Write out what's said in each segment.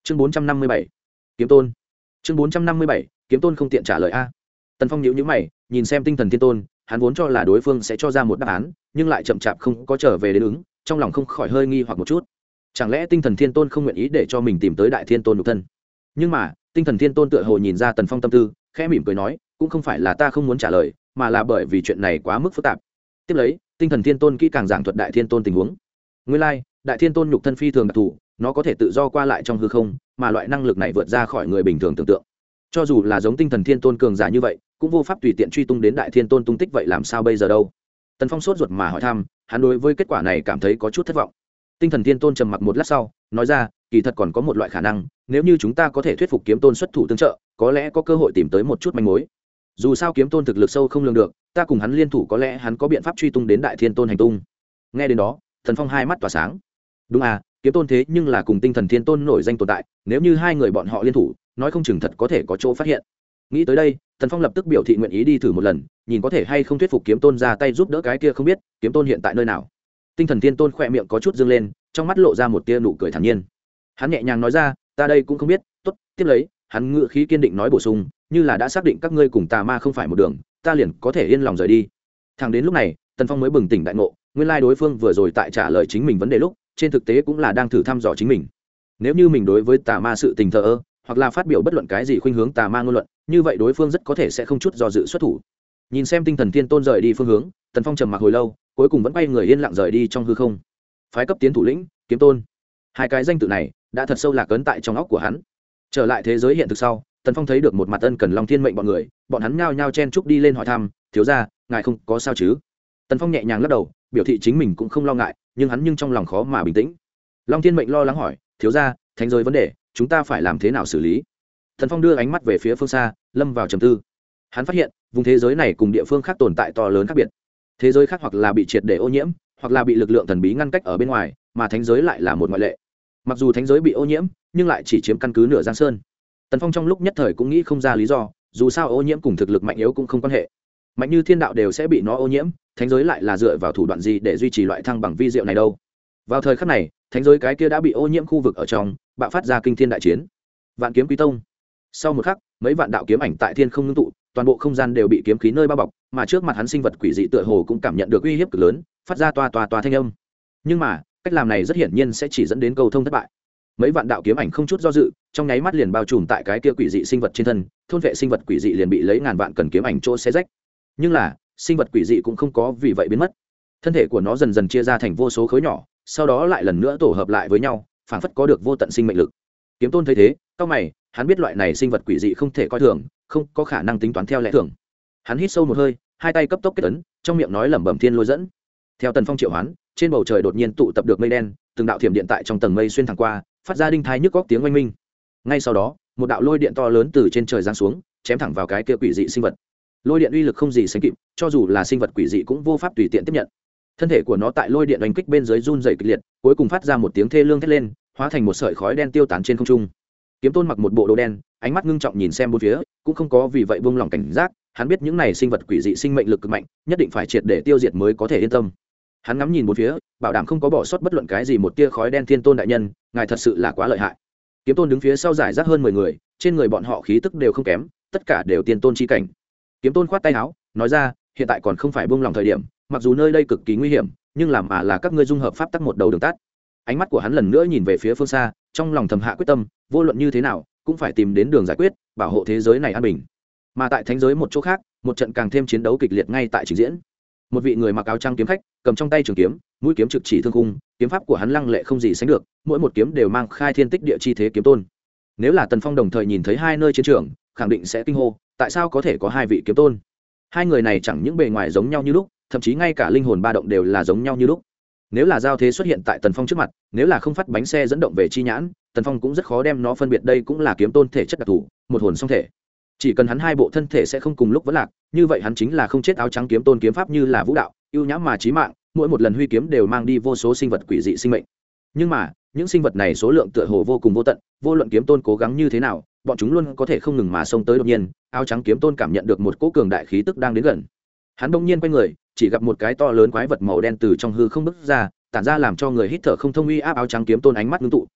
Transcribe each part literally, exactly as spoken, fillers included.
chương bốn trăm năm mươi bảy kiếm tôn. chương bốn trăm năm mươi bảy kiếm tôn không tiện trả lời a. Tần Phong nhíu nhíu mày, nhìn xem tinh thần thiên tôn, hắn vốn cho là đối phương sẽ cho ra một đáp án, nhưng lại chậm chạp không có trở về đến ứng, trong lòng không khỏi hơi nghi hoặc một chút. Chẳng lẽ tinh thần thiên tôn không nguyện ý để cho mình tìm tới đại thiên tôn nhục thân? Nhưng mà tinh thần thiên tôn tựa hồ nhìn ra Tần Phong tâm tư, khẽ mỉm cười nói, cũng không phải là ta không muốn trả lời, mà là bởi vì chuyện này quá mức phức tạp. Tiếp lấy tinh thần thiên tôn kỹ càng giảng thuật đại thiên tôn tình huống. Nguyên lai like, đại thiên tôn nhục thân phi thường đặc thù, nó có thể tự do qua lại trong hư không, mà loại năng lực này vượt ra khỏi người bình thường tưởng tượng. Cho dù là giống tinh thần thiên tôn cường giả như vậy, cũng vô pháp tùy tiện truy tung đến đại thiên tôn tung tích, vậy làm sao bây giờ đâu? Tần Phong sốt ruột mà hỏi thăm, hắn đối với kết quả này cảm thấy có chút thất vọng. Tinh thần thiên tôn trầm mặc một lát sau, nói ra, kỳ thật còn có một loại khả năng, nếu như chúng ta có thể thuyết phục kiếm tôn xuất thủ tương trợ, có lẽ có cơ hội tìm tới một chút manh mối. Dù sao kiếm tôn thực lực sâu không lường được, ta cùng hắn liên thủ có lẽ hắn có biện pháp truy tung đến đại thiên tôn hành tung. Nghe đến đó, Tần Phong hai mắt tỏa sáng. Đúng à, kiếm tôn thế nhưng là cùng tinh thần thiên tôn nổi danh tồn tại, nếu như hai người bọn họ liên thủ, nói không chừng thật có thể có chỗ phát hiện. Nghĩ tới đây, Tần Phong lập tức biểu thị nguyện ý đi thử một lần, nhìn có thể hay không thuyết phục kiếm tôn ra tay giúp đỡ cái kia không biết kiếm tôn hiện tại nơi nào. Tinh thần thiên tôn khỏe miệng có chút dương lên, trong mắt lộ ra một tia nụ cười thản nhiên. Hắn nhẹ nhàng nói ra, ta đây cũng không biết. Tốt, tiếp lấy hắn ngự khí kiên định nói bổ sung, như là đã xác định các ngươi cùng tà ma không phải một đường, ta liền có thể yên lòng rời đi. Thẳng đến lúc này, Tần Phong mới bừng tỉnh đại ngộ, nguyên lai đối phương vừa rồi tại trả lời chính mình vấn đề lúc, trên thực tế cũng là đang thử thăm dò chính mình. Nếu như mình đối với tà ma sự tình thờ ơ, hoặc là phát biểu bất luận cái gì khuynh hướng tà ma ngôn luận, như vậy đối phương rất có thể sẽ không chút do dự xuất thủ. Nhìn xem tinh thần thiên tôn rời đi phương hướng, Tần Phong trầm mặc hồi lâu, cuối cùng vẫn quay người yên lặng rời đi trong hư không. Phái cấp tiến thủ lĩnh, kiếm tôn, hai cái danh tự này đã thật sâu lạc ấn tại trong óc của hắn. Trở lại thế giới hiện thực sau, Tần Phong thấy được một mặt ân cần Long Thiên Mệnh bọn người, bọn hắn nhao nhao chen chúc đi lên hỏi thăm, thiếu gia, ngài không có sao chứ? Tần Phong nhẹ nhàng lắc đầu, biểu thị chính mình cũng không lo ngại, nhưng hắn nhưng trong lòng khó mà bình tĩnh. Long Thiên Mệnh lo lắng hỏi, thiếu gia, thánh giới vấn đề, chúng ta phải làm thế nào xử lý? Tần Phong đưa ánh mắt về phía phương xa, lâm vào trầm tư. Hắn phát hiện, vùng thế giới này cùng địa phương khác tồn tại to lớn khác biệt. Thế giới khác hoặc là bị triệt để ô nhiễm, hoặc là bị lực lượng thần bí ngăn cách ở bên ngoài, mà thánh giới lại là một ngoại lệ. Mặc dù thánh giới bị ô nhiễm, nhưng lại chỉ chiếm căn cứ nửa giang sơn. Tần Phong trong lúc nhất thời cũng nghĩ không ra lý do, dù sao ô nhiễm cùng thực lực mạnh yếu cũng không quan hệ. Mạnh như thiên đạo đều sẽ bị nó ô nhiễm, thánh giới lại là dựa vào thủ đoạn gì để duy trì loại thăng bằng vi diệu này đâu? Vào thời khắc này, thánh giới cái kia đã bị ô nhiễm khu vực ở trong, bạo phát ra kinh thiên đại chiến. Vạn kiếm quý tông. Sau một khắc, mấy vạn đạo kiếm ảnh tại thiên không ngưng tụ, toàn bộ không gian đều bị kiếm khí nơi bao bọc, mà trước mặt hắn sinh vật quỷ dị tựa hồ cũng cảm nhận được uy hiếp cực lớn, phát ra toa toa toa thanh âm. Nhưng mà, cách làm này rất hiển nhiên sẽ chỉ dẫn đến cầu thông thất bại. Mấy vạn đạo kiếm ảnh không chút do dự, trong nháy mắt liền bao trùm tại cái kia quỷ dị sinh vật trên thân, thôn vệ sinh vật quỷ dị liền bị lấy ngàn vạn cần kiếm ảnh chỗ xé rách. Nhưng là, sinh vật quỷ dị cũng không có vì vậy biến mất. Thân thể của nó dần dần chia ra thành vô số khối nhỏ, sau đó lại lần nữa tổ hợp lại với nhau, phảng phất có được vô tận sinh mệnh lực. Kiếm tôn thấy thế, cau mày, hắn biết loại này sinh vật quỷ dị không thể coi thường, không có khả năng tính toán theo lẽ thường. Hắn hít sâu một hơi, hai tay cấp tốc kết ấn, trong miệng nói lẩm bẩm thiên lôi dẫn. Theo Tần Phong triệu hoán, trên bầu trời đột nhiên tụ tập được mây đen, từng đạo thiểm điện tại trong tầng mây xuyên thẳng qua, phát ra đinh thai nhức góc tiếng oanh minh. Ngay sau đó, một đạo lôi điện to lớn từ trên trời giáng xuống, chém thẳng vào cái kia quỷ dị sinh vật. Lôi điện uy lực không gì sánh kịp, cho dù là sinh vật quỷ dị cũng vô pháp tùy tiện tiếp nhận. Thân thể của nó tại lôi điện đánh kích bên dưới run rẩy kịch liệt, cuối cùng phát ra một tiếng thê lương thét lên, hóa thành một sợi khói đen tiêu tán trên không trung. Kiếm tôn mặc một bộ đồ đen, ánh mắt ngưng trọng nhìn xem bốn phía, cũng không có vì vậy buông lỏng cảnh giác. Hắn biết những này sinh vật quỷ dị sinh mệnh lực cực mạnh, nhất định phải triệt để tiêu diệt mới có thể yên tâm. Hắn ngắm nhìn bốn phía, bảo đảm không có bỏ sót bất luận cái gì một tia khói đen. Thiên tôn đại nhân, ngài thật sự là quá lợi hại. Kiếm tôn đứng phía sau giải rác hơn mười người, trên người bọn họ khí tức đều không kém, tất cả đều tiên tôn chi cảnh. Kiếm tôn khoát tay áo, nói ra, hiện tại còn không phải buông lòng thời điểm, mặc dù nơi đây cực kỳ nguy hiểm, nhưng làm mà là các ngươi dung hợp pháp tắc một đầu đường tắt. Ánh mắt của hắn lần nữa nhìn về phía phương xa, trong lòng thầm hạ quyết tâm, vô luận như thế nào cũng phải tìm đến đường giải quyết, bảo hộ thế giới này an bình. Mà tại thánh giới một chỗ khác, một trận càng thêm chiến đấu kịch liệt ngay tại trình diễn. Một vị người mặc áo trắng kiếm khách, cầm trong tay trường kiếm, mũi kiếm trực chỉ thương khung, kiếm pháp của hắn lăng lệ không gì sánh được, mỗi một kiếm đều mang khai thiên tích địa chi thế kiếm tôn. Nếu là Tần Phong đồng thời nhìn thấy hai nơi chiến trường, khẳng định sẽ kinh hô, tại sao có thể có hai vị kiếm tôn? Hai người này chẳng những bề ngoài giống nhau như lúc, thậm chí ngay cả linh hồn ba động đều là giống nhau như lúc. Nếu là giao thế xuất hiện tại Tần Phong trước mặt, nếu là không phát bánh xe dẫn động về chi nhãn, Tần Phong cũng rất khó đem nó phân biệt đây cũng là kiếm tôn thể chất đặc thù, một hồn song thể. Chỉ cần hắn hai bộ thân thể sẽ không cùng lúc vẫn lạc, như vậy hắn chính là không chết áo trắng kiếm tôn. Kiếm pháp như là vũ đạo, ưu nhã mà chí mạng, mỗi một lần huy kiếm đều mang đi vô số sinh vật quỷ dị sinh mệnh. Nhưng mà, những sinh vật này số lượng tựa hồ vô cùng vô tận, vô luận kiếm tôn cố gắng như thế nào, bọn chúng luôn có thể không ngừng mà xông tới. Đột nhiên, áo trắng kiếm tôn cảm nhận được một cỗ cường đại khí tức đang đến gần. Hắn bỗng nhiên quay người, chỉ gặp một cái to lớn quái vật màu đen từ trong hư không bước ra, tản ra làm cho người hít thở không thông uy áp. Áo trắng kiếm tôn ánh mắt ngưng tụ,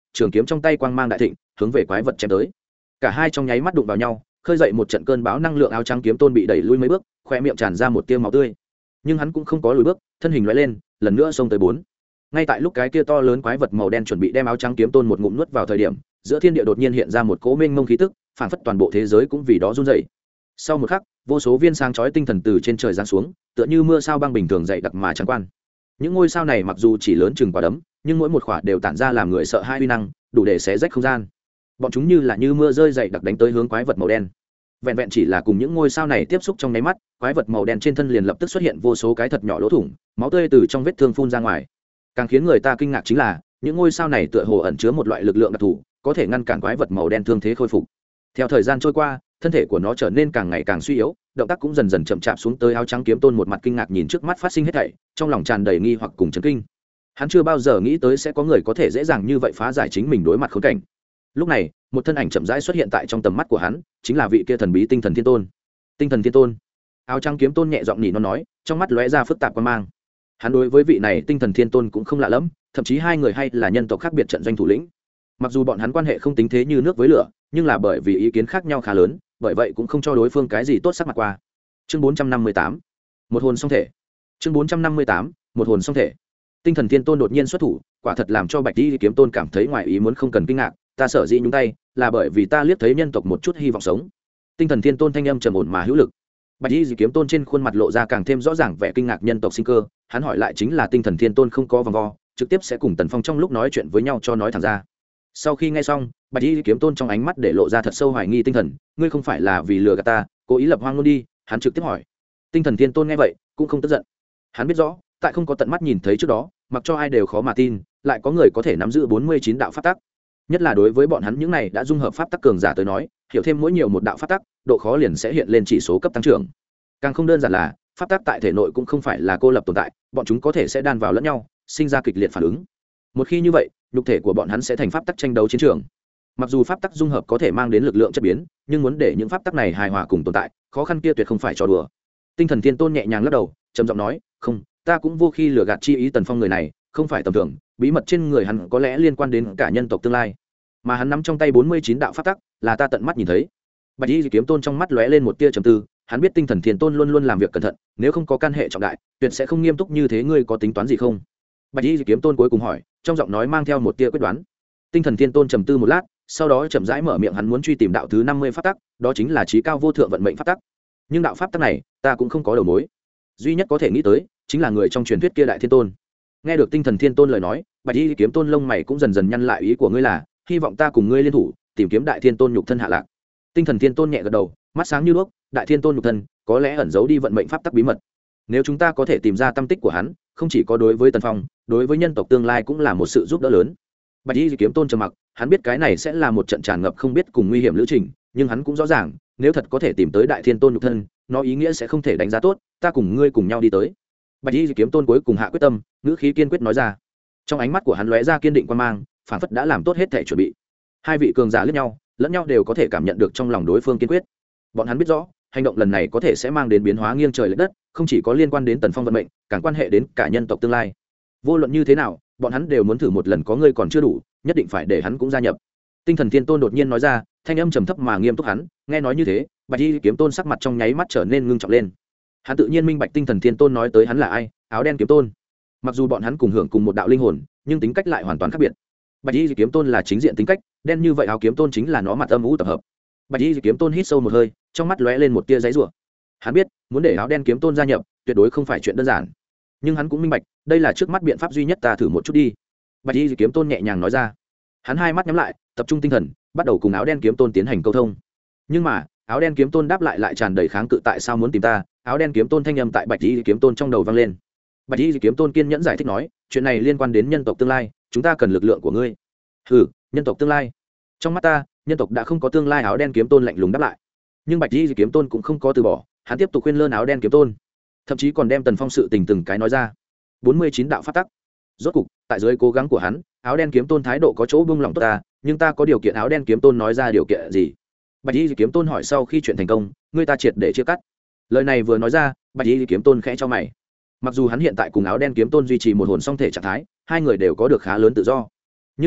trường kiếm trong tay quang mang đại thịnh hướng về quái vật chém tới. Cả hai trong nháy mắt đụng vào nhau, khơi dậy một trận cơn bão năng lượng. Áo trắng kiếm tôn bị đẩy lui mấy bước, khoe miệng tràn ra một tia máu tươi, nhưng hắn cũng không có lùi bước, thân hình lóe lên lần nữa xông tới bốn. Ngay tại lúc cái kia to lớn quái vật màu đen chuẩn bị đem áo trắng kiếm tôn một ngụm nuốt vào thời điểm, giữa thiên địa đột nhiên hiện ra một cỗ mênh mông khí tức, phảng phất toàn bộ thế giới cũng vì đó run rẩy. Sau một khắc, vô số viên sáng chói tinh thần từ trên trời giáng xuống, tựa như mưa sao băng bình thường dày đặc mà trắng quan. Những ngôi sao này mặc dù chỉ lớn chừng quả đấm, nhưng mỗi một quả đều tản ra làm người sợ hãi uy năng, đủ để xé rách không gian. Bọn chúng như là như mưa rơi dày đặc đánh tới hướng quái vật màu đen. Vẹn vẹn chỉ là cùng những ngôi sao này tiếp xúc trong nháy mắt, quái vật màu đen trên thân liền lập tức xuất hiện vô số cái thật nhỏ lỗ thủng, máu tươi từ trong vết thương phun ra ngoài. Càng khiến người ta kinh ngạc chính là, những ngôi sao này tựa hồ ẩn chứa một loại lực lượng đặc thù, có thể ngăn cản quái vật màu đen thương thế khôi phục. Theo thời gian trôi qua, thân thể của nó trở nên càng ngày càng suy yếu, động tác cũng dần dần chậm chạp xuống tới. Áo trắng kiếm tôn một mặt kinh ngạc nhìn trước mắt phát sinh hết thảy, trong lòng tràn đầy nghi hoặc cùng chấn kinh. Hắn chưa bao giờ nghĩ tới sẽ có người có thể dễ dàng như vậy phá giải chính mình đối mặt khốn cảnh. Lúc này, một thân ảnh chậm rãi xuất hiện tại trong tầm mắt của hắn, chính là vị kia thần bí tinh thần thiên tôn. Tinh thần thiên tôn. Áo trắng kiếm tôn nhẹ giọng nhỉ nó nói, trong mắt lóe ra phức tạp quan mang. Hắn đối với vị này tinh thần thiên tôn cũng không lạ lẫm, thậm chí hai người hay là nhân tộc khác biệt trận doanh thủ lĩnh. Mặc dù bọn hắn quan hệ không tính thế như nước với lửa, nhưng là bởi vì ý kiến khác nhau khá lớn, bởi vậy cũng không cho đối phương cái gì tốt sắc mặt qua. Chương bốn trăm năm mươi tám, một hồn song thể. Chương bốn trăm năm mươi tám, một hồn song thể. Tinh thần thiên tôn đột nhiên xuất thủ, quả thật làm cho Bạch Y kiếm tôn cảm thấy ngoài ý muốn không cần kinh ngạc, ta sở dĩ nhúng tay, là bởi vì ta liếc thấy nhân tộc một chút hy vọng sống. Tinh thần thiên tôn thanh âm trầm ổn mà hữu lực. Bạch Y kiếm tôn trên khuôn mặt lộ ra càng thêm rõ ràng vẻ kinh ngạc nhân tộc sinh cơ, hắn hỏi lại chính là tinh thần thiên tôn không có vòng vo, trực tiếp sẽ cùng Tần Phong trong lúc nói chuyện với nhau cho nói thẳng ra. Sau khi nghe xong, Bạch Y kiếm tôn trong ánh mắt để lộ ra thật sâu hoài nghi tinh thần, ngươi không phải là vì lừa gạt ta, cố ý lập hoang luôn đi, hắn trực tiếp hỏi. Tinh thần thiên tôn nghe vậy, cũng không tức giận. Hắn biết rõ, tại không có tận mắt nhìn thấy trước đó, mặc cho ai đều khó mà tin, lại có người có thể nắm giữ bốn mươi chín đạo pháp tắc. Nhất là đối với bọn hắn những này đã dung hợp pháp tắc cường giả tới nói, hiểu thêm mỗi nhiều một đạo pháp tắc, độ khó liền sẽ hiện lên chỉ số cấp tăng trưởng. Càng không đơn giản là, pháp tắc tại thể nội cũng không phải là cô lập tồn tại, bọn chúng có thể sẽ đan vào lẫn nhau, sinh ra kịch liệt phản ứng. Một khi như vậy, nhục thể của bọn hắn sẽ thành pháp tắc tranh đấu chiến trường. Mặc dù pháp tắc dung hợp có thể mang đến lực lượng chất biến, nhưng muốn để những pháp tắc này hài hòa cùng tồn tại, khó khăn kia tuyệt không phải trò đùa. Tinh thần thiên tôn nhẹ nhàng lắc đầu, trầm giọng nói, không, ta cũng vô khi lừa gạt chi ý Tần Phong người này, không phải tầm thường, bí mật trên người hắn có lẽ liên quan đến cả nhân tộc tương lai, mà hắn nắm trong tay bốn mươi chín đạo pháp tắc, là ta tận mắt nhìn thấy. Bạch Y kiếm tôn trong mắt lóe lên một tia trầm tư, hắn biết tinh thần thiên tôn luôn luôn làm việc cẩn thận, nếu không có can hệ trọng đại, tuyệt sẽ không nghiêm túc như thế. Ngươi có tính toán gì không? Bạch Y kiếm tôn cuối cùng hỏi, trong giọng nói mang theo một tia quyết đoán. Tinh thần thiên tôn trầm tư một lát, sau đó chậm rãi mở miệng, hắn muốn truy tìm đạo thứ năm mươi pháp tắc, đó chính là chí cao vô thượng vận mệnh pháp tắc. Nhưng đạo pháp tắc này, ta cũng không có đầu mối, duy nhất có thể nghĩ tới chính là người trong truyền thuyết kia đại thiên tôn. Nghe được tinh thần thiên tôn lời nói, Bạch Y kiếm tôn lông mày cũng dần dần nhăn lại. Ý của ngươi là hy vọng ta cùng ngươi liên thủ tìm kiếm đại thiên tôn nhục thân hạ lạc? Tinh thần thiên tôn nhẹ gật đầu, mắt sáng như đuốc. Đại thiên tôn nhục thân có lẽ ẩn giấu đi vận mệnh pháp tắc bí mật, nếu chúng ta có thể tìm ra tâm tích của hắn, không chỉ có đối với Tần Phong, đối với nhân tộc tương lai cũng là một sự giúp đỡ lớn. Bạch Y kiếm tôn trầm mặc, hắn biết cái này sẽ là một trận tràn ngập không biết cùng nguy hiểm lữ trình, nhưng hắn cũng rõ ràng, nếu thật có thể tìm tới đại thiên tôn nhục thân, nó ý nghĩa sẽ không thể đánh giá tốt. Ta cùng ngươi cùng nhau đi tới. Bạch Y kiếm tôn cuối cùng hạ quyết tâm, ngữ khí kiên quyết nói ra. Trong ánh mắt của hắn lóe ra kiên định quan mang, phản phất đã làm tốt hết thể chuẩn bị. Hai vị cường giả liếc nhau, lẫn nhau đều có thể cảm nhận được trong lòng đối phương kiên quyết. Bọn hắn biết rõ, hành động lần này có thể sẽ mang đến biến hóa nghiêng trời lệch đất, không chỉ có liên quan đến Tần Phong vận mệnh, càng quan hệ đến cả nhân tộc tương lai. Vô luận như thế nào, bọn hắn đều muốn thử một lần, có ngươi còn chưa đủ, nhất định phải để hắn cũng gia nhập. Tinh thần thiên tôn đột nhiên nói ra, thanh âm trầm thấp mà nghiêm túc. Hắn nghe nói như thế, Bạch Y kiếm tôn sắc mặt trong nháy mắt trở nên ngưng trọng lên. Hắn tự nhiên minh bạch tinh thần thiên tôn nói tới hắn là ai, áo đen kiếm tôn. Mặc dù bọn hắn cùng hưởng cùng một đạo linh hồn, nhưng tính cách lại hoàn toàn khác biệt. Bạch Y kiếm tôn là chính diện tính cách, đen như vậy áo kiếm tôn chính là nó mặt âm u tập hợp. Bạch Y kiếm tôn hít sâu một hơi, trong mắt lóe lên một tia giãy giụa. Hắn biết, muốn để áo đen kiếm tôn gia nhập, tuyệt đối không phải chuyện đơn giản. Nhưng hắn cũng minh bạch, đây là trước mắt biện pháp duy nhất, ta thử một chút đi. Bạch Y kiếm tôn nhẹ nhàng nói ra. Hắn hai mắt nhắm lại, tập trung tinh thần, bắt đầu cùng áo đen kiếm tôn tiến hành câu thông. Nhưng mà, áo đen kiếm tôn đáp lại lại tràn đầy kháng cự. Tại sao muốn tìm ta? Áo đen kiếm tôn thanh âm tại Bạch Y kiếm tôn trong đầu vang lên. Bạch Y kiếm tôn kiên nhẫn giải thích nói, chuyện này liên quan đến nhân tộc tương lai, chúng ta cần lực lượng của ngươi. Hừ, nhân tộc tương lai? Trong mắt ta, nhân tộc đã không có tương lai. Áo đen kiếm tôn lạnh lùng đáp lại. Nhưng Bạch Y kiếm tôn cũng không có từ bỏ, hắn tiếp tục khuyên lơn áo đen kiếm tôn, thậm chí còn đem Tần Phong sự tình từng cái nói ra. bốn mươi chín đạo pháp tắc. Rốt cục, tại dưới cố gắng của hắn, áo đen kiếm tôn thái độ có chỗ buông lỏng. Tốt ta, nhưng ta có điều kiện. Áo đen kiếm tôn nói ra điều kiện gì? Bạch Y kiếm tôn hỏi. Sau khi chuyện thành công, ngươi ta triệt để chia cắt. Lời này vừa nói ra, Bạch Y kiếm tôn khẽ cho mày. Mặc dù hắn hiện tại cùng áo đen kiếm tôn duy trì một hồn song thể trạng thái, hai người đều có được khá lớn tự do, nhưng là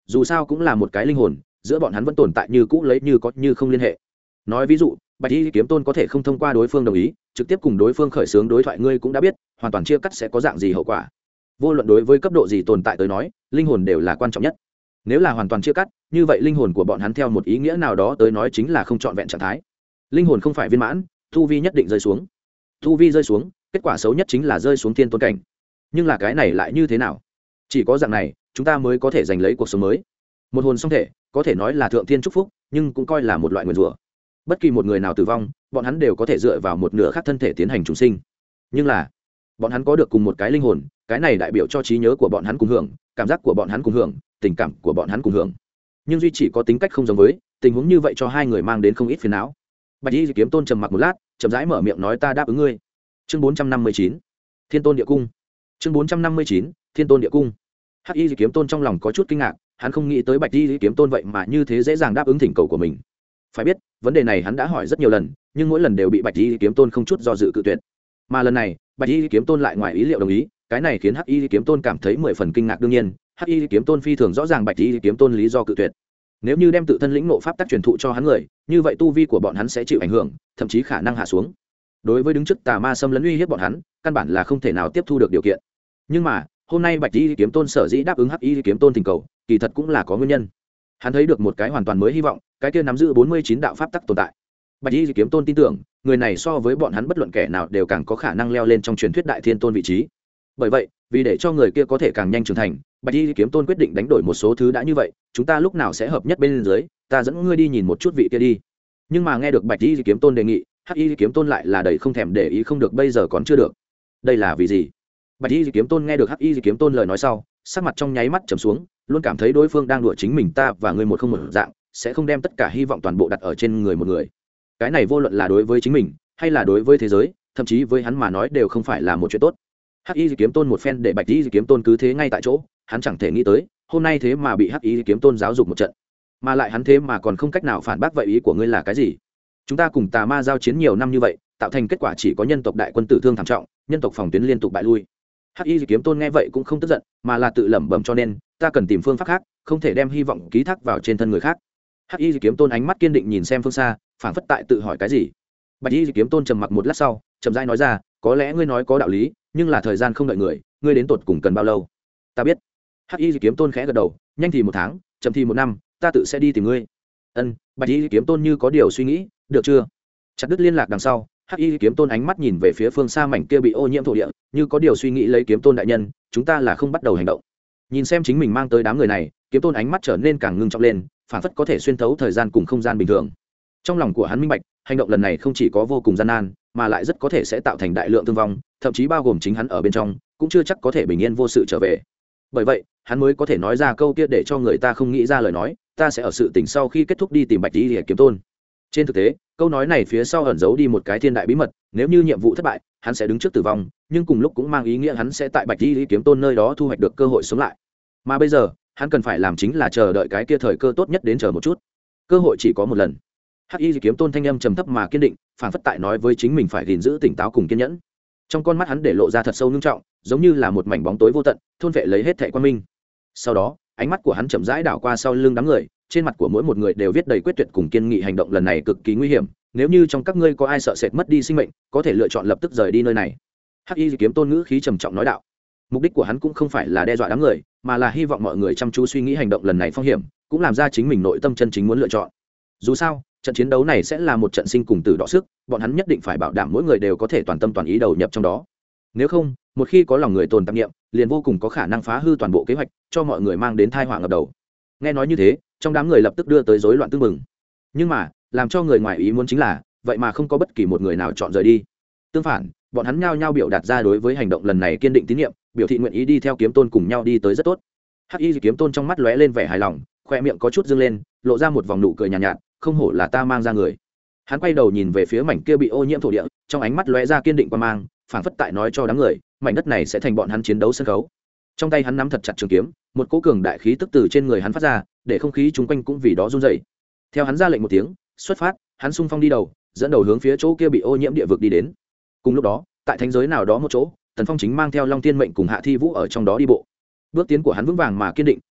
dù sao cũng là một cái linh hồn, giữa bọn hắn vẫn tồn tại như cũ lấy như có như không liên hệ. Nói ví dụ, bạch y kiếm tôn có thể không thông qua đối phương đồng ý trực tiếp cùng đối phương khởi xướng đối thoại, ngươi cũng đã biết hoàn toàn chia cắt sẽ có dạng gì hậu quả. Vô luận đối với cấp độ gì tồn tại tới nói, linh hồn đều là quan trọng nhất. Nếu là hoàn toàn chia cắt, như vậy linh hồn của bọn hắn theo một ý nghĩa nào đó tới nói chính là không trọn vẹn trạng thái. Linh hồn không phải viên mãn, tu vi nhất định rơi xuống. Tu vi rơi xuống, kết quả xấu nhất chính là rơi xuống thiên tôn cảnh. Nhưng là cái này lại như thế nào? Chỉ có dạng này, chúng ta mới có thể giành lấy cuộc sống mới. Một hồn song thể, có thể nói là thượng thiên chúc phúc, nhưng cũng coi là một loại nguyền rủa. Bất kỳ một người nào tử vong, bọn hắn đều có thể dựa vào một nửa khác thân thể tiến hành trùng sinh. Nhưng là, bọn hắn có được cùng một cái linh hồn, cái này đại biểu cho trí nhớ của bọn hắn cùng hưởng, cảm giác của bọn hắn cùng hưởng, tình cảm của bọn hắn cùng hưởng. Nhưng duy chỉ có tính cách không giống với, tình huống như vậy cho hai người mang đến không ít phiền não. Bạch Y kiếm tôn trầm mặc một lát, chậm rãi mở miệng nói, ta đáp ứng ngươi. Chương bốn trăm năm mươi chín, Thiên Tôn Địa Cung. Chương bốn trăm năm mươi chín, Thiên Tôn Địa Cung. Hắc Y kiếm tôn trong lòng có chút kinh ngạc, hắn không nghĩ tới Bạch Y kiếm tôn vậy mà như thế dễ dàng đáp ứng thỉnh cầu của mình. Phải biết, vấn đề này hắn đã hỏi rất nhiều lần, nhưng mỗi lần đều bị Bạch Y kiếm tôn không chút do dự cự tuyệt. Mà lần này, Bạch Y kiếm tôn lại ngoài ý liệu đồng ý, cái này khiến Hắc Y kiếm tôn cảm thấy mười phần kinh ngạc. Đương nhiên, Hắc Y kiếm tôn phi thường rõ ràng Bạch Y kiếm tôn lý do cự tuyệt. Nếu như đem tự thân lĩnh ngộ pháp tắc truyền thụ cho hắn người, như vậy tu vi của bọn hắn sẽ chịu ảnh hưởng, thậm chí khả năng hạ xuống. Đối với đứng trước tà ma xâm lấn uy hiếp bọn hắn, căn bản là không thể nào tiếp thu được điều kiện. Nhưng mà, hôm nay Bạch Y kiếm tôn sở dĩ đáp ứng Hắc Y kiếm tôn thỉnh cầu, kỳ thật cũng là có nguyên nhân. Hắn thấy được một cái hoàn toàn mới hy vọng, cái kia nắm giữ bốn mươi chín đạo pháp tắc tồn tại. Bạch Y kiếm tôn tin tưởng, người này so với bọn hắn bất luận kẻ nào đều càng có khả năng leo lên trong truyền thuyết đại thiên tôn vị trí. Bởi vậy, vì để cho người kia có thể càng nhanh trưởng thành, Bạch Y kiếm tôn quyết định đánh đổi một số thứ. Đã như vậy, chúng ta lúc nào sẽ hợp nhất bên dưới, ta dẫn ngươi đi nhìn một chút vị kia đi. Nhưng mà nghe được Bạch Y kiếm tôn đề nghị, Hắc Y kiếm tôn lại là đầy không thèm để ý, không được, bây giờ còn chưa được. Đây là vì gì? Bạch Y kiếm tôn nghe được Hắc Y kiếm tôn lời nói sau, sắc mặt trong nháy mắt trầm xuống, luôn cảm thấy đối phương đang đùa chính mình. Ta và ngươi một không một dạng, sẽ không đem tất cả hy vọng toàn bộ đặt ở trên người một người. Cái này vô luận là đối với chính mình hay là đối với thế giới, thậm chí với hắn mà nói đều không phải là một chuyện tốt. Hắc Y kiếm tôn một phen để Bạch Y kiếm tôn cứ thế ngay tại chỗ, hắn chẳng thể nghĩ tới hôm nay thế mà bị Hắc Y kiếm tôn giáo dục một trận, mà lại hắn thế mà còn không cách nào phản bác. Vậy ý của ngươi là cái gì? Chúng ta cùng tà ma giao chiến nhiều năm như vậy, tạo thành kết quả chỉ có nhân tộc đại quân tử thương thảm trọng, nhân tộc phòng tuyến liên tục bại lui. Hắc Y kiếm tôn nghe vậy cũng không tức giận, mà là tự lẩm bẩm, cho nên ta cần tìm phương pháp khác, không thể đem hy vọng ký thác vào trên thân người khác. Hắc Y kiếm tôn ánh mắt kiên định nhìn xem phương xa, phảng phất tại tự hỏi cái gì. Bạch Y kiếm tôn trầm mặc một lát sau, chậm rãi nói ra, có lẽ ngươi nói có đạo lý, nhưng là thời gian không đợi người, ngươi đến tột cùng cần bao lâu? Ta biết. Hắc Y kiếm tôn khẽ gật đầu, nhanh thì một tháng, chậm thì một năm, ta tự sẽ đi tìm ngươi. Ân. Bạch Y kiếm tôn như có điều suy nghĩ, được chưa? Chặt đứt liên lạc đằng sau, Hắc Y kiếm tôn ánh mắt nhìn về phía phương xa mảnh kia bị ô nhiễm thổ địa, như có điều suy nghĩ, lấy kiếm tôn đại nhân, chúng ta là không bắt đầu hành động. Nhìn xem chính mình mang tới đám người này, kiếm tôn ánh mắt trở nên càng ngưng trọng lên, phản phất có thể xuyên thấu thời gian cùng không gian bình thường. Trong lòng của hắn minh bạch, hành động lần này không chỉ có vô cùng gian nan, mà lại rất có thể sẽ tạo thành đại lượng thương vong, thậm chí bao gồm chính hắn ở bên trong, cũng chưa chắc có thể bình yên vô sự trở về. Bởi vậy, hắn mới có thể nói ra câu kia để cho người ta không nghĩ ra lời nói, ta sẽ ở sự tỉnh sau khi kết thúc đi tìm Bạch Y kiếm tôn. Trên thực tế, câu nói này phía sau ẩn giấu đi một cái thiên đại bí mật, nếu như nhiệm vụ thất bại, hắn sẽ đứng trước tử vong, nhưng cùng lúc cũng mang ý nghĩa hắn sẽ tại Bạch Y kiếm tôn nơi đó thu hoạch được cơ hội sống lại. Mà bây giờ, hắn cần phải làm chính là chờ đợi cái kia thời cơ tốt nhất đến, chờ một chút. Cơ hội chỉ có một lần. Hắc Y kiếm tôn thanh âm trầm thấp mà kiên định, phản phất tại nói với chính mình phải gìn giữ tỉnh táo cùng kiên nhẫn. Trong con mắt hắn để lộ ra thật sâu nghiêm trọng, giống như là một mảnh bóng tối vô tận, thôn vệ lấy hết thảy quan minh. Sau đó, ánh mắt của hắn chậm rãi đảo qua sau lưng đám người, trên mặt của mỗi một người đều viết đầy quyết tuyệt cùng kiên nghị. Hành động lần này cực kỳ nguy hiểm, nếu như trong các ngươi có ai sợ sệt mất đi sinh mệnh, có thể lựa chọn lập tức rời đi nơi này. Hắc Y kiếm tôn ngữ khí trầm trọng nói đạo. Mục đích của hắn cũng không phải là đe dọa đám người, mà là hy vọng mọi người chăm chú suy nghĩ hành động lần này phong hiểm, cũng làm ra chính mình nội tâm chân chính muốn lựa chọn. Dù sao, trận chiến đấu này sẽ là một trận sinh cùng tử đọ sức, bọn hắn nhất định phải bảo đảm mỗi người đều có thể toàn tâm toàn ý đầu nhập trong đó. Nếu không, một khi có lòng người tồn tạp niệm, liền vô cùng có khả năng phá hư toàn bộ kế hoạch, cho mọi người mang đến tai họa ngập đầu. Nghe nói như thế, trong đám người lập tức đưa tới rối loạn tương mừng. Nhưng mà, làm cho người ngoài ý muốn chính là, vậy mà không có bất kỳ một người nào chọn rời đi. Tương phản, bọn hắn nhao nhao biểu đạt ra đối với hành động lần này kiên định tín nhiệm, biểu thị nguyện ý đi theo kiếm tôn cùng nhau đi tới. Rất tốt. Hắc Y kiếm tôn trong mắt lóe lên vẻ hài lòng, khoe miệng có chút dương lên, lộ ra một vòng nụ cười nhàn nhạt, nhạt, không hổ là ta mang ra người. Hắn quay đầu nhìn về phía mảnh kia bị ô nhiễm thổ địa, trong ánh mắt lóe ra kiên định quan mang, phảng phất tại nói cho đám người, mảnh đất này sẽ thành bọn hắn chiến đấu sân khấu. Trong tay hắn nắm thật chặt trường kiếm, một cỗ cường đại khí tức từ trên người hắn phát ra, để không khí chung quanh cũng vì đó run rẩy. Theo hắn ra lệnh một tiếng, xuất phát, hắn xung phong đi đầu, dẫn đầu hướng phía chỗ kia bị ô nhiễm địa vực đi đến. Cùng lúc đó, tại thánh giới nào đó một chỗ, Tần Phong chính mang theo Long Tiên Mệnh cùng Hạ Thi Vũ ở trong đó đi bộ. Bước tiến của hắn vững vàng mà kiên định,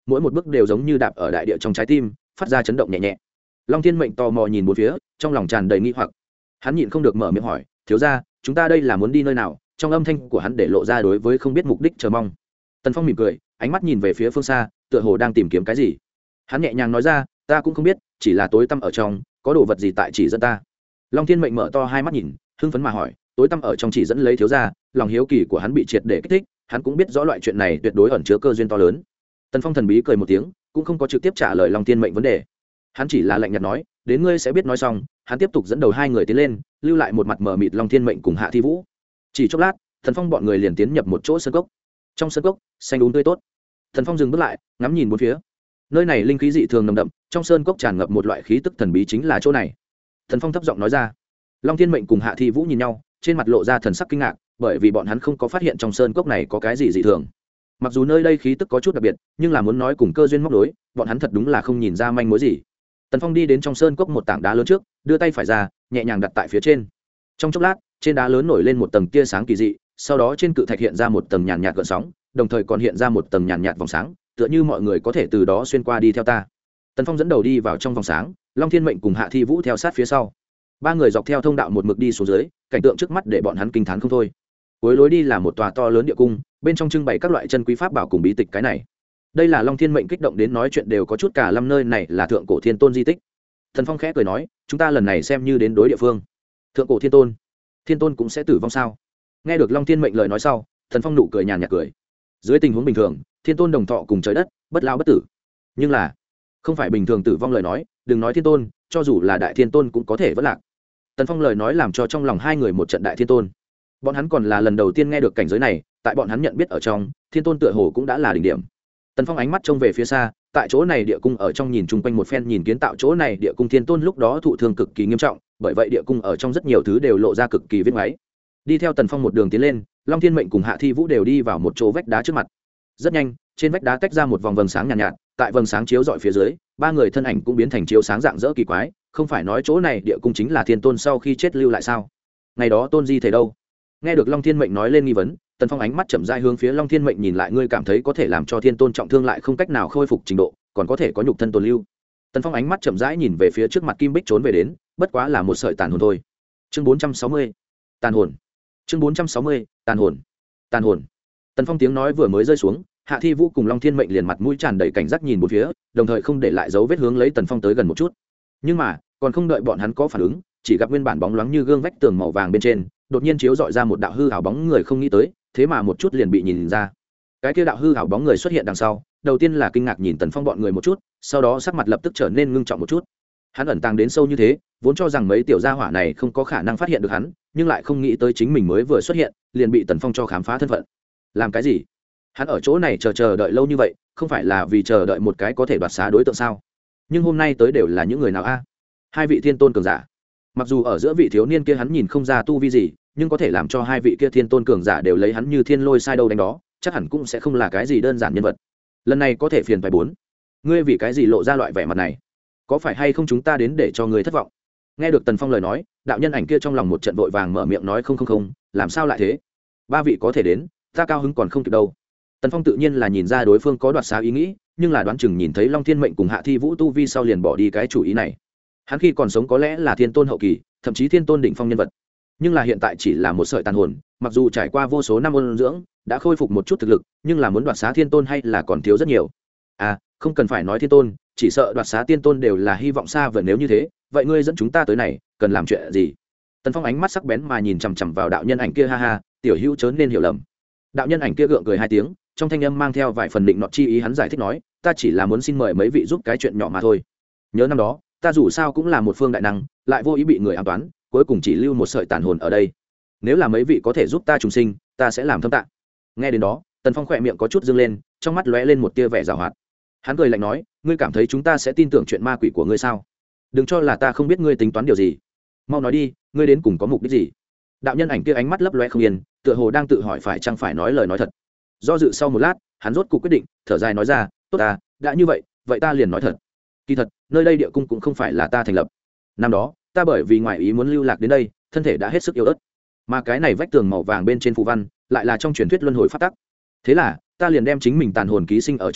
mỗi một bước đều giống như đạp ở đại địa trong trái tim, phát ra chấn động nhẹ nhẹ. Long Thiên Mệnh tò mò nhìn bốn phía, trong lòng tràn đầy nghi hoặc. Hắn nhịn không được mở miệng hỏi, thiếu gia, chúng ta đây là muốn đi nơi nào? Trong âm thanh của hắn để lộ ra đối với không biết mục đích chờ mong. Tần Phong mỉm cười, ánh mắt nhìn về phía phương xa, tựa hồ đang tìm kiếm cái gì. Hắn nhẹ nhàng nói ra, ta cũng không biết, chỉ là tối tăm ở trong, có đồ vật gì tại chỉ dẫn ta. Long Thiên Mệnh mở to hai mắt nhìn, hưng phấn mà hỏi, tối tăm ở trong chỉ dẫn lấy thiếu gia, lòng hiếu kỳ của hắn bị triệt để kích thích, hắn cũng biết rõ loại chuyện này tuyệt đối ẩn chứa cơ duyên to lớn. Tần Phong thần bí cười một tiếng, cũng không có trực tiếp trả lời Long Thiên Mệnh vấn đề. Hắn chỉ là lạnh nhạt nói, đến ngươi sẽ biết nói xong. Hắn tiếp tục dẫn đầu hai người tiến lên, lưu lại một mặt mờ mịt Long Thiên Mệnh cùng Hạ Thi Vũ. Chỉ chốc lát, Tần Phong bọn người liền tiến nhập một chỗ sân cốc. Trong sân cốc, xanh đúng tươi tốt. Tần Phong dừng bước lại, ngắm nhìn bốn phía. Nơi này linh khí dị thường nồng đậm, trong sơn cốc tràn ngập một loại khí tức thần bí, chính là chỗ này. Tần Phong thấp giọng nói ra. Long Thiên Mệnh cùng Hạ Thi Vũ nhìn nhau, trên mặt lộ ra thần sắc kinh ngạc, bởi vì bọn hắn không có phát hiện trong sơn cốc này có cái gì dị thường. Mặc dù nơi đây khí tức có chút đặc biệt, nhưng là muốn nói cùng cơ duyên móc đối, bọn hắn thật đúng là không nhìn ra manh mối gì. Tần Phong đi đến trong sơn cốc một tảng đá lớn trước, đưa tay phải ra, nhẹ nhàng đặt tại phía trên. Trong chốc lát, trên đá lớn nổi lên một tầng tia sáng kỳ dị, sau đó trên cự thạch hiện ra một tầng nhàn nhạt gợn sóng, đồng thời còn hiện ra một tầng nhàn nhạt vòng sáng, tựa như mọi người có thể từ đó xuyên qua đi theo ta. Tần Phong dẫn đầu đi vào trong vòng sáng, Long Thiên Mệnh cùng Hạ Thi Vũ theo sát phía sau. Ba người dọc theo thông đạo một mực đi xuống dưới, cảnh tượng trước mắt để bọn hắn kinh thán không thôi. Cuối lối đi là một tòa to lớn địa cung, bên trong trưng bày các loại chân quý pháp bảo cùng bí tịch cái này. Đây là Long Thiên Mệnh kích động đến nói chuyện đều có chút cả lâm, nơi này là thượng cổ thiên tôn di tích. Thần Phong khẽ cười nói, chúng ta lần này xem như đến đối địa phương. Thượng cổ thiên tôn, thiên tôn cũng sẽ tử vong sao? Nghe được Long Thiên Mệnh lời nói sau, Thần Phong nụ cười nhàn nhạt cười. Dưới tình huống bình thường, thiên tôn đồng thọ cùng trời đất, bất lao bất tử. Nhưng là, không phải bình thường tử vong lời nói, đừng nói thiên tôn, cho dù là đại thiên tôn cũng có thể vỡ lạc. Tần Phong lời nói làm cho trong lòng hai người một trận đại thiên tôn. Bọn hắn còn là lần đầu tiên nghe được cảnh giới này, tại bọn hắn nhận biết ở trong, thiên tôn tựa hồ cũng đã là đỉnh điểm. Tần Phong ánh mắt trông về phía xa, tại chỗ này địa cung ở trong nhìn chung quanh một phen, nhìn kiến tạo chỗ này địa cung thiên tôn lúc đó thụ thương cực kỳ nghiêm trọng, bởi vậy địa cung ở trong rất nhiều thứ đều lộ ra cực kỳ viết ngoáy. Đi theo Tần Phong một đường tiến lên, Long Thiên Mệnh cùng Hạ Thi Vũ đều đi vào một chỗ vách đá trước mặt. Rất nhanh, trên vách đá tách ra một vòng vầng sáng nhàn nhạt, nhạt, tại vầng sáng chiếu rọi phía dưới, ba người thân ảnh cũng biến thành chiếu sáng dạng dỡ kỳ quái, không phải nói chỗ này địa cung chính là thiên tôn sau khi chết lưu lại sao? Ngày đó tôn di thể đâu? Nghe được Long Thiên Mệnh nói lên nghi vấn, Tần Phong ánh mắt chậm rãi hướng phía Long Thiên Mệnh nhìn lại, ngươi cảm thấy có thể làm cho thiên tôn trọng thương lại không cách nào khôi phục trình độ, còn có thể có nhục thân tồn lưu. Tần Phong ánh mắt chậm rãi nhìn về phía trước mặt Kim Bích trốn về đến, bất quá là một sợi tàn hồn thôi. Chương bốn trăm sáu mươi, tàn hồn. Chương bốn trăm sáu mươi, tàn hồn. Tàn hồn. Tần Phong tiếng nói vừa mới rơi xuống, Hạ Thi Vũ cùng Long Thiên Mệnh liền mặt mũi tràn đầy cảnh giác nhìn bốn phía, đồng thời không để lại dấu vết hướng lấy Tần Phong tới gần một chút. Nhưng mà, còn không đợi bọn hắn có phản ứng, chỉ gặp nguyên bản bóng loáng như gương vách tường màu vàng bên trên, đột nhiên chiếu dọi ra một đạo hư ảo bóng người, không nghĩ tới, thế mà một chút liền bị nhìn ra. Cái kia đạo hư ảo bóng người xuất hiện đằng sau, đầu tiên là kinh ngạc nhìn Tần Phong bọn người một chút, sau đó sắc mặt lập tức trở nên ngưng trọng một chút. Hắn ẩn tàng đến sâu như thế, vốn cho rằng mấy tiểu gia hỏa này không có khả năng phát hiện được hắn, nhưng lại không nghĩ tới chính mình mới vừa xuất hiện, liền bị Tần Phong cho khám phá thân phận. Làm cái gì? Hắn ở chỗ này chờ chờ đợi lâu như vậy, không phải là vì chờ đợi một cái có thể đoạt xá đối tượng sao? Nhưng hôm nay tới đều là những người nào a? Hai vị thiên tôn cường giả. Mặc dù ở giữa vị thiếu niên kia hắn nhìn không ra tu vi gì, nhưng có thể làm cho hai vị kia thiên tôn cường giả đều lấy hắn như thiên lôi sai đâu đánh đó, chắc hẳn cũng sẽ không là cái gì đơn giản nhân vật. Lần này có thể phiền phải bốn. Ngươi vì cái gì lộ ra loại vẻ mặt này? Có phải hay không chúng ta đến để cho ngươi thất vọng? Nghe được Tần Phong lời nói, đạo nhân ảnh kia trong lòng một trận vội vàng mở miệng nói, không không không, làm sao lại thế? Ba vị có thể đến, ta cao hứng còn không kịp đâu. Tần Phong tự nhiên là nhìn ra đối phương có đoạt xá ý nghĩ, nhưng là đoán chừng nhìn thấy Long Thiên Mệnh cùng Hạ Thi Vũ tu vi sau liền bỏ đi cái chủ ý này. Hắn khi còn sống có lẽ là thiên tôn hậu kỳ, thậm chí thiên tôn đỉnh phong nhân vật, nhưng là hiện tại chỉ là một sợi tàn hồn, mặc dù trải qua vô số năm ôn dưỡng đã khôi phục một chút thực lực, nhưng là muốn đoạt xá thiên tôn hay là còn thiếu rất nhiều. À, không cần phải nói thiên tôn, chỉ sợ đoạt xá tiên tôn đều là hy vọng xa vời. Nếu như thế, vậy ngươi dẫn chúng ta tới này cần làm chuyện gì? Tần Phong ánh mắt sắc bén mà nhìn chằm chằm vào đạo nhân ảnh kia, ha ha, tiểu hữu chớ nên hiểu lầm. Đạo nhân ảnh kia gượng cười hai tiếng, trong thanh âm mang theo vài phần định nọt chi ý, hắn giải thích nói, ta chỉ là muốn xin mời mấy vị giúp cái chuyện nhỏ mà thôi. Nhớ năm đó, ta dù sao cũng là một phương đại năng, lại vô ý bị người ám toán, cuối cùng chỉ lưu một sợi tàn hồn ở đây. Nếu là mấy vị có thể giúp ta trùng sinh, ta sẽ làm thâm tạ. Nghe đến đó, Tần Phong khỏe miệng có chút dương lên, trong mắt lóe lên một tia vẻ giảo hoạt. Hắn cười lạnh nói, ngươi cảm thấy chúng ta sẽ tin tưởng chuyện ma quỷ của ngươi sao? Đừng cho là ta không biết ngươi tính toán điều gì. Mau nói đi, ngươi đến cùng có mục đích gì? Đạo nhân ảnh kia ánh mắt lấp lóe không yên, tựa hồ đang tự hỏi phải chăng phải nói lời nói thật. Do dự sau một lát, hắn rốt cuộc quyết định, thở dài nói ra, tốt ta, đã như vậy, vậy ta liền nói thật. Kỳ thật, nơi đây địa cung cũng không phải là ta thành lập. Năm đó, ta bởi vì ngoại ý muốn lưu lạc đến đây, thân thể đã hết sức yếu ớt. Mà cái này vách tường màu vàng bên trên phù văn, lại là trong truyền thuyết luân hồi pháp tắc. Thế là, ta liền đem chính mình tàn hồn ký sinh ở trong đó,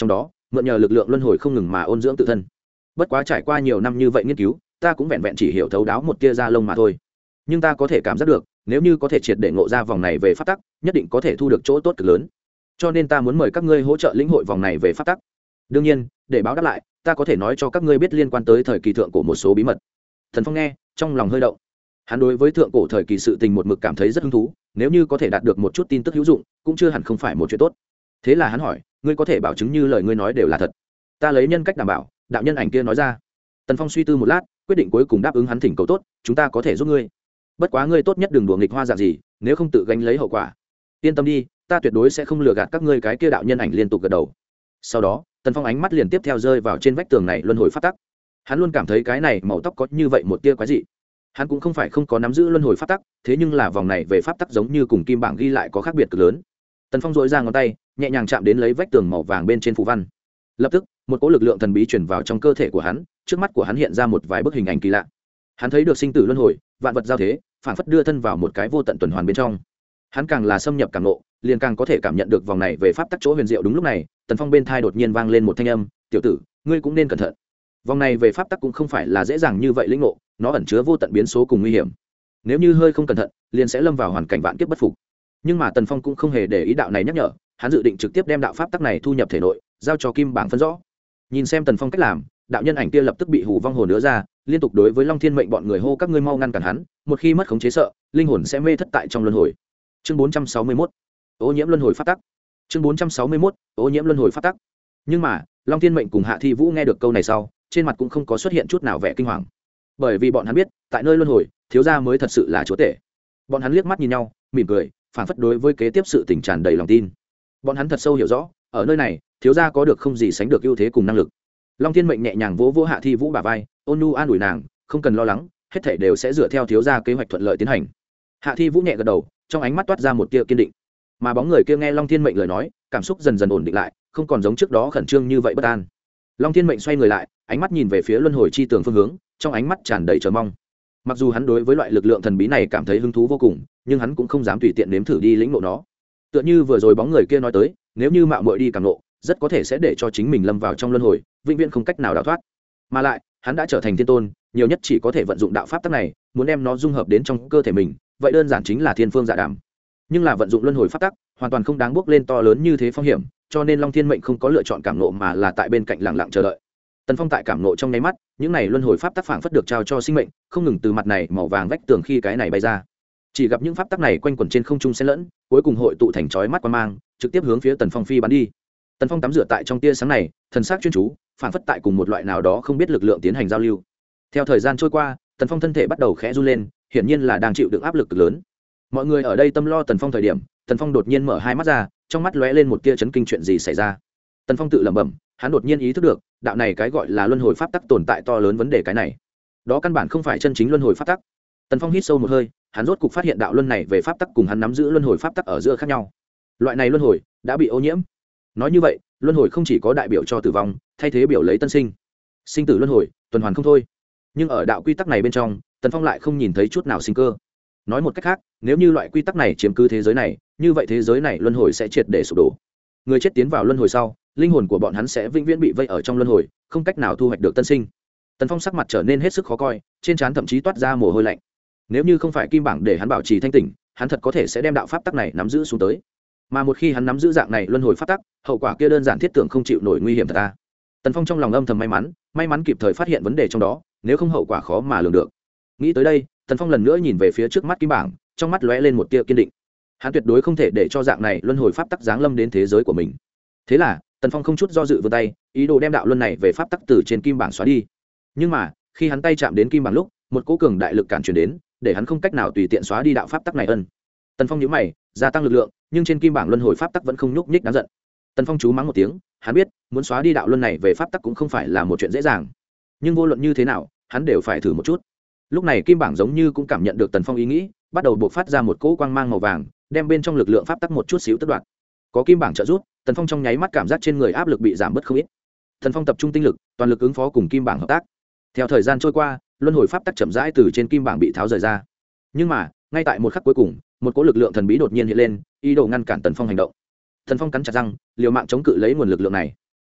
mượn nhờ lực lượng luân hồi không ngừng mà ôn dưỡng tự thân. Bất quá trải qua nhiều năm như vậy nghiên cứu, ta cũng vẹn vẹn chỉ hiểu thấu đáo một tia da lông mà thôi. Nhưng ta có thể cảm giác được, nếu như có thể triệt để ngộ ra vòng này về pháp tắc, nhất định có thể thu được chỗ tốt cực lớn. Cho nên ta muốn mời các ngươi hỗ trợ lĩnh hội vòng này về pháp tắc. Đương nhiên, để báo đáp lại, ta có thể nói cho các ngươi biết liên quan tới thời kỳ thượng cổ một số bí mật. Thần Phong nghe, trong lòng hơi động. Hắn đối với thượng cổ thời kỳ sự tình một mực cảm thấy rất hứng thú, nếu như có thể đạt được một chút tin tức hữu dụng, cũng chưa hẳn không phải một chuyện tốt. Thế là hắn hỏi, ngươi có thể bảo chứng như lời ngươi nói đều là thật? Ta lấy nhân cách đảm bảo. Đạo nhân ảnh kia nói ra. Tần Phong suy tư một lát, quyết định cuối cùng đáp ứng hắn thỉnh cầu tốt, chúng ta có thể giúp ngươi. Bất quá ngươi tốt nhất đừng đùa nghịch hoa dạng gì, nếu không tự gánh lấy hậu quả. Yên tâm đi, ta tuyệt đối sẽ không lừa gạt các ngươi. Cái kia đạo nhân ảnh liên tục gật đầu. Sau đó, Tần Phong ánh mắt liền tiếp theo rơi vào trên vách tường này luân hồi pháp tắc. Hắn luôn cảm thấy cái này màu tóc có như vậy một tia quái dị. Hắn cũng không phải không có nắm giữ luân hồi pháp tắc, thế nhưng là vòng này về pháp tắc giống như cùng kim bảng ghi lại có khác biệt cực lớn. Tần Phong dội ra ngón tay, nhẹ nhàng chạm đến lấy vách tường màu vàng bên trên phù văn. Lập tức, một cỗ lực lượng thần bí truyền vào trong cơ thể của hắn, trước mắt của hắn hiện ra một vài bức hình ảnh kỳ lạ. Hắn thấy được sinh tử luân hồi, vạn vật giao thế, phản phất đưa thân vào một cái vô tận tuần hoàn bên trong. Hắn càng là xâm nhập càng ngộ, liền càng có thể cảm nhận được vòng này về pháp tắc chỗ huyền diệu. Đúng lúc này, Tần Phong bên thai đột nhiên vang lên một thanh âm, "Tiểu tử, ngươi cũng nên cẩn thận. Vòng này về pháp tắc cũng không phải là dễ dàng như vậy lĩnh ngộ, nó ẩn chứa vô tận biến số cùng nguy hiểm. Nếu như hơi không cẩn thận, liền sẽ lâm vào hoàn cảnh vạn kiếp bất phục." Nhưng mà Tần Phong cũng không hề để ý đạo này nhắc nhở, hắn dự định trực tiếp đem đạo pháp tắc này thu nhập thể nội, giao cho kim bảng phân rõ. Nhìn xem Tần Phong cách làm, đạo nhân ảnh kia lập tức bị hù vong hồn nữa ra, liên tục đối với Long Thiên Mệnh bọn người hô, các ngươi mau ngăn cản hắn, một khi mất khống chế sợ, linh hồn sẽ mê thất tại trong luân hồi. Chương bốn trăm sáu mươi mốt, ô nhiễm luân hồi pháp tắc. Chương bốn trăm sáu mươi mốt, ô nhiễm luân hồi pháp tắc. Nhưng mà, Long Thiên Mệnh cùng Hạ Thi Vũ nghe được câu này sau, trên mặt cũng không có xuất hiện chút nào vẻ kinh hoàng, bởi vì bọn hắn biết, tại nơi luân hồi, thiếu gia mới thật sự là chúa tể. Bọn hắn liếc mắt nhìn nhau, mỉm cười, phảng phất đối với kế tiếp sự tình tràn đầy lòng tin. Bọn hắn thật sâu hiểu rõ, ở nơi này, thiếu gia có được không gì sánh được ưu thế cùng năng lực. Long Thiên Mệnh nhẹ nhàng vỗ vỗ Hạ Thi Vũ bả vai, ôn nhu an ủi nàng, không cần lo lắng, hết thảy đều sẽ dựa theo thiếu gia kế hoạch thuận lợi tiến hành. Hạ Thi Vũ nhẹ gật đầu, trong ánh mắt toát ra một tia kiên định. Mà bóng người kia nghe Long Thiên Mệnh lời nói, cảm xúc dần dần ổn định lại, không còn giống trước đó khẩn trương như vậy bất an. Long Thiên Mệnh xoay người lại, ánh mắt nhìn về phía luân hồi chi tường phương hướng, trong ánh mắt tràn đầy chờ mong. Mặc dù hắn đối với loại lực lượng thần bí này cảm thấy hứng thú vô cùng, nhưng hắn cũng không dám tùy tiện nếm thử đi lĩnh ngộ nó. Tựa như vừa rồi bóng người kia nói tới, nếu như mạo muội đi cảm ngộ, rất có thể sẽ để cho chính mình lâm vào trong luân hồi, vĩnh viễn không cách nào đào thoát. Mà lại, hắn đã trở thành thiên tôn, nhiều nhất chỉ có thể vận dụng đạo pháp tắc này, muốn đem nó dung hợp đến trong cơ thể mình, vậy đơn giản chính là thiên phương dạ đàm. Nhưng là vận dụng luân hồi pháp tắc, hoàn toàn không đáng bước lên to lớn như thế phong hiểm, cho nên Long Thiên Mệnh không có lựa chọn cảm ngộ mà là tại bên cạnh lặng lặng chờ đợi. Tần Phong tại cảm ngộ trong nháy mắt, những này luân hồi pháp tắc phảng phất được trao cho sinh mệnh, không ngừng từ mặt này màu vàng vách tường khi cái này bay ra. Chỉ gặp những pháp tắc này quanh quẩn trên không trung xen lẫn, cuối cùng hội tụ thành chói mắt quang mang, trực tiếp hướng phía Tần Phong phi bắn đi. Tần Phong tắm rửa tại trong tia sáng này, thần sắc chuyên chú, phảng phất tại cùng một loại nào đó không biết lực lượng tiến hành giao lưu. Theo thời gian trôi qua, Tần Phong thân thể bắt đầu khẽ run lên, hiển nhiên là đang chịu đựng áp lực cực lớn. Mọi người ở đây tâm lo Tần Phong thời điểm, Tần Phong đột nhiên mở hai mắt ra, trong mắt lóe lên một tia chấn kinh, chuyện gì xảy ra. Tần Phong tự lẩm bẩm, hắn đột nhiên ý thức được, đạo này cái gọi là luân hồi pháp tắc tồn tại to lớn vấn đề cái này. Đó căn bản không phải chân chính luân hồi pháp tắc. Tần Phong hít sâu một hơi, hắn rốt cục phát hiện đạo luân này về pháp tắc cùng hắn nắm giữ luân hồi pháp tắc ở giữa khác nhau. Loại này luân hồi đã bị ô nhiễm. Nói như vậy, luân hồi không chỉ có đại biểu cho tử vong, thay thế biểu lấy tân sinh. Sinh tử luân hồi, tuần hoàn không thôi. Nhưng ở đạo quy tắc này bên trong, Tần Phong lại không nhìn thấy chút nào sinh cơ. Nói một cách khác, nếu như loại quy tắc này chiếm cứ thế giới này, như vậy thế giới này luân hồi sẽ triệt để sụp đổ. Người chết tiến vào luân hồi sau, linh hồn của bọn hắn sẽ vĩnh viễn bị vây ở trong luân hồi, không cách nào thu hoạch được tân sinh. Tần Phong sắc mặt trở nên hết sức khó coi, trên trán thậm chí toát ra mồ hôi lạnh. Nếu như không phải kim bảng để hắn bảo trì thanh tỉnh, hắn thật có thể sẽ đem đạo pháp tắc này nắm giữ xuống tới. Mà một khi hắn nắm giữ dạng này luân hồi pháp tắc, hậu quả kia đơn giản thiết tưởng không chịu nổi nguy hiểm thật ta. Tần Phong trong lòng âm thầm may mắn, may mắn kịp thời phát hiện vấn đề trong đó, nếu không hậu quả khó mà lường được. Nghĩ tới đây, Tần Phong lần nữa nhìn về phía trước mắt kim bảng, trong mắt lóe lên một tia kiên định. Hắn tuyệt đối không thể để cho dạng này luân hồi pháp tắc giáng lâm đến thế giới của mình. Thế là, Tần Phong không chút do dự vươn tay, ý đồ đem đạo luân này về pháp tắc từ trên kim bảng xóa đi. Nhưng mà, khi hắn tay chạm đến kim bảng lúc, một cỗ cường đại lực cản truyền đến, để hắn không cách nào tùy tiện xóa đi đạo pháp tắc này ân. Tần Phong nhíu mày, gia tăng lực lượng, nhưng trên kim bảng luân hồi pháp tắc vẫn không nhúc nhích đáng giận. Tần Phong chú mắng một tiếng, hắn biết, muốn xóa đi đạo luân này về pháp tắc cũng không phải là một chuyện dễ dàng. Nhưng vô luận như thế nào, hắn đều phải thử một chút. Lúc này kim bảng giống như cũng cảm nhận được Tần Phong ý nghĩ, bắt đầu bộc phát ra một cỗ quang mang màu vàng, đem bên trong lực lượng pháp tắc một chút xíu tất đoạt. Có kim bảng trợ giúp, Tần Phong trong nháy mắt cảm giác trên người áp lực bị giảm bớt không ít. Tần Phong tập trung tinh lực, toàn lực ứng phó cùng kim bảng hợp tác. Theo thời gian trôi qua, luân hồi pháp tắc chậm rãi từ trên kim bảng bị tháo rời ra. Nhưng mà, ngay tại một khắc cuối cùng, một cỗ lực lượng thần bí đột nhiên hiện lên, ý đồ ngăn cản Tần Phong hành động. Tần Phong cắn chặt răng, liều mạng chống cự lấy nguồn lực lượng này.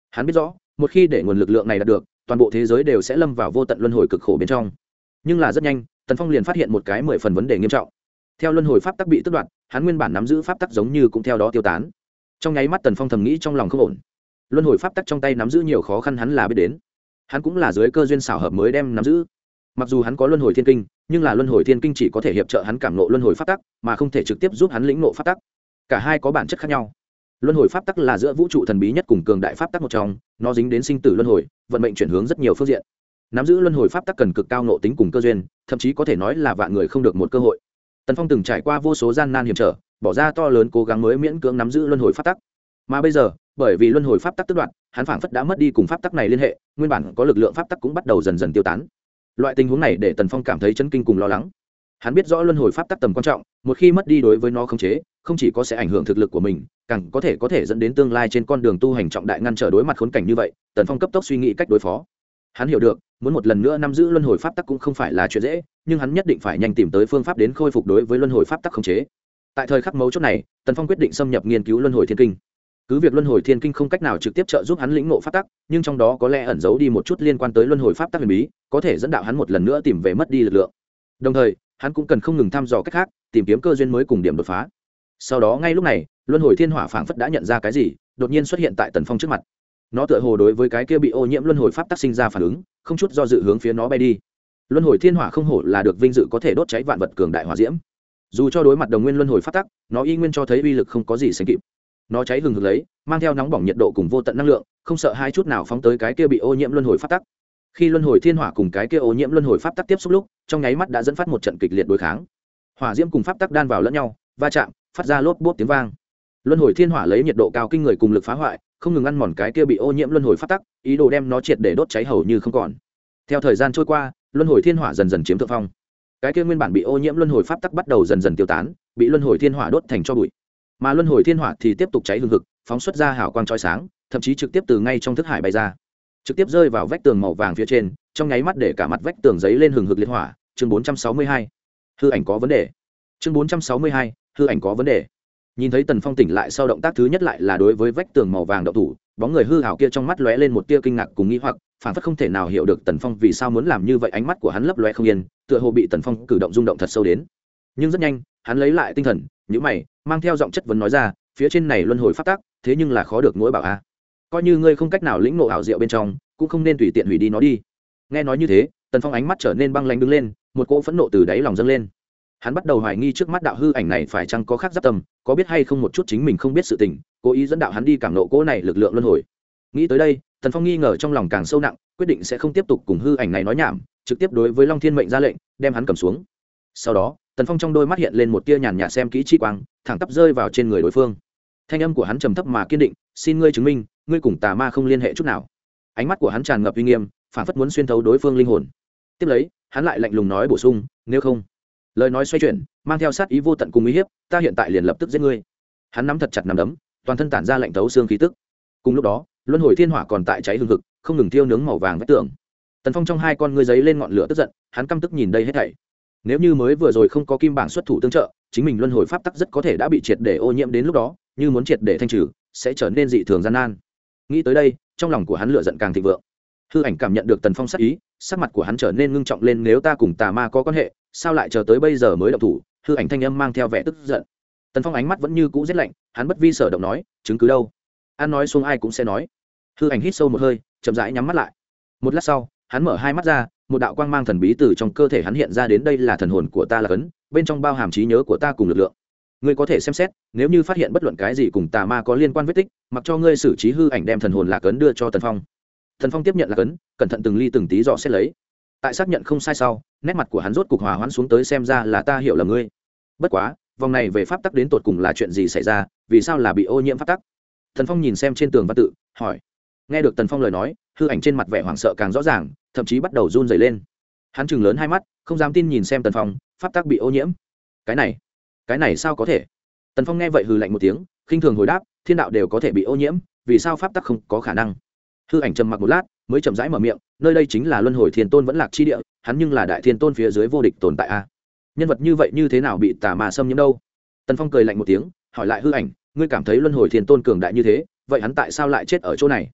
Hắn biết rõ một khi để nguồn lực lượng này đạt được, toàn bộ thế giới đều sẽ lâm vào vô tận luân hồi cực khổ bên trong. Nhưng là rất nhanh, Tần Phong liền phát hiện một cái mười phần vấn đề nghiêm trọng. Theo luân hồi pháp tắc bị tước đoạt, hắn nguyên bản nắm giữ pháp tắc giống như cũng theo đó tiêu tán. Trong nháy mắt Tần Phong thầm nghĩ trong lòng không ổn. Luân hồi pháp tắc trong tay nắm giữ nhiều khó khăn hắn là biết đến. Hắn cũng là dưới cơ duyên xảo hợp mới đem nắm giữ. Mặc dù hắn có luân hồi thiên kinh, nhưng là luân hồi thiên kinh chỉ có thể hiệp trợ hắn cảm ngộ luân hồi pháp tắc, mà không thể trực tiếp giúp hắn lĩnh ngộ pháp tắc. Cả hai có bản chất khác nhau. Luân hồi pháp tắc là giữa vũ trụ thần bí nhất cùng cường đại pháp tắc một trong, nó dính đến sinh tử luân hồi, vận mệnh chuyển hướng rất nhiều phương diện. Nắm giữ luân hồi pháp tắc cần cực cao ngộ tính cùng cơ duyên, thậm chí có thể nói là vạn người không được một cơ hội. Tần Phong từng trải qua vô số gian nan hiểm trở, bỏ ra to lớn cố gắng mới miễn cưỡng nắm giữ luân hồi pháp tắc. Mà bây giờ, bởi vì luân hồi pháp tắc tước đoạt, hắn phảng phất đã mất đi cùng pháp tắc này liên hệ, nguyên bản có lực lượng pháp tắc cũng bắt đầu dần dần tiêu tán. Loại tình huống này để Tần Phong cảm thấy chấn kinh cùng lo lắng. Hắn biết rõ luân hồi pháp tắc tầm quan trọng, một khi mất đi đối với nó khống chế, không chỉ có sẽ ảnh hưởng thực lực của mình, càng có thể có thể dẫn đến tương lai trên con đường tu hành trọng đại ngăn trở đối mặt khốn cảnh như vậy. Tần Phong cấp tốc suy nghĩ cách đối phó. Hắn hiểu được, muốn một lần nữa nắm giữ luân hồi pháp tắc cũng không phải là chuyện dễ, nhưng hắn nhất định phải nhanh tìm tới phương pháp đến khôi phục đối với luân hồi pháp tắc khống chế. Tại thời khắc mấu chốt này, Tần Phong quyết định xâm nhập nghiên cứu luân hồi thiên kinh. Cứ việc luân hồi thiên kinh không cách nào trực tiếp trợ giúp hắn lĩnh ngộ pháp tắc, nhưng trong đó có lẽ ẩn giấu đi một chút liên quan tới luân hồi pháp tắc huyền bí, có thể dẫn đạo hắn một lần nữa tìm về mất đi lực lượng. Đồng thời, hắn cũng cần không ngừng thăm dò cách khác, tìm kiếm cơ duyên mới cùng điểm đột phá. Sau đó ngay lúc này, luân hồi thiên hỏa phảng phất đã nhận ra cái gì, đột nhiên xuất hiện tại Tần Phong trước mặt. Nó tựa hồ đối với cái kia bị ô nhiễm luân hồi pháp tắc sinh ra phản ứng, không chút do dự hướng phía nó bay đi. Luân hồi thiên hỏa không hổ là được vinh dự có thể đốt cháy vạn vật cường đại hỏa diễm. Dù cho đối mặt đồng nguyên luân hồi pháp tắc, nó y nguyên cho thấy uy lực không có gì sánh kịp. Nó cháy hừng hực lấy, mang theo nóng bỏng nhiệt độ cùng vô tận năng lượng, không sợ hai chút nào phóng tới cái kia bị ô nhiễm luân hồi pháp tắc. Khi luân hồi thiên hỏa cùng cái kia ô nhiễm luân hồi pháp tắc tiếp xúc lúc, trong nháy mắt đã dẫn phát một trận kịch liệt đối kháng. Hỏa diễm cùng pháp tắc đan vào lẫn nhau, va chạm, phát ra lốp bốp tiếng vang. Luân hồi thiên hỏa lấy nhiệt độ cao kinh người cùng lực phá hoại, không ngừng ăn mòn cái kia bị ô nhiễm luân hồi pháp tắc, ý đồ đem nó triệt để đốt cháy hầu như không còn. Theo thời gian trôi qua, luân hồi thiên hỏa dần dần chiếm thượng phong. Cái kia nguyên bản bị ô nhiễm luân hồi pháp tắc bắt đầu dần dần tiêu tán, bị luân hồi thiên hỏa đốt thành tro bụi. Mà luân hồi thiên hỏa thì tiếp tục cháy hừng hực, phóng xuất ra hào quang chói sáng, thậm chí trực tiếp từ ngay trong thức hải bay ra, trực tiếp rơi vào vách tường màu vàng phía trên, trong nháy mắt để cả mặt vách tường giấy lên hừng hực liệt hỏa. Chương bốn trăm sáu mươi hai, hư ảnh có vấn đề. Chương bốn trăm sáu mươi hai, hư ảnh có vấn đề. Nhìn thấy Tần Phong tỉnh lại sau, động tác thứ nhất lại là đối với vách tường màu vàng động thủ, bóng người hư ảo kia trong mắt lóe lên một tia kinh ngạc cùng nghi hoặc, phản phất không thể nào hiểu được Tần Phong vì sao muốn làm như vậy, ánh mắt của hắn lấp lóe không yên, tựa hồ bị Tần Phong cử động rung động thật sâu đến. Nhưng rất nhanh, hắn lấy lại tinh thần, nhíu mày, mang theo giọng chất vấn nói ra, phía trên này luân hồi pháp tắc, thế nhưng là khó được mỗi bảo a. Coi như ngươi không cách nào lĩnh ngộ ảo diệu bên trong, cũng không nên tùy tiện hủy đi nó đi. Nghe nói như thế, Tần Phong ánh mắt trở nên băng lãnh đứng lên, một cỗ phẫn nộ từ đáy lòng dâng lên. Hắn bắt đầu hoài nghi trước mắt đạo hư ảnh này phải chăng có khác giáp tâm, có biết hay không một chút chính mình không biết sự tình, cố ý dẫn đạo hắn đi cảm nộ cỗ này lực lượng luân hồi. Nghĩ tới đây, Tần Phong nghi ngờ trong lòng càng sâu nặng, quyết định sẽ không tiếp tục cùng hư ảnh này nói nhảm, trực tiếp đối với Long Thiên Mệnh ra lệnh, đem hắn cầm xuống. Sau đó, Tần Phong trong đôi mắt hiện lên một tia nhàn nhạt xem kỹ chi quang, thẳng tắp rơi vào trên người đối phương. Thanh âm của hắn trầm thấp mà kiên định, "Xin ngươi chứng minh, ngươi cùng tà ma không liên hệ chút nào." Ánh mắt của hắn tràn ngập uy nghiêm, phản phất muốn xuyên thấu đối phương linh hồn. Tiếp lấy, hắn lại lạnh lùng nói bổ sung, "Nếu không." Lời nói xoay chuyển, mang theo sát ý vô tận cùng uy hiếp, "Ta hiện tại liền lập tức giết ngươi." Hắn nắm thật chặt nắm đấm, toàn thân tản ra lạnh thấu xương khí tức. Cùng lúc đó, luân hồi thiên hỏa còn tại cháy hừng hực, không ngừng thiêu nướng màu vàng vách tường. Tần Phong trong hai con ngươi giấy lên ngọn lửa tức giận, hắn căm tức nhìn đây hết thảy. Nếu như mới vừa rồi không có kim bảng xuất thủ tương trợ, chính mình luân hồi pháp tắc rất có thể đã bị triệt để ô nhiễm, đến lúc đó, như muốn triệt để thanh trừ, sẽ trở nên dị thường gian nan. Nghĩ tới đây, trong lòng của hắn lửa giận càng thịnh vượng. Hư ảnh cảm nhận được Tần Phong sát ý, sắc mặt của hắn trở nên ngưng trọng lên, "Nếu ta cùng tà ma có quan hệ, sao lại chờ tới bây giờ mới động thủ?" Hư ảnh thanh âm mang theo vẻ tức giận. Tần Phong ánh mắt vẫn như cũ rét lạnh, hắn bất vi sở động nói, "Chứng cứ đâu?" An nói xuống ai cũng sẽ nói. Hư ảnh hít sâu một hơi, chậm rãi nhắm mắt lại. Một lát sau, hắn mở hai mắt ra, một đạo quang mang thần bí từ trong cơ thể hắn hiện ra đến, "Đây là thần hồn của ta là cấn, bên trong bao hàm trí nhớ của ta cùng lực lượng. Ngươi có thể xem xét, nếu như phát hiện bất luận cái gì cùng tà ma có liên quan vết tích, mặc cho ngươi xử trí." Hư ảnh đem thần hồn lạc ấn đưa cho Tần Phong. Tần Phong tiếp nhận lạc ấn, cẩn thận từng ly từng tí dò xét lấy. Tại xác nhận không sai sau, nét mặt của hắn rốt cục hòa hoãn xuống tới, "Xem ra là ta hiểu lầm ngươi. Bất quá, vòng này về pháp tắc đến tột cùng là chuyện gì xảy ra, vì sao là bị ô nhiễm pháp tắc?" Tần Phong nhìn xem trên tường văn tự, hỏi. Nghe được Tần Phong lời nói, hư ảnh trên mặt vẻ hoảng sợ càng rõ ràng, thậm chí bắt đầu run rẩy lên. Hắn trừng lớn hai mắt, không dám tin nhìn xem Tần Phong, "Pháp tắc bị ô nhiễm? Cái này, cái này sao có thể?" Tần Phong nghe vậy hừ lạnh một tiếng, khinh thường hồi đáp, "Thiên đạo đều có thể bị ô nhiễm, vì sao pháp tắc không có khả năng?" Hư ảnh trầm mặc một lát, mới chậm rãi mở miệng, "Nơi đây chính là luân hồi thiên tôn vẫn lạc chi địa, hắn nhưng là đại thiên tôn phía dưới vô địch tồn tại a. Nhân vật như vậy như thế nào bị tà ma xâm nhiễm đâu?" Tần Phong cười lạnh một tiếng, hỏi lại hư ảnh, "Ngươi cảm thấy luân hồi thiên tôn cường đại như thế, vậy hắn tại sao lại chết ở chỗ này?"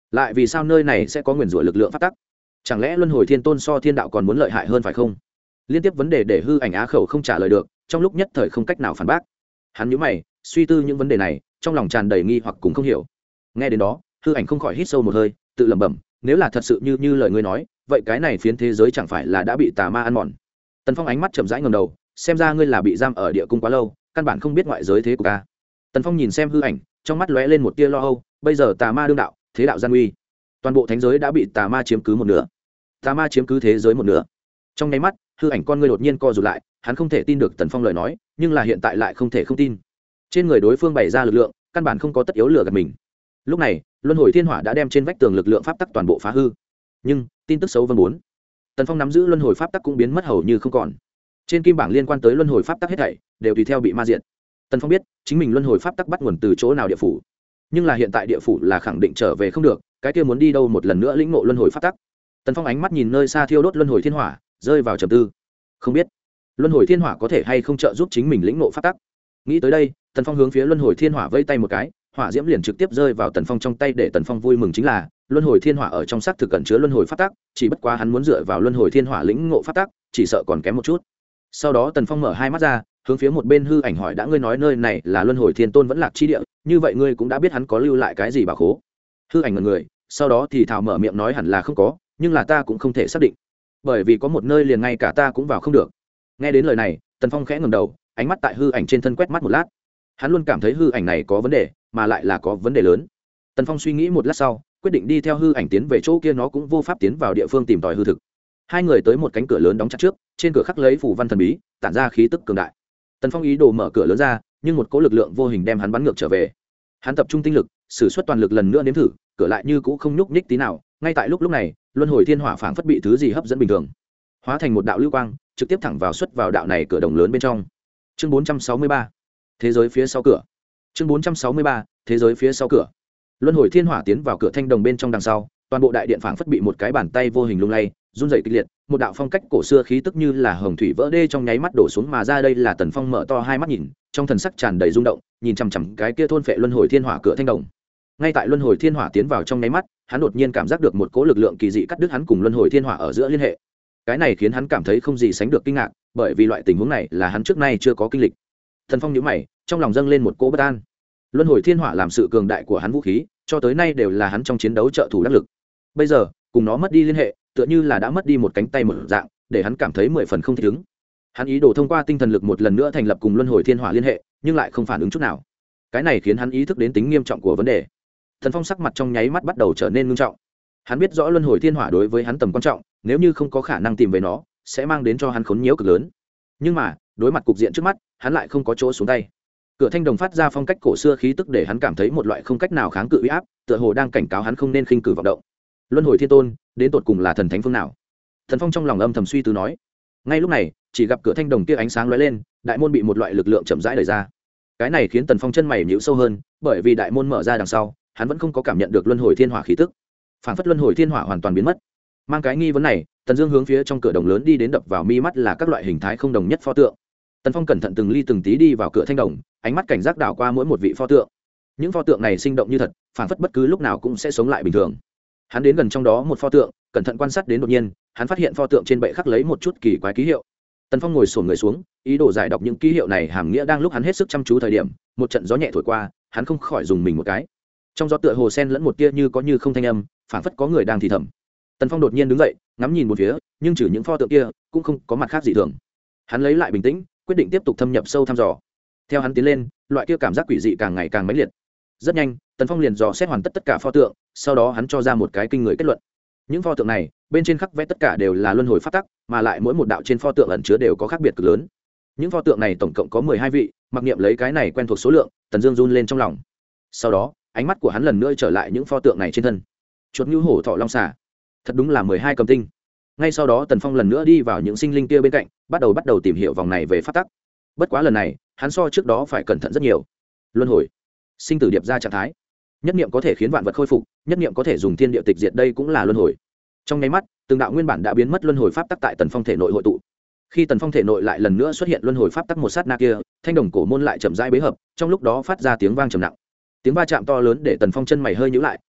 lại vì sao nơi này sẽ có nguyền rủa lực lượng pháp tắc? Chẳng lẽ luân hồi thiên tôn so thiên đạo còn muốn lợi hại hơn phải không? Liên tiếp vấn đề để hư ảnh á khẩu không trả lời được, trong lúc nhất thời không cách nào phản bác. Hắn nhíu mày suy tư những vấn đề này, trong lòng tràn đầy nghi hoặc cùng không hiểu. Nghe đến đó, hư ảnh không khỏi hít sâu một hơi, tự lẩm bẩm, nếu là thật sự như như lời ngươi nói, vậy cái này phiến thế giới chẳng phải là đã bị tà ma ăn mòn? Tần Phong ánh mắt chậm rãi ngẩng đầu, xem ra ngươi là bị giam ở địa cung quá lâu, căn bản không biết ngoại giới thế của ca. Tần Phong nhìn xem hư ảnh, trong mắt lóe lên một tia lo âu, bây giờ tà ma đương đạo, thế đạo gian uy, toàn bộ thánh giới đã bị tà ma chiếm cứ một nửa. Tà ma chiếm cứ thế giới một nửa. Trong nháy mắt, hư ảnh con ngươi đột nhiên co rụt lại, hắn không thể tin được Tần Phong lời nói, nhưng là hiện tại lại không thể không tin. Trên người đối phương bày ra lực lượng, căn bản không có tất yếu lừa gạt mình. Lúc này, luân hồi thiên hỏa đã đem trên vách tường lực lượng pháp tắc toàn bộ phá hư. Nhưng tin tức xấu vân bốn, Tần Phong nắm giữ luân hồi pháp tắc cũng biến mất hầu như không còn. Trên kim bảng liên quan tới luân hồi pháp tắc hết thảy đều tùy theo bị ma diệt. Tần Phong biết chính mình luân hồi pháp tắc bắt nguồn từ chỗ nào địa phủ, nhưng là hiện tại địa phủ là khẳng định trở về không được, cái kia muốn đi đâu một lần nữa lĩnh ngộ luân hồi pháp tắc. Tần Phong ánh mắt nhìn nơi xa thiêu đốt luân hồi thiên hỏa, rơi vào trầm tư. Không biết luân hồi thiên hỏa có thể hay không trợ giúp chính mình lĩnh ngộ pháp tắc. Nghĩ tới đây, Tần Phong hướng phía luân hồi thiên hỏa vây tay một cái, hỏa diễm liền trực tiếp rơi vào Tần Phong trong tay. Để Tần Phong vui mừng chính là luân hồi thiên hỏa ở trong xác thực cẩn chứa luân hồi pháp tắc, chỉ bất quá hắn muốn dựa vào luân hồi thiên hỏa lĩnh ngộ pháp tắc, chỉ sợ còn kém một chút. Sau đó Tần Phong mở hai mắt ra, hướng phía một bên hư ảnh hỏi, đã ngươi nói nơi này là luân hồi thiên tôn vẫn lạc chi địa, như vậy ngươi cũng đã biết hắn có lưu lại cái gì bảo khố? Hư ảnh ngẩn người, sau đó thì thào mở miệng nói, hẳn là không có, nhưng là ta cũng không thể xác định, bởi vì có một nơi liền ngay cả ta cũng vào không được. Nghe đến lời này, Tần Phong khẽ ngẩng đầu, ánh mắt tại hư ảnh trên thân quét mắt một lát. Hắn luôn cảm thấy hư ảnh này có vấn đề, mà lại là có vấn đề lớn. Tần Phong suy nghĩ một lát sau, quyết định đi theo hư ảnh tiến về chỗ kia, nó cũng vô pháp tiến vào địa phương tìm tòi hư thực. Hai người tới một cánh cửa lớn đóng chặt trước, trên cửa khắc lấy phù văn thần bí, tản ra khí tức cường đại. Tần Phong ý đồ mở cửa lớn ra, nhưng một cỗ lực lượng vô hình đem hắn bắn ngược trở về. Hắn tập trung tinh lực, sử xuất toàn lực lần nữa nếm thử, cửa lại như cũ không nhúc nhích tí nào. Ngay tại lúc lúc này, luân hồi thiên hỏa phảng phất bị thứ gì hấp dẫn bình thường, hóa thành một đạo lưu quang, trực tiếp thẳng vào xuất vào đạo này cửa đồng lớn bên trong. Chương bốn trăm sáu mươi ba, thế giới phía sau cửa. Chương bốn trăm sáu mươi ba, thế giới phía sau cửa. Luân hồi thiên hỏa tiến vào cửa thanh đồng bên trong đằng sau, toàn bộ đại điện phảng phất bị một cái bàn tay vô hình lung lay, run rẩy kịch liệt, một đạo phong cách cổ xưa khí tức như là hồng thủy vỡ đê trong nháy mắt đổ xuống mà ra. Đây là Tần Phong mở to hai mắt nhìn, trong thần sắc tràn đầy rung động, nhìn chằm chằm cái kia thôn phệ luân hồi thiên hỏa cửa thanh đồng. Ngay tại luân hồi thiên hỏa tiến vào trong nháy mắt, hắn đột nhiên cảm giác được một cỗ lực lượng kỳ dị cắt đứt hắn cùng luân hồi thiên hỏa ở giữa liên hệ. Cái này khiến hắn cảm thấy không gì sánh được kinh ngạc, bởi vì loại tình huống này là hắn trước nay chưa có kinh lịch. Tần Phong nhíu mày, trong lòng dâng lên một cỗ bất an. Luân hồi thiên hỏa làm sự cường đại của hắn vũ khí, cho tới nay đều là hắn trong chiến đấu trợ thủ đắc lực. Bây giờ, cùng nó mất đi liên hệ, tựa như là đã mất đi một cánh tay một dạng, để hắn cảm thấy mười phần không thích ứng. Hắn ý đồ thông qua tinh thần lực một lần nữa thành lập cùng luân hồi thiên hỏa liên hệ, nhưng lại không phản ứng chút nào. Cái này khiến hắn ý thức đến tính nghiêm trọng của vấn đề. Thần Phong sắc mặt trong nháy mắt bắt đầu trở nên nghiêm trọng. Hắn biết rõ luân hồi thiên hỏa đối với hắn tầm quan trọng, nếu như không có khả năng tìm về nó, sẽ mang đến cho hắn khốn nhiễu cực lớn. Nhưng mà, đối mặt cục diện trước mắt, hắn lại không có chỗ xuống tay. Cửa thanh đồng phát ra phong cách cổ xưa khí tức để hắn cảm thấy một loại không cách nào kháng cự uy áp, tựa hồ đang cảnh cáo hắn không nên khinh cử vọng động. Luân hồi thiên tôn, đến tột cùng là thần thánh phương nào? Thần Phong trong lòng âm thầm suy tư nói. Ngay lúc này, chỉ gặp cửa thanh đồng kia ánh sáng lóe lên, đại môn bị một loại lực lượng chậm rãi đẩy ra. Cái này khiến Tần Phong chân mày nhíu sâu hơn, bởi vì đại môn mở ra đằng sau, hắn vẫn không có cảm nhận được luân hồi thiên hỏa khí tức. Phản phất luân hồi thiên hỏa hoàn toàn biến mất. Mang cái nghi vấn này, Tần Dương hướng phía trong cửa đồng lớn đi đến, đập vào mi mắt là các loại hình thái không đồng nhất pho tượng. Tần Phong cẩn thận từng ly từng tí đi vào cửa thanh đồng, ánh mắt cảnh giác đảo qua mỗi một vị pho tượng. Những pho tượng này sinh động như thật, phản phất bất cứ lúc nào cũng sẽ sống lại bình thường. Hắn đến gần trong đó một pho tượng, cẩn thận quan sát đến, đột nhiên hắn phát hiện pho tượng trên bệ khắc lấy một chút kỳ quái ký hiệu. Tần Phong ngồi xổm người xuống, ý đồ giải đọc những ký hiệu này hàm nghĩa. Đang lúc hắn hết sức chăm chú thời điểm, một trận gió nhẹ thổi qua, hắn không khỏi dùng mình một cái. Trong gió tựa hồ sen lẫn một tia như có như không thanh âm, phản phất có người đang thì thầm. Tần Phong đột nhiên đứng dậy, ngắm nhìn một phía, nhưng trừ những pho tượng kia, cũng không có mặt khác gì thường. Hắn lấy lại bình tĩnh, quyết định tiếp tục thâm nhập sâu thăm dò. Theo hắn tiến lên, loại kia cảm giác quỷ dị càng ngày càng mãnh liệt. Rất nhanh, Tần Phong liền dò xét hoàn tất tất cả pho tượng, sau đó hắn cho ra một cái kinh người kết luận. Những pho tượng này, bên trên khắc vẽ tất cả đều là luân hồi pháp tắc, mà lại mỗi một đạo trên pho tượng ẩn chứa đều có khác biệt cực lớn. Những pho tượng này tổng cộng có mười hai vị, mặc niệm lấy cái này quen thuộc số lượng, Tần Dương run lên trong lòng. Sau đó, ánh mắt của hắn lần nữa trở lại những pho tượng này trên thân. Chuột ngưu hổ thọ long xà, thật đúng là mười hai cầm tinh. Ngay sau đó Tần Phong lần nữa đi vào những sinh linh kia bên cạnh, bắt đầu bắt đầu tìm hiểu vòng này về pháp tắc. Bất quá lần này, hắn so trước đó phải cẩn thận rất nhiều. Luân hồi, sinh tử điệp ra trạng thái. Nhất niệm có thể khiến vạn vật khôi phục, nhất niệm có thể dùng thiên địa tịch diệt, đây cũng là luân hồi. Trong nháy mắt, từng đạo nguyên bản đã biến mất luân hồi pháp tắc tại Tần Phong thể nội hội tụ. Khi Tần Phong thể nội lại lần nữa xuất hiện luân hồi pháp tắc một sát na kia, thanh đồng cổ môn lại chậm rãi bế hợp, trong lúc đó phát ra tiếng vang trầm nặng. Tiếng va chạm to lớn để Tần Phong chân mày hơi nhíu lại,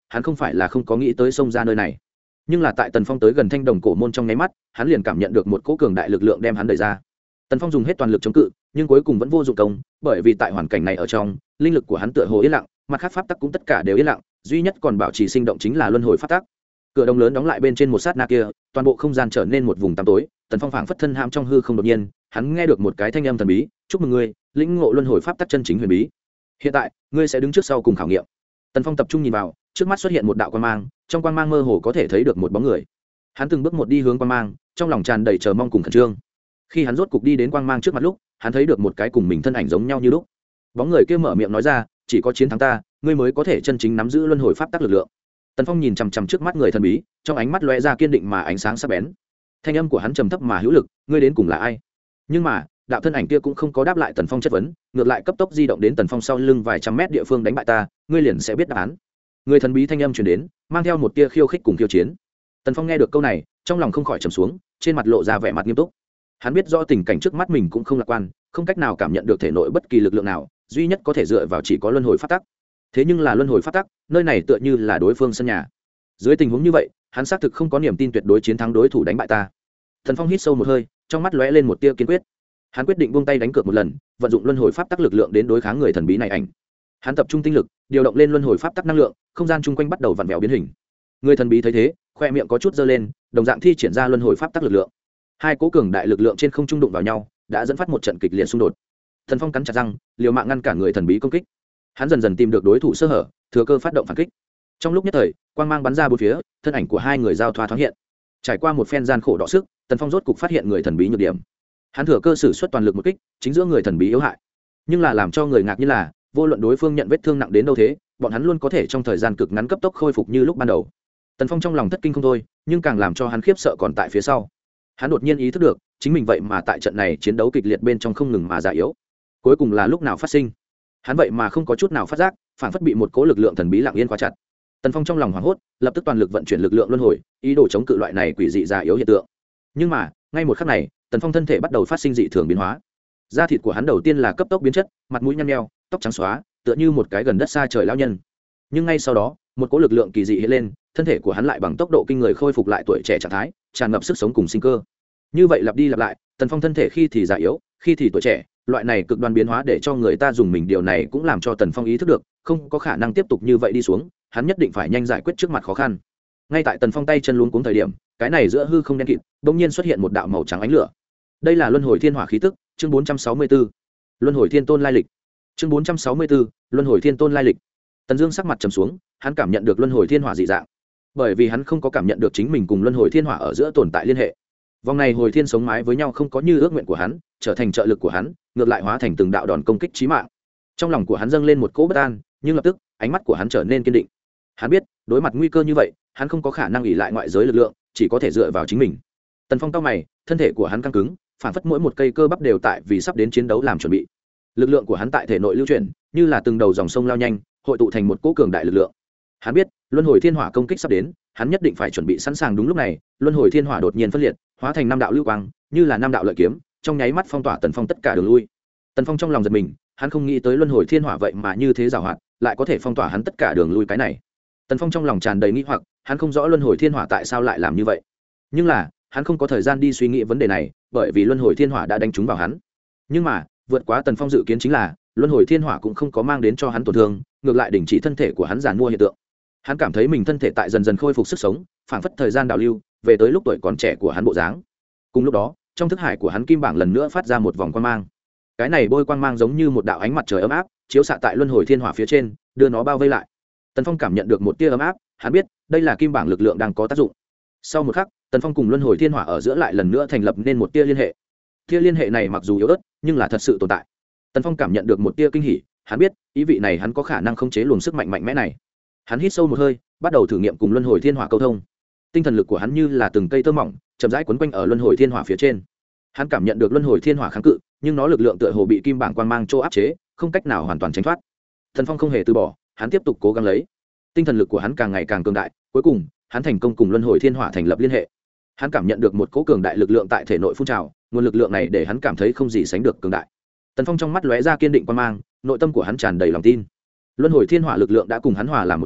hắn không phải là không có nghĩ tới xông ra nơi này, nhưng là tại Tần Phong tới gần thanh đồng cổ môn trong nháy mắt, hắn liền cảm nhận được một cỗ cường đại lực lượng đem hắn đẩy ra. Tần Phong dùng hết toàn lực chống cự, nhưng cuối cùng vẫn vô dụng công, bởi vì tại hoàn cảnh này ở trong, linh lực của hắn tựa hồ yên lặng, mặt khác pháp tắc cũng tất cả đều yên lặng, duy nhất còn bảo trì sinh động chính là luân hồi pháp tắc. Cửa đồng lớn đóng lại bên trên một sát na kia, toàn bộ không gian trở nên một vùng tăm tối. Tần Phong phảng phất thân hãm trong hư không, đột nhiên, hắn nghe được một cái thanh âm thần bí, "Chúc mừng ngươi, lĩnh ngộ luân hồi pháp tắc chân chính huyền bí. Hiện tại, ngươi sẽ đứng trước sau cùng khảo nghiệm." Tần Phong tập trung nhìn vào, trước mắt xuất hiện một đạo quang mang, trong quang mang mơ hồ có thể thấy được một bóng người. Hắn từng bước một đi hướng quang mang, trong lòng tràn đầy chờ mong cùng khẩn trương. Khi hắn rốt cục đi đến quang mang trước mặt lúc, hắn thấy được một cái cùng mình thân ảnh giống nhau như lúc. Bóng người kia mở miệng nói ra, "Chỉ có chiến thắng ta, ngươi mới có thể chân chính nắm giữ luân hồi pháp tắc lực lượng." Tần Phong nhìn chằm chằm trước mắt người thần bí, trong ánh mắt lóe ra kiên định mà ánh sáng sắc bén. Thanh âm của hắn trầm thấp mà hữu lực, "Ngươi đến cùng là ai?" Nhưng mà, đạo thân ảnh kia cũng không có đáp lại Tần Phong chất vấn, ngược lại cấp tốc di động đến Tần Phong sau lưng vài trăm mét địa phương, "Đánh bại ta, ngươi liền sẽ biết đáp án." Người thần bí thanh âm truyền đến, mang theo một tia khiêu khích cùng khiêu chiến. Tần Phong nghe được câu này, trong lòng không khỏi trầm xuống, trên mặt lộ ra vẻ mặt nghiêm túc. Hắn biết rõ tình cảnh trước mắt mình cũng không lạc quan, không cách nào cảm nhận được thể nội bất kỳ lực lượng nào, duy nhất có thể dựa vào chỉ có luân hồi pháp tắc. Thế nhưng là luân hồi pháp tắc, nơi này tựa như là đối phương sân nhà. Dưới tình huống như vậy, hắn xác thực không có niềm tin tuyệt đối chiến thắng đối thủ đánh bại ta. Tần Phong hít sâu một hơi, trong mắt lóe lên một tia kiên quyết. Hắn quyết định buông tay đánh cược một lần, vận dụng luân hồi pháp tắc lực lượng đến đối kháng người thần bí này ảnh. Hắn tập trung tinh lực, điều động lên luân hồi pháp tắc năng lượng, không gian chung quanh bắt đầu vặn vẹo biến hình. Người thần bí thấy thế, khoe miệng có chút giơ lên, đồng dạng thi triển ra luân hồi pháp tắc lực lượng. Hai cố cường đại lực lượng trên không trung đụng vào nhau, đã dẫn phát một trận kịch liệt xung đột. Tần Phong cắn chặt răng, liều mạng ngăn cản người thần bí công kích. Hắn dần dần tìm được đối thủ sơ hở, thừa cơ phát động phản kích. Trong lúc nhất thời, quang mang bắn ra bốn phía, thân ảnh của hai người giao thoa thoáng hiện. Trải qua một phen gian khổ đọ sức, Tần Phong rốt cục phát hiện người thần bí nhược điểm. Hắn thừa cơ sử xuất toàn lực một kích, chính giữa người thần bí yếu hại. Nhưng là làm cho người ngạc như là, vô luận đối phương nhận vết thương nặng đến đâu thế, bọn hắn luôn có thể trong thời gian cực ngắn cấp tốc khôi phục như lúc ban đầu. Tần Phong trong lòng thất kinh không thôi, nhưng càng làm cho hắn khiếp sợ còn tại phía sau. Hắn đột nhiên ý thức được, chính mình vậy mà tại trận này chiến đấu kịch liệt bên trong không ngừng mà già yếu. Cuối cùng là lúc nào phát sinh? Hắn vậy mà không có chút nào phát giác, phản phất bị một cỗ lực lượng thần bí lặng yên khóa chặt. Tần Phong trong lòng hoảng hốt, lập tức toàn lực vận chuyển lực lượng luân hồi, ý đồ chống cự loại này quỷ dị già yếu hiện tượng. Nhưng mà, ngay một khắc này, Tần Phong thân thể bắt đầu phát sinh dị thường biến hóa. Da thịt của hắn đầu tiên là cấp tốc biến chất, mặt mũi nhăn nheo, tóc trắng xóa, tựa như một cái gần đất xa trời lão nhân. Nhưng ngay sau đó, một cỗ lực lượng kỳ dị hiện lên, thân thể của hắn lại bằng tốc độ kinh người khôi phục lại tuổi trẻ trạng thái, tràn ngập sức sống cùng sinh cơ. Như vậy lặp đi lặp lại, Tần Phong thân thể khi thì già yếu, khi thì tuổi trẻ, loại này cực đoan biến hóa để cho người ta dùng mình, điều này cũng làm cho Tần Phong ý thức được, không có khả năng tiếp tục như vậy đi xuống, hắn nhất định phải nhanh giải quyết trước mặt khó khăn. Ngay tại Tần Phong tay chân luống cuống thời điểm, cái này giữa hư không đen kịt, bỗng nhiên xuất hiện một đạo màu trắng ánh lửa. Đây là luân hồi thiên hỏa khí tức, chương bốn trăm sáu mươi tư. Luân hồi thiên tôn lai lịch. Chương bốn trăm sáu mươi tư, luân hồi thiên tôn lai lịch. Tần Dương sắc mặt trầm xuống, hắn cảm nhận được luân hồi thiên hỏa dị dạng, bởi vì hắn không có cảm nhận được chính mình cùng luân hồi thiên hỏa ở giữa tồn tại liên hệ. Vòng này hồi thiên sống mái với nhau không có như ước nguyện của hắn, trở thành trợ lực của hắn, ngược lại hóa thành từng đạo đòn công kích chí mạng. Trong lòng của hắn dâng lên một cỗ bất an, nhưng lập tức, ánh mắt của hắn trở nên kiên định. Hắn biết, đối mặt nguy cơ như vậy, hắn không có khả năng ỷ lại ngoại giới lực lượng, chỉ có thể dựa vào chính mình. Tần Phong cau mày, thân thể của hắn căng cứng, phản phất mỗi một cây cơ bắp đều tại vì sắp đến chiến đấu làm chuẩn bị. Lực lượng của hắn tại thể nội lưu chuyển, như là từng đầu dòng sông lao nhanh, hội tụ thành một cỗ cường đại lực lượng. Hắn biết, luân hồi thiên hỏa công kích sắp đến, hắn nhất định phải chuẩn bị sẵn sàng. Đúng lúc này, luân hồi thiên hỏa đột nhiên phân liệt, hóa thành năm đạo lưu quang, như là năm đạo lợi kiếm, trong nháy mắt phong tỏa Tần Phong tất cả đường lui. Tần Phong trong lòng giật mình, hắn không nghĩ tới luân hồi thiên hỏa vậy mà như thế giàu hoạt, lại có thể phong tỏa hắn tất cả đường lui cái này. Tần Phong trong lòng tràn đầy nghi hoặc, hắn không rõ luân hồi thiên hỏa tại sao lại làm như vậy. Nhưng là, hắn không có thời gian đi suy nghĩ vấn đề này, bởi vì luân hồi thiên hỏa đã đánh trúng vào hắn. Nhưng mà, vượt quá Tần Phong dự kiến chính là, luân hồi thiên hỏa cũng không có mang đến cho hắn tổn thương, ngược lại đình chỉ thân thể của hắn giàn mua hiện tượng. Hắn cảm thấy mình thân thể tại dần dần khôi phục sức sống, phảng phất thời gian đảo lưu, về tới lúc tuổi còn trẻ của hắn bộ dáng. Cùng lúc đó, trong thức hải của hắn kim bảng lần nữa phát ra một vòng quang mang. Cái này bôi quang mang giống như một đạo ánh mặt trời ấm áp, chiếu xạ tại luân hồi thiên hỏa phía trên, đưa nó bao vây lại. Tần Phong cảm nhận được một tia ấm áp, hắn biết, đây là kim bảng lực lượng đang có tác dụng. Sau một khắc, Tần Phong cùng luân hồi thiên hỏa ở giữa lại lần nữa thành lập nên một tia liên hệ. Tia liên hệ này mặc dù yếu ớt, nhưng là thật sự tồn tại. Tần Phong cảm nhận được một tia kinh hỉ, hắn biết, ý vị này hắn có khả năng khống chế luồng sức mạnh mạnh mẽ này. Hắn hít sâu một hơi, bắt đầu thử nghiệm cùng luân hồi thiên hỏa câu thông. Tinh thần lực của hắn như là từng cây tơ mỏng, chậm rãi quấn quanh ở luân hồi thiên hỏa phía trên. Hắn cảm nhận được luân hồi thiên hỏa kháng cự, nhưng nó lực lượng tựa hồ bị kim bảng quang mang chỗ áp chế, không cách nào hoàn toàn tránh thoát. Tần Phong không hề từ bỏ, hắn tiếp tục cố gắng lấy. Tinh thần lực của hắn càng ngày càng cường đại, cuối cùng, hắn thành công cùng luân hồi thiên hỏa thành lập liên hệ. Hắn cảm nhận được một cỗ cường đại lực lượng tại thể nội phun trào, nguồn lực lượng này để hắn cảm thấy không gì sánh được cường đại. Tần Phong trong mắt lóe ra kiên định quang mang, nội tâm của hắn tràn đầy lòng tin. Luân hồi thiên hỏa lực lượng đã cùng hắn hòa làm một thể,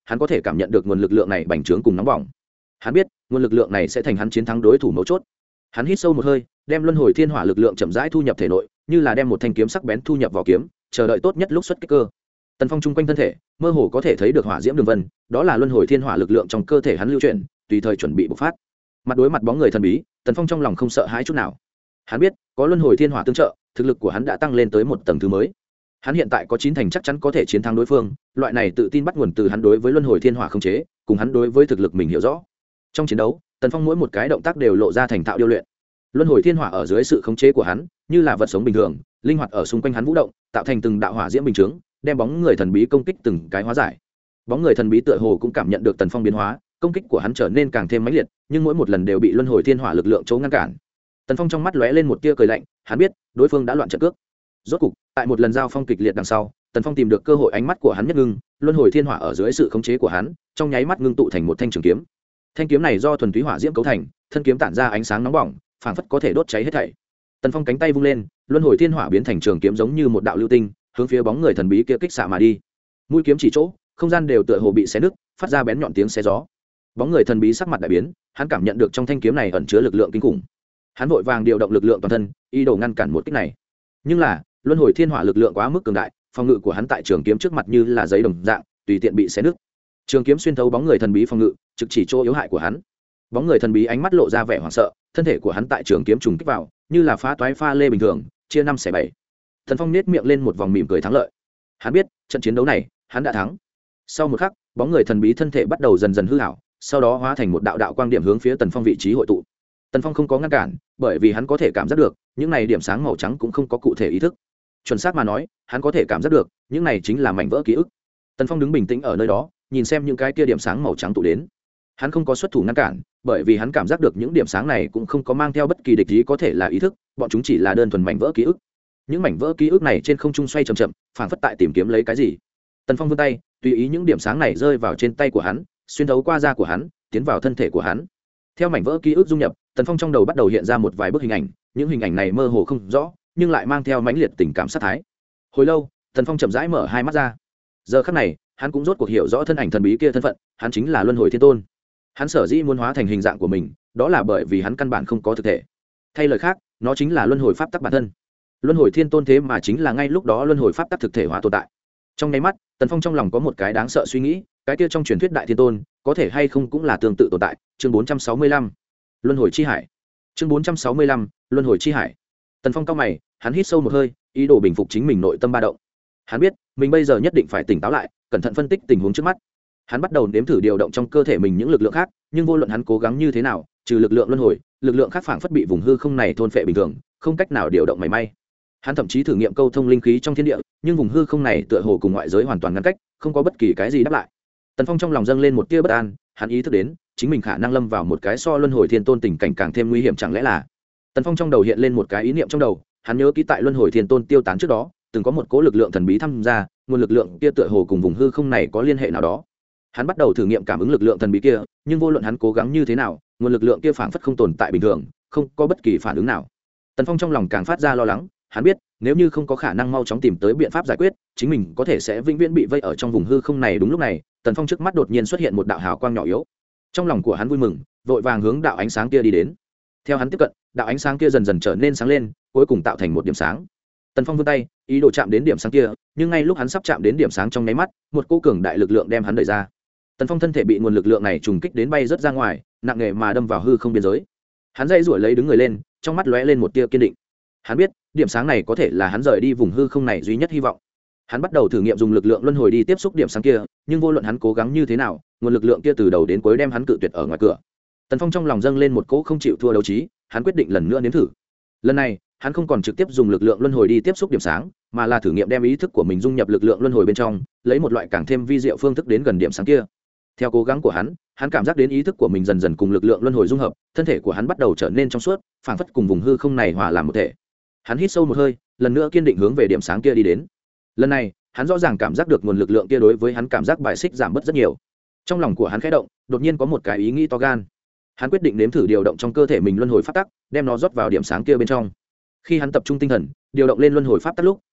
hắn có thể cảm nhận được nguồn lực lượng này bành trướng cùng nóng bỏng. Hắn biết nguồn lực lượng này sẽ thành hắn chiến thắng đối thủ mấu chốt. Hắn hít sâu một hơi, đem luân hồi thiên hỏa lực lượng chậm rãi thu nhập thể nội, như là đem một thanh kiếm sắc bén thu nhập vào kiếm, chờ đợi tốt nhất lúc xuất kích cơ. Tần Phong trung quanh thân thể mơ hồ có thể thấy được hỏa diễm đường vân, đó là luân hồi thiên hỏa lực lượng trong cơ thể hắn lưu chuyển, tùy thời chuẩn bị bộc phát. Mặt đối mặt bóng người thần bí, Tần Phong trong lòng không sợ hãi chút nào. Hắn biết có luân hồi thiên hỏa tương trợ, thực lực của hắn đã tăng lên tới một tầng thứ mới. Hắn hiện tại có chín thành chắc chắn có thể chiến thắng đối phương, loại này tự tin bắt nguồn từ hắn đối với luân hồi thiên hỏa khống chế, cùng hắn đối với thực lực mình hiểu rõ. Trong chiến đấu, Tần Phong mỗi một cái động tác đều lộ ra thành thạo điêu luyện. Luân hồi thiên hỏa ở dưới sự khống chế của hắn, như là vật sống bình thường, linh hoạt ở xung quanh hắn vũ động, tạo thành từng đạo hỏa diễm bình chướng, đem bóng người thần bí công kích từng cái hóa giải. Bóng người thần bí tựa hồ cũng cảm nhận được Tần Phong biến hóa, công kích của hắn trở nên càng thêm mãnh liệt, nhưng mỗi một lần đều bị luân hồi thiên hỏa lực lượng chống ngăn cản. Tần Phong trong mắt lóe lên một tia cười lạnh, hắn biết đối phương đã loạn trận cước. Rốt cục, tại một lần giao phong kịch liệt đằng sau, Tần Phong tìm được cơ hội, ánh mắt của hắn nhất ngưng, luân hồi thiên hỏa ở dưới sự khống chế của hắn, trong nháy mắt ngưng tụ thành một thanh trường kiếm. Thanh kiếm này do thuần túy hỏa diễm cấu thành, thân kiếm tản ra ánh sáng nóng bỏng, phảng phất có thể đốt cháy hết thảy. Tần Phong cánh tay vung lên, luân hồi thiên hỏa biến thành trường kiếm giống như một đạo lưu tinh, hướng phía bóng người thần bí kia kích xạ mà đi. Mũi kiếm chỉ chỗ, không gian đều tựa hồ bị xé nứt, phát ra bén nhọn tiếng xé gió. Bóng người thần bí sắc mặt đại biến, hắn cảm nhận được trong thanh kiếm này ẩn chứa lực lượng kinh khủng. Hắn vội vàng điều động lực lượng toàn thân, ý đồ ngăn cản một kích này. Nhưng là, luân hồi thiên hỏa lực lượng quá mức cường đại, phòng ngự của hắn tại trường kiếm trước mặt như là giấy đồng dạng, tùy tiện bị xé nứt. Trường kiếm xuyên thấu bóng người thần bí phòng ngự, trực chỉ chỗ yếu hại của hắn. Bóng người thần bí ánh mắt lộ ra vẻ hoảng sợ, thân thể của hắn tại trường kiếm trùng kích vào, như là phá toái pha lê bình thường, chia năm xẻ bảy. Thần Phong nét miệng lên một vòng mỉm cười thắng lợi. Hắn biết, trận chiến đấu này, hắn đã thắng. Sau một khắc, bóng người thần bí thân thể bắt đầu dần dần hư ảo, sau đó hóa thành một đạo đạo quang điểm hướng phía Tần Phong vị trí hội tụ. Tần Phong không có ngăn cản, bởi vì hắn có thể cảm giác được, những này điểm sáng màu trắng cũng không có cụ thể ý thức. Chuẩn xác mà nói, hắn có thể cảm giác được, những này chính là mảnh vỡ ký ức. Tần Phong đứng bình tĩnh ở nơi đó, nhìn xem những cái kia điểm sáng màu trắng tụ đến. Hắn không có xuất thủ ngăn cản, bởi vì hắn cảm giác được những điểm sáng này cũng không có mang theo bất kỳ địch ý có thể là ý thức, bọn chúng chỉ là đơn thuần mảnh vỡ ký ức. Những mảnh vỡ ký ức này trên không trung xoay chậm chậm, phảng phất tại tìm kiếm lấy cái gì. Tần Phong vươn tay, tùy ý những điểm sáng này rơi vào trên tay của hắn, xuyên thấu qua da của hắn, tiến vào thân thể của hắn. Theo mảnh vỡ ký ức dung nhập, Tần Phong trong đầu bắt đầu hiện ra một vài bức hình ảnh, những hình ảnh này mơ hồ không rõ, nhưng lại mang theo mãnh liệt tình cảm sát thái. Hồi lâu, Tần Phong chậm rãi mở hai mắt ra. Giờ khắc này, hắn cũng rốt cuộc hiểu rõ thân ảnh thần bí kia thân phận, hắn chính là Luân Hồi Thiên Tôn. Hắn sở dĩ muốn hóa thành hình dạng của mình, đó là bởi vì hắn căn bản không có thực thể. Thay lời khác, nó chính là luân hồi pháp tắc bản thân. Luân Hồi Thiên Tôn thế mà chính là ngay lúc đó luân hồi pháp tắc thực thể hóa tồn tại. Trong nháy mắt, Tần Phong trong lòng có một cái đáng sợ suy nghĩ, cái kia trong truyền thuyết đại thiên tôn, có thể hay không cũng là tương tự tồn tại. Chương bốn trăm sáu mươi lăm, Luân hồi chi hải. Chương bốn trăm sáu mươi lăm, Luân hồi chi hải. Tần Phong cau mày, hắn hít sâu một hơi, ý đồ bình phục chính mình nội tâm ba động. Hắn biết, mình bây giờ nhất định phải tỉnh táo lại, cẩn thận phân tích tình huống trước mắt. Hắn bắt đầu nếm thử điều động trong cơ thể mình những lực lượng khác, nhưng vô luận hắn cố gắng như thế nào, trừ lực lượng luân hồi, lực lượng khác phảng phất bị vùng hư không này thôn phệ bình thường, không cách nào điều động mảy may. Hắn thậm chí thử nghiệm câu thông linh khí trong thiên địa, nhưng vùng hư không này tựa hồ cùng ngoại giới hoàn toàn ngăn cách, không có bất kỳ cái gì đáp lại. Tần Phong trong lòng dâng lên một tia bất an, hắn ý thức đến, chính mình khả năng lâm vào một cái so luân hồi thiên tôn tình cảnh càng thêm nguy hiểm, chẳng lẽ là. Tần Phong trong đầu hiện lên một cái ý niệm trong đầu, hắn nhớ kỹ tại luân hồi thiên tôn tiêu tán trước đó, từng có một cỗ lực lượng thần bí tham gia, nguồn lực lượng kia tựa hồ cùng vùng hư không này có liên hệ nào đó. Hắn bắt đầu thử nghiệm cảm ứng lực lượng thần bí kia, nhưng vô luận hắn cố gắng như thế nào, nguồn lực lượng kia phảng phất không tồn tại bình thường, không có bất kỳ phản ứng nào. Tần Phong trong lòng càng phát ra lo lắng, hắn biết, nếu như không có khả năng mau chóng tìm tới biện pháp giải quyết, chính mình có thể sẽ vĩnh viễn bị vây ở trong vùng hư không này. Đúng lúc này, Tần Phong trước mắt đột nhiên xuất hiện một đạo hào quang nhỏ yếu. Trong lòng của hắn vui mừng, vội vàng hướng đạo ánh sáng kia đi đến. Theo hắn tiếp cận, đạo ánh sáng kia dần dần trở nên sáng lên, cuối cùng tạo thành một điểm sáng. Tần Phong vươn tay, ý đồ chạm đến điểm sáng kia, nhưng ngay lúc hắn sắp chạm đến điểm sáng trong nháy mắt, một cỗ cường đại lực lượng đem hắn đẩy ra. Tần Phong thân thể bị nguồn lực lượng này trùng kích đến bay rất ra ngoài, nặng nề mà đâm vào hư không biên giới. Hắn dây rủi lấy đứng người lên, trong mắt lóe lên một tia kiên định. Hắn biết, điểm sáng này có thể là hắn rời đi vùng hư không này duy nhất hy vọng. Hắn bắt đầu thử nghiệm dùng lực lượng luân hồi đi tiếp xúc điểm sáng kia, nhưng vô luận hắn cố gắng như thế nào, nguồn lực lượng kia từ đầu đến cuối đem hắn cự tuyệt ở ngoài cửa. Tần Phong trong lòng dâng lên một cỗ không chịu thua đấu trí, hắn quyết định lần nữa nếm thử. Lần này, hắn không còn trực tiếp dùng lực lượng luân hồi đi tiếp xúc điểm sáng, mà là thử nghiệm đem ý thức của mình dung nhập lực lượng luân hồi bên trong, lấy một loại càng thêm vi diệu phương thức đến gần điểm sáng kia. Theo cố gắng của hắn, hắn cảm giác đến ý thức của mình dần dần cùng lực lượng luân hồi dung hợp, thân thể của hắn bắt đầu trở nên trong suốt, phảng phất cùng vùng hư không này hòa làm một thể. Hắn hít sâu một hơi, lần nữa kiên định hướng về điểm sáng kia đi đến. Lần này, hắn rõ ràng cảm giác được nguồn lực lượng kia đối với hắn cảm giác bài xích giảm bớt rất nhiều. Trong lòng của hắn khẽ động, đột nhiên có một cái ý nghĩ to gan. Hắn quyết định nếm thử điều động trong cơ thể mình luân hồi pháp tắc, đem nó rót vào điểm sáng kia bên trong. Khi hắn tập trung tinh thần, điều động lên luân hồi pháp tắc lúc,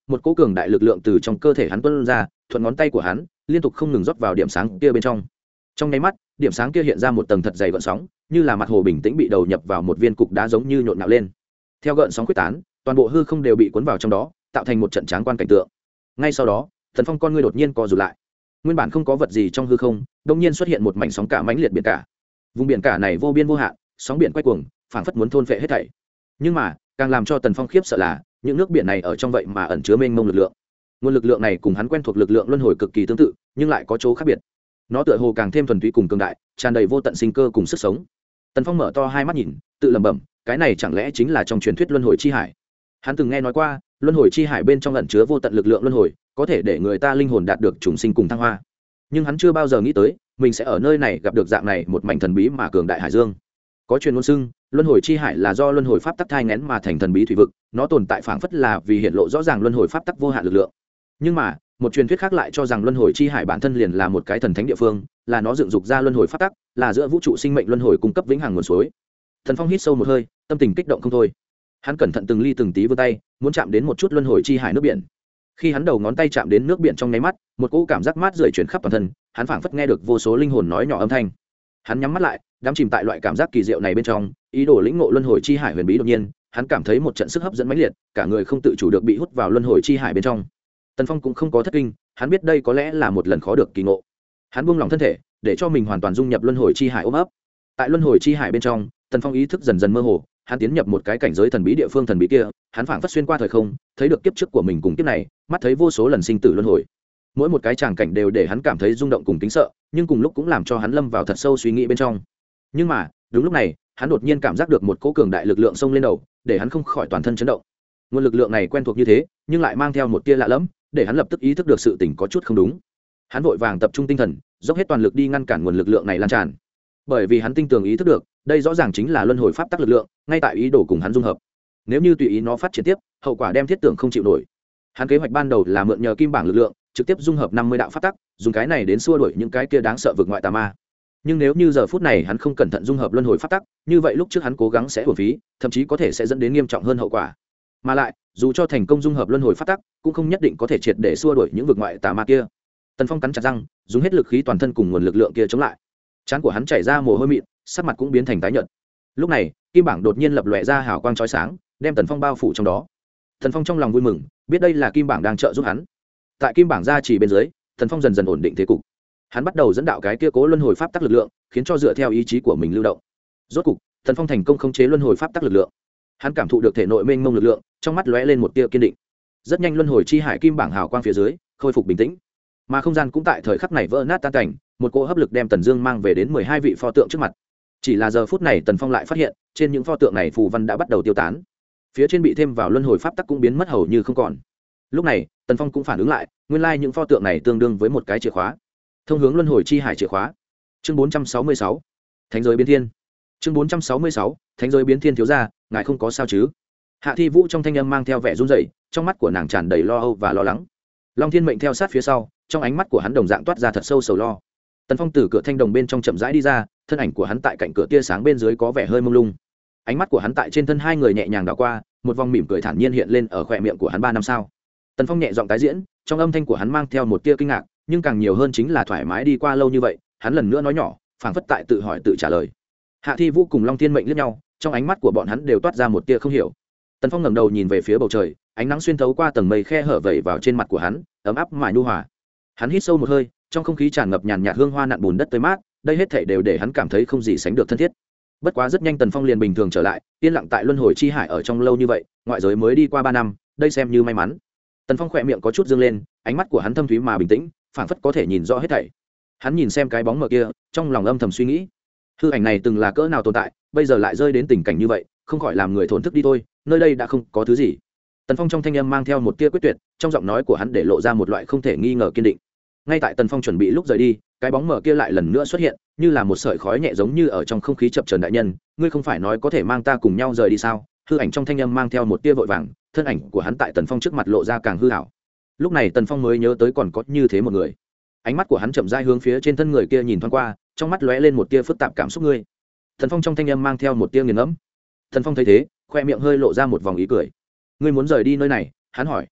một cỗ cường đại lực lượng từ trong cơ thể hắn tuôn ra, thuận ngón tay của hắn liên tục không ngừng rót vào điểm sáng kia bên trong. Trong nháy mắt, điểm sáng kia hiện ra một tầng thật dày gợn sóng, như là mặt hồ bình tĩnh bị đầu nhập vào một viên cục đá giống như nhộn nhạo lên. Theo gợn sóng quyết tán, toàn bộ hư không đều bị cuốn vào trong đó, tạo thành một trận tráng quan cảnh tượng. Ngay sau đó, Thần Phong con ngươi đột nhiên co rụt lại. Nguyên bản không có vật gì trong hư không, đột nhiên xuất hiện một mảnh sóng cả mãnh liệt biển cả. Vùng biển cả này vô biên vô hạn, sóng biển quay cuồng, phảng phất muốn thôn phệ hết thảy. Nhưng mà, càng làm cho Tần Phong khiếp sợ là, những nước biển này ở trong vậy mà ẩn chứa mênh mông lực lượng. Nguồn lực lượng này cùng hắn quen thuộc lực lượng luân hồi cực kỳ tương tự, nhưng lại có chỗ khác biệt. Nó tựa hồ càng thêm thuần túy cùng cường đại, tràn đầy vô tận sinh cơ cùng sức sống. Tần Phong mở to hai mắt nhìn, tự lẩm bẩm, cái này chẳng lẽ chính là trong truyền thuyết luân hồi chi hải? Hắn từng nghe nói qua, luân hồi chi hải bên trong ẩn chứa vô tận lực lượng luân hồi, có thể để người ta linh hồn đạt được trùng sinh cùng thăng hoa. Nhưng hắn chưa bao giờ nghĩ tới, mình sẽ ở nơi này gặp được dạng này một mảnh thần bí mà cường đại hải dương. Có truyền ngôn xưng, luân hồi chi hải là do luân hồi pháp tắc thai nghén mà thành thần bí thủy vực, nó tồn tại phảng phất là vì hiện lộ rõ ràng luân hồi pháp tắc vô hạn lực lượng. Nhưng mà, một truyền thuyết khác lại cho rằng luân hồi chi hải bản thân liền là một cái thần thánh địa phương, là nó dựng dục ra luân hồi pháp tắc, là giữa vũ trụ sinh mệnh luân hồi cung cấp vĩnh hằng nguồn suối. Thần Phong hít sâu một hơi, tâm tình kích động không thôi. Hắn cẩn thận từng ly từng tí vươn tay, muốn chạm đến một chút luân hồi chi hải nước biển. Khi hắn đầu ngón tay chạm đến nước biển trong nháy mắt, một cỗ cảm giác mát rượi chuyển khắp toàn thân, hắn phảng phất nghe được vô số linh hồn nói nhỏ âm thanh. Hắn nhắm mắt lại, đắm chìm tại loại cảm giác kỳ diệu này bên trong, ý đồ lĩnh ngộ luân hồi chi hải huyền bí. Đột nhiên, hắn cảm thấy một trận sức hấp dẫn mãnh liệt, cả người không tự chủ được bị hút vào luân hồi chi hải bên trong. Tần Phong cũng không có thất kinh, hắn biết đây có lẽ là một lần khó được kỳ ngộ. Hắn buông lỏng thân thể, để cho mình hoàn toàn dung nhập luân hồi chi hải ôm ấp. Tại luân hồi chi hải bên trong, Tần Phong ý thức dần dần mơ hồ, hắn tiến nhập một cái cảnh giới thần bí địa phương thần bí kia, hắn phảng phất xuyên qua thời không, thấy được kiếp trước của mình cùng kiếp này, mắt thấy vô số lần sinh tử luân hồi. Mỗi một cái tràng cảnh đều để hắn cảm thấy rung động cùng kính sợ, nhưng cùng lúc cũng làm cho hắn lâm vào thật sâu suy nghĩ bên trong. Nhưng mà, đúng lúc này, hắn đột nhiên cảm giác được một cỗ cường đại lực lượng xông lên đầu, để hắn không khỏi toàn thân chấn động. Nguồn lực lượng này quen thuộc như thế, nhưng lại mang theo một tia lạ lẫm, để hắn lập tức ý thức được sự tình có chút không đúng. Hắn vội vàng tập trung tinh thần, dốc hết toàn lực đi ngăn cản nguồn lực lượng này lan tràn. Bởi vì hắn tinh tường ý thức được, đây rõ ràng chính là luân hồi pháp tắc lực lượng, ngay tại ý đồ cùng hắn dung hợp. Nếu như tùy ý nó phát triển tiếp, hậu quả đem thiết tưởng không chịu nổi. Hắn kế hoạch ban đầu là mượn nhờ kim bảng lực lượng, trực tiếp dung hợp năm mươi đạo pháp tắc, dùng cái này đến xua đuổi những cái kia đáng sợ vực ngoại tà ma. Nhưng nếu như giờ phút này hắn không cẩn thận dung hợp luân hồi pháp tắc, như vậy lúc trước hắn cố gắng sẽ uổng phí, thậm chí có thể sẽ dẫn đến nghiêm trọng hơn hậu quả. Mà lại, dù cho thành công dung hợp luân hồi pháp tắc, cũng không nhất định có thể triệt để xua đuổi những vực ngoại tà ma kia. Tần Phong cắn chặt răng, dùng hết lực khí toàn thân cùng nguồn lực lượng kia chống lại. Trán của hắn chảy ra mồ hôi mịn, sắc mặt cũng biến thành tái nhợt. Lúc này, kim bảng đột nhiên lập lòe ra hào quang chói sáng, đem Tần Phong bao phủ trong đó. Tần Phong trong lòng vui mừng, biết đây là kim bảng đang trợ giúp hắn. Tại kim bảng gia trì bên dưới, Tần Phong dần dần ổn định thế cục. Hắn bắt đầu dẫn đạo cái kia cố luân hồi pháp tắc lực lượng, khiến cho dựa theo ý chí của mình lưu động. Rốt cục, Tần Phong thành công khống chế luân hồi pháp tắc lực lượng. Hắn cảm thụ được thể nội mênh mông lực lượng, trong mắt lóe lên một tia kiên định. Rất nhanh luân hồi chi hải kim bảng hào quang phía dưới khôi phục bình tĩnh, mà không gian cũng tại thời khắc này vỡ nát tan cảnh, một cỗ hấp lực đem Tần Dương mang về đến mười hai vị pho tượng trước mặt. Chỉ là giờ phút này Tần Phong lại phát hiện, trên những pho tượng này phù văn đã bắt đầu tiêu tán, phía trên bị thêm vào luân hồi pháp tắc cũng biến mất hầu như không còn. Lúc này, Tần Phong cũng phản ứng lại, nguyên lai những pho tượng này tương đương với một cái chìa khóa, thông hướng luân hồi chi hải chìa khóa. Chương bốn trăm sáu mươi sáu, Thánh giới biến thiên. Chương bốn trăm sáu mươi sáu, Thánh giới biến thiên. Thiếu gia, ngài không có sao chứ? Hạ Thi Vũ trong thanh âm mang theo vẻ run rẩy, trong mắt của nàng tràn đầy lo âu và lo lắng. Long Thiên Mệnh theo sát phía sau, trong ánh mắt của hắn đồng dạng toát ra thật sâu sầu lo. Tần Phong từ cửa thanh đồng bên trong chậm rãi đi ra, thân ảnh của hắn tại cạnh cửa tia sáng bên dưới có vẻ hơi mông lung. Ánh mắt của hắn tại trên thân hai người nhẹ nhàng đảo qua, một vòng mỉm cười thản nhiên hiện lên ở khóe miệng của hắn. Ba năm sao? Tần Phong nhẹ giọng tái diễn, trong âm thanh của hắn mang theo một tia kinh ngạc, nhưng càng nhiều hơn chính là thoải mái. Đi qua lâu như vậy, hắn lần nữa nói nhỏ, phảng phất tại tự hỏi tự trả lời. Hạ Thi Vũ cùng Long Thiên Mệnh liếc nhau, trong ánh mắt của bọn hắn đều toát ra một tia không hiểu. Tần Phong ngẩng đầu nhìn về phía bầu trời, ánh nắng xuyên thấu qua tầng mây khe hở vẩy vào trên mặt của hắn, ấm áp mà nhu hòa. Hắn hít sâu một hơi, trong không khí tràn ngập nhàn nhạt hương hoa nặn bùn đất tươi mát, đây hết thảy đều để hắn cảm thấy không gì sánh được thân thiết. Bất quá rất nhanh Tần Phong liền bình thường trở lại, yên lặng tại luân hồi chi hải ở trong lâu như vậy, ngoại giới mới đi qua ba năm, đây xem như may mắn. Tần Phong khỏe miệng có chút dương lên, ánh mắt của hắn thâm thúy mà bình tĩnh, phảng phất có thể nhìn rõ hết thảy. Hắn nhìn xem cái bóng mờ kia, trong lòng âm thầm suy nghĩ, hư ảnh này từng là cỡ nào tồn tại, bây giờ lại rơi đến tình cảnh như vậy, không khỏi làm người thổn thức đi thôi, nơi đây đã không có thứ gì. Tần Phong trong thanh âm mang theo một tia quyết tuyệt, trong giọng nói của hắn để lộ ra một loại không thể nghi ngờ kiên định. Ngay tại Tần Phong chuẩn bị lúc rời đi, cái bóng mờ kia lại lần nữa xuất hiện, như là một sợi khói nhẹ giống như ở trong không khí chập chờn. Đại nhân, ngươi không phải nói có thể mang ta cùng nhau rời đi sao? Hư ảnh trong thanh âm mang theo một tia vội vàng, thân ảnh của hắn tại Tần Phong trước mặt lộ ra càng hư ảo. Lúc này Tần Phong mới nhớ tới còn có như thế một người. Ánh mắt của hắn chậm rãi hướng phía trên thân người kia nhìn thoáng qua, trong mắt lóe lên một tia phức tạp cảm xúc. Ngươi. Tần Phong trong thanh âm mang theo một tia nghiền ngẫm. Tần Phong thấy thế, khoe miệng hơi lộ ra một vòng ý cười. Ngươi muốn rời đi nơi này? Hắn hỏi.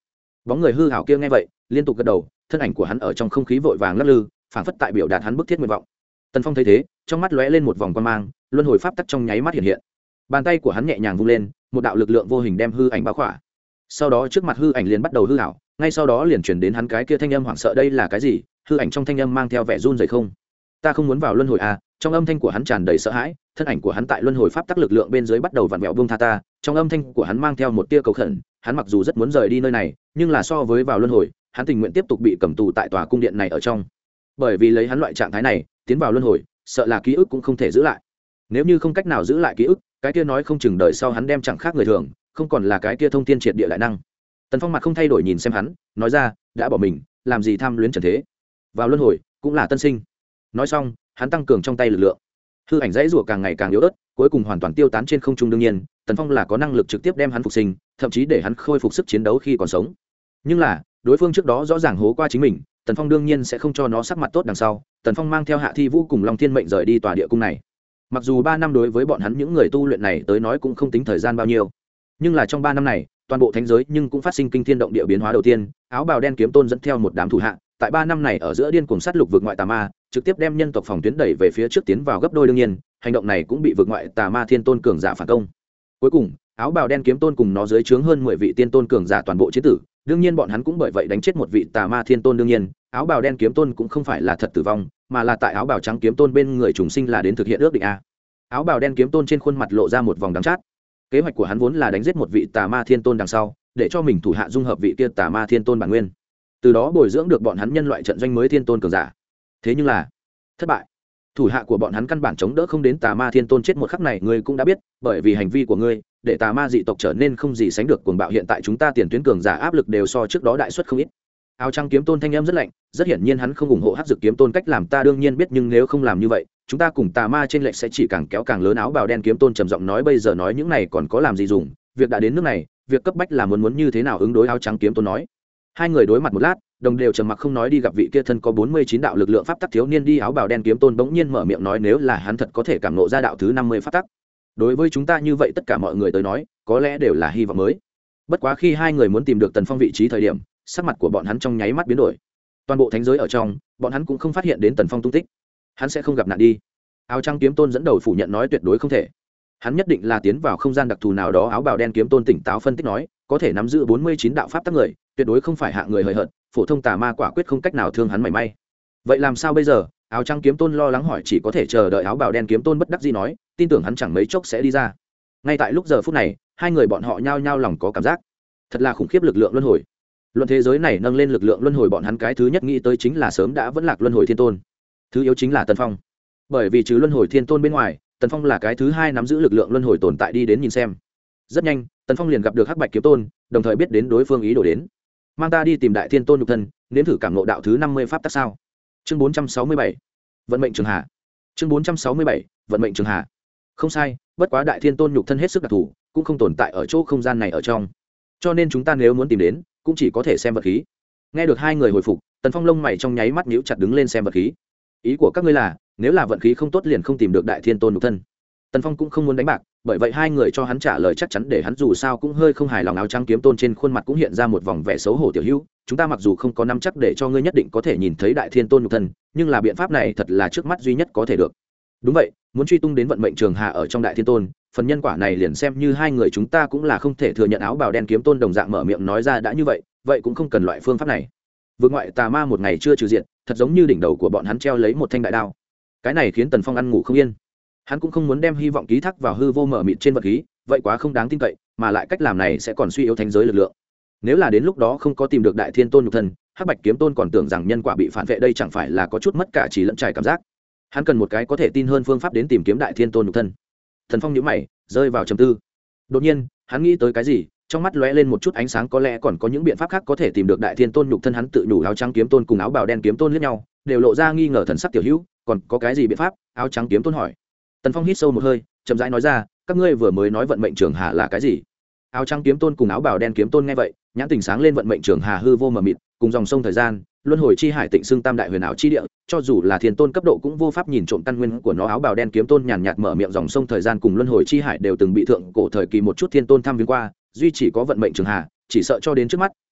Bóng người hư hảo kia nghe vậy liên tục gật đầu, thân ảnh của hắn ở trong không khí vội vàng lắc lư, phảng phất tại biểu đạt hắn bức thiết nguyện vọng. Tần Phong thấy thế, trong mắt lóe lên một vòng quan mang, luân hồi pháp tắc trong nháy mắt hiện hiện. Bàn tay của hắn nhẹ nhàng vung lên, một đạo lực lượng vô hình đem hư ảnh bao khỏa. Sau đó trước mặt hư ảnh liền bắt đầu hư ảo, ngay sau đó liền chuyển đến hắn cái kia thanh âm hoảng sợ, đây là cái gì? Hư ảnh trong thanh âm mang theo vẻ run rẩy không. Ta không muốn vào luân hồi à? Trong âm thanh của hắn tràn đầy sợ hãi, thân ảnh của hắn tại luân hồi pháp tắc lực lượng bên dưới bắt đầu vặn vẹo buông tha ta. Trong âm thanh của hắn mang theo một tia cầu khẩn, hắn mặc dù rất muốn rời đi nơi này, nhưng là so với vào luân hồi, hắn tình nguyện tiếp tục bị cầm tù tại tòa cung điện này ở trong. Bởi vì lấy hắn loại trạng thái này, tiến vào luân hồi, sợ là ký ức cũng không thể giữ lại. Nếu như không cách nào giữ lại ký ức, cái kia nói không chừng đời sau hắn đem chẳng khác người thường, không còn là cái kia thông thiên triệt địa đại năng. Tần Phong mặt không thay đổi nhìn xem hắn, nói ra, đã bỏ mình, làm gì tham luyến trần thế, vào luân hồi cũng là tân sinh. Nói xong, hắn tăng cường trong tay lực lượng, hư ảnh dãy rủa càng ngày càng yếu ớt, cuối cùng hoàn toàn tiêu tán trên không trung. Đương nhiên, Tần Phong là có năng lực trực tiếp đem hắn phục sinh, thậm chí để hắn khôi phục sức chiến đấu khi còn sống. Nhưng là, đối phương trước đó rõ ràng hố qua chính mình, Tần Phong đương nhiên sẽ không cho nó sắc mặt tốt đằng sau. Tần Phong mang theo Hạ Thi Vũ cùng Long Thiên Mệnh rời đi tòa địa cung này. Mặc dù ba năm đối với bọn hắn những người tu luyện này tới nói cũng không tính thời gian bao nhiêu, nhưng là trong ba năm này, toàn bộ thánh giới nhưng cũng phát sinh kinh thiên động địa biến hóa. Đầu tiên, áo bào đen kiếm tôn dẫn theo một đám thủ hạ, tại ba năm này ở giữa điên cuồng sát lục vực ngoại tà ma, trực tiếp đem nhân tộc phòng tuyến đẩy về phía trước tiến vào gấp đôi. Đương nhiên, hành động này cũng bị vực ngoại tà ma thiên tôn cường giả phản công. Cuối cùng, áo bào đen kiếm tôn cùng nó dưới trướng hơn mười vị tiên tôn cường giả toàn bộ chiến tử. Đương nhiên bọn hắn cũng bởi vậy đánh chết một vị tà ma thiên tôn. Đương nhiên, áo bào đen kiếm tôn cũng không phải là thật tử vong, mà là tại áo bào trắng kiếm tôn bên người trùng sinh là đến thực hiện ước định a. Áo bào đen kiếm tôn trên khuôn mặt lộ ra một vòng đắng chát. Kế hoạch của hắn vốn là đánh giết một vị tà ma thiên tôn đằng sau, để cho mình thủ hạ dung hợp vị kia tà ma thiên tôn bản nguyên, từ đó bồi dưỡng được bọn hắn nhân loại trận doanh mới thiên tôn cường giả. Thế nhưng là thất bại, thủ hạ của bọn hắn căn bản chống đỡ không đến tà ma thiên tôn chết một khắc này. Ngươi cũng đã biết, bởi vì hành vi của ngươi để tà ma dị tộc trở nên không gì sánh được cuồng bạo. Hiện tại chúng ta tiền tuyến cường giả áp lực đều so trước đó đại suất không ít. Áo trắng kiếm tôn thanh âm rất lạnh, rất hiển nhiên hắn không ủng hộ hắc dực kiếm tôn cách làm. Ta đương nhiên biết, nhưng nếu không làm như vậy, chúng ta cùng tà ma trên lệch sẽ chỉ càng kéo càng lớn. Áo bào đen kiếm tôn trầm giọng nói, bây giờ nói những này còn có làm gì dùng, việc đã đến nước này, việc cấp bách là muốn muốn như thế nào ứng đối. Áo trắng kiếm tôn nói. Hai người đối mặt một lát, đồng đều trầm mặc không nói. Đi gặp vị kia thân có bốn mươi chín đạo lực lượng pháp tắc thiếu niên đi. Áo bào đen kiếm tôn bỗng nhiên mở miệng nói, nếu là hắn thật có thể cảm ngộ ra đạo thứ năm mươi pháp tắc, đối với chúng ta như vậy tất cả mọi người tới nói, có lẽ đều là hy vọng mới. Bất quá khi hai người muốn tìm được Tần Phong vị trí thời điểm, sắc mặt của bọn hắn trong nháy mắt biến đổi. Toàn bộ thánh giới ở trong, bọn hắn cũng không phát hiện đến Tần Phong tung tích. Hắn sẽ không gặp nạn đi. Áo trắng kiếm tôn dẫn đầu phủ nhận nói, tuyệt đối không thể. Hắn nhất định là tiến vào không gian đặc thù nào đó. Áo bào đen kiếm tôn tỉnh táo phân tích nói, có thể nắm giữ bốn mươi chín đạo pháp tắc người, tuyệt đối không phải hạ người hời hợt, phổ thông tà ma quả quyết không cách nào thương hắn mảy may. Vậy làm sao bây giờ? Áo trắng kiếm tôn lo lắng hỏi. Chỉ có thể chờ đợi. Áo bào đen kiếm tôn bất đắc dĩ nói, tin tưởng hắn chẳng mấy chốc sẽ đi ra. Ngay tại lúc giờ phút này, hai người bọn họ nhao nhao lòng có cảm giác, thật là khủng khiếp lực lượng luân hồi. Luận thế giới này nâng lên lực lượng luân hồi, bọn hắn cái thứ nhất nghĩ tới chính là sớm đã vẫn lạc luân hồi thiên tôn. Thứ yếu chính là Tần Phong, bởi vì trừ luân hồi thiên tôn bên ngoài, Tần Phong là cái thứ hai nắm giữ lực lượng luân hồi tồn tại. Đi đến nhìn xem. Rất nhanh, Tần Phong liền gặp được hắc bạch kiếm tôn, đồng thời biết đến đối phương ý đồ đến. Mang ta đi tìm đại thiên tôn nhục thân, nếm thử cảm ngộ đạo thứ năm mươi pháp tắc sao. Chương bốn trăm sáu mươi bảy, vận mệnh trường hạ. Chương bốn trăm sáu mươi bảy, vận mệnh trường hạ. Không sai, bất quá đại thiên tôn nhục thân hết sức đặc thù, cũng không tồn tại ở chỗ không gian này ở trong, cho nên chúng ta nếu muốn tìm đến, cũng chỉ có thể xem vật khí. Nghe được hai người hồi phục, Tần Phong lông mày trong nháy mắt nhíu chặt, đứng lên xem vật khí. Ý của các ngươi là, nếu là vận khí không tốt liền không tìm được đại thiên tôn nhục thân? Tần Phong cũng không muốn đánh bạc, bởi vậy hai người cho hắn trả lời chắc chắn để hắn dù sao cũng hơi không hài lòng. Áo trắng kiếm tôn trên khuôn mặt cũng hiện ra một vòng vẻ xấu hổ. Tiểu hữu, chúng ta mặc dù không có nắm chắc để cho ngươi nhất định có thể nhìn thấy đại thiên tôn nhục thân, nhưng là biện pháp này thật là trước mắt duy nhất có thể được. Đúng vậy, muốn truy tung đến vận mệnh trường hạ ở trong đại thiên tôn, phần nhân quả này liền xem như hai người chúng ta cũng là không thể thừa nhận. Áo bào đen kiếm tôn đồng dạng mở miệng nói ra, đã như vậy, vậy cũng không cần loại phương pháp này. Vượt ngoại tà ma một ngày chưa trừ diện, thật giống như đỉnh đầu của bọn hắn treo lấy một thanh đại đao. Cái này khiến Tần Phong ăn ngủ không yên. Hắn cũng không muốn đem hy vọng ký thác vào hư vô mở mịt trên vật khí, vậy quá không đáng tin cậy, mà lại cách làm này sẽ còn suy yếu thánh giới lực lượng. Nếu là đến lúc đó không có tìm được đại thiên tôn nhục thân, hắc bạch kiếm tôn còn tưởng rằng nhân quả bị phản vệ, đây chẳng phải là có chút mất cả chỉ lẫn trải cảm giác. Hắn cần một cái có thể tin hơn phương pháp đến tìm kiếm đại thiên tôn nhục thân. Thần Phong nhíu mày, rơi vào trầm tư. Đột nhiên, hắn nghĩ tới cái gì, trong mắt lóe lên một chút ánh sáng, có lẽ còn có những biện pháp khác có thể tìm được đại thiên tôn nhục thân. Hắn tự nhủ. Áo trắng kiếm tôn cùng áo bào đen kiếm tôn liếc nhau, đều lộ ra nghi ngờ thần sắc. Tiểu hữu, còn có cái gì biện pháp? Áo trắng kiếm tôn hỏi. Tần Phong hít sâu một hơi, chậm rãi nói ra, các ngươi vừa mới nói vận mệnh trường hà là cái gì? Áo trắng kiếm tôn cùng áo bào đen kiếm tôn nghe vậy, nhãn tình sáng lên. Vận mệnh trường hà hư vô mờ mịt, cùng dòng sông thời gian, luân hồi chi hải tịnh xưng tam đại huyền ảo chi địa, cho dù là thiên tôn cấp độ cũng vô pháp nhìn trộm căn nguyên của nó. Áo bào đen kiếm tôn nhàn nhạt mở miệng, dòng sông thời gian cùng luân hồi chi hải đều từng bị thượng cổ thời kỳ một chút thiên tôn thăm viếng qua, duy chỉ có vận mệnh trường hà, chỉ sợ cho đến trước mắt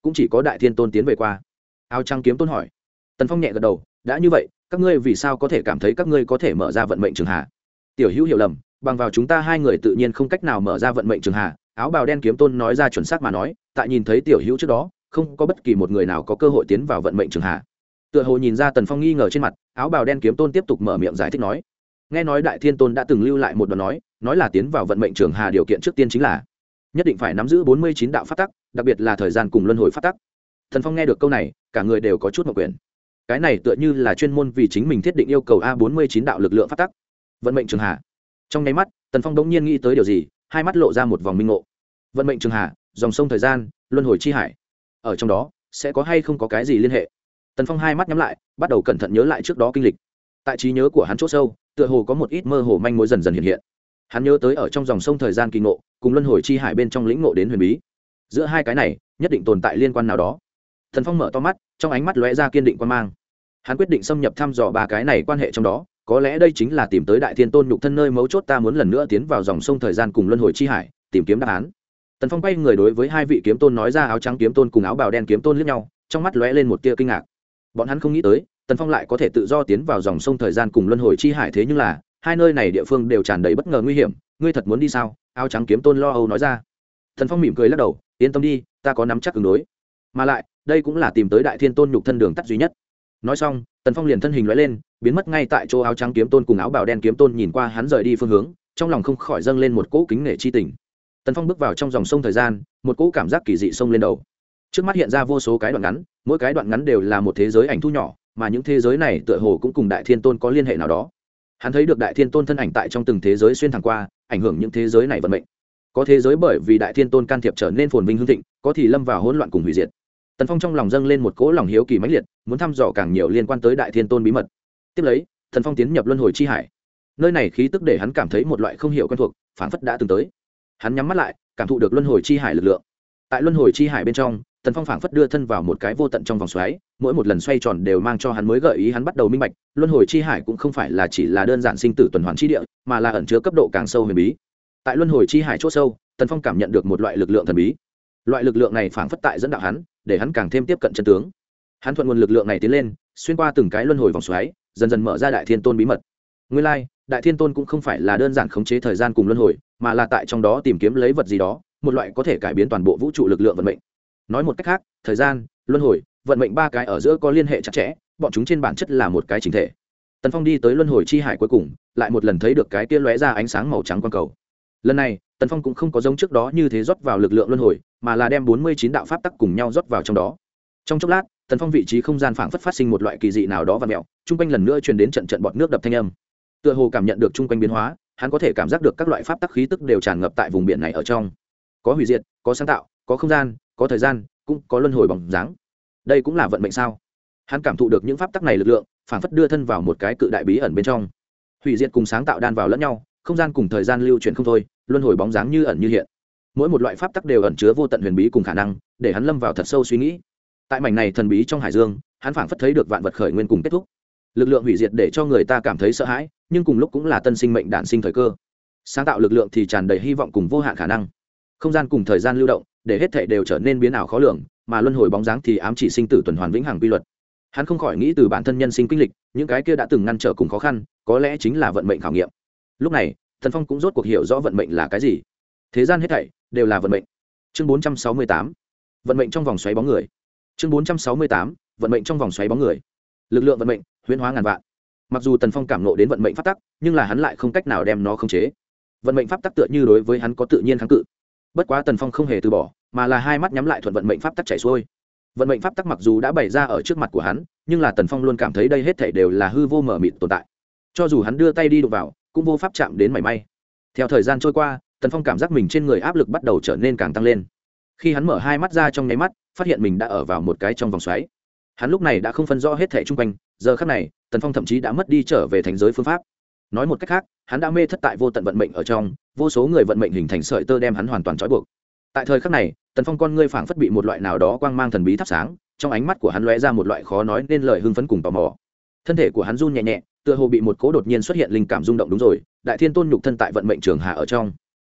cũng chỉ có đại thiên tôn tiến về qua. Áo trắng kiếm tôn hỏi. Tần Phong nhẹ gật đầu, đã như vậy các ngươi vì sao có thể cảm thấy các ngươi có thể mở ra vận mệnh trường hà? Tiểu hữu hiểu lầm, bằng vào chúng ta hai người tự nhiên không cách nào mở ra vận mệnh trường hà. Áo bào đen kiếm tôn nói ra chuẩn xác mà nói, tại nhìn thấy tiểu hữu trước đó không có bất kỳ một người nào có cơ hội tiến vào vận mệnh trường hà. Tựa hồ nhìn ra Tần Phong nghi ngờ trên mặt, áo bào đen kiếm tôn tiếp tục mở miệng giải thích nói, nghe nói đại thiên tôn đã từng lưu lại một đoạn nói, nói là tiến vào vận mệnh trường hà điều kiện trước tiên chính là nhất định phải nắm giữ bốn mươi chín đạo pháp tắc, đặc biệt là thời gian cùng luân hồi pháp tắc. Thần Phong nghe được câu này, cả người đều có chút ngộp quyền. Cái này tựa như là chuyên môn vì chính mình thiết định yêu cầu a bốn mươi chín đạo lực lượng pháp tắc. Vận mệnh trường hà. Trong nháy mắt, Tần Phong đống nhiên nghĩ tới điều gì, hai mắt lộ ra một vòng minh ngộ. Vận mệnh trường hà, dòng sông thời gian, luân hồi chi hải. Ở trong đó, sẽ có hay không có cái gì liên hệ? Tần Phong hai mắt nhắm lại, bắt đầu cẩn thận nhớ lại trước đó kinh lịch. Tại trí nhớ của hắn chỗ sâu, tựa hồ có một ít mơ hồ manh mối dần dần hiện hiện. Hắn nhớ tới ở trong dòng sông thời gian kỳ ngộ, cùng luân hồi chi hải bên trong lĩnh ngộ đến huyền bí. Giữa hai cái này, nhất định tồn tại liên quan nào đó. Tần Phong mở to mắt, trong ánh mắt lóe ra kiên định quan mang. Hắn quyết định xâm nhập thăm dò ba cái này quan hệ trong đó, có lẽ đây chính là tìm tới đại thiên tôn nhục thân nơi mấu chốt, ta muốn lần nữa tiến vào dòng sông thời gian cùng luân hồi chi hải, tìm kiếm đáp án. Tần Phong quay người đối với hai vị kiếm tôn nói ra, áo trắng kiếm tôn cùng áo bào đen kiếm tôn liếc nhau, trong mắt lóe lên một tia kinh ngạc. Bọn hắn không nghĩ tới, Tần Phong lại có thể tự do tiến vào dòng sông thời gian cùng luân hồi chi hải, thế nhưng là hai nơi này địa phương đều tràn đầy bất ngờ nguy hiểm, ngươi thật muốn đi sao? Áo trắng kiếm tôn lo âu nói ra. Tần Phong mỉm cười lắc đầu, yên tâm đi, ta có nắm chắc ứng đối. Mà lại, đây cũng là tìm tới đại thiên tôn nhục thân đường tắt duy nhất. Nói xong, Tần Phong liền thân hình lóe lên, biến mất ngay tại chỗ. Áo trắng kiếm tôn cùng áo bào đen kiếm tôn nhìn qua hắn rời đi phương hướng, trong lòng không khỏi dâng lên một cỗ kính nể chi tình. Tần Phong bước vào trong dòng sông thời gian, một cỗ cảm giác kỳ dị xông lên đầu. Trước mắt hiện ra vô số cái đoạn ngắn, mỗi cái đoạn ngắn đều là một thế giới ảnh thu nhỏ, mà những thế giới này tựa hồ cũng cùng đại thiên tôn có liên hệ nào đó. Hắn thấy được đại thiên tôn thân ảnh tại trong từng thế giới xuyên thẳng qua, ảnh hưởng những thế giới này vận mệnh. Có thế giới bởi vì đại thiên tôn can thiệp trở nên phồn vinh hưng thịnh, có thì lâm vào hỗn loạn cùng hủy diệt. Tần Phong trong lòng dâng lên một cỗ lòng hiếu kỳ mãnh liệt, muốn thăm dò càng nhiều liên quan tới đại thiên tôn bí mật. Tiếp lấy, Tần Phong tiến nhập luân hồi chi hải. Nơi này khí tức để hắn cảm thấy một loại không hiểu quen thuộc, phảng phất đã từng tới. Hắn nhắm mắt lại, cảm thụ được luân hồi chi hải lực lượng. Tại luân hồi chi hải bên trong, Tần Phong phảng phất đưa thân vào một cái vô tận trong vòng xoáy, mỗi một lần xoay tròn đều mang cho hắn mới gợi ý, hắn bắt đầu minh bạch, luân hồi chi hải cũng không phải là chỉ là đơn giản sinh tử tuần hoàn chi địa, mà là ẩn chứa cấp độ càng sâu huyền bí. Tại luân hồi chi hải chỗ sâu, Tần Phong cảm nhận được một loại lực lượng thần bí. Loại lực lượng này phảng phất tại dẫn đạo hắn, để hắn càng thêm tiếp cận chân tướng. Hắn thuận nguồn lực lượng này tiến lên, xuyên qua từng cái luân hồi vòng xoáy, dần dần mở ra đại thiên tôn bí mật. Nguyên lai, like, đại thiên tôn cũng không phải là đơn giản khống chế thời gian cùng luân hồi, mà là tại trong đó tìm kiếm lấy vật gì đó, một loại có thể cải biến toàn bộ vũ trụ lực lượng vận mệnh. Nói một cách khác, thời gian, luân hồi, vận mệnh ba cái ở giữa có liên hệ chặt chẽ, bọn chúng trên bản chất là một cái chỉnh thể. Tần Phong đi tới luân hồi chi hải cuối cùng, lại một lần thấy được cái tia lóe ra ánh sáng màu trắng quang cầu. Lần này, Tần Phong cũng không có giống trước đó như thế rót vào lực lượng luân hồi, mà là đem bốn mươi chín đạo pháp tắc cùng nhau rót vào trong đó. Trong chốc lát, Tần Phong vị trí không gian phảng phất phát sinh một loại kỳ dị nào đó và mèo, trung quanh lần nữa truyền đến trận trận bọt nước đập thanh âm. Tựa hồ cảm nhận được trung quanh biến hóa, hắn có thể cảm giác được các loại pháp tắc khí tức đều tràn ngập tại vùng biển này ở trong. Có hủy diệt, có sáng tạo, có không gian, có thời gian, cũng có luân hồi bóng dáng. Đây cũng là vận mệnh sao? Hắn cảm thụ được những pháp tắc này lực lượng, phảng phất đưa thân vào một cái cự đại bí ẩn bên trong. Hủy diệt cùng sáng tạo đan vào lẫn nhau, không gian cùng thời gian lưu chuyển không thôi, luân hồi bóng dáng như ẩn như hiện. Mỗi một loại pháp tắc đều ẩn chứa vô tận huyền bí cùng khả năng, để hắn lâm vào thật sâu suy nghĩ. Tại mảnh này thần bí trong hải dương, hắn phảng phất thấy được vạn vật khởi nguyên cùng kết thúc. Lực lượng hủy diệt để cho người ta cảm thấy sợ hãi, nhưng cùng lúc cũng là tân sinh mệnh đản sinh thời cơ. Sáng tạo lực lượng thì tràn đầy hy vọng cùng vô hạn khả năng. Không gian cùng thời gian lưu động, để hết thảy đều trở nên biến ảo khó lường, mà luân hồi bóng dáng thì ám chỉ sinh tử tuần hoàn vĩnh hằng quy luật. Hắn không khỏi nghĩ từ bản thân nhân sinh kinh lịch, những cái kia đã từng ngăn trở cùng khó khăn, có lẽ chính là vận mệnh khảo nghiệm. Lúc này, Tần Phong cũng rốt cuộc hiểu rõ vận mệnh là cái gì. Thế gian hết thảy đều là vận mệnh. Chương bốn trăm sáu mươi tám, vận mệnh trong vòng xoáy bóng người. Chương bốn trăm sáu mươi tám, vận mệnh trong vòng xoáy bóng người. Lực lượng vận mệnh, huyễn hóa ngàn vạn. Mặc dù Tần Phong cảm ngộ đến vận mệnh pháp tắc, nhưng là hắn lại không cách nào đem nó khống chế. Vận mệnh pháp tắc tựa như đối với hắn có tự nhiên kháng cự. Bất quá Tần Phong không hề từ bỏ, mà là hai mắt nhắm lại thuận vận mệnh pháp tắc chảy xuôi. Vận mệnh pháp tắc mặc dù đã bày ra ở trước mặt của hắn, nhưng là Tần Phong luôn cảm thấy đây hết thảy đều là hư vô mờ mịt tồn tại. Cho dù hắn đưa tay đi đụng vào, cũng vô pháp chạm đến mảy may. Theo thời gian trôi qua, Tần Phong cảm giác mình trên người áp lực bắt đầu trở nên càng tăng lên. Khi hắn mở hai mắt ra trong nháy mắt, phát hiện mình đã ở vào một cái trong vòng xoáy. Hắn lúc này đã không phân rõ hết thảy xung quanh, giờ khắc này, Tần Phong thậm chí đã mất đi trở về thành giới phương pháp. Nói một cách khác, hắn đã mê thất tại vô tận vận mệnh ở trong, vô số người vận mệnh hình thành sợi tơ đem hắn hoàn toàn trói buộc. Tại thời khắc này, Tần Phong con ngươi phảng phất bị một loại nào đó quang mang thần bí thắp sáng, trong ánh mắt của hắn lóe ra một loại khó nói nên lời hưng phấn cùng tò mò. Thân thể của hắn run nhẹ nhẹ, tựa hồ bị một cỗ đột nhiên xuất hiện linh cảm rung động, đúng rồi, đại thiên tôn nhục thân tại vận mệnh trường hà ở trong.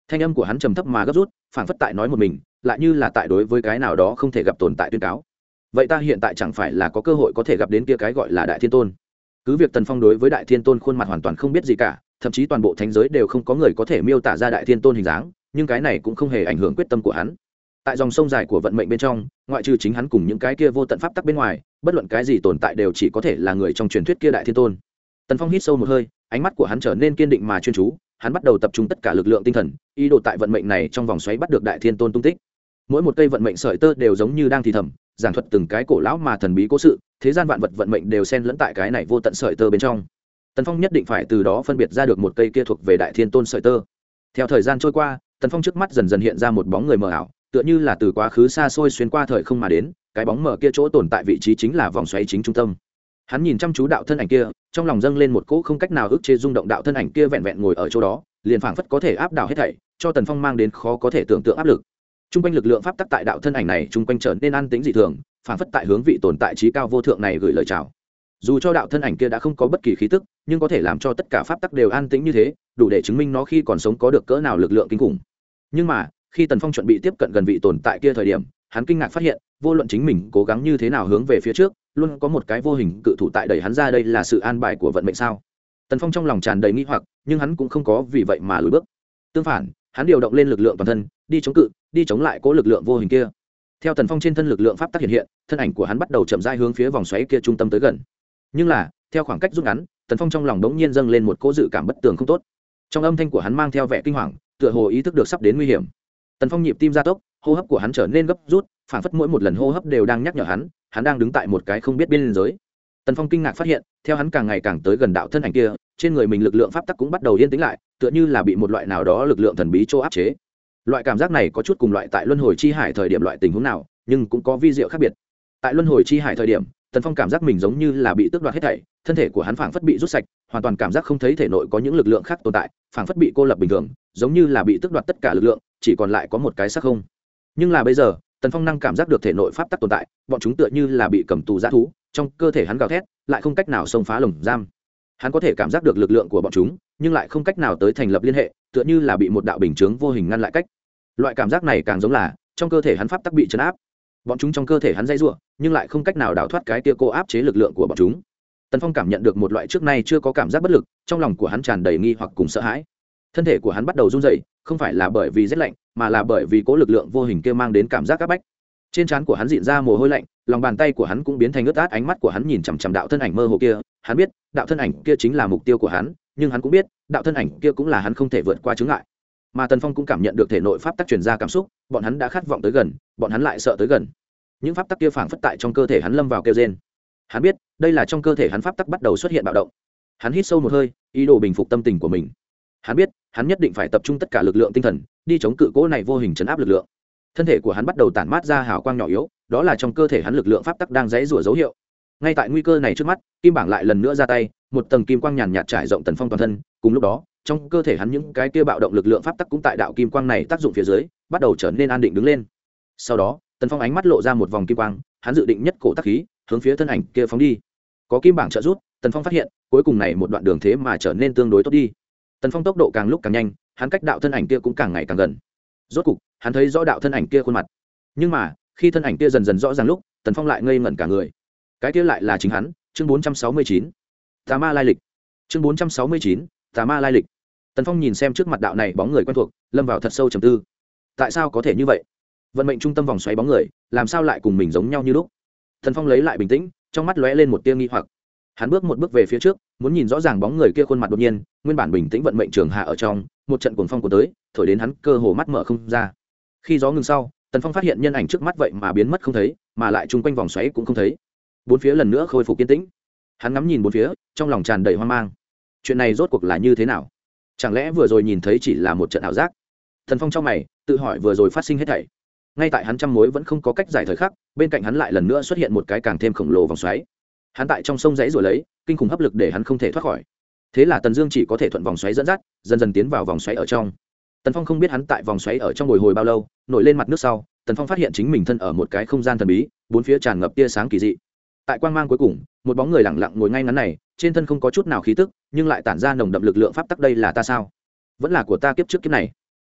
thanh âm của hắn trầm thấp mà gấp rút, phảng phất tại nói một mình, lại như là tại đối với cái nào đó không thể gặp tồn tại tuyên cáo. Vậy ta hiện tại chẳng phải là có cơ hội có thể gặp đến kia cái gọi là Đại Thiên Tôn? Cứ việc Tần Phong đối với Đại Thiên Tôn khuôn mặt hoàn toàn không biết gì cả, thậm chí toàn bộ thánh giới đều không có người có thể miêu tả ra Đại Thiên Tôn hình dáng, nhưng cái này cũng không hề ảnh hưởng quyết tâm của hắn. Tại dòng sông dài của vận mệnh bên trong, ngoại trừ chính hắn cùng những cái kia vô tận pháp tắc bên ngoài, bất luận cái gì tồn tại đều chỉ có thể là người trong truyền thuyết kia Đại Thiên Tôn. Tần Phong hít sâu một hơi, ánh mắt của hắn trở nên kiên định mà chuyên chú, hắn bắt đầu tập trung tất cả lực lượng tinh thần, ý đồ tại vận mệnh này trong vòng xoáy bắt được Đại Thiên Tôn tung tích. Mỗi một cây vận mệnh sợi tơ đều giống như đang thì thầm, giảng thuật từng cái cổ lão mà thần bí cố sự, thế gian vạn vật vận mệnh đều xen lẫn tại cái này vô tận sợi tơ bên trong. Tần Phong nhất định phải từ đó phân biệt ra được một cây kia thuộc về Đại Thiên Tôn sợi tơ. Theo thời gian trôi qua, Tần Phong trước mắt dần dần hiện ra một bóng người mờ ảo, tựa như là từ quá khứ xa xôi xuyên qua thời không mà đến, cái bóng mờ kia chỗ tồn tại vị trí chính là vòng xoáy chính trung tâm. Hắn nhìn chăm chú đạo thân ảnh kia, trong lòng dâng lên một cỗ không cách nào ức chế rung động, đạo thân ảnh kia vẹn vẹn ngồi ở chỗ đó, liền phảng phất có thể áp đảo hết thảy, cho Tần Phong mang đến khó có thể tưởng tượng áp lực. Trung quanh lực lượng pháp tắc tại đạo thân ảnh này trung quanh trở nên an tĩnh dị thường, phảng phất tại hướng vị tồn tại trí cao vô thượng này gửi lời chào. Dù cho đạo thân ảnh kia đã không có bất kỳ khí tức, nhưng có thể làm cho tất cả pháp tắc đều an tĩnh như thế, đủ để chứng minh nó khi còn sống có được cỡ nào lực lượng kinh khủng. Nhưng mà, khi Tần Phong chuẩn bị tiếp cận gần vị tồn tại kia thời điểm, hắn kinh ngạc phát hiện, vô luận chính mình cố gắng như thế nào hướng về phía trước, luôn có một cái vô hình cự thủ tại đẩy hắn ra. Đây là sự an bài của vận mệnh sao? Tần Phong trong lòng tràn đầy nghi hoặc, nhưng hắn cũng không có vì vậy mà lùi bước. Tương phản, hắn điều động lên lực lượng toàn thân, đi chống cự, đi chống lại cố lực lượng vô hình kia. Theo Tần Phong trên thân lực lượng pháp tắc hiện hiện, thân ảnh của hắn bắt đầu chậm rãi hướng phía vòng xoáy kia trung tâm tới gần. Nhưng là, theo khoảng cách rút ngắn, Tần Phong trong lòng đống nhiên dâng lên một cỗ dự cảm bất tường không tốt. Trong âm thanh của hắn mang theo vẻ kinh hoàng, tựa hồ ý thức được sắp đến nguy hiểm. Tần Phong nhịp tim gia tốc, hô hấp của hắn trở nên gấp rút, phản phất mỗi một lần hô hấp đều đang nhắc nhở hắn, hắn đang đứng tại một cái không biết biên giới. Tần Phong kinh ngạc phát hiện, theo hắn càng ngày càng tới gần đạo thân ảnh kia, trên người mình lực lượng pháp tắc cũng bắt đầu yên tĩnh lại, tựa như là bị một loại nào đó lực lượng thần bí chỗ áp chế. Loại cảm giác này có chút cùng loại tại luân hồi chi hải thời điểm loại tình huống nào, nhưng cũng có vi diệu khác biệt. Tại luân hồi chi hải thời điểm, Tần Phong cảm giác mình giống như là bị tước đoạt hết thảy, thân thể của hắn phảng phất bị rút sạch, hoàn toàn cảm giác không thấy thể nội có những lực lượng khác tồn tại, phảng phất bị cô lập bình thường, giống như là bị tước đoạt tất cả lực lượng, chỉ còn lại có một cái xác không. Nhưng là bây giờ, Tần Phong năng cảm giác được thể nội pháp tắc tồn tại, bọn chúng tựa như là bị cầm tù dã thú, trong cơ thể hắn gào thét, lại không cách nào xông phá lồng giam. Hắn có thể cảm giác được lực lượng của bọn chúng, nhưng lại không cách nào tới thành lập liên hệ, tựa như là bị một đạo bình chướng vô hình ngăn lại cách. Loại cảm giác này càng giống là trong cơ thể hắn pháp tắc bị trấn áp. Bọn chúng trong cơ thể hắn dây rủa, nhưng lại không cách nào đào thoát cái kia cô áp chế lực lượng của bọn chúng. Tần Phong cảm nhận được một loại trước nay chưa có cảm giác bất lực, trong lòng của hắn tràn đầy nghi hoặc cùng sợ hãi. Thân thể của hắn bắt đầu run rẩy, không phải là bởi vì rét lạnh, mà là bởi vì cố lực lượng vô hình kia mang đến cảm giác áp bách. Trên trán của hắn dịn ra mồ hôi lạnh, lòng bàn tay của hắn cũng biến thành ướt át, ánh mắt của hắn nhìn chằm chằm đạo thân ảnh mơ hồ kia, hắn biết, đạo thân ảnh kia chính là mục tiêu của hắn, nhưng hắn cũng biết, đạo thân ảnh kia cũng là hắn không thể vượt qua chướng ngại. Mà Tần Phong cũng cảm nhận được thể nội pháp tắc truyền ra cảm xúc, bọn hắn đã khát vọng tới gần, bọn hắn lại sợ tới gần. Những pháp tắc kia phảng phất tại trong cơ thể hắn lâm vào kêu rên. Hắn biết, đây là trong cơ thể hắn pháp tắc bắt đầu xuất hiện bạo động. Hắn hít sâu một hơi, ý đồ bình phục tâm tình của mình. Hắn biết, hắn nhất định phải tập trung tất cả lực lượng tinh thần, đi chống cự cố này vô hình trấn áp lực lượng. Thân thể của hắn bắt đầu tản mát ra hào quang nhỏ yếu, đó là trong cơ thể hắn lực lượng pháp tắc đang giãy giụa dấu hiệu. Ngay tại nguy cơ này trước mắt, Kim Bảng lại lần nữa ra tay, một tầng kim quang nhàn nhạt trải rộng Tần Phong toàn thân, cùng lúc đó, trong cơ thể hắn những cái kia bạo động lực lượng pháp tắc cũng tại đạo kim quang này tác dụng phía dưới, bắt đầu trở nên an định đứng lên. Sau đó, Tần Phong ánh mắt lộ ra một vòng kim quang, hắn dự định nhất cổ tác khí, hướng phía thân ảnh kia phóng đi. Có Kim Bảng trợ giúp, Tần Phong phát hiện, cuối cùng này một đoạn đường thế mà trở nên tương đối tốt đi. Tần Phong tốc độ càng lúc càng nhanh, hắn cách đạo thân ảnh kia cũng càng ngày càng gần. Rốt cục, hắn thấy rõ đạo thân ảnh kia khuôn mặt. Nhưng mà, khi thân ảnh kia dần dần rõ ràng lúc, Tần Phong lại ngây ngẩn cả người. Cái kia lại là chính hắn, chương bốn trăm sáu mươi chín. Tà ma lai lịch. Chương bốn trăm sáu mươi chín, Tà ma lai lịch. Tần Phong nhìn xem trước mặt đạo này bóng người quen thuộc, lâm vào thật sâu trầm tư. Tại sao có thể như vậy? Vận mệnh trung tâm vòng xoáy bóng người, làm sao lại cùng mình giống nhau như lúc? Tần Phong lấy lại bình tĩnh, trong mắt lóe lên một tia nghi hoặc. Hắn bước một bước về phía trước, muốn nhìn rõ ràng bóng người kia khuôn mặt, đột nhiên, nguyên bản bình tĩnh vận mệnh trường hạ ở trong, một trận cuồng phong của tới, thổi đến hắn cơ hồ mắt mở không ra. Khi gió ngừng sau, Tần Phong phát hiện nhân ảnh trước mắt vậy mà biến mất không thấy, mà lại chung quanh vòng xoáy cũng không thấy. Bốn phía lần nữa khôi phục yên tĩnh. Hắn ngắm nhìn bốn phía, trong lòng tràn đầy hoang mang. Chuyện này rốt cuộc là như thế nào? Chẳng lẽ vừa rồi nhìn thấy chỉ là một trận ảo giác? Tần Phong trong mày, tự hỏi vừa rồi phát sinh hết thảy. Ngay tại hắn trăm mối vẫn không có cách giải thời khắc, bên cạnh hắn lại lần nữa xuất hiện một cái càng thêm khổng lồ vòng xoáy. Hắn tại trong sông giấy rồi lấy, kinh khủng hấp lực để hắn không thể thoát khỏi. Thế là Tần Dương chỉ có thể thuận vòng xoáy dẫn dắt, dần dần tiến vào vòng xoáy ở trong. Tần Phong không biết hắn tại vòng xoáy ở trong bồi hồi bao lâu, nổi lên mặt nước sau, Tần Phong phát hiện chính mình thân ở một cái không gian thần bí, bốn phía tràn ngập tia sáng kỳ dị. Tại quang mang cuối cùng, một bóng người lặng lặng ngồi ngay ngắn này, trên thân không có chút nào khí tức, nhưng lại tản ra nồng đậm lực lượng pháp tắc. Đây là ta sao? Vẫn là của ta kiếp trước kiếp này.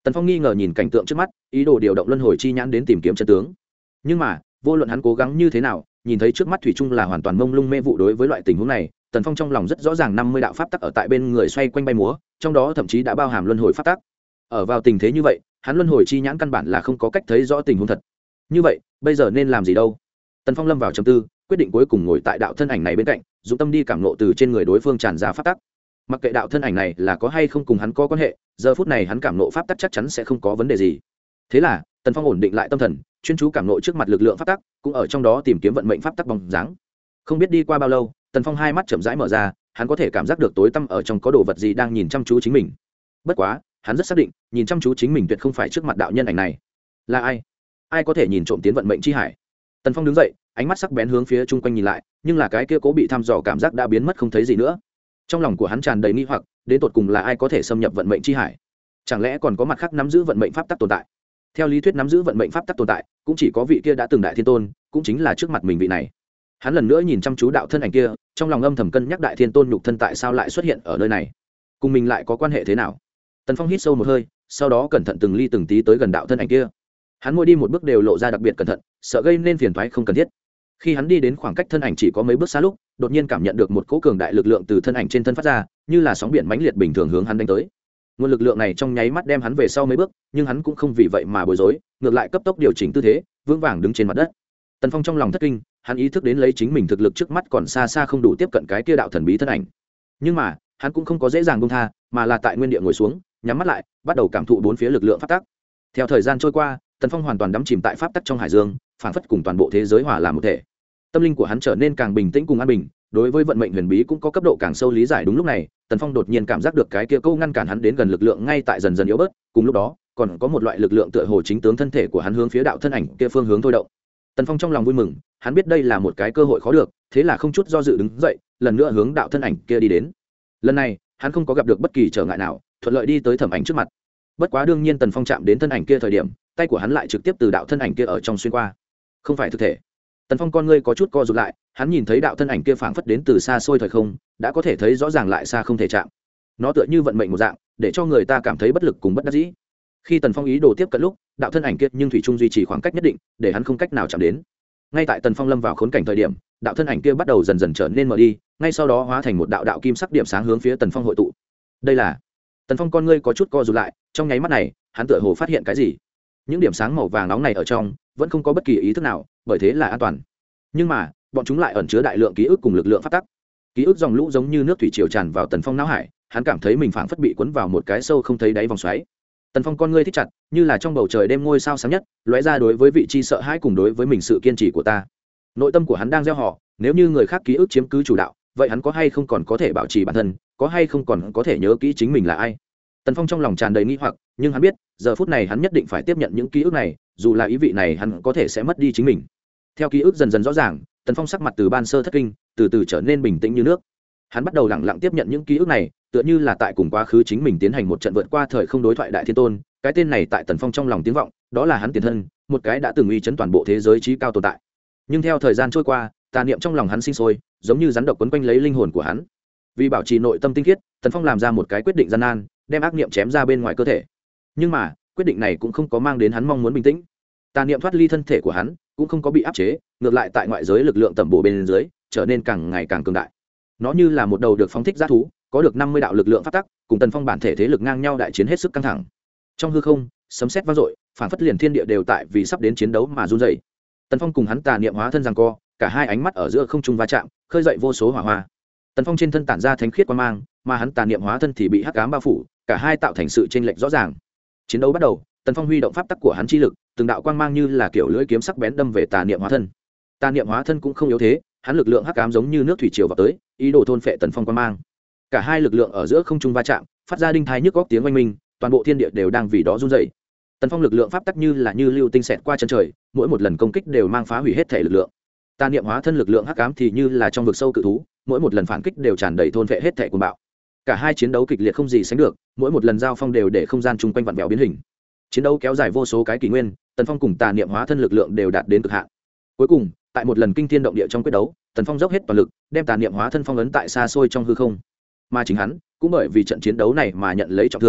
Tần Phong nghi ngờ nhìn cảnh tượng trước mắt, ý đồ điều động luân hồi chi nhãn đến tìm kiếm chân tướng. Nhưng mà vô luận hắn cố gắng như thế nào, nhìn thấy trước mắt thủy chung là hoàn toàn mông lung mê vụ. Đối với loại tình huống này, Tần Phong trong lòng rất rõ ràng năm mươi đạo pháp tắc ở tại bên người xoay quanh bay múa, trong đó thậm chí đã bao hàm luân hồi pháp tắc. Ở vào tình thế như vậy, hắn luân hồi chi nhãn căn bản là không có cách thấy rõ tình huống thật. Như vậy bây giờ nên làm gì đâu? Tần Phong lâm vào trầm tư, quyết định cuối cùng ngồi tại đạo thân ảnh này bên cạnh, dùng tâm đi cảm ngộ từ trên người đối phương tràn ra pháp tắc. Mặc kệ đạo thân ảnh này là có hay không cùng hắn có quan hệ, giờ phút này hắn cảm ngộ pháp tắc chắc chắn sẽ không có vấn đề gì. Thế là Tần Phong ổn định lại tâm thần, chuyên chú cảm ngộ trước mặt lực lượng pháp tắc, cũng ở trong đó tìm kiếm vận mệnh pháp tắc bóng dáng. Không biết đi qua bao lâu, Tần Phong hai mắt chậm rãi mở ra, hắn có thể cảm giác được tối tăm ở trong có đồ vật gì đang nhìn chăm chú chính mình. Bất quá hắn rất xác định, nhìn chăm chú chính mình tuyệt không phải trước mặt đạo nhân ảnh này. Là ai? Ai có thể nhìn trộm tiến vận mệnh chi hải? Tần Phong đứng dậy, ánh mắt sắc bén hướng phía chung quanh nhìn lại, nhưng là cái kia cố bị thăm dò cảm giác đã biến mất không thấy gì nữa. Trong lòng của hắn tràn đầy nghi hoặc, đến tột cùng là ai có thể xâm nhập vận mệnh chi hải? Chẳng lẽ còn có mặt khác nắm giữ vận mệnh pháp tắc tồn tại? Theo lý thuyết nắm giữ vận mệnh pháp tắc tồn tại, cũng chỉ có vị kia đã từng đại thiên tôn, cũng chính là trước mặt mình vị này. Hắn lần nữa nhìn chăm chú đạo thân ảnh kia, trong lòng âm thầm cân nhắc đại thiên tôn nhục thân tại sao lại xuất hiện ở nơi này, cùng mình lại có quan hệ thế nào. Tần Phong hít sâu một hơi, sau đó cẩn thận từng ly từng tí tới gần đạo thân ảnh kia. Hắn mỗi đi một bước đều lộ ra đặc biệt cẩn thận, sợ gây nên phiền toái không cần thiết. Khi hắn đi đến khoảng cách thân ảnh chỉ có mấy bước xa lúc, đột nhiên cảm nhận được một cỗ cường đại lực lượng từ thân ảnh trên thân phát ra, như là sóng biển mãnh liệt bình thường hướng hắn đánh tới. Nguồn lực lượng này trong nháy mắt đem hắn về sau mấy bước, nhưng hắn cũng không vì vậy mà bối rối, ngược lại cấp tốc điều chỉnh tư thế, vững vàng đứng trên mặt đất. Tần Phong trong lòng thất kinh, hắn ý thức đến lấy chính mình thực lực trước mắt còn xa xa không đủ tiếp cận cái kia đạo thần bí thân ảnh. Nhưng mà hắn cũng không có dễ dàng buông tha, mà là tại nguyên địa ngồi xuống, nhắm mắt lại, bắt đầu cảm thụ bốn phía lực lượng pháp tắc. Theo thời gian trôi qua, Tần Phong hoàn toàn đắm chìm tại pháp tắc trong hải dương, phảng phất cùng toàn bộ thế giới hòa làm một thể. Tâm linh của hắn trở nên càng bình tĩnh cùng an bình, đối với vận mệnh huyền bí cũng có cấp độ càng sâu lý giải. Đúng lúc này, Tần Phong đột nhiên cảm giác được cái kia câu ngăn cản hắn đến gần lực lượng ngay tại dần dần yếu bớt, cùng lúc đó, còn có một loại lực lượng tựa hồ chính tướng thân thể của hắn hướng phía đạo thân ảnh kia phương hướng thôi động. Tần Phong trong lòng vui mừng, hắn biết đây là một cái cơ hội khó được, thế là không chút do dự đứng dậy, lần nữa hướng đạo thân ảnh kia đi đến. Lần này, hắn không có gặp được bất kỳ trở ngại nào, thuận lợi đi tới Thẩm Ảnh trước mặt. Bất quá đương nhiên Tần Phong chạm đến thân ảnh kia thời điểm, tay của hắn lại trực tiếp từ đạo thân ảnh kia ở trong xuyên qua. Không phải thực thể. Tần Phong con ngươi có chút co rụt lại, hắn nhìn thấy đạo thân ảnh kia phảng phất đến từ xa xôi thời không, đã có thể thấy rõ ràng lại xa không thể chạm. Nó tựa như vận mệnh một dạng, để cho người ta cảm thấy bất lực cùng bất đắc dĩ. Khi Tần Phong ý đồ tiếp cận lúc, đạo thân ảnh kia nhưng thủy chung duy trì khoảng cách nhất định, để hắn không cách nào chạm đến. Ngay tại Tần Phong lâm vào khốn cảnh thời điểm, đạo thân ảnh kia bắt đầu dần dần trở nên mờ đi, ngay sau đó hóa thành một đạo đạo kim sắc điểm sáng hướng phía Tần Phong hội tụ. Đây là Tần Phong con ngươi có chút co rụt lại, trong nháy mắt này, hắn tựa hồ phát hiện cái gì. Những điểm sáng màu vàng nóng này ở trong, vẫn không có bất kỳ ý thức nào, bởi thế là an toàn. Nhưng mà, bọn chúng lại ẩn chứa đại lượng ký ức cùng lực lượng phát tắc. Ký ức dòng lũ giống như nước thủy triều tràn vào Tần Phong não hải, hắn cảm thấy mình phảng phất bị cuốn vào một cái sâu không thấy đáy vòng xoáy. Tần Phong con ngươi thích chặt, như là trong bầu trời đêm ngôi sao sáng nhất, lóe ra đối với vị trí sợ hãi cùng đối với mình sự kiên trì của ta. Nội tâm của hắn đang gieo họ, nếu như người khác ký ức chiếm cứ chủ đạo, vậy hắn có hay không còn có thể bảo trì bản thân, có hay không còn có thể nhớ kỹ chính mình là ai. Tần Phong trong lòng tràn đầy nghi hoặc, nhưng hắn biết, giờ phút này hắn nhất định phải tiếp nhận những ký ức này, dù là ý vị này hắn có thể sẽ mất đi chính mình. Theo ký ức dần dần rõ ràng, Tần Phong sắc mặt từ ban sơ thất kinh, từ từ trở nên bình tĩnh như nước. Hắn bắt đầu lặng lặng tiếp nhận những ký ức này, tựa như là tại cùng quá khứ chính mình tiến hành một trận vượt qua thời không đối thoại đại thiên tôn. Cái tên này tại Tần Phong trong lòng tiếng vọng, đó là hắn tiền thân, một cái đã từng uy chấn toàn bộ thế giới trí cao tồn tại. Nhưng theo thời gian trôi qua, tà niệm trong lòng hắn sinh sôi, giống như rắn độc quấn quanh lấy linh hồn của hắn. Vì bảo trì nội tâm tinh khiết, Tần Phong làm ra một cái quyết định gian nan, đem ác niệm chém ra bên ngoài cơ thể. Nhưng mà, quyết định này cũng không có mang đến hắn mong muốn bình tĩnh. Tà niệm thoát ly thân thể của hắn, cũng không có bị áp chế, ngược lại tại ngoại giới lực lượng tầm bổ bên dưới, trở nên càng ngày càng cường đại. Nó như là một đầu được phóng thích dã thú, có được năm mươi đạo lực lượng phát tắc, cùng Tần Phong bản thể thế lực ngang nhau đại chiến hết sức căng thẳng. Trong hư không, sấm sét vang dội, phản phất liền thiên địa đều tại vì sắp đến chiến đấu mà run rẩy. Tần Phong cùng hắn tà niệm hóa thân giằng co, cả hai ánh mắt ở giữa không trung va chạm, khơi dậy vô số hỏa hoa. Tần Phong trên thân tản ra thánh khiết quang mang, mà hắn tà niệm hóa thân thì bị hắc ám bao phủ, cả hai tạo thành sự chênh lệch rõ ràng. Chiến đấu bắt đầu, Tần Phong huy động pháp tắc của hắn chi lực, từng đạo quang mang như là kiểu lưỡi kiếm sắc bén đâm về tà niệm hóa thân. Tà niệm hóa thân cũng không yếu thế, hắn lực lượng hắc ám giống như nước thủy triều vào tới, ý đồ thôn phệ Tần Phong quang mang. Cả hai lực lượng ở giữa không trung va chạm, phát ra đinh thai nhức góc tiếng oanh minh, toàn bộ thiên địa đều đang vì đó run rẩy. Tần Phong lực lượng pháp tắc như là như lưu tinh xẹt qua chân trời, mỗi một lần công kích đều mang phá hủy hết thể lực lượng. Tà niệm hóa thân lực lượng hắc ám thì như là trong vực sâu cự thú, mỗi một lần phản kích đều tràn đầy thôn phệ hết thể cuồng bạo. Cả hai chiến đấu kịch liệt không gì sánh được, mỗi một lần giao phong đều để không gian chung quanh vặn vẹo biến hình. Chiến đấu kéo dài vô số cái kỷ nguyên, Tần Phong cùng tà niệm hóa thân lực lượng đều đạt đến cực hạn. Cuối cùng, tại một lần kinh thiên động địa trong quyết đấu, Tần Phong dốc hết toàn lực, đem tà niệm hóa thân phong ấn tại xa xôi trong hư không. Mà chính hắn, cũng bởi vì trận chiến đấu này mà nhận lấy trọng thương,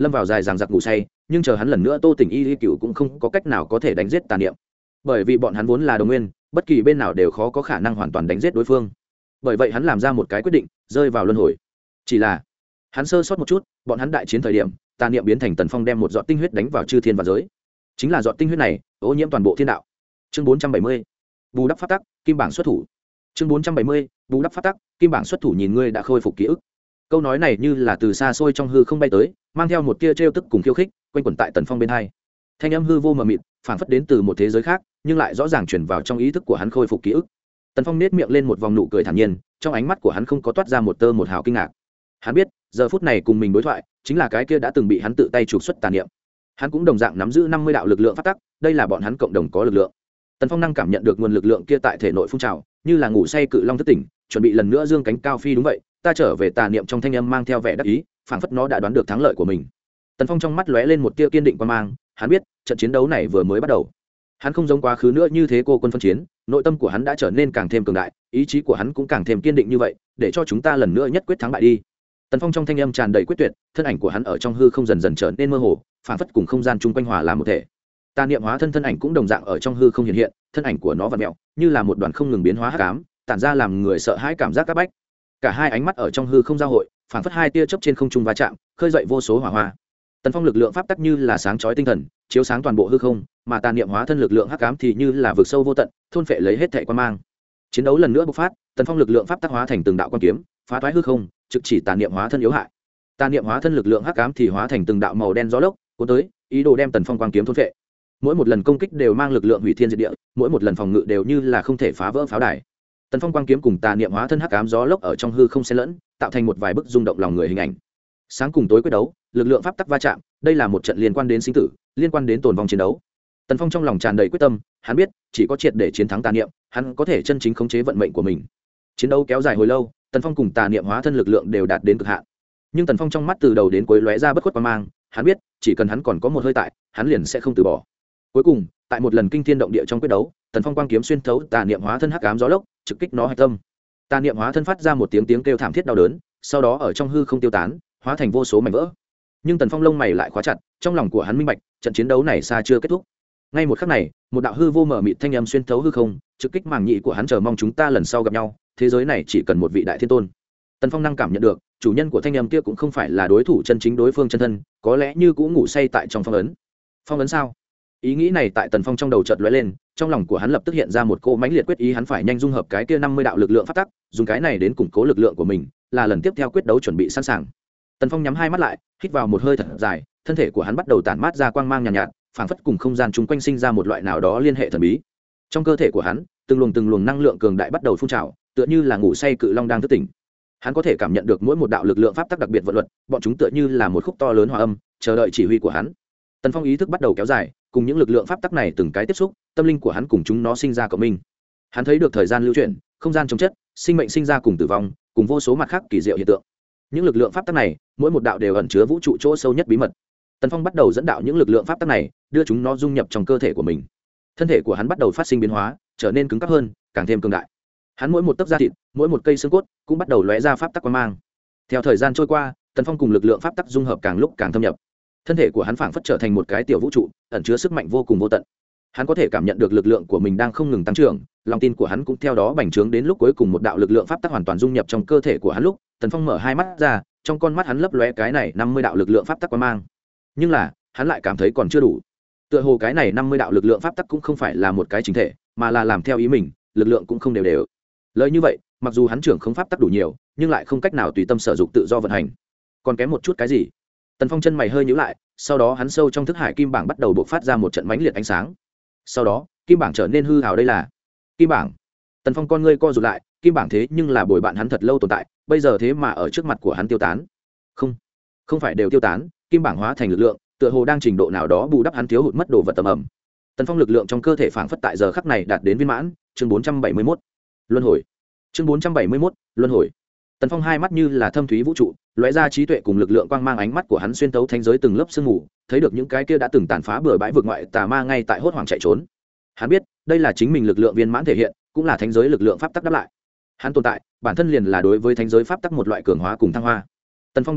lâm vào dài dằng giặc ngủ say, nhưng chờ hắn lần nữa tô tỉnh y y cựu cũng không có cách nào có thể đánh giết tà niệm, bởi vì bọn hắn vốn là đồng nguyên, bất kỳ bên nào đều khó có khả năng hoàn toàn đánh giết đối phương. Bởi vậy hắn làm ra một cái quyết định, rơi vào luân hồi. Chỉ là hắn sơ sót một chút, bọn hắn đại chiến thời điểm, tà niệm biến thành Tần Phong đem một giọt tinh huyết đánh vào chư thiên và giới, chính là giọt tinh huyết này ô nhiễm toàn bộ thiên đạo. Chương bốn trăm bảy mươi, bù đắp pháp tắc, kim bảng xuất thủ. Chương bốn trăm bảy mươi, bù đắp pháp tắc, kim bảng xuất thủ. Nhìn ngươi đã khôi phục ký ức. Câu nói này như là từ xa xôi trong hư không bay tới, mang theo một tia trêu tức cùng khiêu khích, quanh quẩn tại Tần Phong bên hai. Thanh âm hư vô mờ mịt, phảng phất đến từ một thế giới khác, nhưng lại rõ ràng truyền vào trong ý thức của hắn, khôi phục ký ức. Tần Phong nét miệng lên một vòng nụ cười thản nhiên, trong ánh mắt của hắn không có toát ra một tơ một hào kinh ngạc. Hắn biết, giờ phút này cùng mình đối thoại, chính là cái kia đã từng bị hắn tự tay trục xuất tà niệm. Hắn cũng đồng dạng nắm giữ năm mươi đạo lực lượng pháp tắc, đây là bọn hắn cộng đồng có lực lượng. Tần Phong năng cảm nhận được nguồn lực lượng kia tại thể nội phun trào, như là ngủ say cự long thức tỉnh, chuẩn bị lần nữa dương cánh cao phi. Đúng vậy, ta trở về. Tà niệm trong thanh âm mang theo vẻ đắc ý, phảng phất nó đã đoán được thắng lợi của mình. Tần Phong trong mắt lóe lên một tia kiên định quan mang, hắn biết, trận chiến đấu này vừa mới bắt đầu. Hắn không giống quá khứ nữa như thế cô quân phân chiến, nội tâm của hắn đã trở nên càng thêm cường đại, ý chí của hắn cũng càng thêm kiên định như vậy, để cho chúng ta lần nữa nhất quyết thắng bại đi. Tần Phong trong thanh âm tràn đầy quyết tuyệt, thân ảnh của hắn ở trong hư không dần dần trở nên mơ hồ, phảng phất cùng không gian chung quanh hòa làm một thể. Tà niệm hóa thân thân ảnh cũng đồng dạng ở trong hư không hiện hiện, thân ảnh của nó vặn mèo, như là một đoàn không ngừng biến hóa hắc ám, tản ra làm người sợ hãi cảm giác các bách. Cả hai ánh mắt ở trong hư không giao hội, phảng phất hai tia chớp trên không trung va chạm, khơi dậy vô số hỏa hoa. Tần Phong lực lượng pháp tắc như là sáng chói tinh thần, chiếu sáng toàn bộ hư không, mà tà niệm hóa thân lực lượng hắc ám thì như là vực sâu vô tận, thôn phệ lấy hết thảy quan mang. Chiến đấu lần nữa bộc phát, Tần Phong lực lượng pháp tắc hóa thành từng đạo quan kiếm, phá thoái hư không, trực chỉ tà niệm hóa thân yếu hại. Tà niệm hóa thân lực lượng hắc ám thì hóa thành từng đạo màu đen gió lốc, cuốn tới, ý đồ đem Tần Phong quang kiếm thôn phệ. Mỗi một lần công kích đều mang lực lượng hủy thiên diệt địa, mỗi một lần phòng ngự đều như là không thể phá vỡ pháo đài. Tần Phong quang kiếm cùng tà niệm hóa thân hắc ám gió lốc ở trong hư không xen lẫn, tạo thành một vài bức rung động lòng người hình ảnh. Sáng cùng tối quyết đấu, lực lượng pháp tắc va chạm, đây là một trận liên quan đến sinh tử, liên quan đến tồn vong chiến đấu. Tần Phong trong lòng tràn đầy quyết tâm, hắn biết, chỉ có triệt để chiến thắng tà niệm, hắn có thể chân chính khống chế vận mệnh của mình. Chiến đấu kéo dài hồi lâu, Tần Phong cùng tà niệm hóa thân lực lượng đều đạt đến cực hạn. Nhưng Tần Phong trong mắt từ đầu đến cuối lóe ra bất khuất quang mang, hắn biết, chỉ cần hắn còn có một hơi tại, hắn liền sẽ không từ bỏ. Cuối cùng, tại một lần kinh thiên động địa trong quyết đấu, Tần Phong quang kiếm xuyên thấu tà niệm hóa thân hắc ám gió lốc, trực kích nó hạch tâm. Tà niệm hóa thân phát ra một tiếng tiếng kêu thảm thiết đau đớn, sau đó ở trong hư không tiêu tán, hóa thành vô số mảnh vỡ. Nhưng Tần Phong lông mày lại khóa chặt, trong lòng của hắn minh bạch, trận chiến đấu này xa chưa kết thúc. Ngay một khắc này, một đạo hư vô mở mịt thanh âm xuyên thấu hư không, trực kích màng nhĩ của hắn, chờ mong chúng ta lần sau gặp nhau, thế giới này chỉ cần một vị đại thiên tôn. Tần Phong năng cảm nhận được, chủ nhân của thanh âm kia cũng không phải là đối thủ chân chính đối phương chân thân, có lẽ như cũ ngủ say tại trong phong ấn. Phong ấn sao? Ý nghĩ này tại Tần Phong trong đầu chợt lóe lên, trong lòng của hắn lập tức hiện ra một cỗ mãnh liệt quyết ý, hắn phải nhanh dung hợp cái kia năm mươi đạo lực lượng pháp tắc, dùng cái này đến củng cố lực lượng của mình, là lần tiếp theo quyết đấu chuẩn bị sẵn sàng. Tần Phong nhắm hai mắt lại, hít vào một hơi thật dài, thân thể của hắn bắt đầu tản mát ra quang mang nhàn nhạt, nhạt, phảng phất cùng không gian chung quanh sinh ra một loại nào đó liên hệ thần bí. Trong cơ thể của hắn, từng luồng từng luồng năng lượng cường đại bắt đầu phun trào, tựa như là ngủ say cự long đang thức tỉnh. Hắn có thể cảm nhận được mỗi một đạo lực lượng pháp tắc đặc biệt vận luật, bọn chúng tựa như là một khúc to lớn hòa âm, chờ đợi chỉ huy của hắn. Tần Phong ý thức bắt đầu kéo dài, cùng những lực lượng pháp tắc này từng cái tiếp xúc, tâm linh của hắn cùng chúng nó sinh ra cộng minh. Hắn thấy được thời gian lưu chuyển, không gian chống chất, sinh mệnh sinh ra cùng tử vong, cùng vô số mặt khác kỳ diệu hiện tượng. Những lực lượng pháp tắc này, mỗi một đạo đều ẩn chứa vũ trụ chỗ sâu nhất bí mật. Tần Phong bắt đầu dẫn đạo những lực lượng pháp tắc này, đưa chúng nó dung nhập trong cơ thể của mình. Thân thể của hắn bắt đầu phát sinh biến hóa, trở nên cứng cáp hơn, càng thêm cường đại. Hắn mỗi một tấc da thịt, mỗi một cây xương cốt cũng bắt đầu lóe ra pháp tắc quang mang. Theo thời gian trôi qua, Tần Phong cùng lực lượng pháp tắc dung hợp càng lúc càng thâm nhập. Thân thể của hắn phảng phất trở thành một cái tiểu vũ trụ, ẩn chứa sức mạnh vô cùng vô tận. Hắn có thể cảm nhận được lực lượng của mình đang không ngừng tăng trưởng, lòng tin của hắn cũng theo đó bành trướng, đến lúc cuối cùng một đạo lực lượng pháp tắc hoàn toàn dung nhập trong cơ thể của hắn lúc, Tần Phong mở hai mắt ra, trong con mắt hắn lấp lóe cái này năm mươi đạo lực lượng pháp tắc quang mang. Nhưng là, hắn lại cảm thấy còn chưa đủ. Tựa hồ cái này năm mươi đạo lực lượng pháp tắc cũng không phải là một cái chính thể, mà là làm theo ý mình, lực lượng cũng không đều đều. Lời như vậy, mặc dù hắn trưởng không pháp tắc đủ nhiều, nhưng lại không cách nào tùy tâm sở dụng tự do vận hành. Còn kém một chút cái gì? Tần Phong chân mày hơi nhíu lại, sau đó hắn sâu trong thức hải kim bảng bắt đầu bộc phát ra một trận mãnh liệt ánh sáng. Sau đó, kim bảng trở nên hư ảo, đây là kim bảng. Tần Phong con ngươi co rụt lại, kim bảng thế nhưng là bồi bạn hắn thật lâu tồn tại, bây giờ thế mà ở trước mặt của hắn tiêu tán. Không, không phải đều tiêu tán, kim bảng hóa thành lực lượng, tựa hồ đang trình độ nào đó bù đắp hắn thiếu hụt mất đồ vật tầm ẩm. Tần Phong lực lượng trong cơ thể phảng phất tại giờ khắc này đạt đến viên mãn. Chương bốn trăm bảy mươi mốt, luân hồi. Chương bốn trăm bảy mươi mốt, luân hồi. Tần Phong hai mắt như là thâm thúy vũ trụ, lóe ra trí tuệ cùng lực lượng quang mang, ánh mắt của hắn xuyên tấu thánh giới từng lớp sương mù, thấy được những cái kia đã từng tàn phá bừa bãi vực ngoại tà ma ngay tại hốt hoảng chạy trốn. Hắn biết, đây là chính mình lực lượng viên mãn thể hiện, cũng là thánh giới lực lượng pháp tắc đáp lại. Hắn tồn tại, bản thân liền là đối với thánh giới pháp tắc một loại cường hóa cùng thăng hoa. Tần Phong đứng dậy,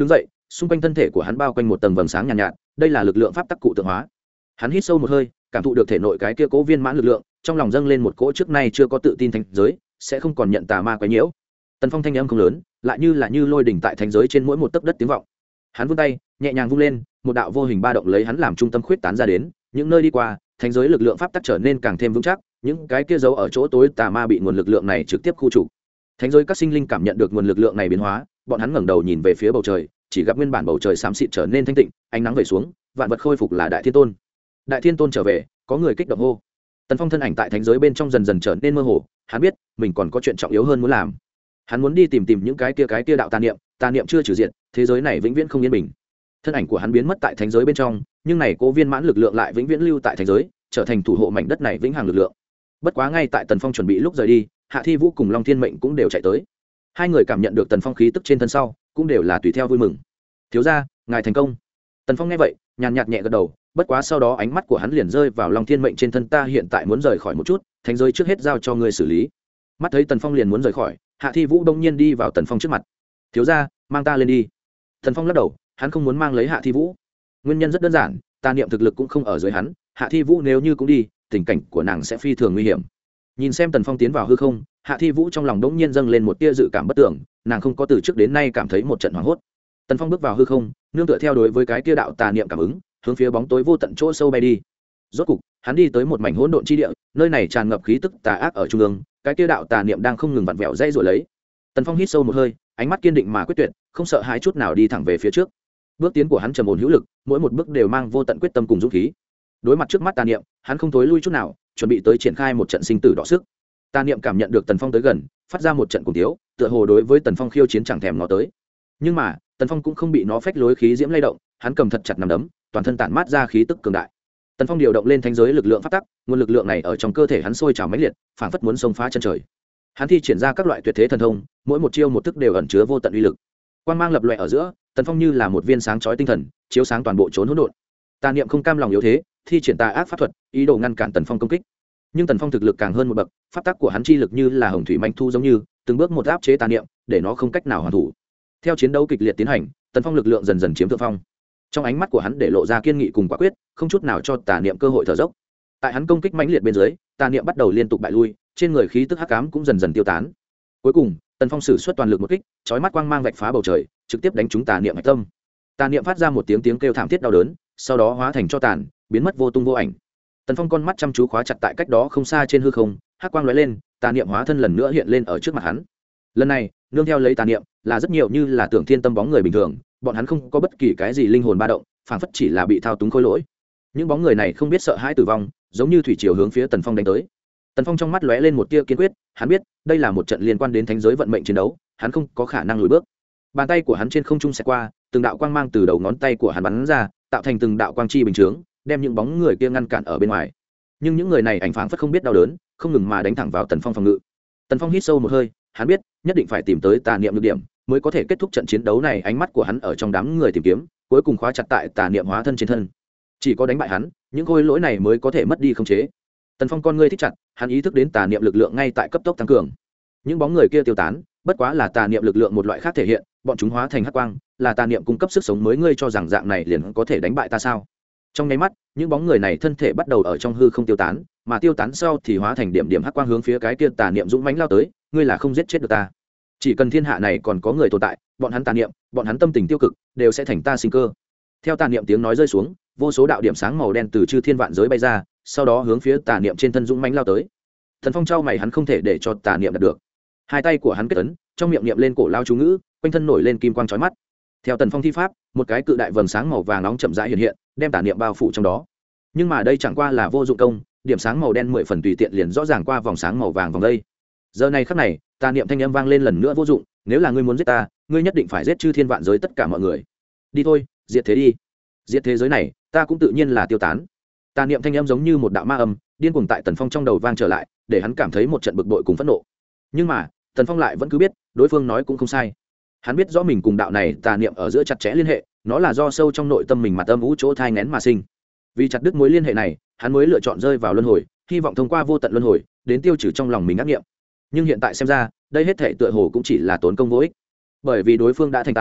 xung quanh thân thể của hắn bao quanh một tầng vầng sáng nhàn nhạt, nhạt đây là lực lượng pháp tắc cụ tượng hóa. Hắn hít sâu một hơi, cảm thụ được thể nội cái kia cố viên mãn lực lượng, trong lòng dâng lên một cỗ trước nay chưa có tự tin thánh giới sẽ không còn nhận tà ma quấy nhiễu. Tần Phong thanh âm không lớn, lại như là như lôi đỉnh tại thánh giới trên mỗi một tấc đất tiếng vọng. Hắn vươn tay, nhẹ nhàng vung lên, một đạo vô hình ba động lấy hắn làm trung tâm khuyết tán ra đến, những nơi đi qua, thánh giới lực lượng pháp tắc trở nên càng thêm vững chắc, những cái kia giấu ở chỗ tối tà ma bị nguồn lực lượng này trực tiếp khu trục. Thánh giới các sinh linh cảm nhận được nguồn lực lượng này biến hóa, bọn hắn ngẩng đầu nhìn về phía bầu trời, chỉ gặp nguyên bản bầu trời xám xịt trở nên thanh tịnh, ánh nắng về xuống, vạn vật khôi phục là Đại Thiên Tôn. Đại Thiên Tôn trở về, có người kích động hô. Tần Phong thân ảnh tại thánh giới bên trong dần dần trở nên mơ hồ, hắn biết, mình còn có chuyện trọng yếu hơn muốn làm. Hắn muốn đi tìm tìm những cái kia cái kia đạo tà niệm, tà niệm chưa trừ diệt, thế giới này vĩnh viễn không yên bình. Thân ảnh của hắn biến mất tại thánh giới bên trong, nhưng này cố viên mãn lực lượng lại vĩnh viễn lưu tại thánh giới, trở thành thủ hộ mảnh đất này vĩnh hằng lực lượng. Bất quá ngay tại Tần Phong chuẩn bị lúc rời đi, Hạ Thi Vũ cùng Long Thiên Mệnh cũng đều chạy tới. Hai người cảm nhận được Tần Phong khí tức trên thân sau, cũng đều là tùy theo vui mừng. Thiếu gia, ngài thành công. Tần Phong nghe vậy, nhàn nhạt nhẹ gật đầu, bất quá sau đó ánh mắt của hắn liền rơi vào Long Thiên Mệnh trên thân. Ta hiện tại muốn rời khỏi một chút, thánh giới trước hết giao cho ngươi xử lý. Mắt thấy Tần Phong liền muốn rời khỏi, Hạ Thi Vũ đông nhiên đi vào Tần Phong trước mặt. Thiếu gia, mang ta lên đi. Tần Phong lắc đầu, hắn không muốn mang lấy Hạ Thi Vũ. Nguyên nhân rất đơn giản, tà niệm thực lực cũng không ở dưới hắn, Hạ Thi Vũ nếu như cũng đi, tình cảnh của nàng sẽ phi thường nguy hiểm. Nhìn xem Tần Phong tiến vào hư không, Hạ Thi Vũ trong lòng đống nhiên dâng lên một tia dự cảm bất tưởng, nàng không có từ trước đến nay cảm thấy một trận hoảng hốt. Tần Phong bước vào hư không, nương tựa theo đối với cái tia đạo tà niệm cảm ứng, hướng phía bóng tối vô tận chỗ sâu bay đi. Rốt cục, hắn đi tới một mảnh hỗn độn chi địa, nơi này tràn ngập khí tức tà ác ở trung ương, cái tia đạo tà niệm đang không ngừng vặn vẹo dây rồi lấy. Tần Phong hít sâu một hơi, ánh mắt kiên định mà quyết tuyệt, không sợ hãi chút nào đi thẳng về phía trước. Bước tiến của hắn trầm ổn hữu lực, mỗi một bước đều mang vô tận quyết tâm cùng dũng khí. Đối mặt trước mắt tà niệm, hắn không thối lui chút nào, chuẩn bị tới triển khai một trận sinh tử đọ sức. Tà niệm cảm nhận được Tần Phong tới gần, phát ra một trận cuồng tiếu, tựa hồ đối với Tần Phong khiêu chiến chẳng thèm nó tới. Nhưng mà, Tần Phong cũng không bị nó phách lối khí diễm lay động, hắn cầm thật chặt nắm đấm, toàn thân tản mát ra khí tức cường đại. Tần Phong điều động lên thánh giới lực lượng phát tắc, nguồn lực lượng này ở trong cơ thể hắn sôi trào mãnh liệt, phảng phất muốn xông phá chân trời. Hắn thi triển ra các loại tuyệt thế thần thông, mỗi một chiêu một thức đều ẩn chứa vô tận uy lực. Quang mang lập lòe ở giữa, Tần Phong như là một viên sáng chói tinh thần, chiếu sáng toàn bộ chốn hỗn độn. Tà niệm không cam lòng yếu thế, thi triển tà ác pháp thuật, ý đồ ngăn cản Tần Phong công kích. Nhưng Tần Phong thực lực càng hơn một bậc, pháp tắc của hắn chi lực như là hồng thủy manh thu giống như, từng bước một áp chế tà niệm, để nó không cách nào hoàn thủ. Theo chiến đấu kịch liệt tiến hành, Tần Phong lực lượng dần dần chiếm thượng phong. Trong ánh mắt của hắn để lộ ra kiên nghị cùng quả quyết, không chút nào cho tà niệm cơ hội thở dốc. Tại hắn công kích mãnh liệt bên dưới, tà niệm bắt đầu liên tục bại lui, trên người khí tức hắc ám cũng dần dần tiêu tán. Cuối cùng, Tần Phong sử xuất toàn lực một kích, chói mắt quang mang vạch phá bầu trời, trực tiếp đánh trúng tà niệm hạch tâm. Tà niệm phát ra một tiếng tiếng kêu thảm thiết đau đớn, sau đó hóa thành cho tàn, biến mất vô tung vô ảnh. Tần Phong con mắt chăm chú khóa chặt tại cách đó không xa trên hư không, hắc quang lóe lên, tà niệm hóa thân lần nữa hiện lên ở trước mặt hắn. Lần này, nương theo lấy tà niệm, là rất nhiều như là tưởng thiên tâm bóng người bình thường, bọn hắn không có bất kỳ cái gì linh hồn ba động, phảng phất chỉ là bị thao túng khôi lỗi. Những bóng người này không biết sợ hãi tử vong, giống như thủy triều hướng phía Tần Phong đánh tới. Tần Phong trong mắt lóe lên một tia kiên quyết, hắn biết, đây là một trận liên quan đến thánh giới vận mệnh chiến đấu, hắn không có khả năng lùi bước. Bàn tay của hắn trên không trung xẹt qua, từng đạo quang mang từ đầu ngón tay của hắn bắn ra, tạo thành từng đạo quang chi bình chướng, đem những bóng người kia ngăn cản ở bên ngoài. Nhưng những người này ảnh phảng phất không biết đau đớn, không ngừng mà đánh thẳng vào Tần Phong phòng ngự. Tần Phong hít sâu một hơi, hắn biết, nhất định phải tìm tới tà niệm nhược điểm, mới có thể kết thúc trận chiến đấu này. Ánh mắt của hắn ở trong đám người tìm kiếm, cuối cùng khóa chặt tại tà niệm hóa thân trên thân. Chỉ có đánh bại hắn, những khôi lỗi này mới có thể mất đi khống chế. Tần Phong con ngươi thích chặt, hắn ý thức đến tà niệm lực lượng ngay tại cấp tốc tăng cường. Những bóng người kia tiêu tán, bất quá là tà niệm lực lượng một loại khác thể hiện, bọn chúng hóa thành hắc quang, là tà niệm cung cấp sức sống mới. Ngươi cho rằng dạng này liền có thể đánh bại ta sao? Trong nháy mắt, những bóng người này thân thể bắt đầu ở trong hư không tiêu tán, mà tiêu tán sau thì hóa thành điểm điểm hắc quang hướng phía cái kia tà niệm dũng mãnh lao tới. Ngươi là không giết chết được ta. Chỉ cần thiên hạ này còn có người tồn tại, bọn hắn tà niệm, bọn hắn tâm tình tiêu cực, đều sẽ thành ta sinh cơ. Theo tà niệm tiếng nói rơi xuống, vô số đạo điểm sáng màu đen từ chư thiên vạn giới bay ra, sau đó hướng phía tà niệm trên thân dũng mãnh lao tới. Thần Phong trao mày, hắn không thể để cho tà niệm đạt được. Hai tay của hắn kết ấn, trong miệng niệm lên cổ lao chú ngữ, quanh thân nổi lên kim quang chói mắt. Theo Tần Phong thi pháp, một cái cự đại vầng sáng màu vàng nóng chậm rãi hiện hiện, đem tà niệm bao phủ trong đó. Nhưng mà đây chẳng qua là vô dụng công, điểm sáng màu đen mười phần tùy tiện liền rõ ràng qua vòng sáng màu vàng vòng đây. Giờ này khắc này, tà niệm thanh âm vang lên lần nữa, vô dụng, nếu là ngươi muốn giết ta, ngươi nhất định phải giết chư thiên vạn giới tất cả mọi người. Đi thôi, diệt thế đi. Diệt thế giới này, ta cũng tự nhiên là tiêu tán. Tà niệm thanh âm giống như một đạo ma âm, điên cuồng tại Tần Phong trong đầu vang trở lại, để hắn cảm thấy một trận bực bội cùng phẫn nộ. Nhưng mà, Tần Phong lại vẫn cứ biết, đối phương nói cũng không sai. Hắn biết rõ mình cùng đạo này tà niệm ở giữa chặt chẽ liên hệ, nó là do sâu trong nội tâm mình mà tâm ú chỗ thai nghén mà sinh. Vì chặt đứt mối liên hệ này, hắn mới lựa chọn rơi vào luân hồi, hy vọng thông qua vô tận luân hồi, đến tiêu trừ trong lòng mình ác niệm. Nhưng hiện tại xem ra, đây hết thảy tựa hồ cũng chỉ là tốn công vô ích. Bởi vì đối phương đã thành tài,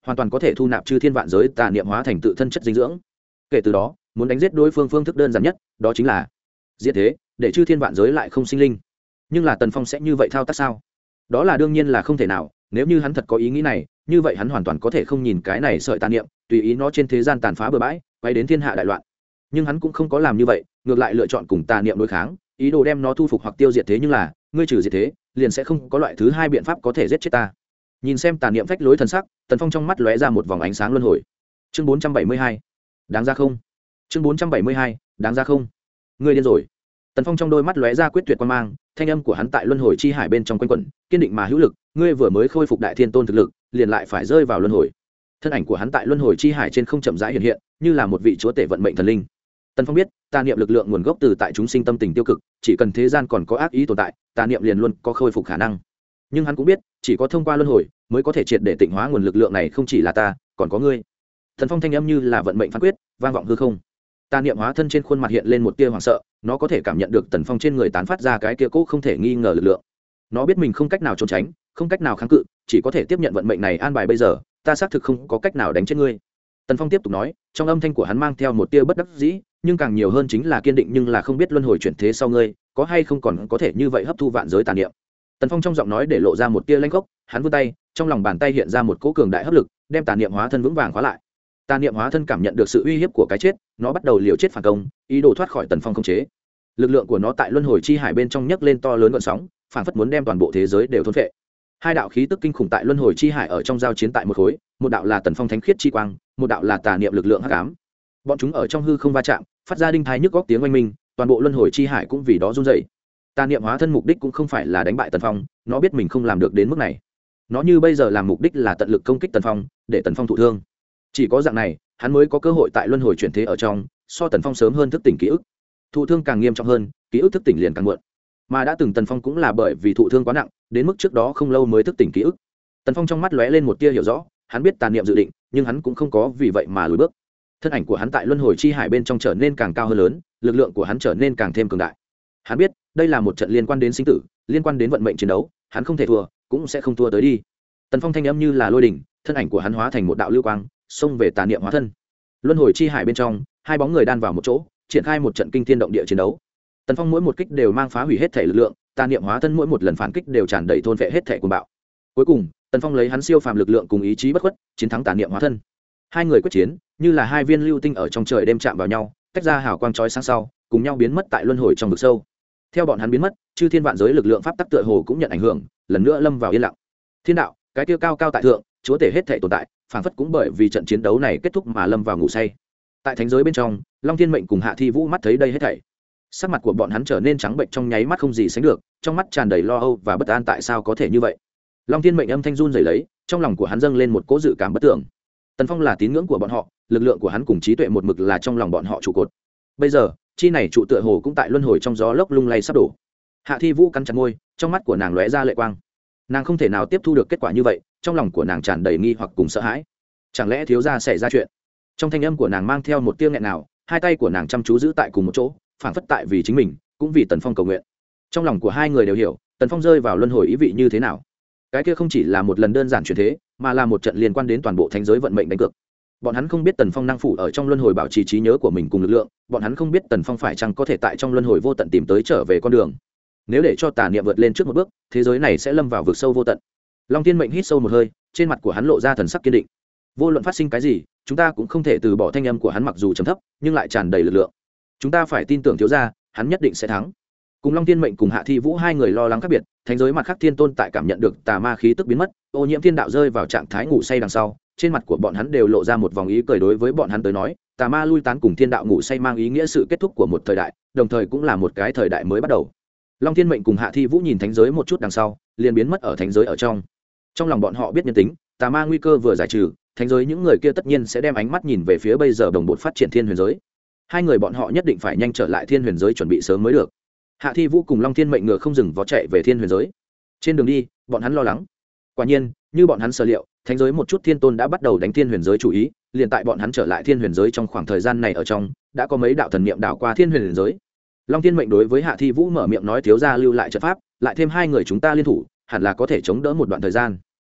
hoàn toàn có thể thu nạp chư thiên vạn giới tà niệm hóa thành tự thân chất dinh dưỡng. Kể từ đó muốn đánh giết đối phương phương thức đơn giản nhất đó chính là giết thế, để chư thiên vạn giới lại không sinh linh. Nhưng là Tần Phong sẽ như vậy thao tác sao? Đó là đương nhiên là không thể nào. Nếu như hắn thật có ý nghĩ này, như vậy hắn hoàn toàn có thể không nhìn cái này sợi tà niệm, tùy ý nó trên thế gian tàn phá bừa bãi, quay đến thiên hạ đại loạn. Nhưng hắn cũng không có làm như vậy, ngược lại lựa chọn cùng tà niệm đối kháng, ý đồ đem nó thu phục hoặc tiêu diệt. Thế nhưng là ngươi trừ diệt thế, liền sẽ không có loại thứ hai biện pháp có thể giết chết ta. Nhìn xem tà niệm phách lối thần sắc, Tần Phong trong mắt lóe ra một vòng ánh sáng luân hồi. Chương bốn trăm bảy mươi hai, đáng ra không? Chương bốn trăm bảy mươi hai, đáng ra không? Ngươi điên rồi. Tần Phong trong đôi mắt lóe ra quyết tuyệt quan mang, thanh âm của hắn tại luân hồi chi hải bên trong quanh quẩn, kiên định mà hữu lực. Ngươi vừa mới khôi phục đại thiên tôn thực lực, liền lại phải rơi vào luân hồi. Thân ảnh của hắn tại luân hồi chi hải trên không chậm rãi hiện hiện, như là một vị chúa tể vận mệnh thần linh. Tần Phong biết, tà niệm lực lượng nguồn gốc từ tại chúng sinh tâm tình tiêu cực, chỉ cần thế gian còn có ác ý tồn tại, tà niệm liền luôn có khôi phục khả năng. Nhưng hắn cũng biết, chỉ có thông qua luân hồi mới có thể triệt để tịnh hóa nguồn lực lượng này, không chỉ là ta, còn có ngươi. Tần Phong thanh âm như là vận mệnh phán quyết, vang vọng hư không. Tà niệm hóa thân trên khuôn mặt hiện lên một tia hoảng sợ, nó có thể cảm nhận được Tần Phong trên người tán phát ra cái kia cố không thể nghi ngờ lực lượng. Nó biết mình không cách nào trốn tránh, không cách nào kháng cự, chỉ có thể tiếp nhận vận mệnh này an bài. Bây giờ, ta xác thực không có cách nào đánh chết ngươi. Tần Phong tiếp tục nói, trong âm thanh của hắn mang theo một tia bất đắc dĩ, nhưng càng nhiều hơn chính là kiên định, nhưng là không biết luân hồi chuyển thế sau ngươi, có hay không còn có thể như vậy hấp thu vạn giới tà niệm. Tần Phong trong giọng nói để lộ ra một tia lanh gốc, hắn vươn tay, trong lòng bàn tay hiện ra một cỗ cường đại hấp lực, đem tà niệm hóa thân vững vàng khóa lại. Tà niệm hóa thân cảm nhận được sự uy hiếp của cái chết, nó bắt đầu liều chết phản công, ý đồ thoát khỏi Tần Phong khống chế. Lực lượng của nó tại luân hồi chi hải bên trong nhấc lên to lớn gợn sóng, phản phất muốn đem toàn bộ thế giới đều thôn phệ. Hai đạo khí tức kinh khủng tại luân hồi chi hải ở trong giao chiến tại một khối, một đạo là Tần Phong thánh khiết chi quang, một đạo là tà niệm lực lượng hắc ám. Bọn chúng ở trong hư không va chạm, phát ra đinh thái nhức góc tiếng oanh minh, toàn bộ luân hồi chi hải cũng vì đó run rẩy. Tà niệm hóa thân mục đích cũng không phải là đánh bại Tần Phong, nó biết mình không làm được đến mức này. Nó như bây giờ làm mục đích là tận lực công kích Tần Phong, để Tần Phong thụ thương. Chỉ có dạng này, hắn mới có cơ hội tại luân hồi chuyển thế ở trong, so Tần Phong sớm hơn thức tỉnh ký ức. Thụ thương càng nghiêm trọng hơn, ký ức thức tỉnh liền càng muộn. Mà đã từng Tần Phong cũng là bởi vì thụ thương quá nặng, đến mức trước đó không lâu mới thức tỉnh ký ức. Tần Phong trong mắt lóe lên một tia hiểu rõ, hắn biết tà niệm dự định, nhưng hắn cũng không có vì vậy mà lùi bước. Thân ảnh của hắn tại luân hồi chi hải bên trong trở nên càng cao hơn lớn, lực lượng của hắn trở nên càng thêm cường đại. Hắn biết, đây là một trận liên quan đến sinh tử, liên quan đến vận mệnh chiến đấu, hắn không thể thua, cũng sẽ không thua tới đi. Tần Phong thanh âm như là lôi đỉnh, thân ảnh của hắn hóa thành một đạo lưu quang, xông về tà niệm hóa thân. Luân hồi chi hải bên trong, hai bóng người đan vào một chỗ, triển khai một trận kinh thiên động địa chiến đấu. Tần Phong mỗi một kích đều mang phá hủy hết thể lực lượng, tà niệm hóa thân mỗi một lần phản kích đều tràn đầy thôn vệ hết thể cuồng bạo. Cuối cùng, Tần Phong lấy hắn siêu phàm lực lượng cùng ý chí bất khuất, chiến thắng tà niệm hóa thân. Hai người quyết chiến, như là hai viên lưu tinh ở trong trời đêm chạm vào nhau, tách ra hào quang chói sáng sau, cùng nhau biến mất tại luân hồi trong vực sâu. Theo bọn hắn biến mất, chư thiên vạn giới lực lượng pháp tắc tựa hồ cũng nhận ảnh hưởng, lần nữa lâm vào yên lặng. Thiên đạo, cái kia cao cao tại thượng, chúa tể hết thể tồn tại, phảng phất cũng bởi vì trận chiến đấu này kết thúc mà lâm vào ngủ say. Tại thánh giới bên trong, Long Thiên Mệnh cùng Hạ Thi Vũ mắt thấy đây hết thảy, sắc mặt của bọn hắn trở nên trắng bệnh trong nháy mắt không gì sánh được, trong mắt tràn đầy lo âu và bất an. Tại sao có thể như vậy? Long Thiên Mệnh âm thanh run rẩy lấy, trong lòng của hắn dâng lên một cỗ dự cảm bất tưởng. Tần Phong là tín ngưỡng của bọn họ, lực lượng của hắn cùng trí tuệ một mực là trong lòng bọn họ trụ cột. Bây giờ, chi này trụ tựa hồ cũng tại luân hồi trong gió lốc lung lay sắp đổ. Hạ Thi Vũ cắn chặt môi, trong mắt của nàng lóe ra lệ quang. Nàng không thể nào tiếp thu được kết quả như vậy, trong lòng của nàng tràn đầy nghi hoặc cùng sợ hãi. Chẳng lẽ thiếu gia xảy ra chuyện? Trong thanh âm của nàng mang theo một tia nghẹn nào, hai tay của nàng chăm chú giữ tại cùng một chỗ, phảng phất tại vì chính mình, cũng vì Tần Phong cầu nguyện. Trong lòng của hai người đều hiểu, Tần Phong rơi vào luân hồi ý vị như thế nào. Cái kia không chỉ là một lần đơn giản chuyển thế, mà là một trận liên quan đến toàn bộ thánh giới vận mệnh đánh cược. Bọn hắn không biết Tần Phong năng phủ ở trong luân hồi bảo trì trí nhớ của mình cùng lực lượng, bọn hắn không biết Tần Phong phải chăng có thể tại trong luân hồi vô tận tìm tới trở về con đường. Nếu để cho tà niệm vượt lên trước một bước, thế giới này sẽ lâm vào vực sâu vô tận. Long Thiên Mệnh hít sâu một hơi, trên mặt của hắn lộ ra thần sắc kiên định. Vô luận phát sinh cái gì, chúng ta cũng không thể từ bỏ. Thanh âm của hắn mặc dù trầm thấp, nhưng lại tràn đầy lực lượng. Chúng ta phải tin tưởng thiếu gia, hắn nhất định sẽ thắng. Cùng Long Thiên Mệnh cùng Hạ Thi Vũ hai người lo lắng khác biệt, thánh giới mặt khác thiên tôn tại cảm nhận được tà ma khí tức biến mất, ô nhiễm thiên đạo rơi vào trạng thái ngủ say đằng sau, trên mặt của bọn hắn đều lộ ra một vòng ý cười. Đối với bọn hắn tới nói, tà ma lui tán cùng thiên đạo ngủ say mang ý nghĩa sự kết thúc của một thời đại, đồng thời cũng là một cái thời đại mới bắt đầu. Long Thiên Mệnh cùng Hạ Thi Vũ nhìn thánh giới một chút đằng sau, liền biến mất ở thánh giới ở trong. Trong lòng bọn họ biết nhân tính, tà ma nguy cơ vừa giải trừ, thánh giới những người kia tất nhiên sẽ đem ánh mắt nhìn về phía bây giờ đồng bộ phát triển thiên huyền giới. Hai người bọn họ nhất định phải nhanh trở lại thiên huyền giới, chuẩn bị sớm mới được. Hạ Thi Vũ cùng Long Thiên Mệnh ngựa không dừng vó chạy về thiên huyền giới. Trên đường đi, bọn hắn lo lắng. Quả nhiên, như bọn hắn sở liệu, thánh giới một chút thiên tôn đã bắt đầu đánh thiên huyền giới chủ ý. Liền tại bọn hắn trở lại thiên huyền giới trong khoảng thời gian này ở trong, đã có mấy đạo thần niệm đảo qua thiên huyền giới. Long Thiên Mệnh đối với Hạ Thi Vũ mở miệng nói, thiếu gia lưu lại trận pháp, lại thêm hai người chúng ta liên thủ, hẳn là có thể chống đỡ một đoạn thời gian.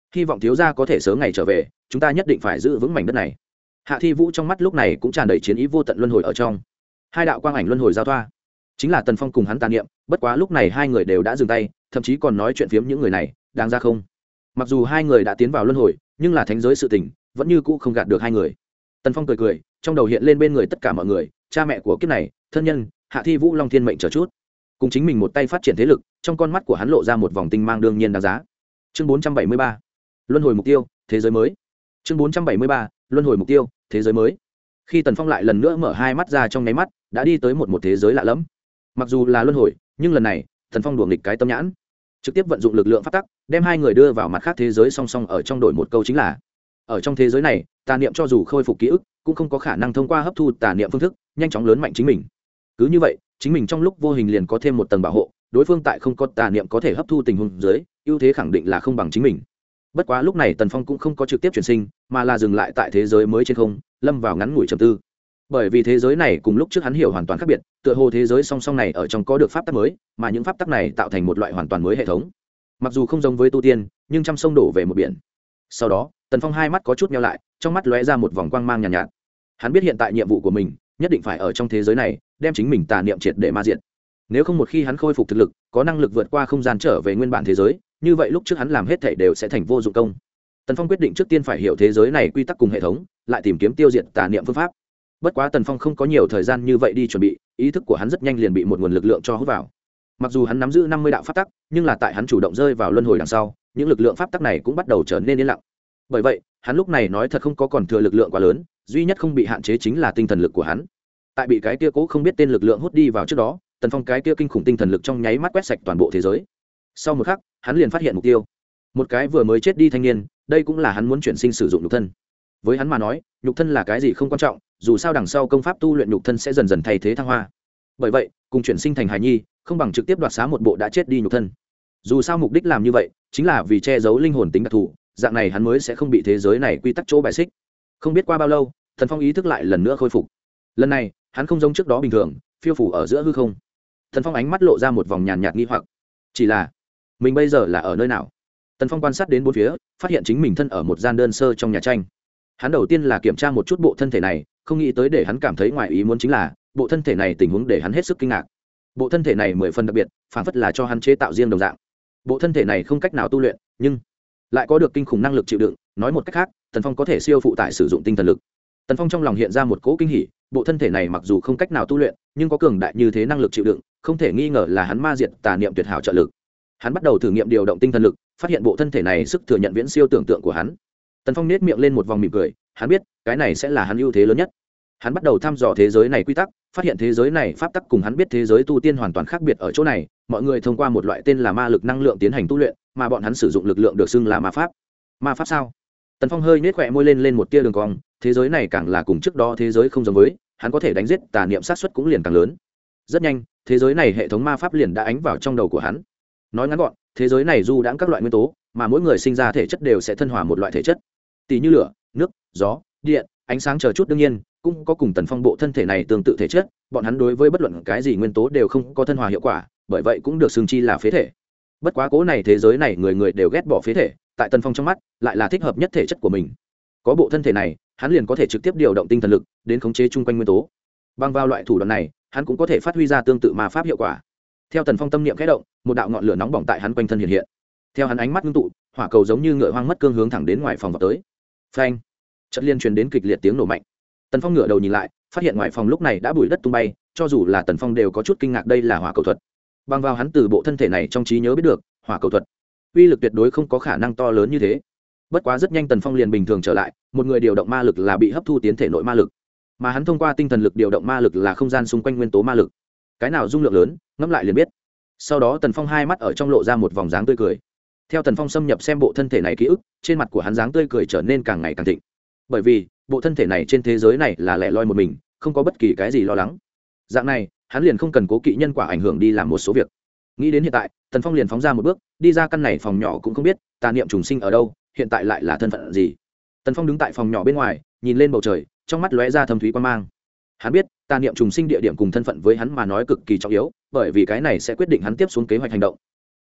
hy vọng thiếu gia có thể sớm ngày trở về, chúng ta nhất định phải giữ vững mảnh đất này. Hạ Thi Vũ trong mắt lúc này cũng tràn đầy chiến ý vô tận luân hồi ở trong. Hai đạo quang ảnh luân hồi giao thoa, chính là Tần Phong cùng hắn tà niệm, bất quá lúc này hai người đều đã dừng tay, thậm chí còn nói chuyện phiếm những người này, đáng ra không? Mặc dù hai người đã tiến vào luân hồi, nhưng là thánh giới sự tình, vẫn như cũ không gạt được hai người. Tần Phong cười cười, trong đầu hiện lên bên người tất cả mọi người, cha mẹ của kiếp này, thân nhân, Hạ Thi Vũ, Long Thiên mệnh chờ chút. Cùng chính mình một tay phát triển thế lực, trong con mắt của hắn lộ ra một vòng tinh mang đương nhiên đáng giá. Chương bốn trăm bảy mươi ba, luân hồi mục tiêu, thế giới mới. Chương bốn trăm bảy mươi ba, luân hồi mục tiêu, thế giới mới. Khi Tần Phong lại lần nữa mở hai mắt ra trong nháy mắt, đã đi tới một một thế giới lạ lẫm. Mặc dù là luân hồi, nhưng lần này, Tần Phong đùa nghịch cái tâm nhãn, trực tiếp vận dụng lực lượng pháp tắc, đem hai người đưa vào mặt khác thế giới song song ở trong đổi một câu chính là, ở trong thế giới này, tà niệm cho dù khôi phục ký ức, cũng không có khả năng thông qua hấp thu tà niệm phương thức, nhanh chóng lớn mạnh chính mình. Cứ như vậy, chính mình trong lúc vô hình liền có thêm một tầng bảo hộ, đối phương tại không có tà niệm có thể hấp thu tình huống dưới, ưu thế khẳng định là không bằng chính mình. Bất quá lúc này Tần Phong cũng không có trực tiếp chuyển sinh, mà là dừng lại tại thế giới mới trên không, lâm vào ngắn ngủi trầm tư. Bởi vì thế giới này cùng lúc trước hắn hiểu hoàn toàn khác biệt, tựa hồ thế giới song song này ở trong có được pháp tắc mới, mà những pháp tắc này tạo thành một loại hoàn toàn mới hệ thống. Mặc dù không giống với tu tiên, nhưng trăm sông đổ về một biển. Sau đó, Tần Phong hai mắt có chút nheo lại, trong mắt lóe ra một vòng quang mang nhàn nhạt, nhạt. Hắn biết hiện tại nhiệm vụ của mình, nhất định phải ở trong thế giới này, đem chính mình tà niệm triệt để ma diệt. Nếu không một khi hắn khôi phục thực lực, có năng lực vượt qua không gian trở về nguyên bản thế giới, như vậy lúc trước hắn làm hết thảy đều sẽ thành vô dụng công. Tần Phong quyết định trước tiên phải hiểu thế giới này quy tắc cùng hệ thống, lại tìm kiếm tiêu diệt tà niệm phương pháp. Bất quá Tần Phong không có nhiều thời gian như vậy đi chuẩn bị, ý thức của hắn rất nhanh liền bị một nguồn lực lượng cho hút vào. Mặc dù hắn nắm giữ năm mươi đạo pháp tắc, nhưng là tại hắn chủ động rơi vào luân hồi đằng sau, những lực lượng pháp tắc này cũng bắt đầu trở nên yên lặng. Bởi vậy, hắn lúc này nói thật không có còn thừa lực lượng quá lớn, duy nhất không bị hạn chế chính là tinh thần lực của hắn. Tại bị cái kia cố không biết tên lực lượng hút đi vào trước đó, Tần Phong cái kia kinh khủng tinh thần lực trong nháy mắt quét sạch toàn bộ thế giới. Sau một khắc, hắn liền phát hiện mục tiêu, một cái vừa mới chết đi thanh niên, đây cũng là hắn muốn chuyển sinh sử dụng nhục thân. Với hắn mà nói, nhục thân là cái gì không quan trọng, dù sao đằng sau công pháp tu luyện nhục thân sẽ dần dần thay thế thăng hoa. Bởi vậy, cùng chuyển sinh thành hài nhi, không bằng trực tiếp đoạt xá một bộ đã chết đi nhục thân. Dù sao mục đích làm như vậy, chính là vì che giấu linh hồn tính đặc thù, dạng này hắn mới sẽ không bị thế giới này quy tắc chỗ bài xích. Không biết qua bao lâu, Tần Phong ý thức lại lần nữa khôi phục. Lần này, hắn không giống trước đó bình thường, phiêu phù ở giữa hư không. Tần Phong ánh mắt lộ ra một vòng nhàn nhạt nghi hoặc, chỉ là mình bây giờ là ở nơi nào? Tần Phong quan sát đến bốn phía, phát hiện chính mình thân ở một gian đơn sơ trong nhà tranh. Hắn đầu tiên là kiểm tra một chút bộ thân thể này, không nghĩ tới để hắn cảm thấy ngoài ý muốn chính là, bộ thân thể này tình huống để hắn hết sức kinh ngạc. Bộ thân thể này mười phần đặc biệt, phản phất là cho hắn chế tạo riêng đồng dạng. Bộ thân thể này không cách nào tu luyện, nhưng lại có được kinh khủng năng lực chịu đựng, nói một cách khác, Tần Phong có thể siêu phụ tải sử dụng tinh thần lực. Tần Phong trong lòng hiện ra một cỗ kinh hỉ, bộ thân thể này mặc dù không cách nào tu luyện, nhưng có cường đại như thế năng lực chịu đựng, không thể nghi ngờ là hắn ma diệt tà niệm tuyệt hảo trợ lực. Hắn bắt đầu thử nghiệm điều động tinh thần lực, phát hiện bộ thân thể này sức thừa nhận viễn siêu tưởng tượng của hắn. Tần Phong nét miệng lên một vòng mỉm cười, hắn biết, cái này sẽ là hắn ưu thế lớn nhất. Hắn bắt đầu thăm dò thế giới này quy tắc, phát hiện thế giới này pháp tắc cùng hắn biết thế giới tu tiên hoàn toàn khác biệt ở chỗ này, mọi người thông qua một loại tên là ma lực năng lượng tiến hành tu luyện, mà bọn hắn sử dụng lực lượng được xưng là ma pháp. Ma pháp sao? Tần Phong hơi nhếch khóe môi lên lên một tia đường cong, thế giới này càng là cùng trước đó thế giới không giống với, hắn có thể đánh giết tà niệm sát suất cũng liền càng lớn. Rất nhanh, thế giới này hệ thống ma pháp liền đã ánh vào trong đầu của hắn. Nói ngắn gọn, thế giới này du đãng các loại nguyên tố, mà mỗi người sinh ra thể chất đều sẽ thân hòa một loại thể chất, tỷ như lửa, nước, gió, điện, ánh sáng chờ chút. Đương nhiên, cũng có cùng Tần Phong bộ thân thể này tương tự thể chất, bọn hắn đối với bất luận cái gì nguyên tố đều không có thân hòa hiệu quả, bởi vậy cũng được xưng chi là phế thể. Bất quá cố này thế giới này người người đều ghét bỏ phế thể, tại Tần Phong trong mắt, lại là thích hợp nhất thể chất của mình. Có bộ thân thể này, hắn liền có thể trực tiếp điều động tinh thần lực đến khống chế chung quanh nguyên tố. Bằng vào loại thủ đoạn này, hắn cũng có thể phát huy ra tương tự ma pháp hiệu quả. Theo Tần Phong tâm niệm khẽ động, một đạo ngọn lửa nóng bỏng tại hắn quanh thân hiện hiện. Theo hắn ánh mắt ngưng tụ, hỏa cầu giống như ngựa hoang mất cương hướng thẳng đến ngoài phòng vào tới. Phanh! Chợt liên truyền đến kịch liệt tiếng nổ mạnh. Tần Phong ngửa đầu nhìn lại, phát hiện ngoài phòng lúc này đã bụi đất tung bay, cho dù là Tần Phong đều có chút kinh ngạc, đây là hỏa cầu thuật. Bằng vào hắn từ bộ thân thể này trong trí nhớ biết được, hỏa cầu thuật uy lực tuyệt đối không có khả năng to lớn như thế. Bất quá rất nhanh Tần Phong liền bình thường trở lại, một người điều động ma lực là bị hấp thu tiến thể nội ma lực, mà hắn thông qua tinh thần lực điều động ma lực là không gian xung quanh nguyên tố ma lực. Cái nào dung lượng lớn, ngẫm lại liền biết. Sau đó Tần Phong hai mắt ở trong lộ ra một vòng dáng tươi cười. Theo Tần Phong xâm nhập xem bộ thân thể này ký ức, trên mặt của hắn dáng tươi cười trở nên càng ngày càng thịnh. Bởi vì, bộ thân thể này trên thế giới này là lẻ loi một mình, không có bất kỳ cái gì lo lắng. Dạng này, hắn liền không cần cố kỵ nhân quả ảnh hưởng đi làm một số việc. Nghĩ đến hiện tại, Tần Phong liền phóng ra một bước, đi ra căn này phòng nhỏ cũng không biết tà niệm trùng sinh ở đâu, hiện tại lại là thân phận gì. Tần Phong đứng tại phòng nhỏ bên ngoài, nhìn lên bầu trời, trong mắt lóe ra thâm thúy quan mang. Hắn biết, tà niệm trùng sinh địa điểm cùng thân phận với hắn mà nói cực kỳ trọng yếu, bởi vì cái này sẽ quyết định hắn tiếp xuống kế hoạch hành động.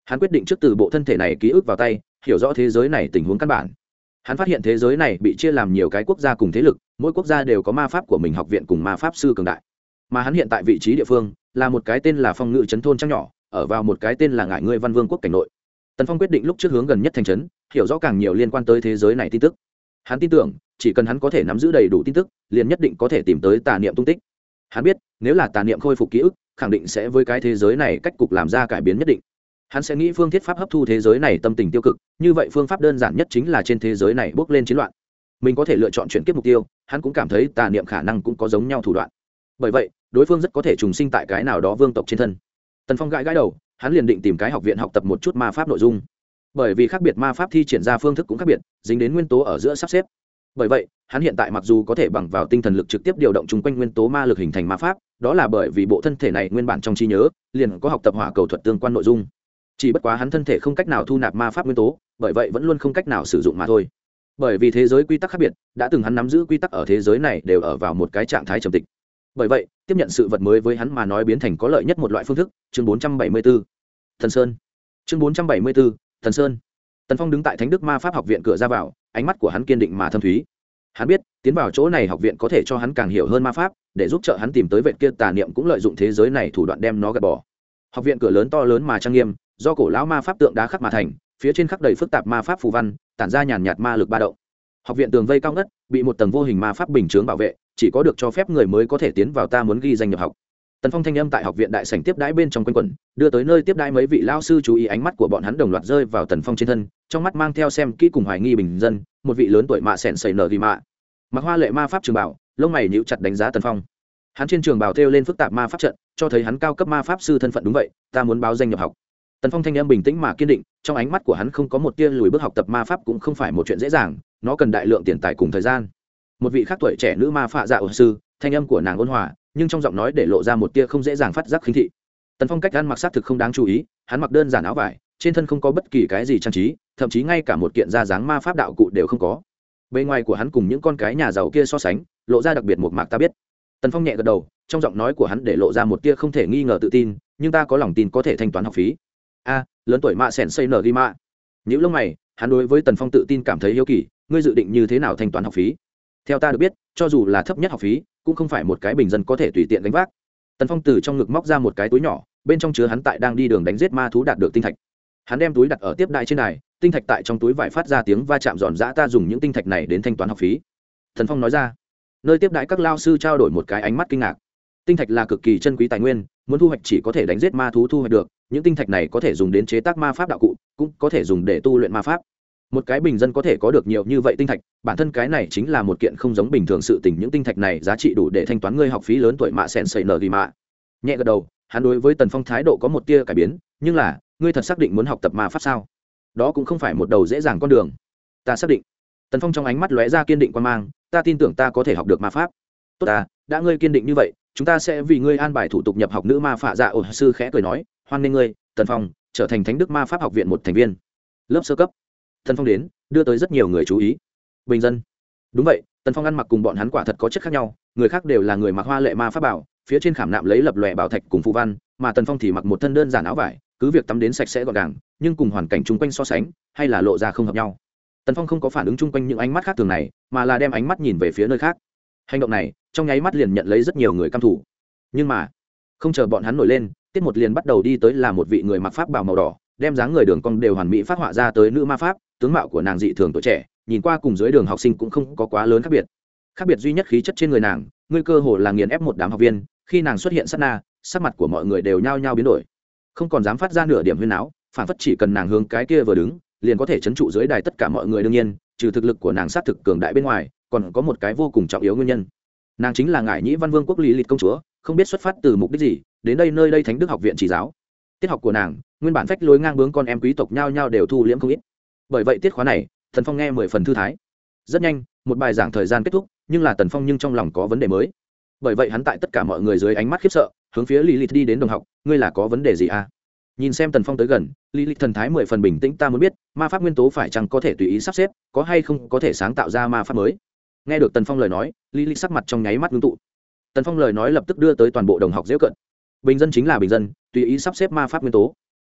Hắn quyết định trước từ bộ thân thể này ký ức vào tay, hiểu rõ thế giới này tình huống căn bản. Hắn phát hiện thế giới này bị chia làm nhiều cái quốc gia cùng thế lực, mỗi quốc gia đều có ma pháp của mình học viện cùng ma pháp sư cường đại. Mà hắn hiện tại vị trí địa phương là một cái tên là Phong Ngự trấn thôn trang nhỏ, ở vào một cái tên là Ngải Ngươi Văn Vương quốc cảnh nội. Tần Phong quyết định lúc trước hướng gần nhất thành trấn, hiểu rõ càng nhiều liên quan tới thế giới này tin tức. Hắn tin tưởng, chỉ cần hắn có thể nắm giữ đầy đủ tin tức, liền nhất định có thể tìm tới tà niệm tung tích. Hắn biết, nếu là tà niệm khôi phục ký ức, khẳng định sẽ với cái thế giới này cách cục làm ra cải biến nhất định. Hắn sẽ nghĩ phương thiết pháp hấp thu thế giới này tâm tình tiêu cực, như vậy phương pháp đơn giản nhất chính là trên thế giới này bước lên chiến loạn. Mình có thể lựa chọn chuyển kiếp mục tiêu, hắn cũng cảm thấy tà niệm khả năng cũng có giống nhau thủ đoạn. Bởi vậy, đối phương rất có thể trùng sinh tại cái nào đó vương tộc trên thân. Tần Phong gãi gãi đầu, hắn liền định tìm cái học viện học tập một chút ma pháp nội dung. Bởi vì khác biệt ma pháp thi triển ra phương thức cũng khác biệt, dính đến nguyên tố ở giữa sắp xếp. Bởi vậy, hắn hiện tại mặc dù có thể bằng vào tinh thần lực trực tiếp điều động chung quanh nguyên tố ma lực hình thành ma pháp, đó là bởi vì bộ thân thể này nguyên bản trong trí nhớ liền có học tập hỏa cầu thuật tương quan nội dung. Chỉ bất quá hắn thân thể không cách nào thu nạp ma pháp nguyên tố, bởi vậy vẫn luôn không cách nào sử dụng mà thôi. Bởi vì thế giới quy tắc khác biệt, đã từng hắn nắm giữ quy tắc ở thế giới này đều ở vào một cái trạng thái trầm tịch. Bởi vậy, tiếp nhận sự vật mới với hắn mà nói biến thành có lợi nhất một loại phương thức. Chương bốn trăm bảy mươi bốn, Thần Sơn. Chương bốn trăm bảy mươi bốn, Thần Sơn. Tần Phong đứng tại Thánh Đức Ma Pháp học viện cửa ra vào, ánh mắt của hắn kiên định mà thâm thúy. Hắn biết, tiến vào chỗ này học viện có thể cho hắn càng hiểu hơn ma pháp, để giúp trợ hắn tìm tới vệt kia tà niệm cũng lợi dụng thế giới này thủ đoạn đem nó gạt bỏ. Học viện cửa lớn to lớn mà trang nghiêm, do cổ lão ma pháp tượng đá khắc mà thành, phía trên khắc đầy phức tạp ma pháp phù văn, tản ra nhàn nhạt ma lực ba động. Học viện tường vây cao ngất, bị một tầng vô hình ma pháp bình chướng bảo vệ, chỉ có được cho phép người mới có thể tiến vào. Ta muốn ghi danh nhập học. Tần Phong thanh âm tại học viện đại sảnh tiếp đãi bên trong quanh quẩn, đưa tới nơi tiếp đãi mấy vị lao sư chú ý, ánh mắt của bọn hắn đồng loạt rơi vào Tần Phong trên thân, trong mắt mang theo xem kỹ cùng hoài nghi bình dân, một vị lớn tuổi mạ sẹn sẩy nở ghi mạ, mặc hoa lệ ma pháp trường bảo, lông mày nhíu chặt đánh giá Tần Phong. Hắn trên trường bảo thêu lên phức tạp ma pháp trận, cho thấy hắn cao cấp ma pháp sư thân phận. Đúng vậy, ta muốn báo danh nhập học. Tần Phong thanh âm bình tĩnh mà kiên định, trong ánh mắt của hắn không có một tia lùi bước. Học tập ma pháp cũng không phải một chuyện dễ dàng, nó cần đại lượng tiền tài cùng thời gian. Một vị khác tuổi trẻ nữ ma phạ dạ ổ sư, thanh âm của nàng ôn hòa, nhưng trong giọng nói để lộ ra một tia không dễ dàng phát giác khinh thị. Tần Phong cách ăn mặc xác thực không đáng chú ý, hắn mặc đơn giản áo vải, trên thân không có bất kỳ cái gì trang trí, thậm chí ngay cả một kiện da dáng ma pháp đạo cụ đều không có. Bên ngoài của hắn cùng những con cái nhà giàu kia so sánh, lộ ra đặc biệt một mạc. Ta biết. Tần Phong nhẹ gật đầu, trong giọng nói của hắn để lộ ra một tia không thể nghi ngờ tự tin, nhưng ta có lòng tin có thể thanh toán học phí. A, lớn tuổi mạ sèn xây nở ghi mạ. Những lông mày, hắn đối với Tần Phong tự tin cảm thấy hiếu kỳ, ngươi dự định như thế nào thanh toán học phí? Theo ta được biết, cho dù là thấp nhất học phí, cũng không phải một cái bình dân có thể tùy tiện gánh vác. Tần Phong từ trong ngực móc ra một cái túi nhỏ, bên trong chứa hắn tại đang đi đường đánh giết ma thú đạt được tinh thạch. Hắn đem túi đặt ở tiếp đại trên đài, tinh thạch tại trong túi vải phát ra tiếng va chạm giòn giã. Ta dùng những tinh thạch này đến thanh toán học phí. Tần Phong nói ra. Nơi tiếp đãi các lao sư trao đổi một cái ánh mắt kinh ngạc. Tinh thạch là cực kỳ chân quý tài nguyên, muốn thu hoạch chỉ có thể đánh giết ma thú thu hoạch được. Những tinh thạch này có thể dùng đến chế tác ma pháp đạo cụ, cũng có thể dùng để tu luyện ma pháp. Một cái bình dân có thể có được nhiều như vậy tinh thạch, bản thân cái này chính là một kiện không giống bình thường sự tình. Những tinh thạch này giá trị đủ để thanh toán ngươi học phí. Lớn tuổi mạ sèn sẩy nở ghi mạ nhẹ gật đầu, hắn đối với Tần Phong thái độ có một tia cải biến. Nhưng là, ngươi thật xác định muốn học tập ma pháp sao? Đó cũng không phải một đầu dễ dàng con đường. Ta xác định. Tần Phong trong ánh mắt lóe ra kiên định quan mang, ta tin tưởng ta có thể học được ma pháp. Tốt ta, đã ngươi kiên định như vậy, chúng ta sẽ vì ngươi an bài thủ tục nhập học. Nữ ma phạ dạ ổ sư khẽ cười nói, hoan nghênh ngươi, Tần Phong, trở thành Thánh Đức Ma Pháp học viện một thành viên. Lớp sơ cấp. Tần Phong đến, đưa tới rất nhiều người chú ý. Bình dân. Đúng vậy, Tần Phong ăn mặc cùng bọn hắn quả thật có chất khác nhau, người khác đều là người mặc hoa lệ ma pháp bảo, phía trên khảm nạm lấy lập lòe bảo thạch cùng phù văn, mà Tần Phong thì mặc một thân đơn giản áo vải, cứ việc tắm đến sạch sẽ gọn gàng, nhưng cùng hoàn cảnh chung quanh so sánh, hay là lộ ra không hợp nhau. Tần Phong không có phản ứng chung quanh những ánh mắt khác thường này, mà là đem ánh mắt nhìn về phía nơi khác. Hành động này, trong nháy mắt liền nhận lấy rất nhiều người căm thù. Nhưng mà, không chờ bọn hắn nổi lên, tiết một liền bắt đầu đi tới, là một vị người mặc pháp bào màu đỏ, đem dáng người đường cong đều hoàn mỹ phát họa ra tới nữ ma pháp, tướng mạo của nàng dị thường tuổi trẻ, nhìn qua cùng dưới đường học sinh cũng không có quá lớn khác biệt. Khác biệt duy nhất khí chất trên người nàng, ngươi cơ hồ là nghiền ép một đám học viên, khi nàng xuất hiện sát na, sắc mặt của mọi người đều nhao nhao biến đổi, không còn dám phát ra nửa điểm huyên náo, phản phất chỉ cần nàng hướng cái kia vừa đứng, liền có thể trấn trụ dưới đài tất cả mọi người. Đương nhiên, trừ thực lực của nàng sát thực cường đại bên ngoài, còn có một cái vô cùng trọng yếu nguyên nhân. Nàng chính là Ngải Nhĩ Văn Vương quốc Lý Lịch công chúa, không biết xuất phát từ mục đích gì, đến đây nơi đây Thánh Đức học viện chỉ giáo. Tiết học của nàng, nguyên bản phách lối ngang bướng con em quý tộc nhao nhao đều thu liễm không ít. Bởi vậy tiết khóa này, Tần Phong nghe mười phần thư thái. Rất nhanh, một bài giảng thời gian kết thúc, nhưng là Tần Phong nhưng trong lòng có vấn đề mới. Bởi vậy hắn tại tất cả mọi người dưới ánh mắt khiếp sợ, hướng phía Lý Lịch đi đến. Đồng học, ngươi là có vấn đề gì à? Nhìn xem Tần Phong tới gần, Lý Lịch thần thái mười phần bình tĩnh. Ta muốn biết, ma pháp nguyên tố phải chăng có thể tùy ý sắp xếp, có hay không có thể sáng tạo ra ma pháp mới? Nghe được Tần Phong lời nói, Lý Lịch sắc mặt trong nháy mắt ngưng tụ. Tần Phong lời nói lập tức đưa tới toàn bộ đồng học giễu cận. Bình dân chính là bình dân, tùy ý sắp xếp ma pháp nguyên tố.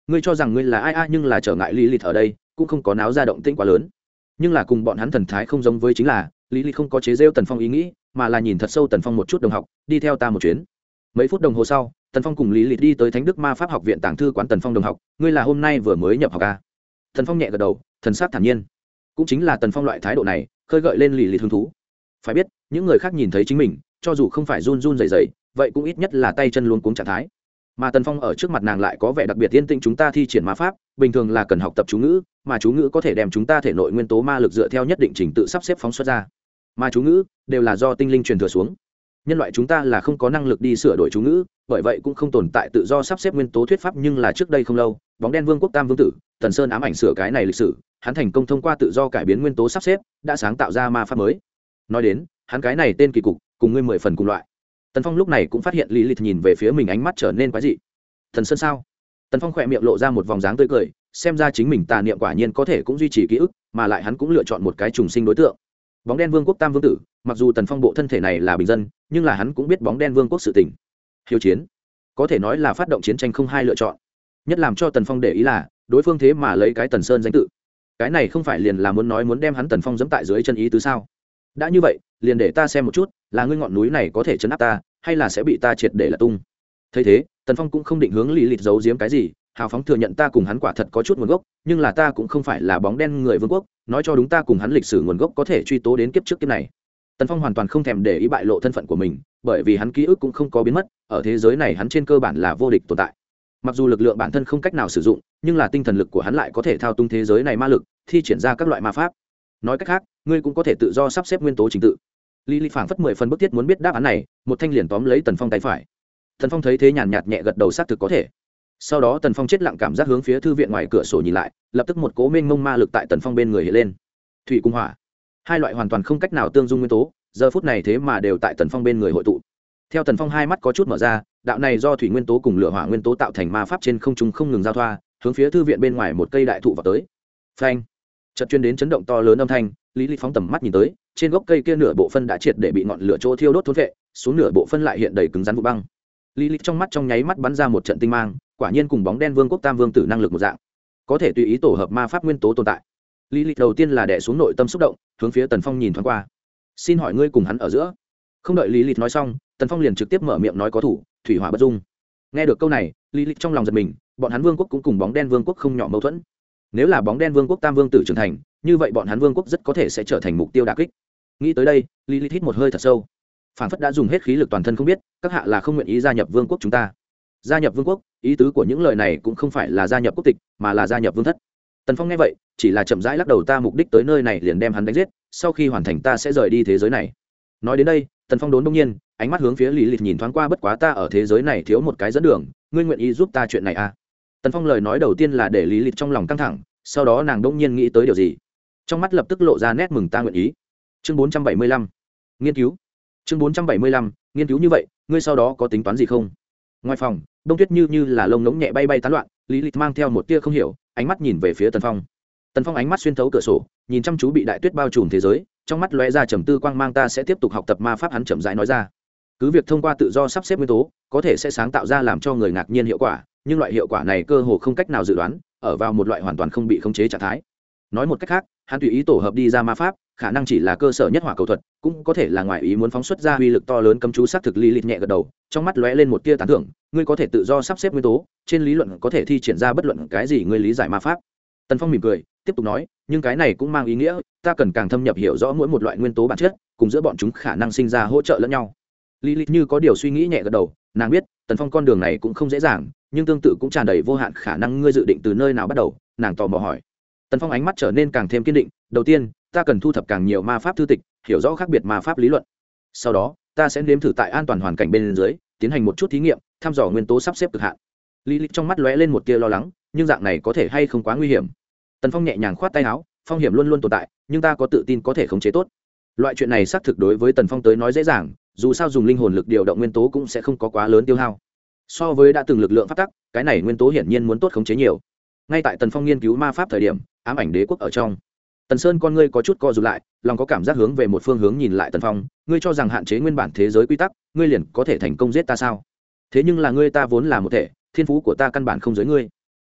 ngươi cho rằng ngươi là ai a nhưng là trở ngại lý lịch ở đây cũng không có náo ra động tĩnh quá lớn. Nhưng là cùng bọn hắn thần thái không giống với chính là lý lịch không có chế rêu Tần Phong ý nghĩ, mà là nhìn thật sâu Tần Phong một chút, đồng học đi theo ta một chuyến. Mấy phút đồng hồ sau, Tần Phong cùng lý lịch đi tới Thánh Đức Ma Pháp học viện tàng thư quán. Tần Phong đồng học, ngươi là hôm nay vừa mới nhập học a? Tần Phong nhẹ gật đầu, thần sắc thản nhiên. Cũng chính là Tần Phong loại thái độ này khơi gợi lên lý lịch hứng thú. Phải biết những người khác nhìn thấy chính mình cho dù không phải run run rẩy rẩy vậy cũng ít nhất là tay chân luống cuống trạng thái, mà Tần Phong ở trước mặt nàng lại có vẻ đặc biệt yên tĩnh. Chúng ta thi triển ma pháp bình thường là cần học tập chú ngữ, mà chú ngữ có thể đem chúng ta thể nội nguyên tố ma lực dựa theo nhất định trình tự sắp xếp phóng xuất ra, mà chú ngữ đều là do tinh linh truyền thừa xuống. Nhân loại chúng ta là không có năng lực đi sửa đổi chú ngữ, bởi vậy cũng không tồn tại tự do sắp xếp nguyên tố thuyết pháp. Nhưng là trước đây không lâu, bóng đen vương quốc tam vương tử Tần Sơn ám ảnh sửa cái này lịch sử, hắn thành công thông qua tự do cải biến nguyên tố sắp xếp đã sáng tạo ra ma pháp mới. Nói đến hắn cái này tên kỳ cục cùng ngươi mười phần cùng loại. Tần Phong lúc này cũng phát hiện lý lịch nhìn về phía mình ánh mắt trở nên quái dị. Thần Sơn sao? Tần Phong khỏe miệng lộ ra một vòng dáng tươi cười, xem ra chính mình tà niệm quả nhiên có thể cũng duy trì ký ức, mà lại hắn cũng lựa chọn một cái trùng sinh đối tượng. Bóng đen vương quốc tam vương tử, mặc dù Tần Phong bộ thân thể này là bình dân, nhưng là hắn cũng biết bóng đen vương quốc sự tình. Hiếu chiến, có thể nói là phát động chiến tranh không hai lựa chọn. Nhất làm cho Tần Phong để ý là, đối phương thế mà lấy cái Tần Sơn danh tự. Cái này không phải liền là muốn nói muốn đem hắn Tần Phong giẫm tại dưới chân ý tứ sao? Đã như vậy, liền để ta xem một chút, là ngươi ngọn núi này có thể trấn áp ta, hay là sẽ bị ta triệt để là tung. Thấy thế, Tần Phong cũng không định hướng lý lịch giấu giếm cái gì, hào phóng thừa nhận ta cùng hắn quả thật có chút nguồn gốc, nhưng là ta cũng không phải là bóng đen người vương quốc, nói cho đúng ta cùng hắn lịch sử nguồn gốc có thể truy tố đến kiếp trước kiếp này. Tần Phong hoàn toàn không thèm để ý bại lộ thân phận của mình, bởi vì hắn ký ức cũng không có biến mất, ở thế giới này hắn trên cơ bản là vô địch tồn tại. Mặc dù lực lượng bản thân không cách nào sử dụng, nhưng là tinh thần lực của hắn lại có thể thao túng thế giới này ma lực, thi triển ra các loại ma pháp. Nói cách khác, ngươi cũng có thể tự do sắp xếp nguyên tố trình tự. Lý Lý phảng phất mười phần bức thiết muốn biết đáp án này, một thanh liền tóm lấy Tần Phong tay phải. Tần Phong thấy thế nhàn nhạt nhẹ gật đầu, xác thực có thể. Sau đó Tần Phong chết lặng cảm giác hướng phía thư viện ngoài cửa sổ nhìn lại, lập tức một cỗ mênh mông ma lực tại Tần Phong bên người hiện lên. Thủy cung hỏa, hai loại hoàn toàn không cách nào tương dung nguyên tố, giờ phút này thế mà đều tại Tần Phong bên người hội tụ. Theo Tần Phong hai mắt có chút mở ra, đạo này do thủy nguyên tố cùng lửa hỏa nguyên tố tạo thành ma pháp trên không trung không ngừng giao thoa, hướng phía thư viện bên ngoài một cây đại thụ vào tới. Phanh! Chợt truyền đến chấn động to lớn âm thanh, Lý Lý phóng tầm mắt nhìn tới, trên gốc cây kia nửa bộ phân đã triệt để bị ngọn lửa chỗ thiêu đốt thôn vệ, xuống nửa bộ phân lại hiện đầy cứng rắn vụ băng. Lý Lý trong mắt trong nháy mắt bắn ra một trận tinh mang, quả nhiên cùng bóng đen vương quốc tam vương tử năng lực một dạng, có thể tùy ý tổ hợp ma pháp nguyên tố tồn tại. Lý Lý đầu tiên là đè xuống nội tâm xúc động, hướng phía Tần Phong nhìn thoáng qua. Xin hỏi ngươi cùng hắn ở giữa? Không đợi Lý Lý nói xong, Tần Phong liền trực tiếp mở miệng nói có thủ, thủy hỏa bất dung. Nghe được câu này, Lý Lý trong lòng giật mình, bọn hắn vương quốc cũng cùng bóng đen vương quốc không nhỏ mâu thuẫn. Nếu là bóng đen vương quốc tam vương tử trưởng thành, như vậy bọn hắn vương quốc rất có thể sẽ trở thành mục tiêu đả kích. Nghĩ tới đây, Lý Lý hít một hơi thật sâu, phản phất đã dùng hết khí lực toàn thân, không biết các hạ là không nguyện ý gia nhập vương quốc chúng ta. Gia nhập vương quốc, ý tứ của những lời này cũng không phải là gia nhập quốc tịch, mà là gia nhập vương thất. Tần Phong nghe vậy, chỉ là chậm rãi lắc đầu, ta mục đích tới nơi này liền đem hắn đánh giết, sau khi hoàn thành ta sẽ rời đi thế giới này. Nói đến đây, Tần Phong đốn đông nhiên, ánh mắt hướng phía Lý Lịch nhìn thoáng qua, bất quá ta ở thế giới này thiếu một cái dẫn đường, ngươi nguyện ý giúp ta chuyện này à? Tần Phong lời nói đầu tiên là để Lý Lịch trong lòng căng thẳng, sau đó nàng đông nhiên nghĩ tới điều gì, trong mắt lập tức lộ ra nét mừng, ta nguyện ý. Chương bốn trăm bảy mươi lăm, nghiên cứu. Chương bốn trăm bảy mươi lăm, nghiên cứu, như vậy, ngươi sau đó có tính toán gì không? Ngoài phòng, đông tuyết như như là lông ngỗng nhẹ bay bay tán loạn, Lý Lịch mang theo một tia không hiểu, ánh mắt nhìn về phía Tần Phong. Tần Phong ánh mắt xuyên thấu cửa sổ, nhìn chăm chú bị đại tuyết bao trùm thế giới, trong mắt lóe ra trầm tư quang mang, ta sẽ tiếp tục học tập ma pháp, hắn chậm rãi nói ra. Cứ việc thông qua tự do sắp xếp nguyên tố, có thể sẽ sáng tạo ra làm cho người ngạc nhiên hiệu quả, nhưng loại hiệu quả này cơ hồ không cách nào dự đoán, ở vào một loại hoàn toàn không bị khống chế trạng thái. Nói một cách khác, hắn tùy ý tổ hợp đi ra ma pháp, khả năng chỉ là cơ sở nhất hỏa cầu thuật, cũng có thể là ngoài ý muốn phóng xuất ra uy lực to lớn cấm chú. Xác thực. Lý Lịch nhẹ gật đầu, trong mắt lóe lên một tia tán thưởng, ngươi có thể tự do sắp xếp nguyên tố, trên lý luận có thể thi triển ra bất luận cái gì ngươi lý giải ma pháp. Tần Phong mỉm cười, tiếp tục nói, nhưng cái này cũng mang ý nghĩa ta cần càng thâm nhập hiểu rõ mỗi một loại nguyên tố bản chất, cùng giữa bọn chúng khả năng sinh ra hỗ trợ lẫn nhau. Lý Lịch như có điều suy nghĩ nhẹ gật đầu, nàng biết Tần Phong con đường này cũng không dễ dàng, nhưng tương tự cũng tràn đầy vô hạn khả năng. Ngươi dự định từ nơi nào bắt đầu? Nàng tò mò hỏi. Tần Phong ánh mắt trở nên càng thêm kiên định, đầu tiên ta cần thu thập càng nhiều ma pháp thư tịch, hiểu rõ khác biệt ma pháp lý luận. Sau đó ta sẽ nếm thử tại an toàn hoàn cảnh bên dưới tiến hành một chút thí nghiệm, thăm dò nguyên tố sắp xếp cực hạn. Lý Lịch trong mắt lóe lên một tia lo lắng, nhưng dạng này có thể hay không quá nguy hiểm? Tần Phong nhẹ nhàng khoát tay áo, phong hiểm luôn luôn tồn tại, nhưng ta có tự tin có thể khống chế tốt. Loại chuyện này xác thực đối với Tần Phong tới nói dễ dàng, dù sao dùng linh hồn lực điều động nguyên tố cũng sẽ không có quá lớn tiêu hao. So với đã từng lực lượng pháp tắc, cái này nguyên tố hiển nhiên muốn tốt khống chế nhiều. Ngay tại Tần Phong nghiên cứu ma pháp thời điểm, ám ảnh đế quốc ở trong, Tần Sơn con ngươi có chút co rụt lại, lòng có cảm giác hướng về một phương hướng nhìn lại Tần Phong, ngươi cho rằng hạn chế nguyên bản thế giới quy tắc, ngươi liền có thể thành công giết ta sao? Thế nhưng là ngươi ta vốn là một thể, thiên phú của ta căn bản không giới ngươi.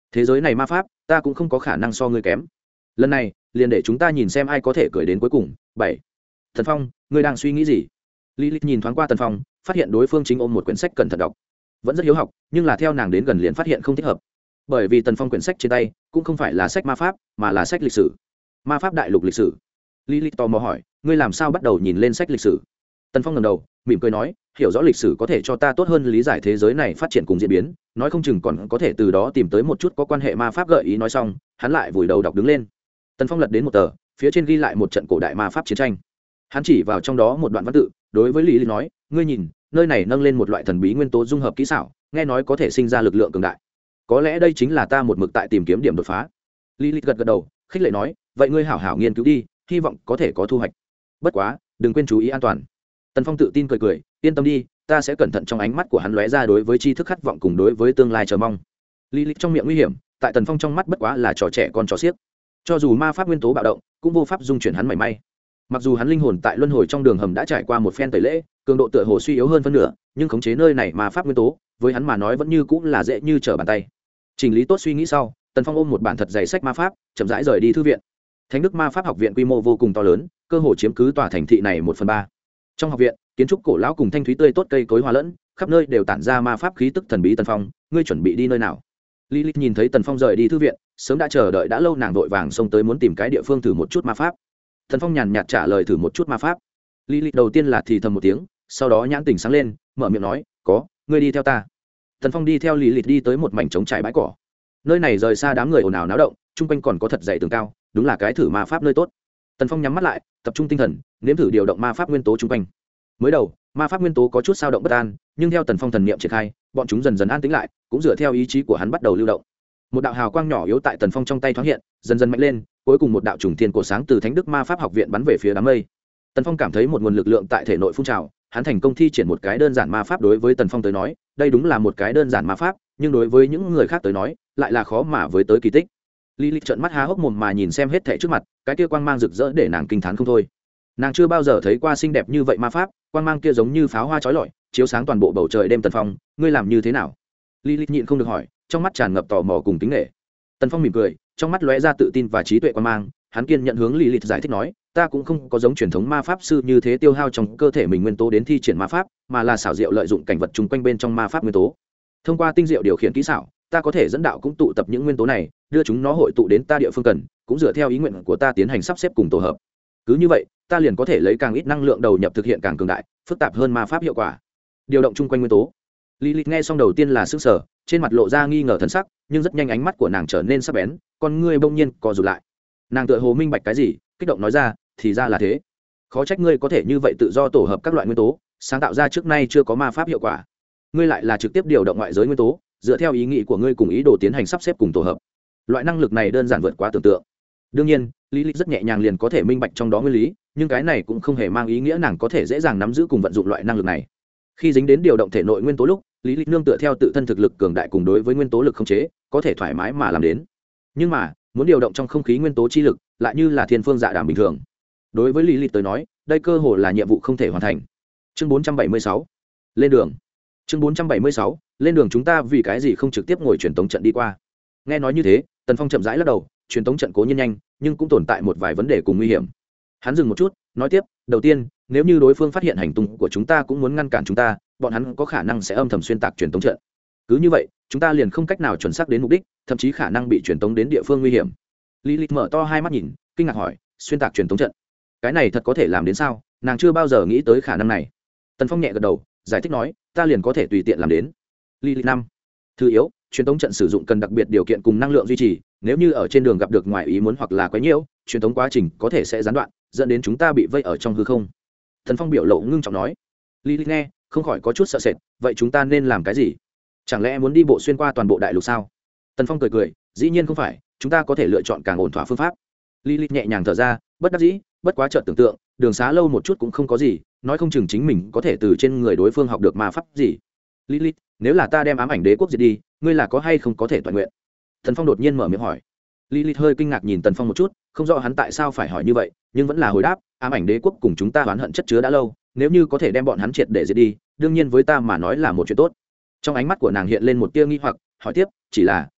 thế giới này ma pháp ta cũng không có khả năng so ngươi kém. Lần này liền để chúng ta nhìn xem ai có thể cười đến cuối cùng. Bảy. Tần Phong, ngươi đang suy nghĩ gì? Lilith nhìn thoáng qua Tần Phong, phát hiện đối phương chính ôm một quyển sách cẩn thận đọc, vẫn rất hiếu học, nhưng là theo nàng đến gần liền phát hiện không thích hợp, bởi vì Tần Phong quyển sách trên tay cũng không phải là sách ma pháp, mà là sách lịch sử, ma pháp đại lục lịch sử. Lilith tò mò hỏi, ngươi làm sao bắt đầu nhìn lên sách lịch sử? Tần Phong ngẩng đầu, mỉm cười nói, hiểu rõ lịch sử có thể cho ta tốt hơn lý giải thế giới này phát triển cùng diễn biến, nói không chừng còn có thể từ đó tìm tới một chút có quan hệ ma pháp gợi ý. Nói xong, hắn lại vùi đầu đọc đứng lên. Tần Phong lật đến một tờ, phía trên ghi lại một trận cổ đại ma pháp chiến tranh. Hắn chỉ vào trong đó một đoạn văn tự, đối với Lý Lý nói, ngươi nhìn, nơi này nâng lên một loại thần bí nguyên tố dung hợp kỹ xảo, nghe nói có thể sinh ra lực lượng cường đại. Có lẽ đây chính là ta một mực tại tìm kiếm điểm đột phá. Lý Lý gật gật đầu, khích lệ nói, vậy ngươi hảo hảo nghiên cứu đi, hy vọng có thể có thu hoạch. Bất quá, đừng quên chú ý an toàn. Tần Phong tự tin cười cười, yên tâm đi, ta sẽ cẩn thận. Trong ánh mắt của hắn lóe ra đối với tri thức khát vọng cùng đối với tương lai chờ mong. Lý Lý trong miệng nguy hiểm, tại Tần Phong trong mắt bất quá là trò trẻ con trò xiếc. Cho dù ma pháp nguyên tố bạo động, cũng vô pháp dung chuyển hắn mảy may. Mặc dù hắn linh hồn tại luân hồi trong đường hầm đã trải qua một phen tẩy lễ, cường độ tựa hồ suy yếu hơn phân nửa, nhưng khống chế nơi này ma pháp nguyên tố, với hắn mà nói vẫn như cũng là dễ như trở bàn tay. Chỉnh lý tốt suy nghĩ sau, Tần Phong ôm một bản thật dày sách ma pháp, chậm rãi rời đi thư viện. Thánh Đức Ma Pháp học viện quy mô vô cùng to lớn, cơ hồ chiếm cứ tòa thành thị này một phần ba. Trong học viện, kiến trúc cổ lão cùng thanh thúy tươi tốt cây cối hòa lẫn, khắp nơi đều tản ra ma pháp khí tức thần bí. Tần Phong, ngươi chuẩn bị đi nơi nào? Lilith nhìn thấy Tần Phong rời đi thư viện, sớm đã chờ đợi đã lâu, nàng vội vàng xông tới muốn tìm cái địa phương thử một chút ma pháp. Tần Phong nhàn nhạt trả lời, thử một chút ma pháp. Lilith đầu tiên là thì thầm một tiếng, sau đó nhãn tỉnh sáng lên, mở miệng nói, có, ngươi đi theo ta. Tần Phong đi theo Lilith đi tới một mảnh trống trải bãi cỏ. Nơi này rời xa đám người ồn ào náo động, chung quanh còn có thật dày tường cao, đúng là cái thử ma pháp nơi tốt. Tần Phong nhắm mắt lại, tập trung tinh thần, nếm thử điều động ma pháp nguyên tố chung quanh. Mới đầu, ma pháp nguyên tố có chút dao động bất an, nhưng theo Tần Phong thần niệm triển khai, bọn chúng dần dần an tĩnh lại, cũng dựa theo ý chí của hắn bắt đầu lưu động. Một đạo hào quang nhỏ yếu tại Tần Phong trong tay thoáng hiện, dần dần mạnh lên, cuối cùng một đạo trùng thiên cổ sáng từ Thánh Đức Ma Pháp học viện bắn về phía đám mây. Tần Phong cảm thấy một nguồn lực lượng tại thể nội phun trào, hắn thành công thi triển một cái đơn giản ma pháp. Đối với Tần Phong tới nói, đây đúng là một cái đơn giản ma pháp, nhưng đối với những người khác tới nói, lại là khó mà với tới kỳ tích. Lilith trợn mắt há hốc mồm mà nhìn xem hết thảy trước mặt, cái kia quang mang rực rỡ để nàng kinh thán không thôi. Nàng chưa bao giờ thấy qua xinh đẹp như vậy ma pháp, quang mang kia giống như pháo hoa chói lọi, chiếu sáng toàn bộ bầu trời đêm. Tần Phong, ngươi làm như thế nào? Lilith nhịn không được hỏi, trong mắt tràn ngập tò mò cùng kính nể. Tần Phong mỉm cười, trong mắt lóe ra tự tin và trí tuệ quang mang, hắn kiên nhận hướng Lilith giải thích nói, ta cũng không có giống truyền thống ma pháp sư như thế tiêu hao trong cơ thể mình nguyên tố đến thi triển ma pháp, mà là xảo diệu lợi dụng cảnh vật chung quanh bên trong ma pháp nguyên tố. Thông qua tinh diệu điều khiển kỹ xảo, ta có thể dẫn đạo cũng tụ tập những nguyên tố này, đưa chúng nó hội tụ đến ta địa phương cần, cũng dựa theo ý nguyện của ta tiến hành sắp xếp cùng tổ hợp. Cứ như vậy, ta liền có thể lấy càng ít năng lượng đầu nhập thực hiện càng cường đại, phức tạp hơn ma pháp hiệu quả. Điều động chung quanh nguyên tố. Lilith nghe xong đầu tiên là sững sờ, trên mặt lộ ra nghi ngờ thần sắc, nhưng rất nhanh ánh mắt của nàng trở nên sắc bén, con ngươi bỗng nhiên co rụt lại. Nàng tựa hồ minh bạch cái gì, kích động nói ra, thì ra là thế. Khó trách ngươi có thể như vậy tự do tổ hợp các loại nguyên tố, sáng tạo ra trước nay chưa có ma pháp hiệu quả. Ngươi lại là trực tiếp điều động ngoại giới nguyên tố, dựa theo ý nghĩ của ngươi cùng ý đồ tiến hành sắp xếp cùng tổ hợp. Loại năng lực này đơn giản vượt quá tưởng tượng. Đương nhiên, Lilith rất nhẹ nhàng liền có thể minh bạch trong đó nguyên lý, nhưng cái này cũng không hề mang ý nghĩa nàng có thể dễ dàng nắm giữ cùng vận dụng loại năng lực này. Khi dính đến điều động thể nội nguyên tố lúc, Lilith nương tựa theo tự thân thực lực cường đại cùng đối với nguyên tố lực khống chế, có thể thoải mái mà làm đến. Nhưng mà, muốn điều động trong không khí nguyên tố chi lực, lại như là thiên phương dạ đàm bình thường. Đối với Lilith tới nói, đây cơ hồ là nhiệm vụ không thể hoàn thành. Chương bốn trăm bảy mươi sáu, lên đường. Chương bốn trăm bảy mươi sáu, lên đường. Chúng ta vì cái gì không trực tiếp ngồi truyền tống trận đi qua? Nghe nói như thế, Tần Phong chậm rãi lắc đầu, truyền tống trận cố nhiên nhanh, nhưng cũng tồn tại một vài vấn đề cùng nguy hiểm. Hắn dừng một chút, nói tiếp, đầu tiên, nếu như đối phương phát hiện hành tung của chúng ta cũng muốn ngăn cản chúng ta, bọn hắn có khả năng sẽ âm thầm xuyên tạc truyền tống trận. Cứ như vậy, chúng ta liền không cách nào chuẩn xác đến mục đích, thậm chí khả năng bị truyền tống đến địa phương nguy hiểm. Lilith mở to hai mắt nhìn, kinh ngạc hỏi, xuyên tạc truyền tống trận, cái này thật có thể làm đến sao? Nàng chưa bao giờ nghĩ tới khả năng này. Tần Phong nhẹ gật đầu, giải thích nói, ta liền có thể tùy tiện làm đến. Lilith năm, thứ yếu, truyền tống trận sử dụng cần đặc biệt điều kiện cùng năng lượng duy trì, nếu như ở trên đường gặp được ngoài ý muốn hoặc là quấy nhiễu, truyền tống quá trình có thể sẽ gián đoạn, dẫn đến chúng ta bị vây ở trong hư không. Tần Phong biểu lộ ngưng trọng nói. Lilith nghe, không khỏi có chút sợ sệt, vậy chúng ta nên làm cái gì? Chẳng lẽ muốn đi bộ xuyên qua toàn bộ đại lục sao? Tần Phong cười cười, dĩ nhiên không phải, chúng ta có thể lựa chọn càng ổn thỏa phương pháp. Lilith nhẹ nhàng thở ra, bất đắc dĩ, bất quá chợt tưởng tượng, đường xá lâu một chút cũng không có gì, nói không chừng chính mình có thể từ trên người đối phương học được ma pháp gì. Lilith, nếu là ta đem ám ảnh đế quốc diệt đi, ngươi là có hay không có thể toàn nguyện? Tần Phong đột nhiên mở miệng hỏi. Lilith hơi kinh ngạc nhìn Tần Phong một chút, không rõ hắn tại sao phải hỏi như vậy, nhưng vẫn là hồi đáp, ám ảnh đế quốc cùng chúng ta oán hận chất chứa đã lâu, nếu như có thể đem bọn hắn triệt để diệt đi, đương nhiên với ta mà nói là một chuyện tốt. Trong ánh mắt của nàng hiện lên một tia nghi hoặc, hỏi tiếp, chỉ là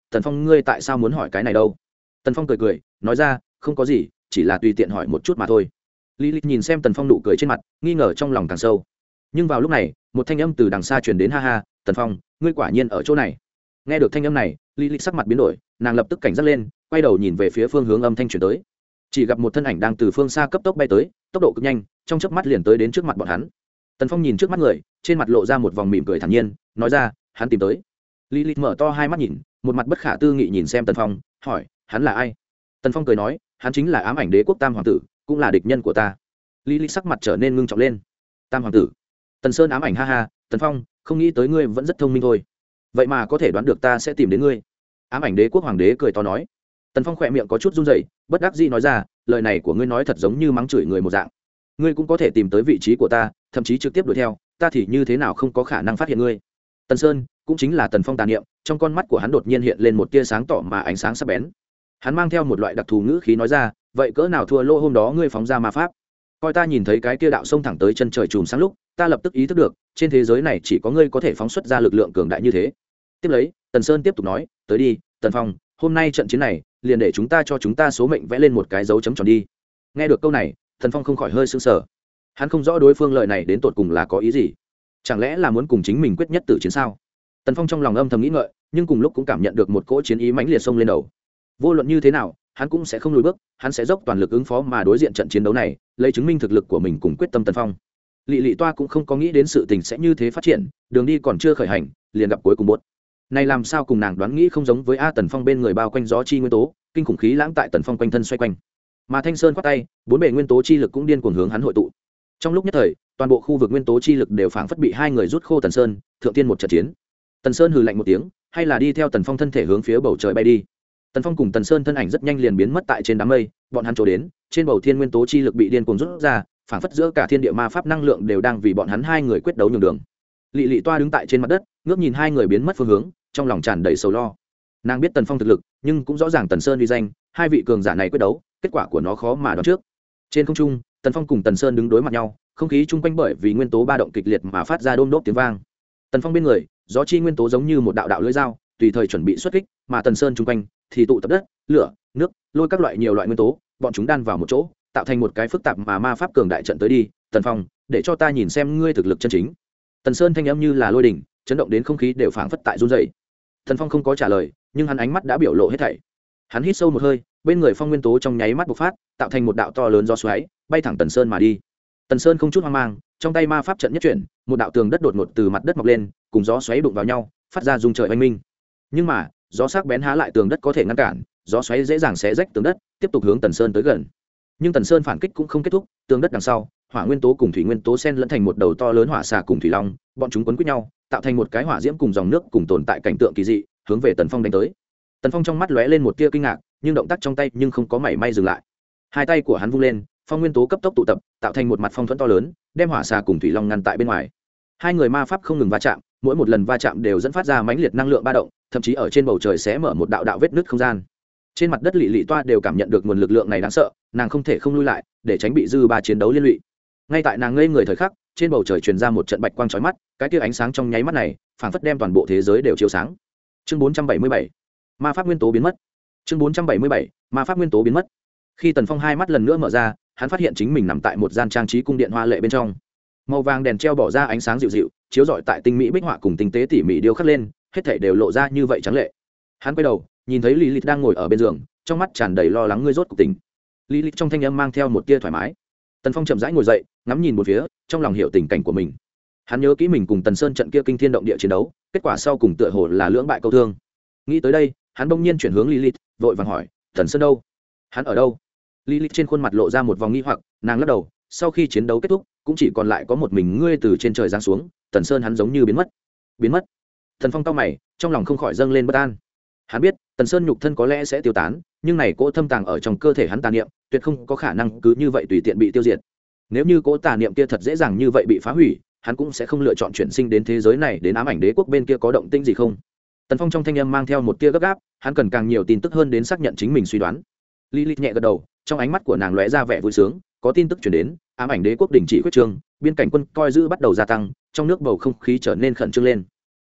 Tần Phong ngươi tại sao muốn hỏi cái này đâu? Tần Phong cười cười nói ra, không có gì, chỉ là tùy tiện hỏi một chút mà thôi. Lilith nhìn xem Tần Phong nụ cười trên mặt, nghi ngờ trong lòng càng sâu. Nhưng vào lúc này, một thanh âm từ đằng xa truyền đến, ha ha, Tần Phong, ngươi quả nhiên ở chỗ này. Nghe được thanh âm này, Lilith sắc mặt biến đổi, nàng lập tức cảnh giác lên, quay đầu nhìn về phía phương hướng âm thanh truyền tới. Chỉ gặp một thân ảnh đang từ phương xa cấp tốc bay tới, tốc độ cực nhanh, trong chớp mắt liền tới đến trước mặt bọn hắn. Tần Phong nhìn trước mắt người, trên mặt lộ ra một vòng mỉm cười thản nhiên, nói ra, hắn tìm tới. Lilith mở to hai mắt nhìn, một mặt bất khả tư nghị nhìn xem Tần Phong, hỏi, hắn là ai? Tần Phong cười nói, hắn chính là Ám Ảnh Đế quốc Tam hoàng tử, cũng là địch nhân của ta. Lilith sắc mặt trở nên ngưng trọng lên. Tam hoàng tử? Tần Sơn ám ảnh, ha ha, Tần Phong, không nghĩ tới ngươi vẫn rất thông minh thôi. Vậy mà có thể đoán được ta sẽ tìm đến ngươi. Ám Ảnh Đế quốc hoàng đế cười to nói. Tần Phong khỏe miệng có chút run rẩy, bất đắc dĩ nói ra, lời này của ngươi nói thật giống như mắng chửi người một dạng. Ngươi cũng có thể tìm tới vị trí của ta, thậm chí trực tiếp đuổi theo, ta thì như thế nào không có khả năng phát hiện ngươi. Tần Sơn, cũng chính là Tần Phong tà niệm, trong con mắt của hắn đột nhiên hiện lên một tia sáng tỏ mà ánh sáng sắc bén. Hắn mang theo một loại đặc thù ngữ khí nói ra, vậy cỡ nào thua lô hôm đó ngươi phóng ra ma pháp? Coi ta nhìn thấy cái kia đạo sông thẳng tới chân trời chùm sáng lúc, ta lập tức ý thức được, trên thế giới này chỉ có ngươi có thể phóng xuất ra lực lượng cường đại như thế. Tiếp lấy, Tần Sơn tiếp tục nói, tới đi, Tần Phong, hôm nay trận chiến này, liền để chúng ta cho chúng ta số mệnh vẽ lên một cái dấu chấm tròn đi. Nghe được câu này, Tần Phong không khỏi hơi sững sờ. Hắn không rõ đối phương lời này đến tột cùng là có ý gì. Chẳng lẽ là muốn cùng chính mình quyết nhất tử chiến sao? Tần Phong trong lòng âm thầm nghĩ ngợi, nhưng cùng lúc cũng cảm nhận được một cỗ chiến ý mãnh liệt xông lên đầu. Vô luận như thế nào, hắn cũng sẽ không lùi bước, hắn sẽ dốc toàn lực ứng phó mà đối diện trận chiến đấu này, lấy chứng minh thực lực của mình cùng quyết tâm Tần Phong. Lệ Lệ Toa cũng không có nghĩ đến sự tình sẽ như thế phát triển, đường đi còn chưa khởi hành, liền gặp cuối cùng buốt. Này làm sao cùng nàng đoán nghĩ không giống với A Tần Phong bên người bao quanh gió chi nguyên tố, kinh khủng khí lãng tại Tần Phong quanh thân xoay quanh. Mà Thanh Sơn quát tay, bốn bề nguyên tố chi lực cũng điên cuồng hướng hắn hội tụ. Trong lúc nhất thời, toàn bộ khu vực nguyên tố chi lực đều phảng phất bị hai người rút khô. Tần Sơn, thượng tiên một trận chiến. Tần Sơn hừ lạnh một tiếng, hay là đi theo Tần Phong thân thể hướng phía bầu trời bay đi. Tần Phong cùng Tần Sơn thân ảnh rất nhanh liền biến mất tại trên đám mây, bọn hắn trổ đến, trên bầu thiên nguyên tố chi lực bị điên cuồng rút ra, phảng phất giữa cả thiên địa ma pháp năng lượng đều đang vì bọn hắn hai người quyết đấu nhường đường. Lệ Lệ Toa đứng tại trên mặt đất, ngước nhìn hai người biến mất phương hướng, trong lòng tràn đầy sầu lo. Nàng biết Tần Phong thực lực, nhưng cũng rõ ràng Tần Sơn uy danh, hai vị cường giả này quyết đấu, kết quả của nó khó mà đoán trước. Trên không trung, Tần Phong cùng Tần Sơn đứng đối mặt nhau, không khí chung quanh bởi vì nguyên tố ba động kịch liệt mà phát ra đôm đốp tiếng vang. Tần Phong bên người, gió chi nguyên tố giống như một đạo đạo lưỡi dao, tùy thời chuẩn bị xuất kích, mà Tần Sơn chung quanh thì tụ tập đất, lửa, nước, lôi các loại nhiều loại nguyên tố, bọn chúng đan vào một chỗ, tạo thành một cái phức tạp mà ma pháp cường đại trận tới đi. Tần Phong, để cho ta nhìn xem ngươi thực lực chân chính. Tần Sơn thanh âm như là lôi đỉnh, chấn động đến không khí đều phảng phất tại run rẩy. Tần Phong không có trả lời, nhưng hắn ánh mắt đã biểu lộ hết thảy. Hắn hít sâu một hơi, bên người phong nguyên tố trong nháy mắt bộc phát, tạo thành một đạo to lớn gió xoáy, bay thẳng Tần Sơn mà đi. Tần Sơn không chút hoang mang, trong tay ma pháp trận nhất chuyển, một đạo tường đất đột ngột từ mặt đất mọc lên, cùng gió xoáy đụng vào nhau, phát ra rung trời oanh minh. Nhưng mà, gió sắc bén há lại tường đất có thể ngăn cản, gió xoáy dễ dàng xé rách tường đất, tiếp tục hướng Tần Sơn tới gần. Nhưng Tần Sơn phản kích cũng không kết thúc, tường đất đằng sau, hỏa nguyên tố cùng thủy nguyên tố xen lẫn thành một đầu to lớn hỏa xà cùng thủy long, bọn chúng quấn quýt nhau, tạo thành một cái hỏa diễm cùng dòng nước cùng tồn tại cảnh tượng kỳ dị, hướng về Tần Phong đánh tới. Tần Phong trong mắt lóe lên một tia kinh ngạc, nhưng động tác trong tay nhưng không có mảy may dừng lại. Hai tay của hắn vung lên, phong nguyên tố cấp tốc tụ tập, tạo thành một mặt phong thuẫn to lớn, đem hỏa xà cùng thủy long ngăn tại bên ngoài. Hai người ma pháp không ngừng va chạm, mỗi một lần va chạm đều dẫn phát ra mãnh liệt năng lượng ba động, thậm chí ở trên bầu trời xé mở một đạo đạo vết nứt không gian. Trên mặt đất Lệ Lệ Toa đều cảm nhận được nguồn lực lượng này đáng sợ, nàng không thể không lui lại, để tránh bị dư ba chiến đấu liên lụy. Ngay tại nàng ngây người thời khắc, trên bầu trời truyền ra một trận bạch quang chói mắt, cái tia ánh sáng trong nháy mắt này, phảng phất đem toàn bộ thế giới đều chiếu sáng. Chương bốn trăm bảy mươi bảy, ma pháp nguyên tố biến mất. Chương bốn trăm bảy mươi bảy, ma pháp nguyên tố biến mất. Khi Tần Phong hai mắt lần nữa mở ra, hắn phát hiện chính mình nằm tại một gian trang trí cung điện hoa lệ bên trong. Màu vàng đèn treo bỏ ra ánh sáng dịu dịu, chiếu rọi tại tinh mỹ bích họa cùng tinh tế tỉ mỉ điêu khắc lên, hết thảy đều lộ ra như vậy trắng lệ. Hắn quay đầu, nhìn thấy Lilith đang ngồi ở bên giường, trong mắt tràn đầy lo lắng, ngươi rốt cuộc tỉnh. Lilith trong thanh âm mang theo một tia thoải mái. Tần Phong chậm rãi ngồi dậy, ngắm nhìn một phía, trong lòng hiểu tình cảnh của mình. Hắn nhớ kỹ mình cùng Tần Sơn trận kia kinh thiên động địa chiến đấu, kết quả sau cùng tựa hồ là lưỡng bại câu thương. Nghĩ tới đây, hắn bỗng nhiên chuyển hướng Lilith, vội vàng hỏi, "Tần Sơn đâu? Hắn ở đâu?" Lilith trên khuôn mặt lộ ra một vòng nghi hoặc, nàng lắc đầu, sau khi chiến đấu kết thúc, cũng chỉ còn lại có một mình ngươi từ trên trời giáng xuống, Tần Sơn hắn giống như biến mất. Biến mất? Tần Phong cau mày, trong lòng không khỏi dâng lên bất an. Hắn biết, Tần Sơn nhục thân có lẽ sẽ tiêu tán, nhưng này cỗ thâm tàng ở trong cơ thể hắn tà niệm, tuyệt không có khả năng cứ như vậy tùy tiện bị tiêu diệt. Nếu như cỗ tà niệm kia thật dễ dàng như vậy bị phá hủy, hắn cũng sẽ không lựa chọn chuyển sinh đến thế giới này, đến Ám Ảnh Đế quốc bên kia có động tĩnh gì không. Tần Phong trong thanh âm mang theo một tia gấp gáp, hắn cần càng nhiều tin tức hơn đến xác nhận chính mình suy đoán. Lilith nhẹ gật đầu, trong ánh mắt của nàng lóe ra vẻ vui sướng, có tin tức truyền đến, Ám Ảnh Đế quốc đình chỉ quyết trương, biên cảnh quân coi giữ bắt đầu gia tăng, trong nước bầu không khí trở nên khẩn trương lên.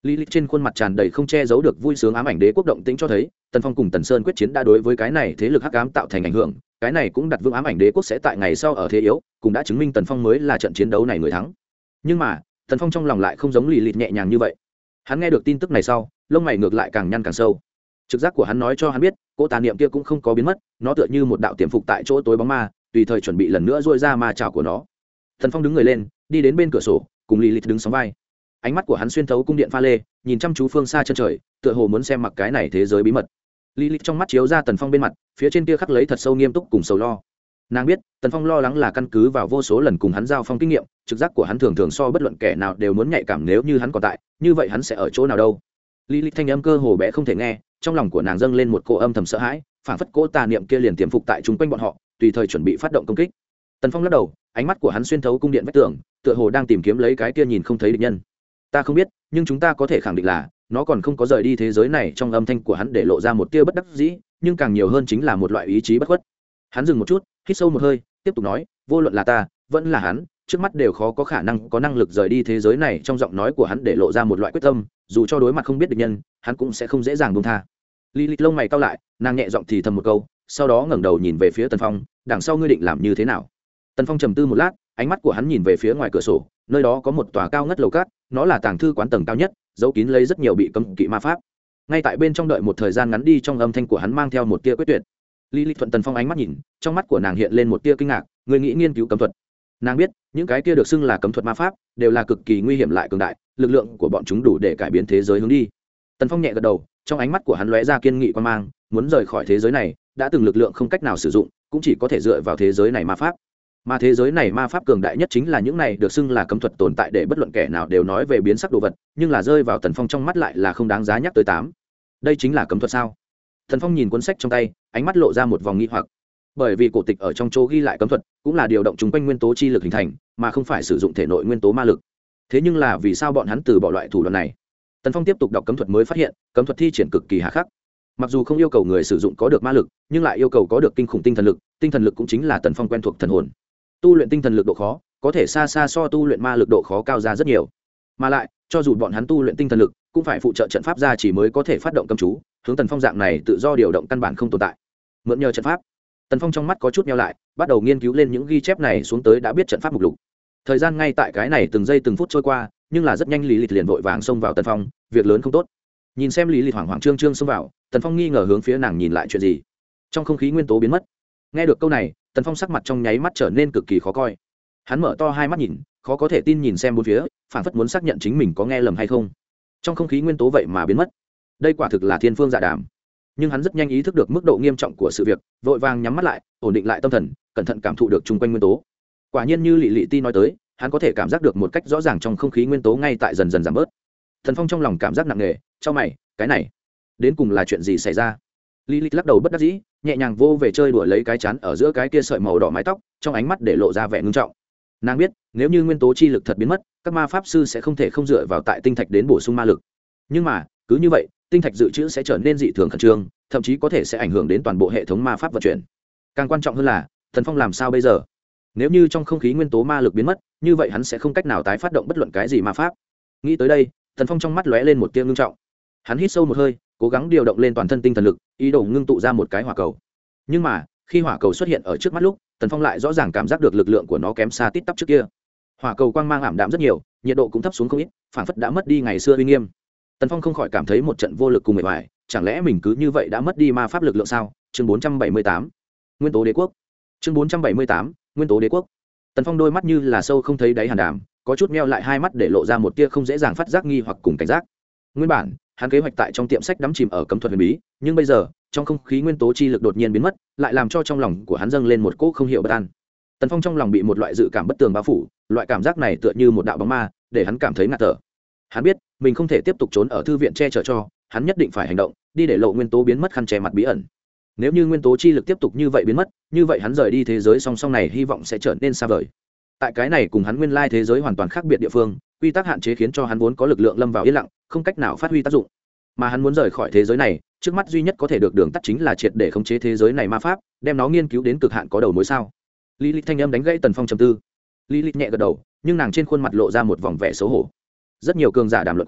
lý lịch trên khuôn mặt tràn đầy không che giấu được vui sướng. Ám ảnh đế quốc động tĩnh cho thấy Tần Phong cùng Tần Sơn quyết chiến đã đối với cái này thế lực hắc ám tạo thành ảnh hưởng, cái này cũng đặt vững ám ảnh đế quốc sẽ tại ngày sau ở thế yếu, cũng đã chứng minh Tần Phong mới là trận chiến đấu này người thắng. Nhưng mà Tần Phong trong lòng lại không giống lý lịch nhẹ nhàng như vậy. Hắn nghe được tin tức này sau, lông mày ngược lại càng nhăn càng sâu. Trực giác của hắn nói cho hắn biết, cỗ tà niệm kia cũng không có biến mất, nó tựa như một đạo tiềm phục tại chỗ tối bóng ma, tùy thời chuẩn bị lần nữa duỗi ra ma chảo của nó. Tần Phong đứng người lên, đi đến bên cửa sổ, cùng lý lịch đứng sóng vai. Ánh mắt của hắn xuyên thấu cung điện pha lê, nhìn chăm chú phương xa chân trời, tựa hồ muốn xem mặc cái này thế giới bí mật. Lý lịch trong mắt chiếu ra Tần Phong bên mặt, phía trên kia khắc lấy thật sâu nghiêm túc cùng sầu lo. Nàng biết Tần Phong lo lắng là căn cứ vào vô số lần cùng hắn giao phong kinh nghiệm, trực giác của hắn thường thường so bất luận kẻ nào đều muốn nhạy cảm. Nếu như hắn còn tại, như vậy hắn sẽ ở chỗ nào đâu? Lý lịch thanh âm cơ hồ bé không thể nghe, trong lòng của nàng dâng lên một cỗ âm thầm sợ hãi, phảng phất cỗ tà niệm kia liền tiềm phục tại chúng quanh bọn họ, tùy thời chuẩn bị phát động công kích. Tần Phong lắc đầu, ánh mắt của hắn xuyên thấu cung điện vách tường, tựa hồ đang tìm kiếm lấy cái kia nhìn không thấy địch nhân. Ta không biết, nhưng chúng ta có thể khẳng định là nó còn không có rời đi thế giới này. Trong âm thanh của hắn để lộ ra một tia bất đắc dĩ, nhưng càng nhiều hơn chính là một loại ý chí bất khuất. Hắn dừng một chút, hít sâu một hơi, tiếp tục nói, vô luận là ta vẫn là hắn, trước mắt đều khó có khả năng có năng lực rời đi thế giới này. Trong giọng nói của hắn để lộ ra một loại quyết tâm, dù cho đối mặt không biết địch nhân, hắn cũng sẽ không dễ dàng buông tha. Lý lịch lông mày cau lại, nàng nhẹ giọng thì thầm một câu, sau đó ngẩng đầu nhìn về phía Tần Phong, đằng sau ngươi định làm như thế nào? Tần Phong trầm tư một lát, ánh mắt của hắn nhìn về phía ngoài cửa sổ, nơi đó có một tòa cao ngất lầu cát, nó là tàng thư quán tầng cao nhất, giấu kín lấy rất nhiều bị cấm kỵ ma pháp. Ngay tại bên trong đợi một thời gian ngắn đi, trong âm thanh của hắn mang theo một tia quyết tuyệt. Lý lịch thuận Tần Phong ánh mắt nhìn, trong mắt của nàng hiện lên một tia kinh ngạc, người nghĩ nghiên cứu cấm thuật? Nàng biết những cái kia được xưng là cấm thuật ma pháp đều là cực kỳ nguy hiểm lại cường đại, lực lượng của bọn chúng đủ để cải biến thế giới hướng đi. Tần Phong nhẹ gật đầu, trong ánh mắt của hắn lóe ra kiên nghị quan mang, muốn rời khỏi thế giới này đã từng lực lượng không cách nào sử dụng, cũng chỉ có thể dựa vào thế giới này ma pháp. Mà thế giới này ma pháp cường đại nhất chính là những này được xưng là cấm thuật tồn tại, để bất luận kẻ nào đều nói về biến sắc đồ vật, nhưng là rơi vào Tần Phong trong mắt lại là không đáng giá nhắc tới tám. Đây chính là cấm thuật sao? Tần Phong nhìn cuốn sách trong tay, ánh mắt lộ ra một vòng nghi hoặc. Bởi vì cổ tịch ở trong chỗ ghi lại cấm thuật cũng là điều động chúng quanh nguyên tố chi lực hình thành, mà không phải sử dụng thể nội nguyên tố ma lực. Thế nhưng là vì sao bọn hắn từ bỏ loại thủ đoạn này? Tần Phong tiếp tục đọc cấm thuật mới phát hiện, cấm thuật thi triển cực kỳ hà khắc. Mặc dù không yêu cầu người sử dụng có được ma lực, nhưng lại yêu cầu có được kinh khủng tinh thần lực, tinh thần lực cũng chính là Tần Phong quen thuộc thần hồn. Tu luyện tinh thần lực độ khó có thể xa xa so tu luyện ma lực độ khó cao ra rất nhiều. Mà lại, cho dù bọn hắn tu luyện tinh thần lực, cũng phải phụ trợ trận pháp gia chỉ mới có thể phát động cấm chú, hướng Tần Phong dạng này tự do điều động căn bản không tồn tại. Mượn nhờ trận pháp, Tần Phong trong mắt có chút nheo lại, bắt đầu nghiên cứu lên những ghi chép này xuống tới, đã biết trận pháp mục lục. Thời gian ngay tại cái này từng giây từng phút trôi qua, nhưng là rất nhanh Lý Lịch liền vội vàng xông vào Tần Phong, việc lớn không tốt. Nhìn xem Lý Lịch hoảng hoảng trương trương xông vào, Tần Phong nghi ngờ hướng phía nàng nhìn lại, chuyện gì? Trong không khí nguyên tố biến mất. Nghe được câu này, Tần Phong sắc mặt trong nháy mắt trở nên cực kỳ khó coi. Hắn mở to hai mắt nhìn, khó có thể tin nhìn xem bốn phía, phảng phất muốn xác nhận chính mình có nghe lầm hay không. Trong không khí nguyên tố vậy mà biến mất. Đây quả thực là thiên phương dạ đàm. Nhưng hắn rất nhanh ý thức được mức độ nghiêm trọng của sự việc, vội vàng nhắm mắt lại, ổn định lại tâm thần, cẩn thận cảm thụ được chung quanh nguyên tố. Quả nhiên như Lệ Lệ Ti nói tới, hắn có thể cảm giác được một cách rõ ràng trong không khí nguyên tố ngay tại dần dần giảm bớt. Tần Phong trong lòng cảm giác nặng nề, chau mày, cái này đến cùng là chuyện gì xảy ra? Lý Lịch lắc đầu bất đắc dĩ, nhẹ nhàng vô về chơi đùa lấy cái chán ở giữa cái kia sợi màu đỏ mái tóc, trong ánh mắt để lộ ra vẻ ngưng trọng. Nàng biết, nếu như nguyên tố chi lực thật biến mất, các ma pháp sư sẽ không thể không dựa vào tại tinh thạch đến bổ sung ma lực. Nhưng mà, cứ như vậy, tinh thạch dự trữ sẽ trở nên dị thường khẩn trương, thậm chí có thể sẽ ảnh hưởng đến toàn bộ hệ thống ma pháp vận chuyển. Càng quan trọng hơn là, Tần Phong làm sao bây giờ? Nếu như trong không khí nguyên tố ma lực biến mất, như vậy hắn sẽ không cách nào tái phát động bất luận cái gì ma pháp. Nghĩ tới đây, Tần Phong trong mắt lóe lên một tia ngưng trọng. Hắn hít sâu một hơi, cố gắng điều động lên toàn thân tinh thần lực, ý đồ ngưng tụ ra một cái hỏa cầu. Nhưng mà, khi hỏa cầu xuất hiện ở trước mắt lúc, Tần Phong lại rõ ràng cảm giác được lực lượng của nó kém xa tít tắp trước kia. Hỏa cầu quang mang ảm đạm rất nhiều, nhiệt độ cũng thấp xuống không ít, phảng phất đã mất đi ngày xưa uy nghiêm. Tần Phong không khỏi cảm thấy một trận vô lực cùng mệt mỏi, chẳng lẽ mình cứ như vậy đã mất đi ma pháp lực lượng sao? Chương bốn trăm bảy mươi tám, Nguyên tố đế quốc. Chương bốn trăm bảy mươi tám, Nguyên tố đế quốc. Tần Phong đôi mắt như là sâu không thấy đáy hàn đàm, có chút meo lại hai mắt để lộ ra một tia không dễ dàng phát giác nghi hoặc cùng cảnh giác. Nguyên bản, hắn kế hoạch tại trong tiệm sách đắm chìm ở cấm thuật huyền bí, nhưng bây giờ, trong không khí nguyên tố chi lực đột nhiên biến mất, lại làm cho trong lòng của hắn dâng lên một cỗ không hiểu bất an. Tần Phong trong lòng bị một loại dự cảm bất tường bao phủ, loại cảm giác này tựa như một đạo bóng ma, để hắn cảm thấy ngạt thở. Hắn biết, mình không thể tiếp tục trốn ở thư viện che chở cho, hắn nhất định phải hành động, đi để lộ nguyên tố biến mất khăn che mặt bí ẩn. Nếu như nguyên tố chi lực tiếp tục như vậy biến mất, như vậy hắn rời đi thế giới song song này hy vọng sẽ trở nên xa vời. Tại cái này cùng hắn nguyên lai thế giới hoàn toàn khác biệt địa phương, quy tắc hạn chế khiến cho hắn vốn có lực lượng lâm vào yên lặng, không cách nào phát huy tác dụng. Mà hắn muốn rời khỏi thế giới này, trước mắt duy nhất có thể được đường tắt chính là triệt để khống chế thế giới này ma pháp, đem nó nghiên cứu đến cực hạn có đầu mối sao? Lý Lịch thanh âm đánh gãy Tần Phong trầm tư. Lý Lịch nhẹ gật đầu, nhưng nàng trên khuôn mặt lộ ra một vòng vẻ xấu hổ. Rất nhiều cường giả đàm luận qua,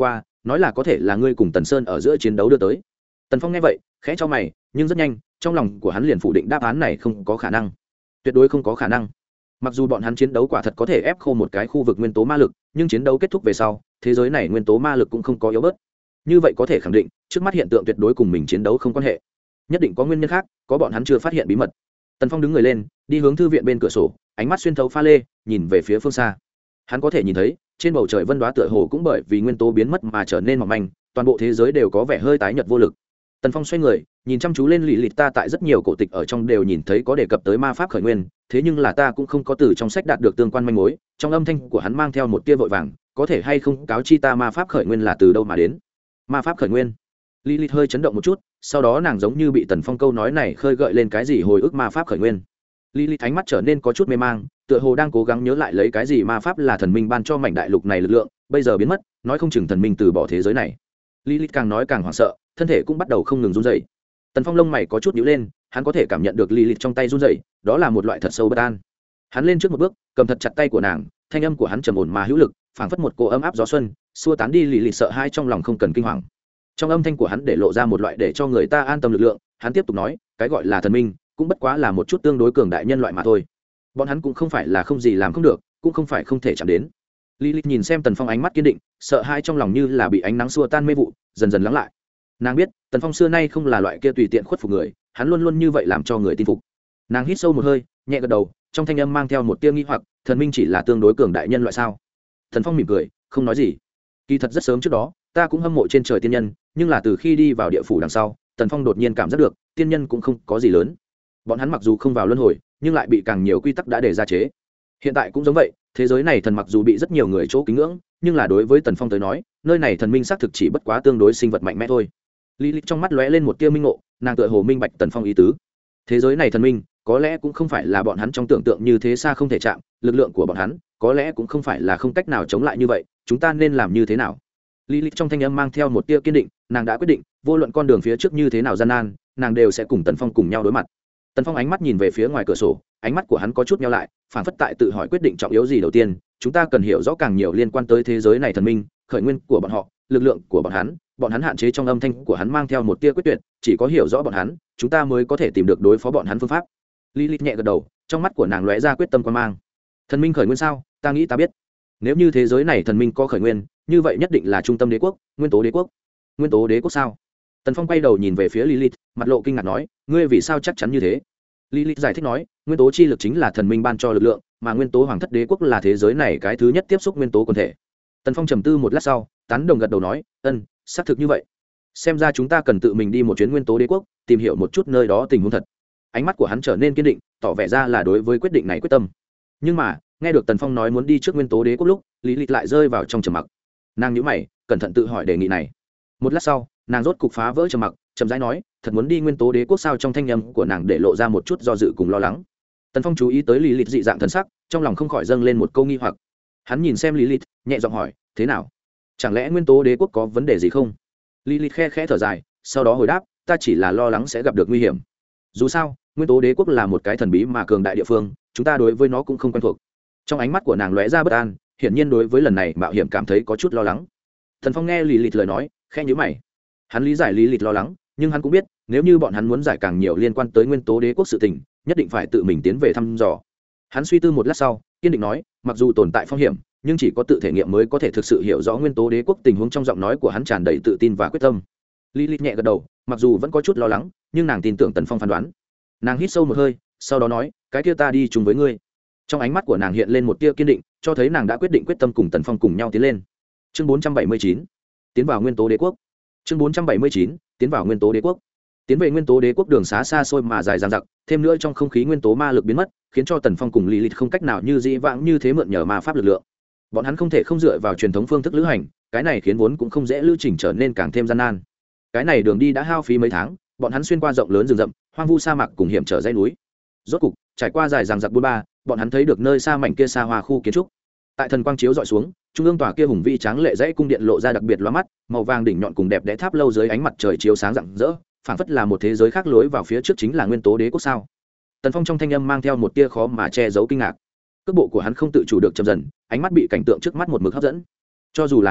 nói là có thể là ngươi cùng Tần Sơn ở giữa chiến đấu đưa tới. Tần Phong nghe vậy khẽ cho mày, nhưng rất nhanh trong lòng của hắn liền phủ định đáp án này không có khả năng, tuyệt đối không có khả năng. Mặc dù bọn hắn chiến đấu quả thật có thể ép khô một cái khu vực nguyên tố ma lực, nhưng chiến đấu kết thúc về sau thế giới này nguyên tố ma lực cũng không có yếu bớt. Như vậy có thể khẳng định trước mắt hiện tượng tuyệt đối cùng mình chiến đấu không quan hệ, nhất định có nguyên nhân khác, có bọn hắn chưa phát hiện bí mật. Tần Phong đứng người lên, đi hướng thư viện bên cửa sổ, ánh mắt xuyên thấu pha lê, nhìn về phía phương xa. Hắn có thể nhìn thấy trên bầu trời vân đoá tựa hồ cũng bởi vì nguyên tố biến mất mà trở nên mỏng manh, toàn bộ thế giới đều có vẻ hơi tái nhợt vô lực. Tần Phong xoay người, nhìn chăm chú lên Lý Lịch. Ta tại rất nhiều cổ tịch ở trong đều nhìn thấy có đề cập tới ma pháp khởi nguyên, thế nhưng là ta cũng không có từ trong sách đạt được tương quan manh mối. Trong âm thanh của hắn mang theo một tia vội vàng, có thể hay không cáo chi ta ma pháp khởi nguyên là từ đâu mà đến? Ma pháp khởi nguyên? Lý Lịch hơi chấn động một chút, sau đó nàng giống như bị Tần Phong câu nói này khơi gợi lên cái gì hồi ức ma pháp khởi nguyên. Lý Lịch ánh mắt trở nên có chút mê mang, tựa hồ đang cố gắng nhớ lại lấy cái gì ma pháp là thần minh ban cho mảnh đại lục này lực lượng, bây giờ biến mất, nói không chừng thần minh từ bỏ thế giới này. Lý Lịch càng nói càng hoảng sợ, thân thể cũng bắt đầu không ngừng run rẩy. Tần Phong lông mày có chút nhíu lên, hắn có thể cảm nhận được Lý Lịch trong tay run rẩy, đó là một loại thật sâu bất an. Hắn lên trước một bước, cầm thật chặt tay của nàng, thanh âm của hắn trầm ổn mà hữu lực, phảng phất một cô ấm áp gió xuân, xua tán đi Lý Lịch sợ hãi trong lòng không cần kinh hoàng. Trong âm thanh của hắn để lộ ra một loại để cho người ta an tâm lực lượng, hắn tiếp tục nói, cái gọi là thần minh, cũng bất quá là một chút tương đối cường đại nhân loại mà thôi. Bọn hắn cũng không phải là không gì làm không được, cũng không phải không thể chạm đến. Lý Lịch nhìn xem Tần Phong ánh mắt kiên định, sợ hãi trong lòng như là bị ánh nắng xua tan mê vụ, dần dần lắng lại. Nàng biết Tần Phong xưa nay không là loại kia tùy tiện khuất phục người, hắn luôn luôn như vậy làm cho người tin phục. Nàng hít sâu một hơi, nhẹ gật đầu, trong thanh âm mang theo một tia nghi hoặc, thần minh chỉ là tương đối cường đại nhân loại sao? Tần Phong mỉm cười, không nói gì. Kỳ thật rất sớm trước đó, ta cũng hâm mộ trên trời tiên nhân, nhưng là từ khi đi vào địa phủ đằng sau, Tần Phong đột nhiên cảm giác được, tiên nhân cũng không có gì lớn. Bọn hắn mặc dù không vào luân hồi, nhưng lại bị càng nhiều quy tắc đã đề ra chế. Hiện tại cũng giống vậy, thế giới này thần mặc dù bị rất nhiều người chỗ kính ngưỡng, nhưng là đối với Tần Phong tới nói, nơi này thần minh xác thực chỉ bất quá tương đối sinh vật mạnh mẽ thôi. Lý Lịch trong mắt lóe lên một tia minh ngộ, nàng tựa hồ minh bạch Tần Phong ý tứ. Thế giới này thần minh, có lẽ cũng không phải là bọn hắn trong tưởng tượng như thế xa không thể chạm, lực lượng của bọn hắn, có lẽ cũng không phải là không cách nào chống lại như vậy, chúng ta nên làm như thế nào? Lý Lịch trong thanh âm mang theo một tia kiên định, nàng đã quyết định, vô luận con đường phía trước như thế nào gian nan, nàng đều sẽ cùng Tần Phong cùng nhau đối mặt. Tần Phong ánh mắt nhìn về phía ngoài cửa sổ, ánh mắt của hắn có chút nheo lại, phản phất tại tự hỏi quyết định trọng yếu gì đầu tiên, chúng ta cần hiểu rõ càng nhiều liên quan tới thế giới này thần minh, khởi nguyên của bọn họ, lực lượng của bọn hắn, bọn hắn hạn chế trong âm thanh của hắn mang theo một tia quyết tuyệt, chỉ có hiểu rõ bọn hắn, chúng ta mới có thể tìm được đối phó bọn hắn phương pháp. Lilith nhẹ gật đầu, trong mắt của nàng lóe ra quyết tâm quan mang. Thần minh khởi nguyên sao? Ta nghĩ ta biết. Nếu như thế giới này thần minh có khởi nguyên, như vậy nhất định là trung tâm đế quốc, nguyên tố đế quốc. Nguyên tố đế quốc sao? Tần Phong quay đầu nhìn về phía Lilith, mặt lộ kinh ngạc nói, ngươi vì sao chắc chắn như thế? Lilith giải thích nói, nguyên tố chi lực chính là thần minh ban cho lực lượng, mà nguyên tố hoàng thất đế quốc là thế giới này cái thứ nhất tiếp xúc nguyên tố quần thể. Tần Phong trầm tư một lát sau, tán đồng gật đầu nói, ân, xác thực như vậy. Xem ra chúng ta cần tự mình đi một chuyến nguyên tố đế quốc, tìm hiểu một chút nơi đó tình huống thật. Ánh mắt của hắn trở nên kiên định, tỏ vẻ ra là đối với quyết định này quyết tâm. Nhưng mà, nghe được Tần Phong nói muốn đi trước nguyên tố đế quốc lúc, Lilith lại rơi vào trong trầm mặc. Nàng nhíu mày, cẩn thận tự hỏi đề nghị này. Một lát sau, nàng rốt cục phá vỡ trầm mặc, chậm rãi nói, thật muốn đi nguyên tố đế quốc sao? Trong thanh âm của nàng để lộ ra một chút do dự cùng lo lắng. Tần Phong chú ý tới Lilith dị dạng thần sắc, trong lòng không khỏi dâng lên một câu nghi hoặc. Hắn nhìn xem Lilith, nhẹ giọng hỏi, thế nào? Chẳng lẽ nguyên tố đế quốc có vấn đề gì không? Lilith khe khẽ thở dài, sau đó hồi đáp, ta chỉ là lo lắng sẽ gặp được nguy hiểm. Dù sao, nguyên tố đế quốc là một cái thần bí mà cường đại địa phương, chúng ta đối với nó cũng không quen thuộc. Trong ánh mắt của nàng lóe ra bất an, hiển nhiên đối với lần này mạo hiểm cảm thấy có chút lo lắng. Tần Phong nghe Lilith lời nói, khẽ nhíu mày. Hắn lý giải Lilith lo lắng, nhưng hắn cũng biết, nếu như bọn hắn muốn giải càng nhiều liên quan tới nguyên tố đế quốc sự tình, nhất định phải tự mình tiến về thăm dò. Hắn suy tư một lát sau, kiên định nói, mặc dù tồn tại phong hiểm, nhưng chỉ có tự thể nghiệm mới có thể thực sự hiểu rõ nguyên tố đế quốc tình huống. Trong giọng nói của hắn tràn đầy tự tin và quyết tâm. Lilith nhẹ gật đầu, mặc dù vẫn có chút lo lắng, nhưng nàng tin tưởng Tần Phong phán đoán. Nàng hít sâu một hơi, sau đó nói, cái kia ta đi chung với ngươi. Trong ánh mắt của nàng hiện lên một tia kiên định, cho thấy nàng đã quyết định quyết tâm cùng Tần Phong cùng nhau tiến lên. Chương bốn trăm bảy mươi chín, tiến vào nguyên tố đế quốc. Chương bốn trăm bảy mươi chín, tiến vào nguyên tố đế quốc. Tiến về nguyên tố đế quốc đường xá xa xôi mà dài dằng dặc, thêm nữa trong không khí nguyên tố ma lực biến mất, khiến cho Tần Phong cùng Lilith không cách nào như dĩ vãng như thế mượn nhờ ma pháp lực lượng. Bọn hắn không thể không dựa vào truyền thống phương thức lữ hành, cái này khiến vốn cũng không dễ lưu trình trở nên càng thêm gian nan. Cái này đường đi đã hao phí mấy tháng, bọn hắn xuyên qua rộng lớn rừng rậm, hoang vu sa mạc cùng hiểm trở dãy núi. Rốt cục, trải qua dài dằng dặc buôn ba, bọn hắn thấy được nơi xa mảnh kia xa hoa khu kiến trúc. Tại thần quang chiếu dọi xuống, trung ương tòa kia hùng vĩ tráng lệ dãy cung điện lộ ra đặc biệt lóa mắt, màu vàng đỉnh nhọn cùng đẹp đẽ tháp lâu dưới ánh mặt trời chiếu sáng rạng rỡ, phảng phất là một thế giới khác. Lối vào phía trước chính là nguyên tố đế quốc sao? Tần Phong trong thanh âm mang theo một tia khó mà che giấu kinh ngạc. Cước bộ của hắn không tự chủ được chậm dần, ánh mắt bị cảnh tượng trước mắt một mực hấp dẫn. Cho dù là hắn,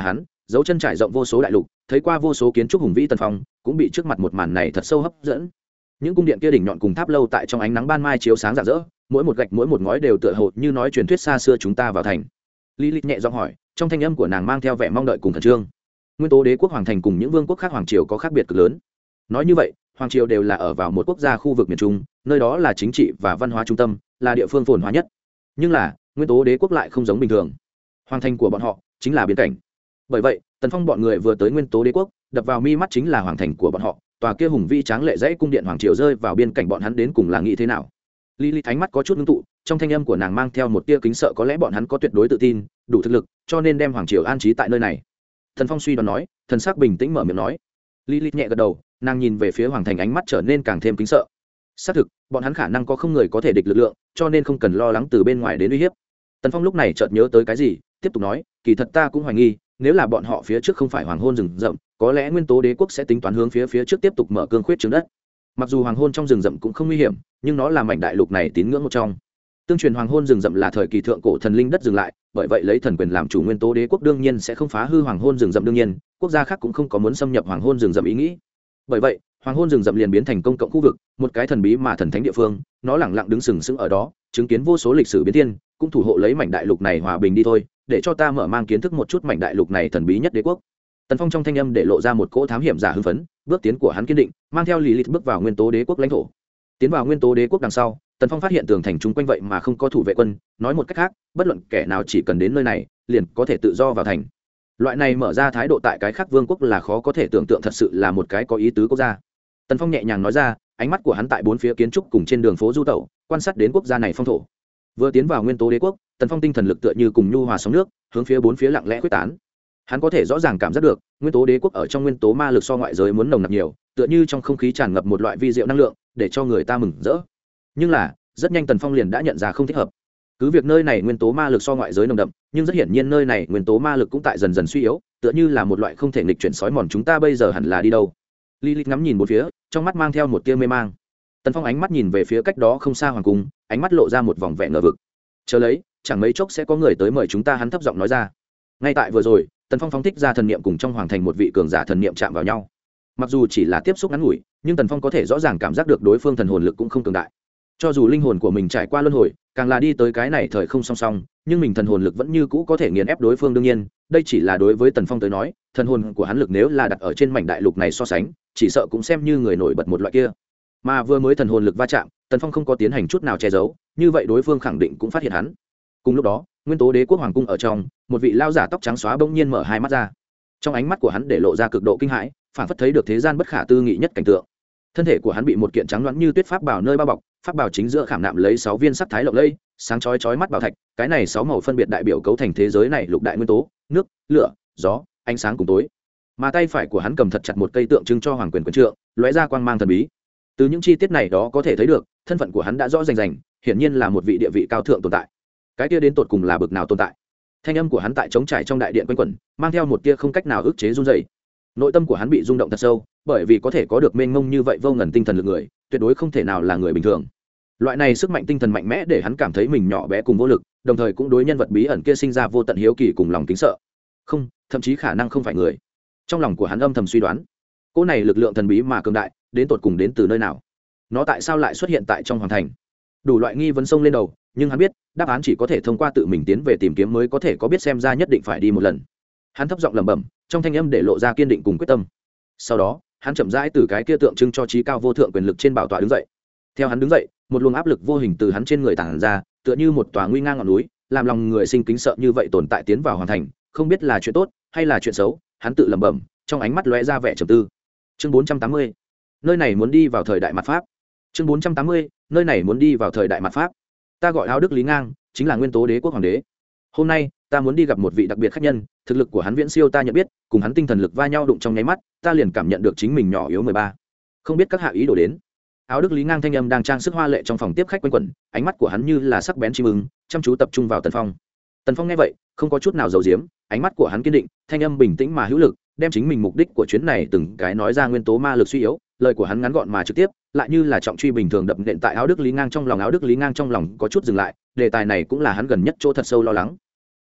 dấu chân trải rộng vô số đại lục, thấy qua vô số kiến trúc hùng vĩ Tần Phong cũng bị trước mặt một màn này thật sâu hấp dẫn. Những cung điện kia đỉnh nhọn cùng tháp lâu tại trong ánh nắng ban mai chiếu sáng rạng rỡ, mỗi một gạch mỗi một ngói đều tựa hồ như nói truyền thuyết xa xưa chúng ta vào thành. Lilith nhẹ giọng hỏi, trong thanh âm của nàng mang theo vẻ mong đợi cùng khẩn trương. Nguyên tố đế quốc hoàng thành cùng những vương quốc khác hoàng triều có khác biệt cực lớn. Nói như vậy, hoàng triều đều là ở vào một quốc gia khu vực miền trung, nơi đó là chính trị và văn hóa trung tâm, là địa phương phồn hoa nhất. Nhưng là, nguyên tố đế quốc lại không giống bình thường. Hoàng thành của bọn họ chính là biên cảnh. Bởi vậy, Tần Phong bọn người vừa tới nguyên tố đế quốc, đập vào mi mắt chính là hoàng thành của bọn họ, tòa kia hùng vĩ tráng lệ dãy cung điện hoàng triều rơi vào biên cảnh bọn hắn đến cùng là nghĩ thế nào. Lilith ánh mắt có chút ngưng tụ, trong thanh âm của nàng mang theo một tia kính sợ, có lẽ bọn hắn có tuyệt đối tự tin, đủ thực lực, cho nên đem hoàng triều an trí tại nơi này. Thần Phong suy đoán nói, thần sắc bình tĩnh mở miệng nói. Lilith nhẹ gật đầu, nàng nhìn về phía hoàng thành, ánh mắt trở nên càng thêm kính sợ. Xác thực, bọn hắn khả năng có không người có thể địch lực lượng, cho nên không cần lo lắng từ bên ngoài đến uy hiếp. Tần Phong lúc này chợt nhớ tới cái gì, tiếp tục nói, kỳ thật ta cũng hoài nghi, nếu là bọn họ phía trước không phải hoàng hôn rừng rậm, có lẽ nguyên tố đế quốc sẽ tính toán hướng phía phía trước tiếp tục mở cương khuyết trứng đất. Mặc dù hoàng hôn trong rừng rậm cũng không nguy hiểm, nhưng nó là mảnh đại lục này tín ngưỡng một trong. Tương truyền hoàng hôn rừng rậm là thời kỳ thượng cổ thần linh đất dừng lại, bởi vậy lấy thần quyền làm chủ nguyên tố đế quốc đương nhiên sẽ không phá hư hoàng hôn rừng rậm, đương nhiên quốc gia khác cũng không có muốn xâm nhập hoàng hôn rừng rậm ý nghĩ. Bởi vậy hoàng hôn rừng rậm liền biến thành công cộng khu vực, một cái thần bí mà thần thánh địa phương, nó lẳng lặng đứng sừng sững ở đó, chứng kiến vô số lịch sử biến thiên, cũng thủ hộ lấy mảnh đại lục này hòa bình đi thôi, để cho ta mở mang kiến thức một chút mảnh đại lục này thần bí nhất đế quốc. Tần Phong trong thanh âm để lộ ra một cỗ thám hiểm giả hưng phấn, bước tiến của hắn kiên định, mang theo Lilith bước vào nguyên tố đế quốc lãnh thổ. Tiến vào nguyên tố đế quốc đằng sau, Tần Phong phát hiện tường thành chung quanh vậy mà không có thủ vệ quân, nói một cách khác, bất luận kẻ nào chỉ cần đến nơi này, liền có thể tự do vào thành. Loại này mở ra thái độ tại cái khác vương quốc là khó có thể tưởng tượng, thật sự là một cái có ý tứ quốc gia. Tần Phong nhẹ nhàng nói ra, ánh mắt của hắn tại bốn phía kiến trúc cùng trên đường phố du tẩu, quan sát đến quốc gia này phong thổ. Vừa tiến vào nguyên tố đế quốc, Tần Phong tinh thần lực tựa như cùng nhu hòa sóng nước, hướng phía bốn phía lặng lẽ quyết tán. Hắn có thể rõ ràng cảm giác được, nguyên tố đế quốc ở trong nguyên tố ma lực so ngoại giới muốn nồng nặc nhiều, tựa như trong không khí tràn ngập một loại vi diệu năng lượng, để cho người ta mừng rỡ. Nhưng là, rất nhanh Tần Phong liền đã nhận ra không thích hợp. Cứ việc nơi này nguyên tố ma lực so ngoại giới nồng đậm, nhưng rất hiển nhiên nơi này nguyên tố ma lực cũng tại dần dần suy yếu, tựa như là một loại không thể nghịch chuyển sói mòn, chúng ta bây giờ hẳn là đi đâu? Lilith ngắm nhìn bốn phía, trong mắt mang theo một tia mê mang. Tần Phong ánh mắt nhìn về phía cách đó không xa hoàng cung, ánh mắt lộ ra một vòng vẻ ngờ vực. Chờ lấy, chẳng mấy chốc sẽ có người tới mời chúng ta, hắn thấp giọng nói ra. Ngay tại vừa rồi, Tần Phong phóng thích ra thần niệm cùng trong hoàng thành một vị cường giả thần niệm chạm vào nhau. Mặc dù chỉ là tiếp xúc ngắn ngủi, nhưng Tần Phong có thể rõ ràng cảm giác được đối phương thần hồn lực cũng không cường đại. Cho dù linh hồn của mình trải qua luân hồi, càng là đi tới cái này thời không song song, nhưng mình thần hồn lực vẫn như cũ có thể nghiền ép đối phương. đương nhiên, đây chỉ là đối với Tần Phong tới nói, thần hồn của hắn lực nếu là đặt ở trên mảnh đại lục này so sánh, chỉ sợ cũng xem như người nổi bật một loại kia. Mà vừa mới thần hồn lực va chạm, Tần Phong không có tiến hành chút nào che giấu, như vậy đối phương khẳng định cũng phát hiện hắn. Cùng lúc đó, nguyên tố đế quốc hoàng cung ở trong, một vị lao giả tóc trắng xóa bỗng nhiên mở hai mắt ra. Trong ánh mắt của hắn để lộ ra cực độ kinh hãi, phảng phất thấy được thế gian bất khả tư nghị nhất cảnh tượng. Thân thể của hắn bị một kiện trắng loãng như tuyết pháp bảo nơi bao bọc, pháp bảo chính giữa khảm nạm lấy sáu viên sắc thái lộng lẫy, sáng chói chói mắt bảo thạch, cái này sáu màu phân biệt đại biểu cấu thành thế giới này lục đại nguyên tố: nước, lửa, gió, ánh sáng cùng tối. Mà tay phải của hắn cầm thật chặt một cây tượng trưng cho hoàng quyền quyền trượng, lóe ra quang mang thần bí. Từ những chi tiết này đó có thể thấy được, thân phận của hắn đã rõ rành rành, hiển nhiên là một vị địa vị cao thượng tồn tại. Cái kia đến tột cùng là bậc nào tồn tại? Thanh âm của hắn tại trống trải trong đại điện quanh quẩn, mang theo một tia không cách nào ức chế run rẩy. Nội tâm của hắn bị rung động thật sâu, bởi vì có thể có được mênh mông như vậy vô ngần tinh thần lực người, tuyệt đối không thể nào là người bình thường. Loại này sức mạnh tinh thần mạnh mẽ để hắn cảm thấy mình nhỏ bé cùng vô lực, đồng thời cũng đối nhân vật bí ẩn kia sinh ra vô tận hiếu kỳ cùng lòng kính sợ. Không, thậm chí khả năng không phải người. Trong lòng của hắn âm thầm suy đoán, cỗ này lực lượng thần bí mà cường đại, đến tột cùng đến từ nơi nào? Nó tại sao lại xuất hiện tại trong hoàng thành? Đủ loại nghi vấn xông lên đầu, nhưng hắn biết, đáp án chỉ có thể thông qua tự mình tiến về tìm kiếm mới có thể có biết, xem ra nhất định phải đi một lần. Hắn thấp giọng lẩm bẩm, trong thanh âm để lộ ra kiên định cùng quyết tâm. Sau đó, hắn chậm rãi từ cái kia tượng trưng cho trí cao vô thượng quyền lực trên bảo tọa đứng dậy. Theo hắn đứng dậy, một luồng áp lực vô hình từ hắn trên người tản ra, tựa như một tòa nguy ngang ngọn núi, làm lòng người sinh kính sợ như vậy tồn tại tiến vào hoàn thành, không biết là chuyện tốt hay là chuyện xấu, hắn tự lẩm bẩm, trong ánh mắt lóe ra vẻ trầm tư. Chương bốn trăm tám mươi, nơi này muốn đi vào thời đại mạt pháp. Chương bốn trăm tám mươi, nơi này muốn đi vào thời đại mạt pháp. Ta gọi Áo Đức Lý Ngang, chính là nguyên tố đế quốc hoàng đế. Hôm nay, ta muốn đi gặp một vị đặc biệt khách nhân, thực lực của hắn viễn siêu ta nhận biết, cùng hắn tinh thần lực va nhau đụng trong nháy mắt, ta liền cảm nhận được chính mình nhỏ yếu mười ba. Không biết các hạ ý đồ đến. Áo Đức Lý Ngang thanh âm đang trang sức hoa lệ trong phòng tiếp khách quanh quẩn, ánh mắt của hắn như là sắc bén chim ưng, chăm chú tập trung vào Tần Phong. Tần Phong nghe vậy, không có chút nào giấu giếm, ánh mắt của hắn kiên định, thanh âm bình tĩnh mà hữu lực, đem chính mình mục đích của chuyến này từng cái nói ra. Nguyên tố ma lực suy yếu, lời của hắn ngắn gọn mà trực tiếp, lại như là trọng truy bình thường đập nện tại Áo Đức Lý Ngang trong lòng. Áo Đức Lý Ngang trong lòng có chút dừng lại, đề tài này cũng là hắn gần nhất chỗ thật sâu lo lắng.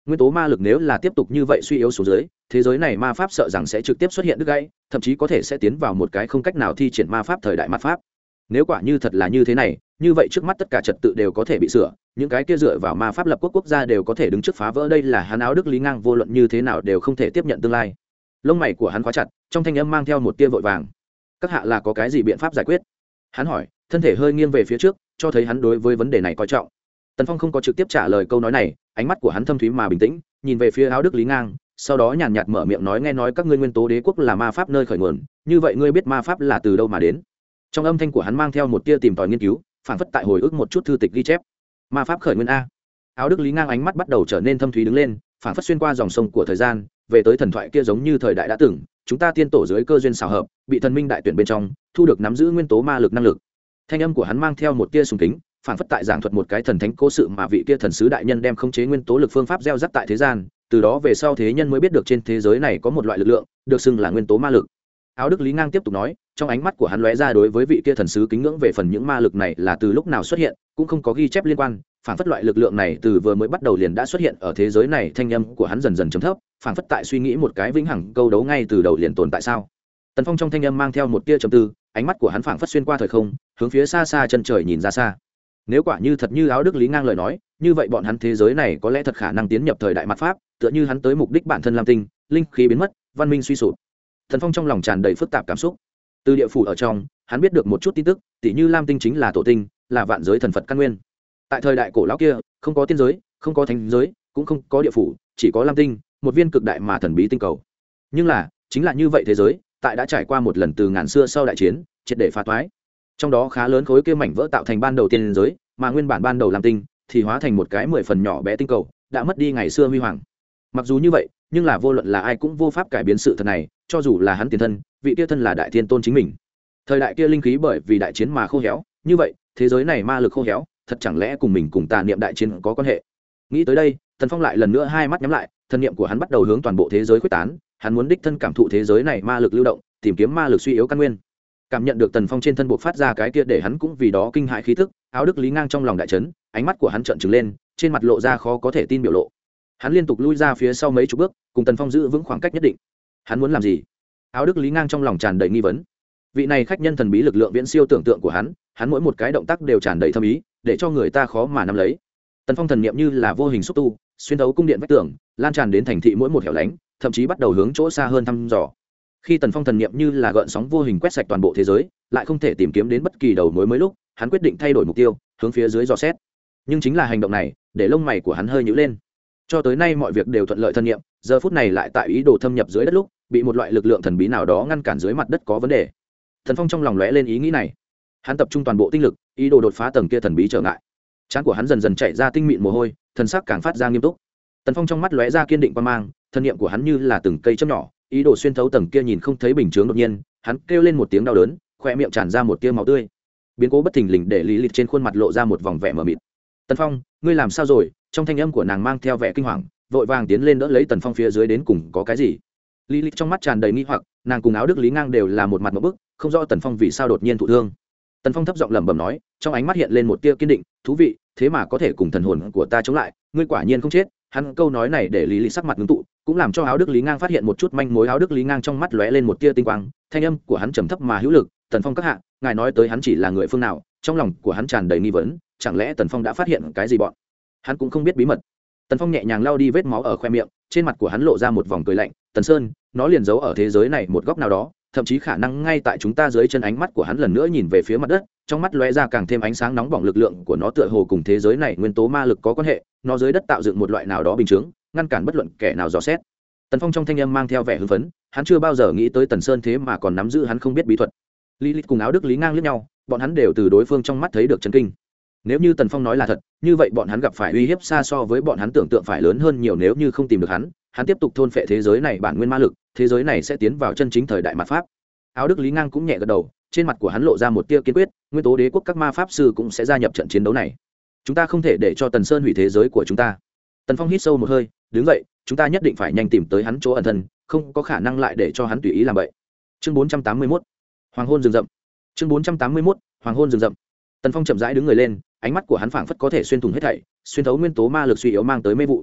nguyên tố ma lực nếu là tiếp tục như vậy suy yếu xuống dưới, thế giới này ma pháp sợ rằng sẽ trực tiếp xuất hiện đứt gãy, thậm chí có thể sẽ tiến vào một cái không cách nào thi triển ma pháp thời đại ma pháp. Nếu quả như thật là như thế này, như vậy trước mắt tất cả trật tự đều có thể bị sửa, những cái kia dựa vào ma pháp lập quốc quốc gia đều có thể đứng trước phá vỡ. Đây là hắn Áo Đức Lý Ngang vô luận như thế nào đều không thể tiếp nhận tương lai. Lông mày của hắn khóa chặt, trong thanh âm mang theo một tia vội vàng. Các hạ là có cái gì biện pháp giải quyết? Hắn hỏi, thân thể hơi nghiêng về phía trước, cho thấy hắn đối với vấn đề này coi trọng. Tần Phong không có trực tiếp trả lời câu nói này, ánh mắt của hắn thâm thúy mà bình tĩnh, nhìn về phía Áo Đức Lý Ngang, sau đó nhàn nhạt mở miệng nói, nghe nói các ngươi nguyên tố đế quốc là ma pháp nơi khởi nguồn, như vậy ngươi biết ma pháp là từ đâu mà đến? Trong âm thanh của hắn mang theo một tia tìm tòi nghiên cứu, phảng phất tại hồi ức một chút thư tịch ghi chép. Ma pháp khởi nguyên a. Áo Đức Lý Ngang ánh mắt bắt đầu trở nên thâm thúy đứng lên, phảng phất xuyên qua dòng sông của thời gian, về tới thần thoại kia giống như thời đại đã từng, chúng ta tiên tổ dưới cơ duyên xảo hợp, bị thần minh đại tuyển bên trong, thu được nắm giữ nguyên tố ma lực năng lực. Thanh âm của hắn mang theo một tia sùng kính, phảng phất tại giảng thuật một cái thần thánh cố sự mà vị kia thần sứ đại nhân đem khống chế nguyên tố lực phương pháp gieo rắc tại thế gian, từ đó về sau thế nhân mới biết được trên thế giới này có một loại lực lượng, được xưng là nguyên tố ma lực. Áo Đức Lý Ngang tiếp tục nói, trong ánh mắt của hắn lóe ra đối với vị kia thần sứ kính ngưỡng về phần những ma lực này là từ lúc nào xuất hiện, cũng không có ghi chép liên quan, phảng phất loại lực lượng này từ vừa mới bắt đầu liền đã xuất hiện ở thế giới này. Thanh âm của hắn dần dần trầm thấp, phảng phất tại suy nghĩ một cái vĩnh hằng câu đấu ngay từ đầu liền tồn tại sao. Tần Phong trong thanh âm mang theo một tia trầm tư, ánh mắt của hắn phảng phất xuyên qua thời không, hướng phía xa xa chân trời nhìn ra xa. Nếu quả như thật như Áo Đức Lý Ngang lời nói, như vậy bọn hắn thế giới này có lẽ thật khả năng tiến nhập thời đại mặt pháp, tựa như hắn tới mục đích bản thân Lam Tinh, linh khí biến mất, văn minh suy sụp. Thần Phong trong lòng tràn đầy phức tạp cảm xúc. Từ địa phủ ở trong, hắn biết được một chút tin tức, tỉ như Lam Tinh chính là tổ tinh, là vạn giới thần Phật căn nguyên. Tại thời đại cổ lão kia, không có tiên giới, không có thánh giới, cũng không có địa phủ, chỉ có Lam Tinh, một viên cực đại mà thần bí tinh cầu. Nhưng là, chính là như vậy thế giới, tại đã trải qua một lần từ ngàn xưa sau đại chiến, triệt để phá toái. Trong đó khá lớn khối kia mảnh vỡ tạo thành ban đầu tiên giới, mà nguyên bản ban đầu Lam Tinh thì hóa thành một cái mười phần nhỏ bé tinh cầu, đã mất đi ngày xưa huy hoàng. Mặc dù như vậy, nhưng là vô luận là ai cũng vô pháp cải biến sự thật này, cho dù là hắn tiền thân, vị kia thân là đại thiên tôn chính mình. Thời đại kia linh khí bởi vì đại chiến mà khô héo, như vậy, thế giới này ma lực khô héo, thật chẳng lẽ cùng mình cùng tà niệm đại chiến có quan hệ? Nghĩ tới đây, Tần Phong lại lần nữa hai mắt nhắm lại, thần niệm của hắn bắt đầu hướng toàn bộ thế giới khuếch tán, hắn muốn đích thân cảm thụ thế giới này ma lực lưu động, tìm kiếm ma lực suy yếu căn nguyên. Cảm nhận được Tần Phong trên thân buộc phát ra cái kia để hắn cũng vì đó kinh hãi khí tức, Áo Đức Lý Ngang trong lòng đại chấn, ánh mắt của hắn trợn trừng lên, trên mặt lộ ra khó có thể tin biểu lộ. Hắn liên tục lui ra phía sau mấy chục bước, cùng Tần Phong giữ vững khoảng cách nhất định. Hắn muốn làm gì? Áo Đức Lý Ngang trong lòng tràn đầy nghi vấn. Vị này khách nhân thần bí lực lượng viễn siêu tưởng tượng của hắn, hắn mỗi một cái động tác đều tràn đầy thâm ý, để cho người ta khó mà nắm lấy. Tần Phong thần niệm như là vô hình xúc tu, xuyên thấu cung điện vách tường, lan tràn đến thành thị mỗi một hẻo lánh, thậm chí bắt đầu hướng chỗ xa hơn thăm dò. Khi Tần Phong thần niệm như là gợn sóng vô hình quét sạch toàn bộ thế giới, lại không thể tìm kiếm đến bất kỳ đầu mối mới lúc, hắn quyết định thay đổi mục tiêu, hướng phía dưới dò xét. Nhưng chính là hành động này, để lông mày của hắn hơi nhíu lên. Cho tới nay mọi việc đều thuận lợi thân niệm, giờ phút này lại tại ý đồ thâm nhập dưới đất lúc, bị một loại lực lượng thần bí nào đó ngăn cản dưới mặt đất có vấn đề. Tần Phong trong lòng lóe lên ý nghĩ này, hắn tập trung toàn bộ tinh lực, ý đồ đột phá tầng kia thần bí trở ngại. Trán của hắn dần dần chảy ra tinh mịn mồ hôi, thần sắc càng phát ra nghiêm túc. Tần Phong trong mắt lóe ra kiên định quan mang, thân niệm của hắn như là từng cây châm nhỏ, ý đồ xuyên thấu tầng kia nhìn không thấy bình chướng. Đột nhiên, hắn kêu lên một tiếng đau đớn, khoe miệng tràn ra một tia máu tươi. Biến cố bất thình lình để Lý Lịch trên khuôn mặt lộ ra một vòng vẻ mờ mịt. Tần Phong, ngươi làm sao rồi? Trong thanh âm của nàng mang theo vẻ kinh hoàng, vội vàng tiến lên đỡ lấy Tần Phong phía dưới đến cùng có cái gì. Lý Lịch trong mắt tràn đầy nghi hoặc, nàng cùng Áo Đức Lý Ngang đều là một mặt ngộp bức, không rõ Tần Phong vì sao đột nhiên thụ thương. Tần Phong thấp giọng lẩm bẩm nói, trong ánh mắt hiện lên một tia kiên định, thú vị, thế mà có thể cùng thần hồn của ta chống lại, ngươi quả nhiên không chết. Hắn câu nói này để Lý Lịch sắc mặt ngưng tụ, cũng làm cho Áo Đức Lý Ngang phát hiện một chút manh mối. Áo Đức Lý Ngang trong mắt lóe lên một tia tinh quang, thanh âm của hắn trầm thấp mà hữu lực, "Tần Phong các hạ, ngài nói tới hắn chỉ là người phương nào?" Trong lòng của hắn tràn đầy nghi vấn, chẳng lẽ Tần Phong đã phát hiện cái gì bọn hắn cũng không biết bí mật. Tần Phong nhẹ nhàng lau đi vết máu ở khoe miệng, trên mặt của hắn lộ ra một vòng cười lạnh, "Tần Sơn, nó liền giấu ở thế giới này một góc nào đó, thậm chí khả năng ngay tại chúng ta dưới chân." Ánh mắt của hắn lần nữa nhìn về phía mặt đất, trong mắt lóe ra càng thêm ánh sáng nóng bỏng. Lực lượng của nó tựa hồ cùng thế giới này nguyên tố ma lực có quan hệ, nó dưới đất tạo dựng một loại nào đó bình chướng, ngăn cản bất luận kẻ nào dò xét. Tần Phong trong thanh âm mang theo vẻ hưng phấn, hắn chưa bao giờ nghĩ tới Tần Sơn thế mà còn nắm giữ hắn không biết bí thuật. Lý Lịch cùng Áo Đức Lý Ngang liếc nhau, bọn hắn đều từ đối phương trong mắt thấy được chấn kinh. Nếu như Tần Phong nói là thật, như vậy bọn hắn gặp phải uy hiếp xa so với bọn hắn tưởng tượng phải lớn hơn nhiều. Nếu như không tìm được hắn, hắn tiếp tục thôn phệ thế giới này bản nguyên ma lực, thế giới này sẽ tiến vào chân chính thời đại mạt pháp. Áo Đức Lý Ngang cũng nhẹ gật đầu, trên mặt của hắn lộ ra một tia kiên quyết, nguyên tố đế quốc các ma pháp sư cũng sẽ gia nhập trận chiến đấu này. Chúng ta không thể để cho Tần Sơn hủy thế giới của chúng ta. Tần Phong hít sâu một hơi, đứng dậy, chúng ta nhất định phải nhanh tìm tới hắn chỗ ẩn thân, không có khả năng lại để cho hắn tùy ý làm vậy. Chương bốn trăm tám mươi mốt, Hoàng hôn rừng rậm. Chương bốn trăm tám mươi mốt, Hoàng hôn rừng rậm. Tần Phong chậm rãi đứng người lên, ánh mắt của hắn phảng phất có thể xuyên thủng hết thảy, xuyên thấu nguyên tố ma lực suy yếu mang tới mê vụ.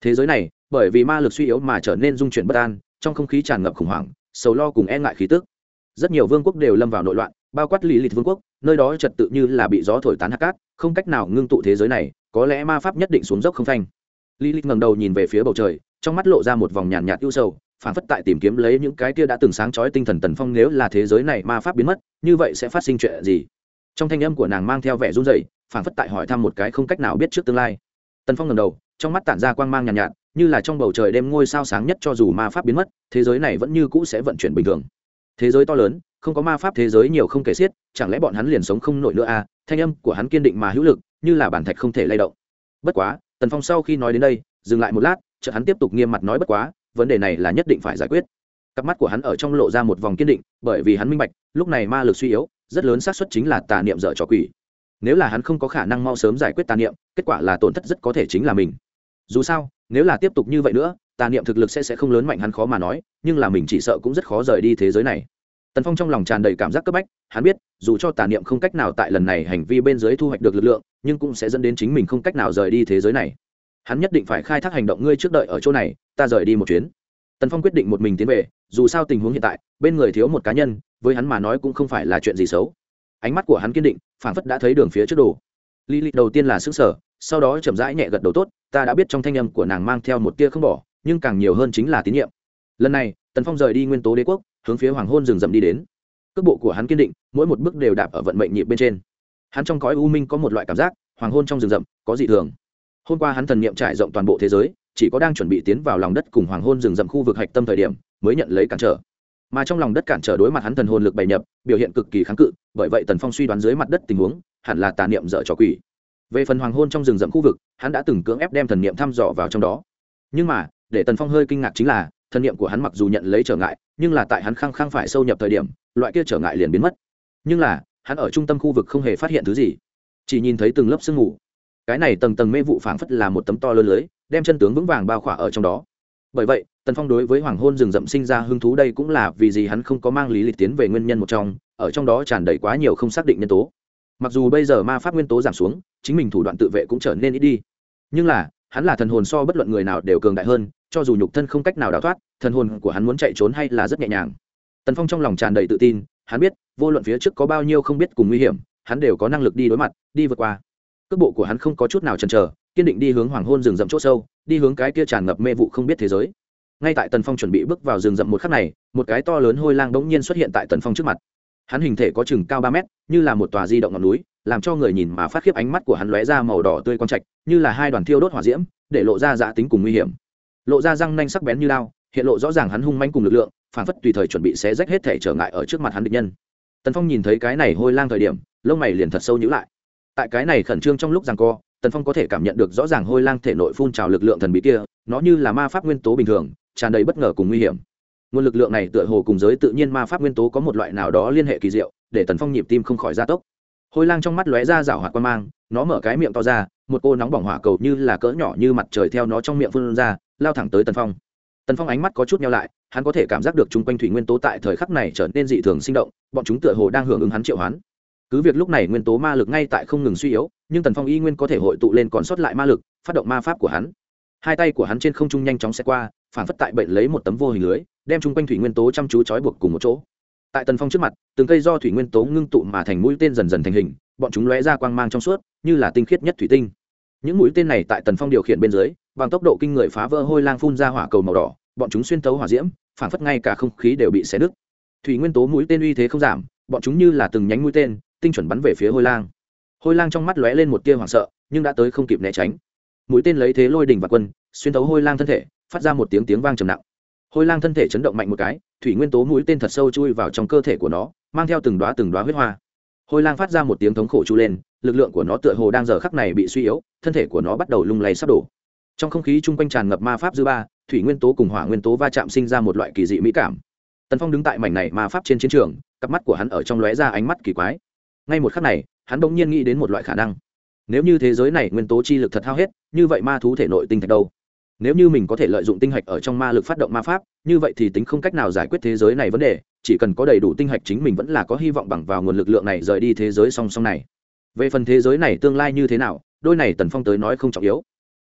thế giới này bởi vì ma lực suy yếu mà trở nên dung chuyển bất an, trong không khí tràn ngập khủng hoảng, sầu lo cùng e ngại khí tức. Rất nhiều vương quốc đều lâm vào nội loạn, bao quát lý lịch vương quốc, nơi đó trật tự như là bị gió thổi tán hạt cát, không cách nào ngưng tụ thế giới này, có lẽ ma pháp nhất định xuống dốc không phanh. Lý lịch ngẩng đầu nhìn về phía bầu trời, trong mắt lộ ra một vòng nhàn nhạt ưu sầu, phản phất tại tìm kiếm lấy những cái kia đã từng sáng chói tinh thần Tần Phong. Nếu là thế giới này ma pháp biến mất, như vậy sẽ phát sinh chuyện gì? Trong thanh âm của nàng mang theo vẻ run rẩy, phản phất tại hỏi thăm một cái không cách nào biết trước tương lai. Tần Phong ngẩng đầu, trong mắt tản ra quang mang nhàn nhạt, nhạt, như là trong bầu trời đêm ngôi sao sáng nhất. Cho dù ma pháp biến mất, thế giới này vẫn như cũ sẽ vận chuyển bình thường. Thế giới to lớn, không có ma pháp thế giới nhiều không kể xiết, chẳng lẽ bọn hắn liền sống không nổi nữa à? Thanh âm của hắn kiên định mà hữu lực, như là bản thạch không thể lay động. Bất quá, Tần Phong sau khi nói đến đây, dừng lại một lát, chợt hắn tiếp tục nghiêm mặt nói, bất quá, vấn đề này là nhất định phải giải quyết. Cặp mắt của hắn ở trong lộ ra một vòng kiên định, bởi vì hắn minh bạch, lúc này ma lực suy yếu, rất lớn xác suất chính là tà niệm dở trò quỷ. Nếu là hắn không có khả năng mau sớm giải quyết tà niệm, kết quả là tổn thất rất có thể chính là mình. Dù sao, nếu là tiếp tục như vậy nữa, tà niệm thực lực sẽ sẽ không lớn mạnh hắn khó mà nói, nhưng là mình chỉ sợ cũng rất khó rời đi thế giới này. Tần Phong trong lòng tràn đầy cảm giác cấp bách, hắn biết, dù cho tà niệm không cách nào tại lần này hành vi bên dưới thu hoạch được lực lượng, nhưng cũng sẽ dẫn đến chính mình không cách nào rời đi thế giới này. Hắn nhất định phải khai thác hành động. Ngươi trước đợi ở chỗ này, ta rời đi một chuyến. Tần Phong quyết định một mình tiến về, dù sao tình huống hiện tại, bên người thiếu một cá nhân, với hắn mà nói cũng không phải là chuyện gì xấu. Ánh mắt của hắn kiên định, phảng phất đã thấy đường phía trước đồ. Lý Lịch đầu tiên là sững sờ, sau đó chậm rãi nhẹ gật đầu. Tốt, ta đã biết. Trong thanh âm của nàng mang theo một tia không bỏ, nhưng càng nhiều hơn chính là tín nhiệm. Lần này, Tần Phong rời đi Nguyên Tố Đế quốc, hướng phía Hoàng Hôn rừng rậm đi đến. Cước bộ của hắn kiên định, mỗi một bước đều đạp ở vận mệnh nhịp bên trên. Hắn trong cõi u minh có một loại cảm giác, hoàng hôn trong rừng rậm có dị thường. Hôm qua hắn thần niệm trải rộng toàn bộ thế giới, chỉ có đang chuẩn bị tiến vào lòng đất cùng hoàng hôn rừng rậm khu vực hạch tâm thời điểm, mới nhận lấy cản trở. Mà trong lòng đất cản trở đối mặt hắn thần hồn lực bày nhập, biểu hiện cực kỳ kháng cự, bởi vậy Tần Phong suy đoán dưới mặt đất tình huống, hẳn là tà niệm dở trò quỷ. Về phần hoàng hôn trong rừng rậm khu vực, hắn đã từng cưỡng ép đem thần niệm thăm dò vào trong đó. Nhưng mà, để Tần Phong hơi kinh ngạc chính là, thần niệm của hắn mặc dù nhận lấy trở ngại, nhưng là tại hắn khăng khăng phải sâu nhập thời điểm, loại kia trở ngại liền biến mất. Nhưng là, hắn ở trung tâm khu vực không hề phát hiện thứ gì, chỉ nhìn thấy từng lớp sương mù. Cái này tầng tầng mê vụ phảng phất là một tấm to lớn lưới, đem chân tướng vững vàng bao khỏa ở trong đó. Bởi vậy, Tần Phong đối với hoàng hôn rừng rậm sinh ra hứng thú, đây cũng là vì gì hắn không có mang Lý Lịch tiến về nguyên nhân một trong, ở trong đó tràn đầy quá nhiều không xác định nhân tố. Mặc dù bây giờ ma pháp nguyên tố giảm xuống, chính mình thủ đoạn tự vệ cũng trở nên ít đi, nhưng là, hắn là thần hồn so bất luận người nào đều cường đại hơn, cho dù nhục thân không cách nào đào thoát, thần hồn của hắn muốn chạy trốn hay là rất nhẹ nhàng. Tần Phong trong lòng tràn đầy tự tin, hắn biết, vô luận phía trước có bao nhiêu không biết cùng nguy hiểm, hắn đều có năng lực đi đối mặt, đi vượt qua. Cước bộ của hắn không có chút nào chần chờ, kiên định đi hướng hoàng hôn rừng rậm chỗ sâu, đi hướng cái kia tràn ngập mê vụ không biết thế giới. Ngay tại Tần Phong chuẩn bị bước vào rừng rậm một khắc này, một cái to lớn hôi lang bỗng nhiên xuất hiện tại Tần Phong trước mặt. Hắn hình thể có chừng cao ba mét, như là một tòa di động ngọn núi, làm cho người nhìn mà phát khiếp. Ánh mắt của hắn lóe ra màu đỏ tươi quang trạch, như là hai đoàn thiêu đốt hỏa diễm, để lộ ra dã tính cùng nguy hiểm. Lộ ra răng nanh sắc bén như lao, hiện lộ rõ ràng hắn hung manh cùng lực lượng, phản phất tùy thời chuẩn bị xé rách hết thể trở ngại ở trước mặt hắn địch nhân. Tần Phong nhìn thấy cái này hôi lang thời điểm, lông mày liền thật sâu nhíu lại. Tại cái này khẩn trương trong lúc giằng co, Tần Phong có thể cảm nhận được rõ ràng hôi lang thể nội phun trào lực lượng thần bí kia, nó như là ma pháp nguyên tố bình thường, tràn đầy bất ngờ cùng nguy hiểm. Nguồn lực lượng này tựa hồ cùng giới tự nhiên ma pháp nguyên tố có một loại nào đó liên hệ kỳ diệu, để Tần Phong nhịp tim không khỏi gia tốc. Hôi lang trong mắt lóe ra rảo hoạt quan mang, nó mở cái miệng to ra, một cô nóng bỏng hỏa cầu như là cỡ nhỏ như mặt trời theo nó trong miệng phun ra, lao thẳng tới Tần Phong. Tần Phong ánh mắt có chút nheo lại, hắn có thể cảm giác được chung quanh thủy nguyên tố tại thời khắc này trở nên dị thường sinh động, bọn chúng tựa hồ đang hưởng ứng hắn triệu hoán. Cứ việc lúc này nguyên tố ma lực ngay tại không ngừng suy yếu, nhưng Tần Phong y nguyên có thể hội tụ lên còn sót lại ma lực, phát động ma pháp của hắn. Hai tay của hắn trên không trung nhanh chóng xẹt qua, phản phất tại bệnh lấy một tấm vô hình lưới, đem chung quanh thủy nguyên tố chăm chú trói buộc cùng một chỗ. Tại Tần Phong trước mặt, từng cây do thủy nguyên tố ngưng tụ mà thành mũi tên dần dần thành hình, bọn chúng lóe ra quang mang trong suốt, như là tinh khiết nhất thủy tinh. Những mũi tên này tại Tần Phong điều khiển bên dưới, bằng tốc độ kinh người phá vỡ hôi lang phun ra hỏa cầu màu đỏ, bọn chúng xuyên tấu hỏa diễm, phản phất ngay cả không khí đều bị xé nứt. Thủy nguyên tố mũi tên uy thế không giảm, bọn chúng như là từng nhánh mũi tên, tinh chuẩn bắn về phía hôi lang. Hôi lang trong mắt lóe lên một tia hoảng sợ, nhưng đã tới không kịp né tránh. Mũi tên lấy thế lôi đình và quân, xuyên tấu hôi lang thân thể, phát ra một tiếng tiếng vang trầm nặng. Hôi lang thân thể chấn động mạnh một cái, thủy nguyên tố mũi tên thật sâu chui vào trong cơ thể của nó, mang theo từng đóa từng đóa huyết hoa. Hôi lang phát ra một tiếng thống khổ chu lên, lực lượng của nó tựa hồ đang giờ khắc này bị suy yếu, thân thể của nó bắt đầu lung lay sắp đổ. Trong không khí chung quanh tràn ngập ma pháp dư ba, thủy nguyên tố cùng hỏa nguyên tố va chạm sinh ra một loại kỳ dị mỹ cảm. Tần Phong đứng tại mảnh này ma pháp trên chiến trường, cặp mắt của hắn ở trong lóe ra ánh mắt kỳ quái. Ngay một khắc này, hắn bỗng nhiên nghĩ đến một loại khả năng. Nếu như thế giới này nguyên tố chi lực thật hao hết, như vậy ma thú thể nội tinh thạch đâu? Nếu như mình có thể lợi dụng tinh hạch ở trong ma lực phát động ma pháp, như vậy thì tính không cách nào giải quyết thế giới này vấn đề, chỉ cần có đầy đủ tinh hạch chính mình vẫn là có hy vọng bằng vào nguồn lực lượng này rời đi thế giới song song này. Về phần thế giới này tương lai như thế nào, đôi này Tần Phong tới nói không trọng yếu.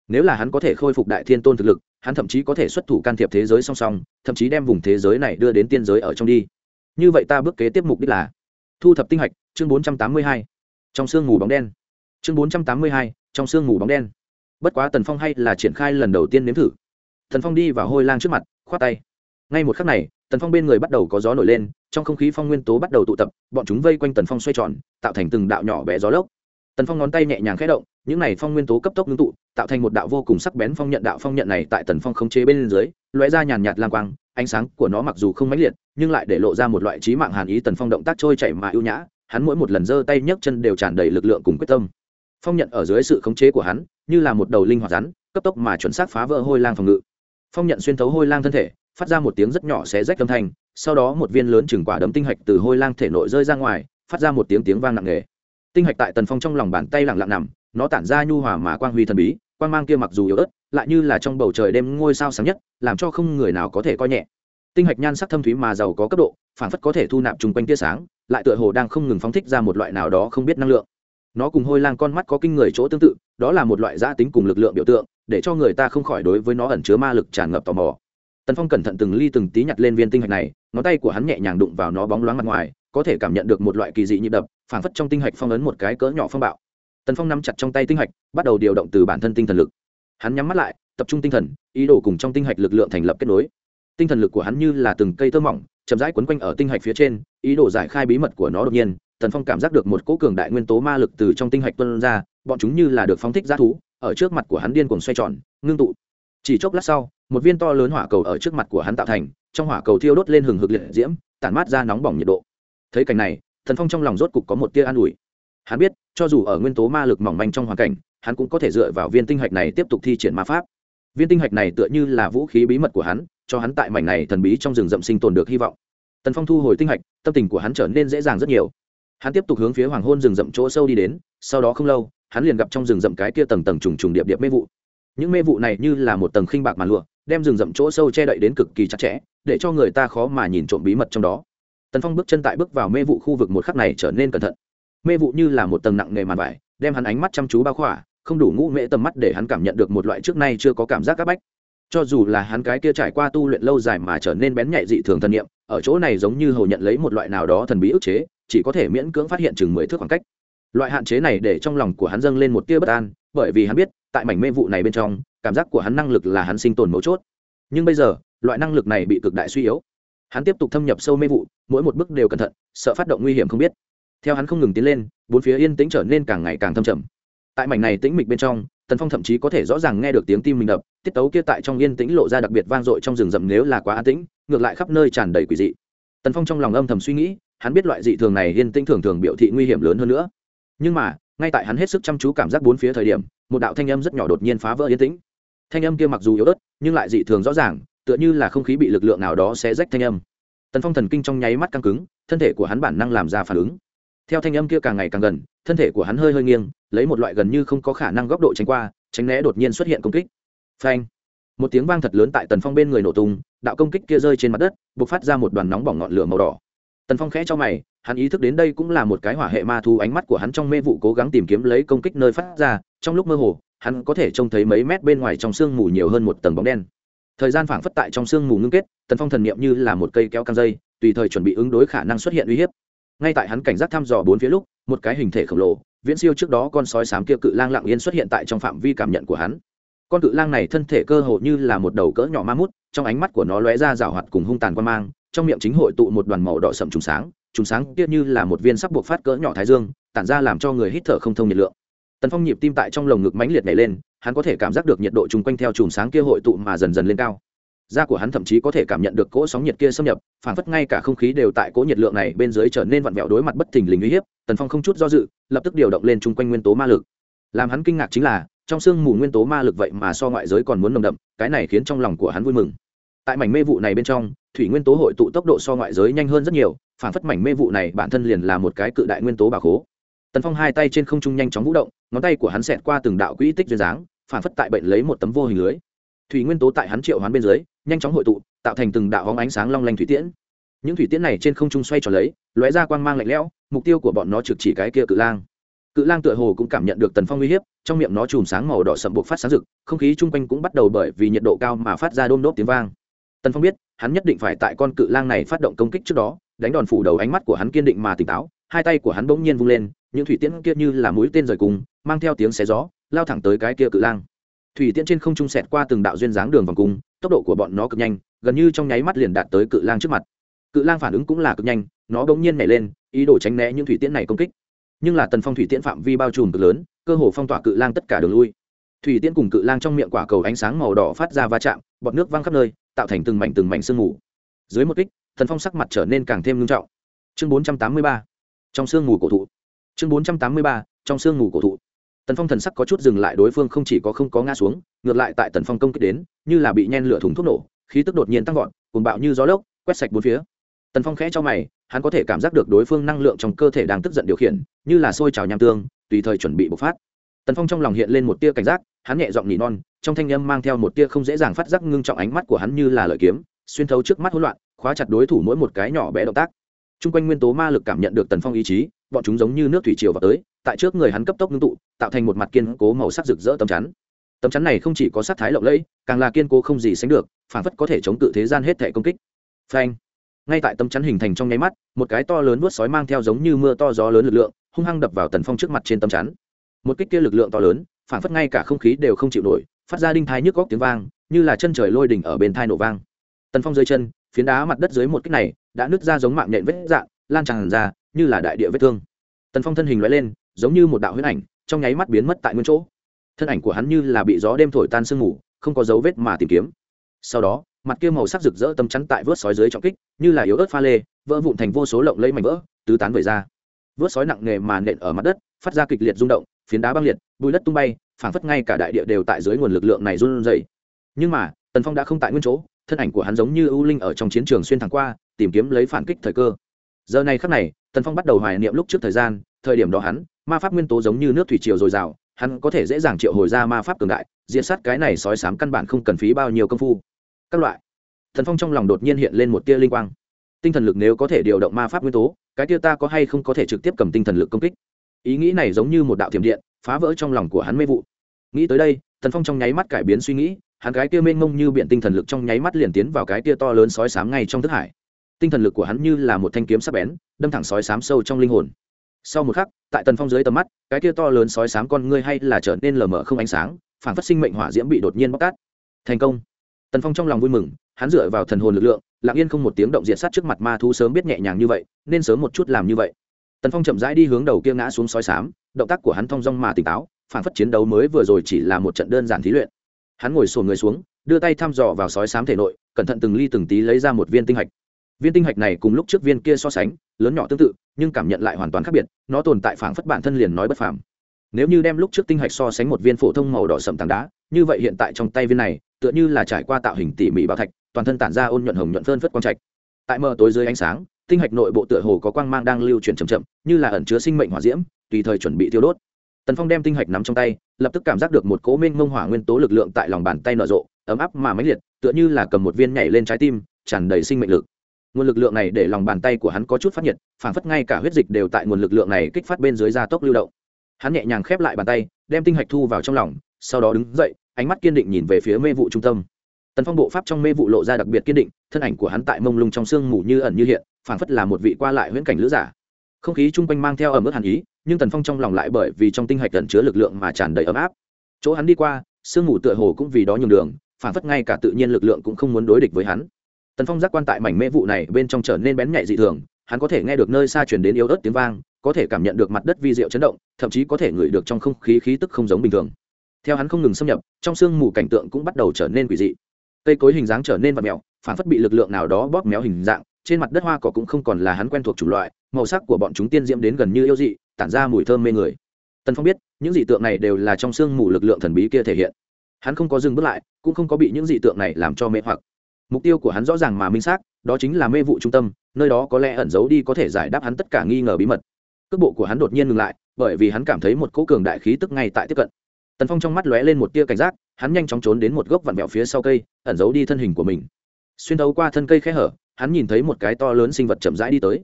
Nếu là hắn có thể khôi phục đại thiên tôn thực lực, hắn thậm chí có thể xuất thủ can thiệp thế giới song song, thậm chí đem vùng thế giới này đưa đến tiên giới ở trong đi. Như vậy ta bước kế tiếp mục đích là thu thập tinh hạch. Chương bốn trăm tám mươi hai, trong sương mù bóng đen. Chương bốn trăm tám mươi hai, trong sương mù bóng đen. Bất quá Tần Phong hay là triển khai lần đầu tiên nếm thử. Tần Phong đi vào hôi lang trước mặt, khoát tay. Ngay một khắc này, Tần Phong bên người bắt đầu có gió nổi lên, trong không khí phong nguyên tố bắt đầu tụ tập, bọn chúng vây quanh Tần Phong xoay tròn, tạo thành từng đạo nhỏ bé gió lốc. Tần Phong ngón tay nhẹ nhàng khẽ động, những này phong nguyên tố cấp tốc ngưng tụ, tạo thành một đạo vô cùng sắc bén phong nhận. Đạo phong nhận này tại Tần Phong khống chế bên dưới, lóe ra nhàn nhạt lam quang, ánh sáng của nó mặc dù không mãnh liệt, nhưng lại để lộ ra một loại chí mạng hàn ý. Tần Phong động tác trôi chảy mà ưu nhã, hắn mỗi một lần giơ tay nhấc chân đều tràn đầy lực lượng cùng quyết tâm. Phong nhận ở dưới sự khống chế của hắn, như là một đầu linh hoạt rắn, cấp tốc mà chuẩn xác phá vỡ hôi lang phòng ngự. Phong nhận xuyên thấu hôi lang thân thể, phát ra một tiếng rất nhỏ xé rách âm thanh, sau đó một viên lớn chừng quả đấm tinh hạch từ hôi lang thể nội rơi ra ngoài, phát ra một tiếng tiếng vang nặng nề. Tinh hạch tại Tần Phong trong lòng bàn tay lặng lặng nằm, nó tản ra nhu hòa mà quang huy thần bí, quang mang kia mặc dù yếu ớt, lại như là trong bầu trời đêm ngôi sao sáng nhất, làm cho không người nào có thể coi nhẹ. Tinh hạch nhan sắc thâm thúy mà giàu có cấp độ, phản phất có thể thu nạp chung quanh tia sáng, lại tựa hồ đang không ngừng phóng thích ra một loại nào đó không biết năng lượng. Nó cùng hôi lang con mắt có kinh người chỗ tương tự, đó là một loại dã tính cùng lực lượng biểu tượng, để cho người ta không khỏi đối với nó ẩn chứa ma lực tràn ngập tò mò. Tần Phong cẩn thận từng ly từng tí nhặt lên viên tinh hạch này, ngón tay của hắn nhẹ nhàng đụng vào nó bóng loáng mặt ngoài, có thể cảm nhận được một loại kỳ dị nhịp đập, phảng phất trong tinh hạch phong ấn một cái cỡ nhỏ phong bạo. Tần Phong nắm chặt trong tay tinh hạch, bắt đầu điều động từ bản thân tinh thần lực. Hắn nhắm mắt lại, tập trung tinh thần, ý đồ cùng trong tinh hạch lực lượng thành lập kết nối. Tinh thần lực của hắn như là từng cây tơ mỏng, chậm rãi quấn quanh ở tinh hạch phía trên, ý đồ giải khai bí mật của nó. Đột nhiên, Tần Phong cảm giác được một cỗ cường đại nguyên tố ma lực từ trong tinh hạch tuôn ra, bọn chúng như là được phóng thích dã thú, ở trước mặt của hắn điên cuồng xoay tròn, ngưng tụ. Chỉ chốc lát sau, một viên to lớn hỏa cầu ở trước mặt của hắn tạo thành, trong hỏa cầu thiêu đốt lên hừng hực liệt diễm, tản mát ra nóng bỏng nhiệt độ. Thấy cảnh này, Tần Phong trong lòng rốt cục có một tia an ủi. Hắn biết, cho dù ở nguyên tố ma lực mỏng manh trong hoàn cảnh, hắn cũng có thể dựa vào viên tinh hạch này tiếp tục thi triển ma pháp. Viên tinh hạch này tựa như là vũ khí bí mật của hắn, cho hắn tại mảnh này thần bí trong rừng rậm sinh tồn được hy vọng. Tần Phong thu hồi tinh hạch, tâm tình của hắn trở nên dễ dàng rất nhiều. Hắn tiếp tục hướng phía hoàng hôn rừng rậm chỗ sâu đi đến, sau đó không lâu, hắn liền gặp trong rừng rậm cái kia tầng tầng trùng trùng điệp điệp mê vụ. Những mê vụ này như là một tầng khinh bạc màn lụa, đem rừng rậm chỗ sâu che đậy đến cực kỳ chặt chẽ, để cho người ta khó mà nhìn trộm bí mật trong đó. Tần Phong bước chân tại bước vào mê vụ khu vực một khắc này trở nên cẩn thận. Mê vụ như là một tầng nặng nề màn vải, đem hắn ánh mắt chăm chú bao khỏa, không đủ ngũ mễ tầm mắt để hắn cảm nhận được một loại trước nay chưa có cảm giác áp bách. Cho dù là hắn cái kia trải qua tu luyện lâu dài mà trở nên bén nhạy dị thường thần niệm, ở chỗ này giống như hồ nhận lấy một loại nào đó thần bí ức chế, chỉ có thể miễn cưỡng phát hiện chừng mười thước khoảng cách. Loại hạn chế này để trong lòng của hắn dâng lên một tia bất an, bởi vì hắn biết, tại mảnh mê vụ này bên trong, cảm giác của hắn năng lực là hắn sinh tồn mấu chốt. Nhưng bây giờ, loại năng lực này bị cực đại suy yếu. Hắn tiếp tục thâm nhập sâu mê vụ, mỗi một bước đều cẩn thận, sợ phát động nguy hiểm không biết. Theo hắn không ngừng tiến lên, bốn phía yên tĩnh trở nên càng ngày càng thâm trầm. Tại mảnh này tĩnh mịch bên trong, Tần Phong thậm chí có thể rõ ràng nghe được tiếng tim mình đập, tiết tấu kia tại trong yên tĩnh lộ ra đặc biệt vang dội trong rừng rậm. Nếu là quá an tĩnh, ngược lại khắp nơi tràn đầy quỷ dị. Tần Phong trong lòng âm thầm suy nghĩ, hắn biết loại dị thường này yên tĩnh thường thường biểu thị nguy hiểm lớn hơn nữa. Nhưng mà, ngay tại hắn hết sức chăm chú cảm giác bốn phía thời điểm, một đạo thanh âm rất nhỏ đột nhiên phá vỡ yên tĩnh. Thanh âm kia mặc dù yếu ớt, nhưng lại dị thường rõ ràng, tựa như là không khí bị lực lượng nào đó xé rách thanh âm. Tần Phong thần kinh trong nháy mắt căng cứng, thân thể của hắn bản năng làm ra phản ứng. Theo thanh âm kia càng ngày càng gần, thân thể của hắn hơi hơi nghiêng, lấy một loại gần như không có khả năng góc độ tránh qua, tránh né đột nhiên xuất hiện công kích. Phanh! Một tiếng vang thật lớn tại Tần Phong bên người nổ tung, đạo công kích kia rơi trên mặt đất, bộc phát ra một đoàn nóng bỏng ngọn lửa màu đỏ. Tần Phong khẽ cho mày, hắn ý thức đến đây cũng là một cái hỏa hệ ma thú. Ánh mắt của hắn trong mê vụ cố gắng tìm kiếm lấy công kích nơi phát ra, trong lúc mơ hồ, hắn có thể trông thấy mấy mét bên ngoài trong sương mù nhiều hơn một tầng bóng đen. Thời gian phảng phất tại trong sương mù ngưng kết, Tần Phong thần niệm như là một cây kéo căng dây, tùy thời chuẩn bị ứng đối khả năng xuất hiện uy hiếp. Ngay tại hắn cảnh giác thăm dò bốn phía lúc, một cái hình thể khổng lồ, viễn siêu trước đó con sói xám kia cự lang lặng yên xuất hiện tại trong phạm vi cảm nhận của hắn. Con cự lang này thân thể cơ hồ như là một đầu cỡ nhỏ ma mút, trong ánh mắt của nó lóe ra rào hoạt cùng hung tàn quan mang, trong miệng chính hội tụ một đoàn màu đỏ sậm trùng sáng, trùng sáng kia như là một viên sắp buộc phát cỡ nhỏ thái dương, tản ra làm cho người hít thở không thông nhiệt lượng. Tần Phong nhịp tim tại trong lồng ngực mãnh liệt nhảy lên, hắn có thể cảm giác được nhiệt độ chung quanh theo trùng sáng kia hội tụ mà dần dần lên cao. Da của hắn thậm chí có thể cảm nhận được cỗ sóng nhiệt kia xâm nhập, phản phất ngay cả không khí đều tại cỗ nhiệt lượng này bên dưới trở nên vặn vẹo đối mặt bất thình lình uy hiếp. Tần Phong không chút do dự, lập tức điều động lên chung quanh nguyên tố ma lực. Làm hắn kinh ngạc chính là, trong sương mù nguyên tố ma lực vậy mà so ngoại giới còn muốn nồng đậm, cái này khiến trong lòng của hắn vui mừng. Tại mảnh mê vụ này bên trong, thủy nguyên tố hội tụ tốc độ so ngoại giới nhanh hơn rất nhiều, phản phất mảnh mê vụ này bản thân liền là một cái cự đại nguyên tố bảo khố. Tần Phong hai tay trên không trung nhanh chóng vũ động, ngón tay của hắn xẹt qua từng đạo quỹ tích duyên dáng, phản phất tại bệnh lấy một tấm vô hình lưới. Thủy nguyên tố tại hắn triệu hoán bên dưới, nhanh chóng hội tụ, tạo thành từng đạo hóng ánh sáng long lanh thủy tiễn. Những thủy tiễn này trên không trung xoay tròn lấy, lóe ra quang mang lạnh lẽo, mục tiêu của bọn nó trực chỉ cái kia cự lang. Cự lang tựa hồ cũng cảm nhận được tần phong uy hiếp, trong miệng nó chùm sáng màu đỏ sậm buộc phát sáng rực, không khí chung quanh cũng bắt đầu bởi vì nhiệt độ cao mà phát ra đôm đốp tiếng vang. Tần phong biết hắn nhất định phải tại con cự lang này phát động công kích trước đó đánh đòn phủ đầu. Ánh mắt của hắn kiên định mà tỉnh táo, hai tay của hắn bỗng nhiên vung lên, những thủy tiễn kia như là mũi tên rời cùng mang theo tiếng xé gió lao thẳng tới cái kia cự lang. Thủy tiễn trên không trung xẹt qua từng đạo duyên dáng đường vòng cung, tốc độ của bọn nó cực nhanh, gần như trong nháy mắt liền đạt tới cự lang trước mặt. Cự lang phản ứng cũng là cực nhanh, nó bỗng nhiên nhảy lên, ý đồ tránh né những thủy tiễn này công kích. Nhưng là tần phong thủy tiễn phạm vi bao trùm cực lớn, cơ hồ phong tỏa cự lang tất cả đường lui. Thủy tiễn cùng cự lang trong miệng quả cầu ánh sáng màu đỏ phát ra va chạm, bọt nước văng khắp nơi, tạo thành từng mảnh từng mảnh sương mù. Dưới một kích, tần phong sắc mặt trở nên càng thêm nghiêm trọng. Chương bốn trăm tám mươi ba, trong sương mù cổ thụ. Chương bốn trăm tám mươi ba, trong sương mù cổ thụ. Tần phong thần sắc có chút dừng lại, đối phương không chỉ có không có ngã xuống, ngược lại tại tần phong công kích đến như là bị nhen lửa thùng thuốc nổ, khí tức đột nhiên tăng vọt, cuồng bạo như gió lốc quét sạch bốn phía. Tần phong khẽ cho mày, hắn có thể cảm giác được đối phương năng lượng trong cơ thể đang tức giận điều khiển, như là sôi trào nham tương, tùy thời chuẩn bị bộc phát. Tần phong trong lòng hiện lên một tia cảnh giác, hắn nhẹ giọng nỉ non, trong thanh âm mang theo một tia không dễ dàng phát giác ngưng trọng. Ánh mắt của hắn như là lợi kiếm, xuyên thấu trước mắt hỗn loạn, khóa chặt đối thủ mỗi một cái nhỏ bé động tác. Trung quanh nguyên tố ma lực cảm nhận được tần phong ý chí, bọn chúng giống như nước thủy triều vào tới, tại trước người hắn cấp tốc ngưng tụ, tạo thành một mặt kiên cố màu sắc rực rỡ tấm chắn. Tấm chắn này không chỉ có sắc thái lộng lẫy, càng là kiên cố không gì sánh được, phảng phất có thể chống cự thế gian hết thảy công kích. Phanh! Ngay tại tấm chắn hình thành trong nháy mắt, một cái to lớn vuốt sói mang theo giống như mưa to gió lớn lực lượng, hung hăng đập vào tần phong trước mặt trên tấm chắn. Một kích kia lực lượng to lớn, phảng phất ngay cả không khí đều không chịu nổi, phát ra đinh thai nhức góc tiếng vang, như là chân trời lôi đỉnh ở bên thai nổ vang. Tần phong dưới chân, phiến đá mặt đất dưới một kích này đã nứt ra giống mạng nhện vết dạng, lan tràn ra như là đại địa vết thương. Tần phong thân hình lóe lên, giống như một đạo huyễn ảnh, trong nháy mắt biến mất tại nguyên chỗ. Thân ảnh của hắn như là bị gió đêm thổi tan sương mù, không có dấu vết mà tìm kiếm. Sau đó, mặt kia màu sắc rực rỡ tấm chắn tại vớt sói dưới trọng kích, như là yếu ớt pha lê, vỡ vụn thành vô số lộng lẫy mảnh vỡ, tứ tán vẩy ra. Vớt sói nặng nề mà nện ở mặt đất, phát ra kịch liệt rung động, phiến đá băng liệt, bụi đất tung bay, phảng phất ngay cả đại địa đều tại dưới nguồn lực lượng này run rẩy. Nhưng mà, Tần Phong đã không tại nguyên chỗ, thân ảnh của hắn giống như ưu linh ở trong chiến trường xuyên thẳng qua, tìm kiếm lấy phản kích thời cơ. Giờ này khắc này, Tần Phong bắt đầu hoài niệm lúc trước thời gian, thời điểm đó hắn, ma pháp nguyên tố giống như nước thủy triều dồi dào, hắn có thể dễ dàng triệu hồi ra ma pháp cường đại, diệt sát cái này sói xám căn bản không cần phí bao nhiêu công phu. Các loại. Tần Phong trong lòng đột nhiên hiện lên một tia linh quang. Tinh thần lực nếu có thể điều động ma pháp nguyên tố, cái tia ta có hay không có thể trực tiếp cầm tinh thần lực công kích? Ý nghĩ này giống như một đạo thiểm điện, phá vỡ trong lòng của hắn mê vụ. Nghĩ tới đây, Tần Phong trong nháy mắt cải biến suy nghĩ, hắn cái kia mênh mông như biển tinh thần lực trong nháy mắt liền tiến vào cái kia to lớn sói xám ngay trong thức hải. Tinh thần lực của hắn như là một thanh kiếm sắc bén, đâm thẳng sói xám sâu trong linh hồn. Sau một khắc, tại Tần Phong dưới tầm mắt, cái kia to lớn sói xám con ngươi hay là trở nên lờ mờ không ánh sáng, phản phất sinh mệnh hỏa diễm bị đột nhiên bóc tát. Thành công. Tần Phong trong lòng vui mừng, hắn dựa vào thần hồn lực lượng, lặng yên không một tiếng động diệt sát trước mặt ma thú, sớm biết nhẹ nhàng như vậy, nên sớm một chút làm như vậy. Tần Phong chậm rãi đi hướng đầu kia ngã xuống sói xám, động tác của hắn thong dong mà tỉnh táo, phản phất chiến đấu mới vừa rồi chỉ là một trận đơn giản thí luyện. Hắn ngồi xổm người xuống, đưa tay thăm dò vào sói xám thể nội, cẩn thận từng ly từng tí lấy ra một viên tinh hạch. Viên tinh hạch này cùng lúc trước viên kia so sánh, lớn nhỏ tương tự, nhưng cảm nhận lại hoàn toàn khác biệt, nó tồn tại phảng phất bản thân liền nói bất phàm. Nếu như đem lúc trước tinh hạch so sánh một viên phổ thông màu đỏ sẫm tảng đá, như vậy hiện tại trong tay viên này, tựa như là trải qua tạo hình tỉ mỉ bảo thạch, toàn thân tản ra ôn nhuận hồng nhuận phơn phất quang trạch. Tại mờ tối dưới ánh sáng, tinh hạch nội bộ tựa hồ có quang mang đang lưu chuyển chậm chậm, như là ẩn chứa sinh mệnh hỏa diễm, tùy thời chuẩn bị thiêu đốt. Tần Phong đem tinh hạch nắm trong tay, lập tức cảm giác được một cỗ mênh mông hỏa nguyên tố lực lượng tại lòng bàn tay nở rộ, ấm áp mà mãnh liệt, tựa như là cầm một viên nhảy lên trái tim, tràn đầy sinh mệnh lực. Nguồn lực lượng này để lòng bàn tay của hắn có chút phát nhiệt, phảng phất ngay cả huyết dịch đều tại nguồn lực lượng này kích phát bên dưới gia tốc lưu động. Hắn nhẹ nhàng khép lại bàn tay, đem tinh hạch thu vào trong lòng, sau đó đứng dậy, ánh mắt kiên định nhìn về phía mê vụ trung tâm. Tần Phong bộ pháp trong mê vụ lộ ra đặc biệt kiên định, thân ảnh của hắn tại mông lung trong sương mù như ẩn như hiện, phảng phất là một vị qua lại huyễn cảnh lữ giả. Không khí chung quanh mang theo ẩm ướt hàn ý, nhưng Tần Phong trong lòng lại bởi vì trong tinh hạch ẩn chứa lực lượng mà tràn đầy ấm áp. Chỗ hắn đi qua, sương mù tựa hồ cũng vì đó nhường đường, phảng phất ngay cả tự nhiên lực lượng cũng không muốn đối địch với hắn. Tần Phong giác quan tại mảnh mê vụ này bên trong trở nên bén nhạy dị thường, hắn có thể nghe được nơi xa truyền đến yếu ớt tiếng vang, có thể cảm nhận được mặt đất vi diệu chấn động, thậm chí có thể ngửi được trong không khí khí tức không giống bình thường. Theo hắn không ngừng xâm nhập, trong sương mù cảnh tượng cũng bắt đầu trở nên quỷ dị. Cây cối hình dáng trở nên vặn mèo, phảng phất bị lực lượng nào đó bóp méo hình dạng, trên mặt đất hoa cỏ cũng không còn là hắn quen thuộc chủng loại, màu sắc của bọn chúng tiên diễm đến gần như yêu dị, tản ra mùi thơm mê người. Tần Phong biết, những dị tượng này đều là trong sương mù lực lượng thần bí kia thể hiện. Hắn không có dừng bước lại, cũng không có bị những dị tượng này làm cho mê hoặc. Mục tiêu của hắn rõ ràng mà minh xác, đó chính là mê vụ trung tâm, nơi đó có lẽ ẩn giấu đi có thể giải đáp hắn tất cả nghi ngờ bí mật. Cước bộ của hắn đột nhiên ngừng lại, bởi vì hắn cảm thấy một cỗ cường đại khí tức ngay tại tiếp cận. Tần Phong trong mắt lóe lên một tia cảnh giác, hắn nhanh chóng trốn đến một gốc vặn vẹo phía sau cây, ẩn giấu đi thân hình của mình. Xuyên thấu qua thân cây khe hở, hắn nhìn thấy một cái to lớn sinh vật chậm rãi đi tới.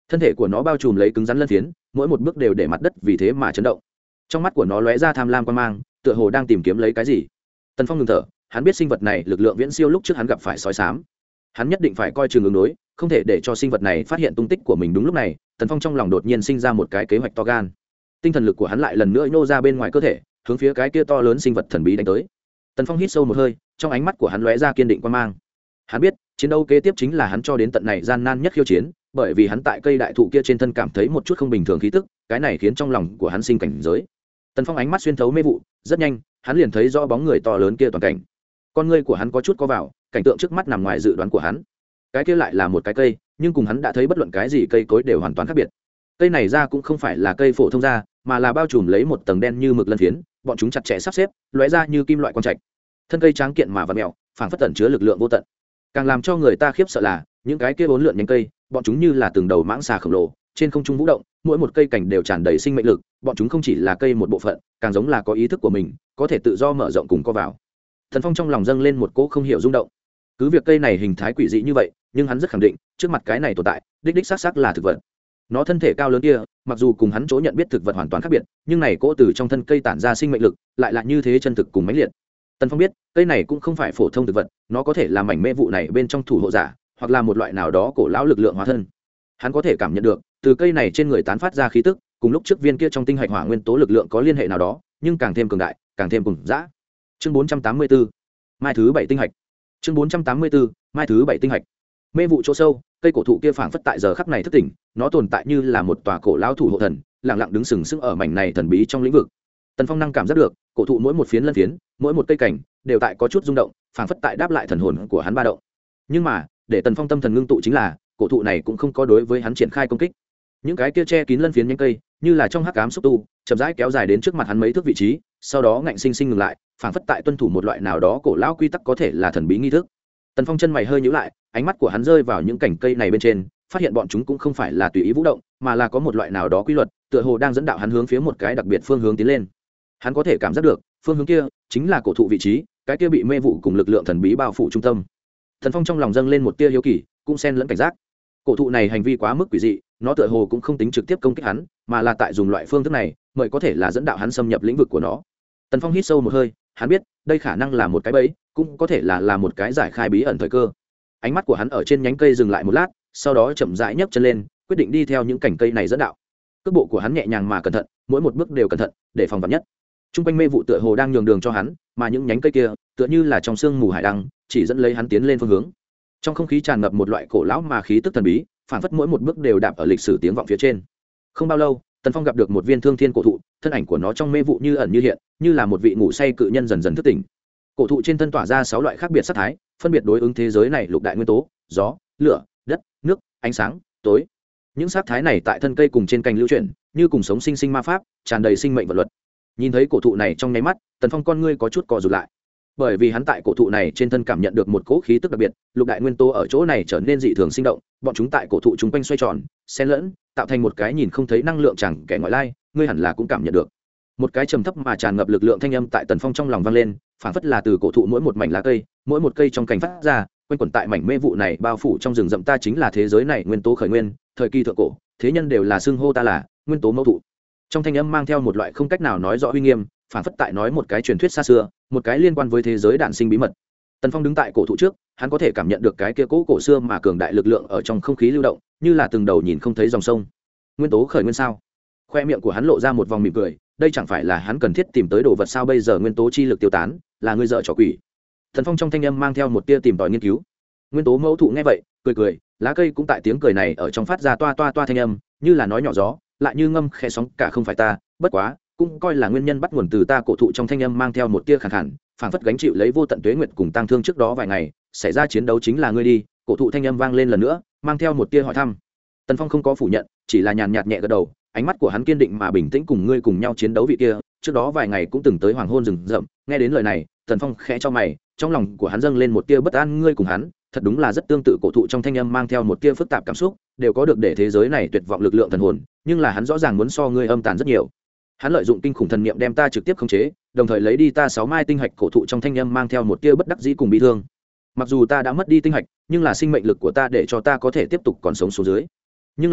thân thể của nó bao trùm lấy cứng rắn lân phiến, mỗi một bước đều để mặt đất vì thế mà chấn động. Trong mắt của nó lóe ra tham lam quan mang, tựa hồ đang tìm kiếm lấy cái gì. Tần Phong ngừng thở, hắn biết sinh vật này lực lượng viễn siêu lúc trước hắn gặp phải sói xám, hắn nhất định phải coi chừng ứng đối, không thể để cho sinh vật này phát hiện tung tích của mình. Đúng lúc này, Tần Phong trong lòng đột nhiên sinh ra một cái kế hoạch to gan. Tinh thần lực của hắn lại lần nữa nhô ra bên ngoài cơ thể, hướng phía cái kia to lớn sinh vật thần bí đánh tới. Tần Phong hít sâu một hơi, trong ánh mắt của hắn lóe ra kiên định quan mang. Hắn biết, chiến đấu kế tiếp chính là hắn cho đến tận này gian nan nhất khiêu chiến, bởi vì hắn tại cây đại thụ kia trên thân cảm thấy một chút không bình thường khí tức, cái này khiến trong lòng của hắn sinh cảnh giới. Tần Phong ánh mắt xuyên thấu mê vụ, rất nhanh, hắn liền thấy rõ bóng người to lớn kia toàn cảnh. Con ngươi của hắn có chút co vào, cảnh tượng trước mắt nằm ngoài dự đoán của hắn. Cái kia lại là một cái cây, nhưng cùng hắn đã thấy bất luận cái gì cây cối đều hoàn toàn khác biệt. Cây này ra cũng không phải là cây phổ thông ra, mà là bao trùm lấy một tầng đen như mực lân phiến, bọn chúng chặt chẽ sắp xếp, lóe ra như kim loại quang trạch. Thân cây tráng kiện mà vặn mèo, phảng phất tẩn chứa lực lượng vô tận. Càng làm cho người ta khiếp sợ là, những cái kia bốn lượn nhánh cây, bọn chúng như là từng đầu mãng xà khổng lồ, trên không trung vũ động, mỗi một cây cành đều tràn đầy sinh mệnh lực, bọn chúng không chỉ là cây một bộ phận, càng giống là có ý thức của mình, có thể tự do mở rộng cùng co vào. Thần Phong trong lòng dâng lên một cỗ không hiểu rung động. Cứ việc cây này hình thái quỷ dị như vậy, nhưng hắn rất khẳng định, trước mặt cái này tồn tại, đích đích xác xác là thực vật. Nó thân thể cao lớn kia, mặc dù cùng hắn chỗ nhận biết thực vật hoàn toàn khác biệt, nhưng này cỗ từ trong thân cây tản ra sinh mệnh lực, lại là như thế chân thực cùng mãnh liệt. Tần Phong biết, cây này cũng không phải phổ thông thực vật, nó có thể là mảnh mê vụ này bên trong thủ hộ giả, hoặc là một loại nào đó cổ lão lực lượng hóa thân. Hắn có thể cảm nhận được, từ cây này trên người tán phát ra khí tức, cùng lúc trước viên kia trong tinh hạch hỏa nguyên tố lực lượng có liên hệ nào đó, nhưng càng thêm cường đại, càng thêm cùng dã. Chương bốn trăm tám mươi tư, mai thứ bảy tinh hạch. Chương bốn trăm tám mươi tư, mai thứ bảy tinh hạch. Mê vụ chỗ sâu, cây cổ thụ kia phảng phất tại giờ khắc này thức tỉnh, nó tồn tại như là một tòa cổ lão thủ hộ thần, lặng lặng đứng sừng sững ở mảnh này thần bí trong lĩnh vực. Tần Phong năng cảm giác được, cổ thụ mỗi một phiến lân phiến, mỗi một cây cảnh đều tại có chút rung động, phảng phất tại đáp lại thần hồn của hắn ba động. Nhưng mà, để Tần Phong tâm thần ngưng tụ chính là, cổ thụ này cũng không có đối với hắn triển khai công kích. Những cái kia che kín lân phiến nhánh cây, như là trong hắc ám xúc tu, chậm rãi kéo dài đến trước mặt hắn mấy thước vị trí, sau đó ngạnh sinh sinh ngừng lại, phảng phất tại tuân thủ một loại nào đó cổ lão quy tắc có thể là thần bí nghi thức. Tần Phong chân mày hơi nhíu lại, ánh mắt của hắn rơi vào những cành cây này bên trên, phát hiện bọn chúng cũng không phải là tùy ý vũ động, mà là có một loại nào đó quy luật, tựa hồ đang dẫn đạo hắn hướng phía một cái đặc biệt phương hướng tiến lên. Hắn có thể cảm giác được, phương hướng kia chính là cổ thụ vị trí, cái kia bị mê vụ cùng lực lượng thần bí bao phủ trung tâm. Tần Phong trong lòng dâng lên một tia hiếu kỳ, cũng xen lẫn cảnh giác. Cổ thụ này hành vi quá mức quỷ dị, nó tựa hồ cũng không tính trực tiếp công kích hắn, mà là tại dùng loại phương thức này, mới có thể là dẫn đạo hắn xâm nhập lĩnh vực của nó. Tần Phong hít sâu một hơi, hắn biết, đây khả năng là một cái bẫy, cũng có thể là là một cái giải khai bí ẩn thời cơ. Ánh mắt của hắn ở trên nhánh cây dừng lại một lát, sau đó chậm rãi nhấc chân lên, quyết định đi theo những cành cây này dẫn đạo. Cước bộ của hắn nhẹ nhàng mà cẩn thận, mỗi một bước đều cẩn thận, để phòng vạn nhất. Trung quanh mê vụ tựa hồ đang nhường đường cho hắn, mà những nhánh cây kia, tựa như là trong sương mù hải đăng, chỉ dẫn lấy hắn tiến lên phương hướng. Trong không khí tràn ngập một loại cổ lão mà khí tức thần bí, phản phất mỗi một bước đều đạp ở lịch sử tiếng vọng phía trên. Không bao lâu, Tần Phong gặp được một viên thương thiên cổ thụ, thân ảnh của nó trong mê vụ như ẩn như hiện, như là một vị ngủ say cự nhân dần dần thức tỉnh. Cổ thụ trên thân tỏa ra sáu loại khác biệt sắc thái, phân biệt đối ứng thế giới này lục đại nguyên tố: gió, lửa, đất, nước, ánh sáng, tối. Những sắc thái này tại thân cây cùng trên cành lưu chuyển, như cùng sống sinh sinh ma pháp, tràn đầy sinh mệnh vật luật. Nhìn thấy cổ thụ này trong nháy mắt, Tần Phong con ngươi có chút co rụt lại, bởi vì hắn tại cổ thụ này trên thân cảm nhận được một cỗ khí tức đặc biệt, lục đại nguyên tố ở chỗ này trở nên dị thường sinh động, bọn chúng tại cổ thụ chúng quanh xoay tròn, xen lẫn, tạo thành một cái nhìn không thấy năng lượng chẳng kẻ ngoại lai, ngươi hẳn là cũng cảm nhận được. Một cái trầm thấp mà tràn ngập lực lượng thanh âm tại Tần Phong trong lòng vang lên, phảng phất là từ cổ thụ mỗi một mảnh lá cây, mỗi một cây trong cành phát ra, quanh quẩn tại mảnh mê vụ này bao phủ trong rừng rậm. Ta chính là thế giới này nguyên tố khởi nguyên, thời kỳ thượng cổ, thế nhân đều là xưng hô ta là nguyên tố mẫu thụ. Trong thanh âm mang theo một loại không cách nào nói rõ uy nghiêm, phảng phất tại nói một cái truyền thuyết xa xưa, một cái liên quan với thế giới đản sinh bí mật. Tần Phong đứng tại cổ thụ trước, hắn có thể cảm nhận được cái kia cỗ cổ xưa mà cường đại lực lượng ở trong không khí lưu động, như là từng đầu nhìn không thấy dòng sông. Nguyên tố khởi nguyên sao? Khoe miệng của hắn lộ ra một vòng mỉm cười, đây chẳng phải là hắn cần thiết tìm tới đồ vật sao? Bây giờ nguyên tố chi lực tiêu tán, là ngươi dợ trò quỷ. Tần Phong trong thanh âm mang theo một tia tìm tòi nghiên cứu. Nguyên tố mẫu thụ nghe vậy, cười cười, lá cây cũng tại tiếng cười này ở trong phát ra toa toa toa thanh âm, như là nói nhỏ gió, lại như ngâm khẽ sóng cả không phải ta, bất quá, cũng coi là nguyên nhân bắt nguồn từ ta. Cổ thụ trong thanh âm mang theo một tia khàn khàn, phảng phất gánh chịu lấy vô tận tuế nguyệt cùng tang thương trước đó vài ngày xảy ra chiến đấu chính là ngươi đi. Cổ thụ thanh âm vang lên lần nữa, mang theo một tia hỏi thăm. Tần Phong không có phủ nhận, chỉ là nhàn nhạt nhẹ gật đầu, ánh mắt của hắn kiên định mà bình tĩnh. Cùng ngươi cùng nhau chiến đấu vị kia, trước đó vài ngày cũng từng tới hoàng hôn rừng rậm. Nghe đến lời này, Tần Phong khẽ cho mày, trong lòng của hắn dâng lên một tia bất an. Ngươi cùng hắn, thật đúng là rất tương tự. Cổ thụ trong thanh âm mang theo một tia phức tạp cảm xúc, đều có được để thế giới này tuyệt vọng lực lượng thần hồn, nhưng là hắn rõ ràng muốn so ngươi âm tàn rất nhiều. Hắn lợi dụng kinh khủng thần niệm đem ta trực tiếp khống chế, đồng thời lấy đi ta sáu mai tinh hạch. Cổ thụ trong thanh âm mang theo một tia bất đắc dĩ cùng bi thương. Mặc dù ta đã mất đi tinh hạch, nhưng là sinh mệnh lực của ta để cho ta có thể tiếp tục còn sống xuống dưới. Nhưng là,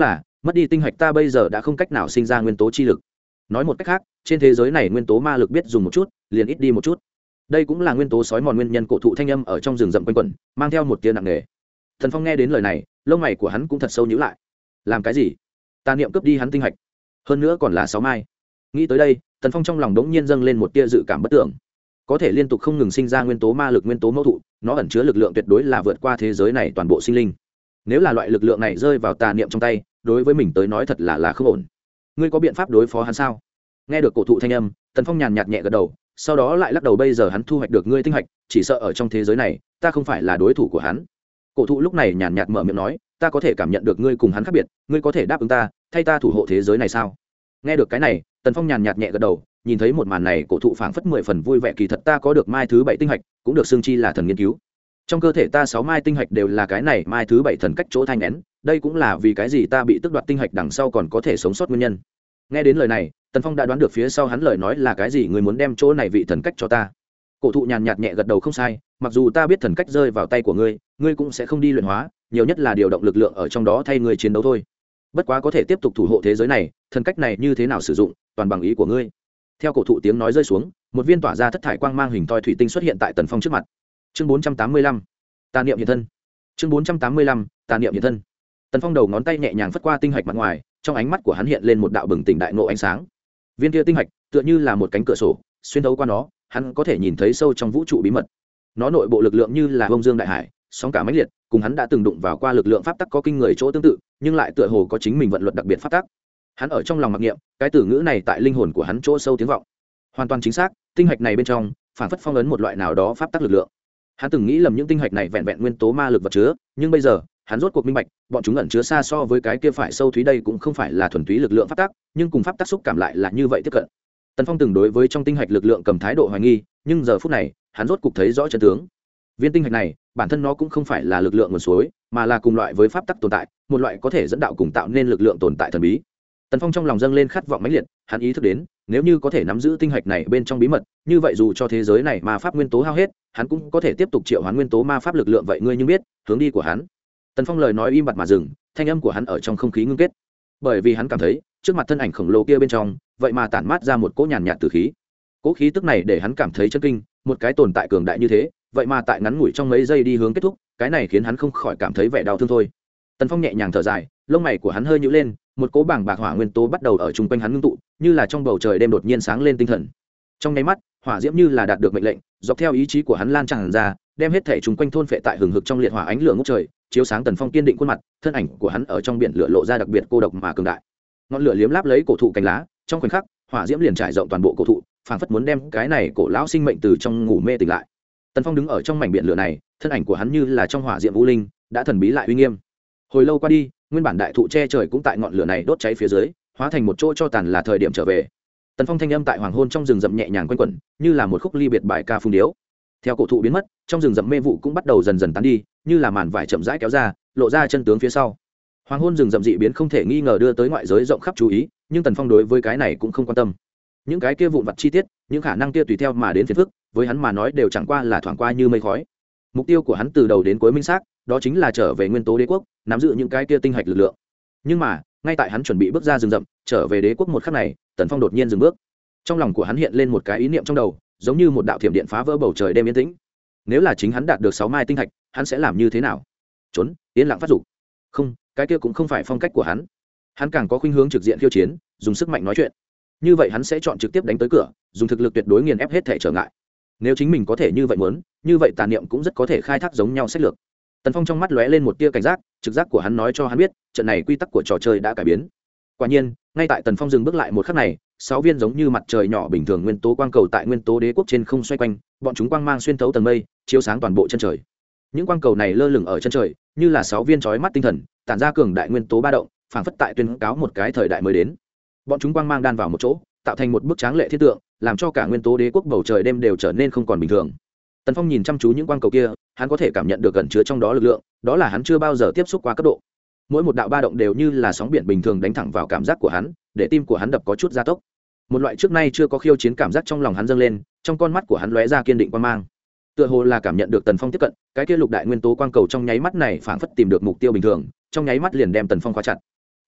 mất đi tinh hạch ta bây giờ đã không cách nào sinh ra nguyên tố chi lực. Nói một cách khác, trên thế giới này nguyên tố ma lực biết dùng một chút liền ít đi một chút. Đây cũng là nguyên tố sói mòn nguyên nhân. Cổ thụ thanh âm ở trong rừng rậm quanh quẩn, mang theo một tia nặng nề. Tần Phong nghe đến lời này, lông mày của hắn cũng thật sâu nhíu lại. Làm cái gì? Tà niệm cướp đi hắn tinh hạch, hơn nữa còn là sáu mai. Nghĩ tới đây, Tần Phong trong lòng đống nhiên dâng lên một tia dự cảm bất tưởng. Có thể liên tục không ngừng sinh ra nguyên tố ma lực, nguyên tố mẫu thụ, nó ẩn chứa lực lượng tuyệt đối là vượt qua thế giới này toàn bộ sinh linh. Nếu là loại lực lượng này rơi vào tà niệm trong tay, đối với mình tới nói thật là là không ổn. Ngươi có biện pháp đối phó hắn sao? Nghe được cổ thụ thanh âm, Tần Phong nhàn nhạt nhẹ gật đầu, sau đó lại lắc đầu. Bây giờ hắn thu hoạch được ngươi tinh hạch, chỉ sợ ở trong thế giới này ta không phải là đối thủ của hắn. Cổ thụ lúc này nhàn nhạt mở miệng nói, ta có thể cảm nhận được ngươi cùng hắn khác biệt, ngươi có thể đáp ứng ta thay ta thủ hộ thế giới này sao? Nghe được cái này, Tần Phong nhàn nhạt nhẹ gật đầu, nhìn thấy một màn này cổ thụ phảng phất mười phần vui vẻ. Kỳ thật ta có được mai thứ bảy tinh hạch, cũng được xưng chi là thần nghiên cứu. Trong cơ thể ta sáu mai tinh hạch đều là cái này mai thứ bảy thần cách chỗ thanh nén, đây cũng là vì cái gì ta bị tước đoạt tinh hạch đằng sau còn có thể sống sót nguyên nhân. Nghe đến lời này, Tần Phong đã đoán được phía sau hắn lời nói là cái gì. Người muốn đem chỗ này vị thần cách cho ta? Cổ thụ nhàn nhạt nhẹ gật đầu, không sai, mặc dù ta biết thần cách rơi vào tay của ngươi, ngươi cũng sẽ không đi luyện hóa, nhiều nhất là điều động lực lượng ở trong đó thay ngươi chiến đấu thôi. Bất quá có thể tiếp tục thủ hộ thế giới này, thần cách này như thế nào sử dụng, toàn bằng ý của ngươi. Theo cổ thụ tiếng nói rơi xuống, một viên tỏa ra thất thải quang mang hình thoi thủy tinh xuất hiện tại Tần Phong trước mặt. Chương bốn trăm tám mươi lăm, tà niệm hiện thân. Chương bốn trăm tám mươi lăm, tà niệm hiện thân. Tần Phong đầu ngón tay nhẹ nhàng phất qua tinh hạch mặt ngoài, trong ánh mắt của hắn hiện lên một đạo bừng tỉnh đại ngộ ánh sáng. Viên kia tinh hạch tựa như là một cánh cửa sổ, xuyên thấu qua nó, hắn có thể nhìn thấy sâu trong vũ trụ bí mật. Nó nội bộ lực lượng như là bông dương đại hải, sóng cả mãnh liệt, cùng hắn đã từng đụng vào qua lực lượng pháp tắc có kinh người chỗ tương tự, nhưng lại tựa hồ có chính mình vận luật đặc biệt pháp tắc. Hắn ở trong lòng mặc niệm, cái từ ngữ này tại linh hồn của hắn chỗ sâu tiếng vọng. Hoàn toàn chính xác, tinh hạch này bên trong phản phất phong ấn một loại nào đó pháp tắc lực lượng. Hắn từng nghĩ lầm những tinh hạch này vẹn vẹn nguyên tố ma lực vật chứa, nhưng bây giờ hắn rốt cuộc minh bạch, bọn chúng ẩn chứa xa so với cái kia phải sâu thúy. Đây cũng không phải là thuần túy lực lượng pháp tắc, nhưng cùng pháp tắc xúc cảm lại là như vậy tiếp cận. Tần Phong từng đối với trong tinh hạch lực lượng cầm thái độ hoài nghi, nhưng giờ phút này hắn rốt cuộc thấy rõ chân tướng. Viên tinh hạch này bản thân nó cũng không phải là lực lượng nguồn suối, mà là cùng loại với pháp tắc tồn tại, một loại có thể dẫn đạo cùng tạo nên lực lượng tồn tại thần bí. Tần Phong trong lòng dâng lên khát vọng mãnh liệt, hắn ý thức đến, nếu như có thể nắm giữ tinh hạch này bên trong bí mật, như vậy dù cho thế giới này ma pháp nguyên tố hao hết, hắn cũng có thể tiếp tục triệu hoán nguyên tố ma pháp lực lượng. Vậy ngươi nhưng biết hướng đi của hắn? Tần Phong lời nói im bặt mà dừng, thanh âm của hắn ở trong không khí ngưng kết, bởi vì hắn cảm thấy trước mặt thân ảnh khổng lồ kia bên trong, vậy mà tản mát ra một cỗ nhàn nhạt tử khí. Cỗ khí tức này để hắn cảm thấy chấn kinh, một cái tồn tại cường đại như thế, vậy mà tại ngắn ngủi trong mấy giây đi hướng kết thúc, cái này khiến hắn không khỏi cảm thấy vẻ đau thương thôi. Tần Phong nhẹ nhàng thở dài, lông mày của hắn hơi nhíu lên, một cỗ bảng bạc hỏa nguyên tố bắt đầu ở chung quanh hắn ngưng tụ, như là trong bầu trời đêm đột nhiên sáng lên tinh thần. Trong nháy mắt, hỏa diễm như là đạt được mệnh lệnh, dọc theo ý chí của hắn lan tràn ra, đem hết thể chung quanh thôn phệ tại hừng hực trong liệt hỏa ánh lửa ngút trời, chiếu sáng Tần Phong kiên định khuôn mặt, thân ảnh của hắn ở trong biển lửa lộ ra đặc biệt cô độc mà cường đại. Ngọn lửa liếm láp lấy cổ thụ cành lá, trong khoảnh khắc, hỏa diễm liền trải rộng toàn bộ cổ thụ, phảng phất muốn đem cái này cổ lão sinh mệnh từ trong ngủ mê tỉnh lại. Tần Phong đứng ở trong mảnh biển lửa này, thân ảnh của hắn như là trong hỏa diễm vũ linh, đã thần bí lại uy nghiêm. Hồi lâu qua đi, nguyên bản đại thụ che trời cũng tại ngọn lửa này đốt cháy phía dưới, hóa thành một chỗ cho tàn là thời điểm trở về. Tần Phong thanh âm tại hoàng hôn trong rừng rậm nhẹ nhàng quanh quẩn, như là một khúc ly biệt bài ca phung điếu. Theo cổ thụ biến mất, trong rừng rậm mê vụ cũng bắt đầu dần dần tán đi, như là màn vải chậm rãi kéo ra, lộ ra chân tướng phía sau. Hoàng hôn rừng rậm dị biến không thể nghi ngờ đưa tới ngoại giới rộng khắp chú ý, nhưng Tần Phong đối với cái này cũng không quan tâm. Những cái kia vụn vặt chi tiết, những khả năng kia tùy theo mà đến phiền phức, với hắn mà nói đều chẳng qua là thoảng qua như mây khói. Mục tiêu của hắn từ đầu đến cuối minh xác, đó chính là trở về nguyên tố đế quốc, nắm giữ những cái kia tinh hạch lực lượng. Nhưng mà, ngay tại hắn chuẩn bị bước ra rừng rậm, trở về đế quốc một khắc này, Tần Phong đột nhiên dừng bước. Trong lòng của hắn hiện lên một cái ý niệm trong đầu, giống như một đạo thiểm điện phá vỡ bầu trời đêm yên tĩnh. Nếu là chính hắn đạt được sáu mai tinh thạch, hắn sẽ làm như thế nào? Trốn, yên lặng phát dục. Không, cái kia cũng không phải phong cách của hắn. Hắn càng có khuynh hướng trực diện khiêu chiến, dùng sức mạnh nói chuyện. Như vậy hắn sẽ chọn trực tiếp đánh tới cửa, dùng thực lực tuyệt đối nghiền ép hết thể trở ngại. Nếu chính mình có thể như vậy muốn, như vậy tà niệm cũng rất có thể khai thác giống nhau sách lược. Tần Phong trong mắt lóe lên một tia cảnh giác, trực giác của hắn nói cho hắn biết, trận này quy tắc của trò chơi đã cải biến. Quả nhiên, ngay tại Tần Phong dừng bước lại một khắc này, sáu viên giống như mặt trời nhỏ bình thường nguyên tố quang cầu tại nguyên tố đế quốc trên không xoay quanh, bọn chúng quang mang xuyên thấu tầng mây, chiếu sáng toàn bộ chân trời. Những quang cầu này lơ lửng ở chân trời, như là sáu viên chói mắt tinh thần, tản ra cường đại nguyên tố ba động, phảng phất tại tuyên cáo một cái thời đại mới đến. Bọn chúng quang mang đan vào một chỗ, tạo thành một bức tráng lệ thiết tượng, làm cho cả nguyên tố đế quốc bầu trời đêm đều trở nên không còn bình thường. Tần Phong nhìn chăm chú những quang cầu kia, hắn có thể cảm nhận được gần chứa trong đó lực lượng, đó là hắn chưa bao giờ tiếp xúc qua cấp độ. Mỗi một đạo ba động đều như là sóng biển bình thường đánh thẳng vào cảm giác của hắn, để tim của hắn đập có chút gia tốc. Một loại trước nay chưa có khiêu chiến cảm giác trong lòng hắn dâng lên, trong con mắt của hắn lóe ra kiên định quang mang. Tựa hồ là cảm nhận được Tần Phong tiếp cận, cái kia lục đại nguyên tố quang cầu trong nháy mắt này phảng phất tìm được mục tiêu bình thường, trong nháy mắt liền đem Tần Phong khóa chặt.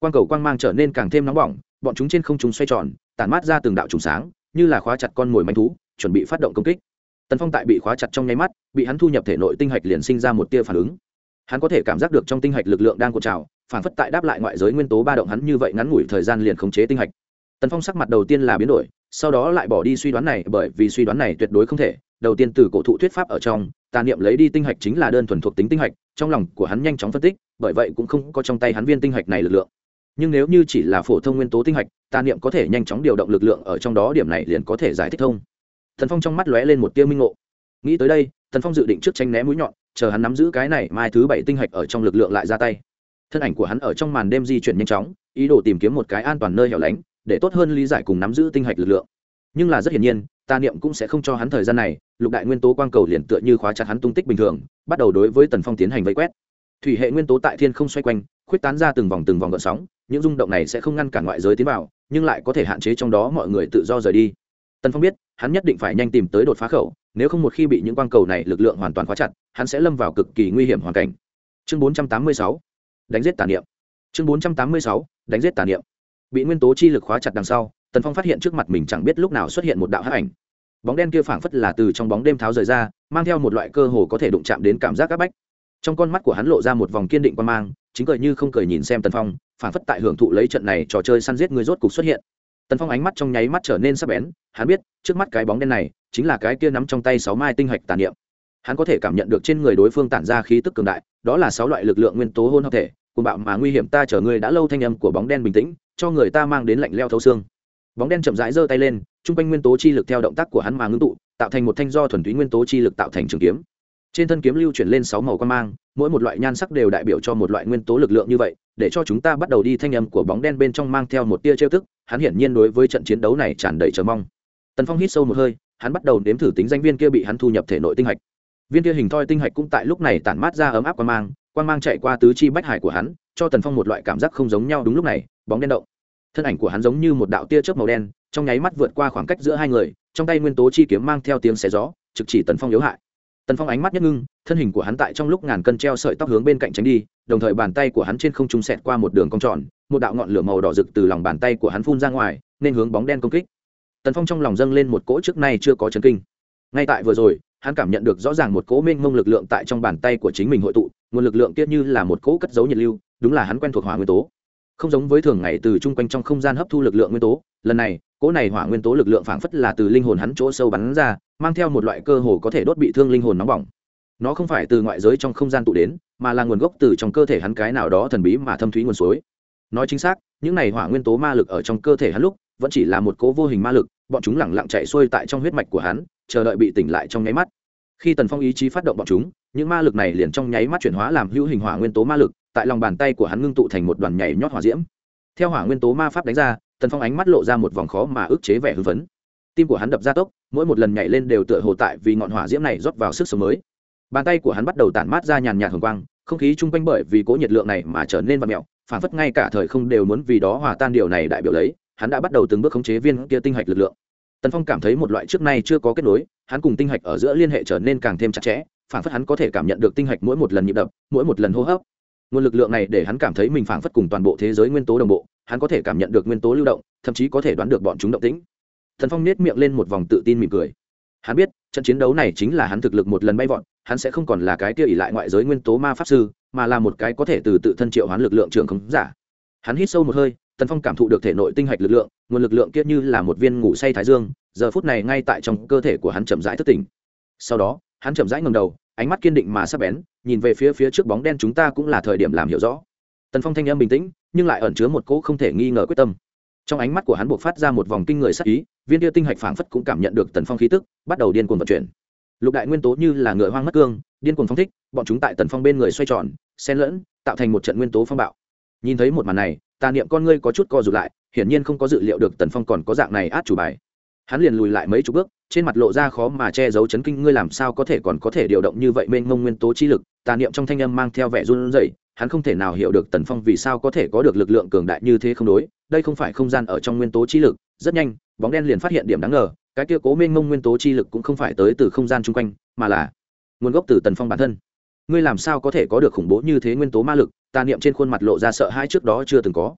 quang cầu quang mang trở nên càng thêm nóng bỏng, bọn chúng trên không trung xoay tròn, tản mát ra từng đạo trùng sáng, như là khóa chặt con mồi manh thú, chuẩn bị phát động công kích. Tần Phong tại bị khóa chặt trong nháy mắt, bị hắn thu nhập thể nội tinh hạch liền sinh ra một tia phản ứng. Hắn có thể cảm giác được trong tinh hạch lực lượng đang cuộn trào, phản phất tại đáp lại ngoại giới nguyên tố ba động, hắn như vậy ngắn ngủi thời gian liền khống chế tinh hạch. Tần Phong sắc mặt đầu tiên là biến đổi, sau đó lại bỏ đi suy đoán này, bởi vì suy đoán này tuyệt đối không thể. Đầu tiên từ cổ thụ thuyết pháp ở trong, tà niệm lấy đi tinh hạch chính là đơn thuần thuộc tính tinh hạch, trong lòng của hắn nhanh chóng phân tích, bởi vậy cũng không có trong tay hắn viên tinh hạch này lực lượng. Nhưng nếu như chỉ là phổ thông nguyên tố tinh hạch, tà niệm có thể nhanh chóng điều động lực lượng ở trong đó, điểm này liền có thể giải thích thông. Tần Phong trong mắt lóe lên một tia minh ngộ. Nghĩ tới đây, Tần Phong dự định trước tránh né mũi nhọn, chờ hắn nắm giữ cái này mai thứ bảy tinh hạch ở trong lực lượng lại ra tay. Thân ảnh của hắn ở trong màn đêm di chuyển nhanh chóng, ý đồ tìm kiếm một cái an toàn nơi hẻo lánh, để tốt hơn lý giải cùng nắm giữ tinh hạch lực lượng. Nhưng là rất hiển nhiên, tà niệm cũng sẽ không cho hắn thời gian này, lục đại nguyên tố quang cầu liền tựa như khóa chặt hắn tung tích bình thường, bắt đầu đối với Tần Phong tiến hành vây quét. Thủy hệ nguyên tố tại thiên không xoay quanh, khuếch tán ra từng vòng từng vòng gợn sóng, những rung động này sẽ không ngăn cản ngoại giới tiến vào, nhưng lại có thể hạn chế trong đó mọi người tự do rời đi. Tần Phong biết, hắn nhất định phải nhanh tìm tới đột phá khẩu, nếu không một khi bị những quang cầu này lực lượng hoàn toàn khóa chặt, hắn sẽ lâm vào cực kỳ nguy hiểm hoàn cảnh. Chương bốn trăm tám mươi sáu, đánh giết tà niệm. Chương bốn trăm tám mươi sáu, đánh giết tà niệm. Bị nguyên tố chi lực khóa chặt đằng sau, Tần Phong phát hiện trước mặt mình chẳng biết lúc nào xuất hiện một đạo hắc ảnh. Bóng đen kia phảng phất là từ trong bóng đêm tháo rời ra, mang theo một loại cơ hồ có thể đụng chạm đến cảm giác áp bách. Trong con mắt của hắn lộ ra một vòng kiên định quan mang, chính cười như không cười nhìn xem Tần Phong, phảng phất tại hưởng thụ lấy trận này trò chơi săn giết người rốt cục xuất hiện. Tần Phong ánh mắt trong nháy mắt trở nên sắc bén, hắn biết, trước mắt cái bóng đen này chính là cái kia nắm trong tay sáu mai tinh hạch tà niệm. Hắn có thể cảm nhận được trên người đối phương tản ra khí tức cường đại, đó là sáu loại lực lượng nguyên tố hỗn hợp thể, cuồng bạo mà nguy hiểm. Ta chờ ngươi đã lâu, thanh âm của bóng đen bình tĩnh, cho người ta mang đến lạnh lẽo thấu xương. Bóng đen chậm rãi giơ tay lên, trung quanh nguyên tố chi lực theo động tác của hắn mà ngưng tụ, tạo thành một thanh do thuần túy nguyên tố chi lực tạo thành trường kiếm. Trên thân kiếm lưu chuyển lên sáu màu quang mang, mỗi một loại nhan sắc đều đại biểu cho một loại nguyên tố lực lượng như vậy, để cho chúng ta bắt đầu đi. Thanh âm của bóng đen bên trong mang theo một tia trêu tức, hắn hiển nhiên đối với trận chiến đấu này tràn đầy chờ mong. Tần Phong hít sâu một hơi, hắn bắt đầu nếm thử tính danh viên kia bị hắn thu nhập thể nội tinh hạch. Viên kia hình thoi tinh hạch cũng tại lúc này tản mát ra ấm áp quang mang, quang mang chạy qua tứ chi bách hải của hắn, cho Tần Phong một loại cảm giác không giống nhau. Đúng lúc này, bóng đen động. Thân ảnh của hắn giống như một đạo tia chớp màu đen, trong nháy mắt vượt qua khoảng cách giữa hai người, trong tay nguyên tố chi kiếm mang theo tiếng xé gió, trực chỉ Tần Phong yếu hại. Tần Phong ánh mắt nhất ngưng, thân hình của hắn tại trong lúc ngàn cân treo sợi tóc hướng bên cạnh tránh đi, đồng thời bàn tay của hắn trên không trung xẹt qua một đường cong tròn, một đạo ngọn lửa màu đỏ rực từ lòng bàn tay của hắn phun ra ngoài, nên hướng bóng đen công kích. Tần Phong trong lòng dâng lên một cỗ trước nay chưa có chấn kinh. Ngay tại vừa rồi, hắn cảm nhận được rõ ràng một cỗ mênh mông lực lượng tại trong bàn tay của chính mình hội tụ, nguồn lực lượng kia như là một cỗ cất giấu nhiệt lưu, đúng là hắn quen thuộc hỏa nguyên tố. Không giống với thường ngày từ trung quanh trong không gian hấp thu lực lượng nguyên tố, lần này, cỗ này hỏa nguyên tố lực lượng phảng phất là từ linh hồn hắn chỗ sâu bắn ra, mang theo một loại cơ hồ có thể đốt bị thương linh hồn nóng bỏng. Nó không phải từ ngoại giới trong không gian tụ đến, mà là nguồn gốc từ trong cơ thể hắn cái nào đó thần bí mà thâm thúy nguồn suối. Nói chính xác, những này hỏa nguyên tố ma lực ở trong cơ thể hắn lúc, vẫn chỉ là một cỗ vô hình ma lực, bọn chúng lẳng lặng chạy xuôi tại trong huyết mạch của hắn, chờ đợi bị tỉnh lại trong nháy mắt. Khi Tần Phong ý chí phát động bọn chúng, những ma lực này liền trong nháy mắt chuyển hóa làm hữu hình hỏa nguyên tố ma lực, tại lòng bàn tay của hắn ngưng tụ thành một đoàn nhảy nhót hỏa diễm. Theo hỏa nguyên tố ma pháp đánh ra, Tần Phong ánh mắt lộ ra một vòng khó mà ức chế vẻ hưng phấn. Tim của hắn đập ra tốc, mỗi một lần nhảy lên đều tựa hồ tại vì ngọn hỏa diễm này rót vào sức sống mới. Bàn tay của hắn bắt đầu tản mát ra nhàn nhạt hồng quang, không khí chung quanh bởi vì cỗ nhiệt lượng này mà trở nên vặn mèo, phản phất ngay cả thời không đều muốn vì đó hòa tan. Điều này đại biểu lấy hắn đã bắt đầu từng bước khống chế viên kia tinh hạch lực lượng. Tần Phong cảm thấy một loại trước nay chưa có kết nối, hắn cùng tinh hạch ở giữa liên hệ trở nên càng thêm chặt chẽ, phản phất hắn có thể cảm nhận được tinh hạch mỗi một lần nhịp đập, mỗi một lần hô hấp. Nguồn lực lượng này để hắn cảm thấy mình phản phất cùng toàn bộ thế giới nguyên tố đồng bộ, hắn có thể cảm nhận được nguyên tố lưu động, thậm chí có thể đoán được bọn chúng động tĩnh. Tần Phong nhếch miệng lên một vòng tự tin mỉm cười. Hắn biết, trận chiến đấu này chính là hắn thực lực một lần bay vọt, hắn sẽ không còn là cái kia ỷ lại ngoại giới nguyên tố ma pháp sư, mà là một cái có thể từ tự thân triệu hoán lực lượng trưởng khống giả. Hắn hít sâu một hơi, Tần Phong cảm thụ được thể nội tinh hạch lực lượng, nguồn lực lượng kia như là một viên ngủ say thái dương, giờ phút này ngay tại trong cơ thể của hắn chậm rãi thức tỉnh. Sau đó, hắn chậm rãi ngẩng đầu, ánh mắt kiên định mà sắc bén, nhìn về phía phía trước bóng đen. Chúng ta cũng là thời điểm làm hiểu rõ. Tần Phong thanh âm bình tĩnh, nhưng lại ẩn chứa một cỗ không thể nghi ngờ quyết tâm. Trong ánh mắt của hắn bộc phát ra một vòng kinh người sát ý, viên kia tinh hạch phảng phất cũng cảm nhận được Tần Phong khí tức, bắt đầu điên cuồng vận chuyển. Lục đại nguyên tố như là ngựa hoang mất cương, điên cuồng phóng thích, bọn chúng tại Tần Phong bên người xoay tròn, xen lẫn, tạo thành một trận nguyên tố phong bạo. Nhìn thấy một màn này, tà niệm con ngươi có chút co rụt lại, hiển nhiên không có dự liệu được Tần Phong còn có dạng này át chủ bài. Hắn liền lùi lại mấy chục bước, trên mặt lộ ra khó mà che giấu chấn kinh. Ngươi làm sao có thể còn có thể điều động như vậy mênh mông nguyên tố chi lực? Tà niệm trong thanh âm mang theo vẻ run rẩy, hắn không thể nào hiểu được Tần Phong vì sao có thể có được lực lượng cường đại như thế. Không đối, đây không phải không gian ở trong nguyên tố chi lực. Rất nhanh, bóng đen liền phát hiện điểm đáng ngờ, cái kia cố mênh mông nguyên tố chi lực cũng không phải tới từ không gian chung quanh, mà là nguồn gốc từ Tần Phong bản thân. Ngươi làm sao có thể có được khủng bố như thế nguyên tố ma lực? Tà niệm trên khuôn mặt lộ ra sợ hãi trước đó chưa từng có.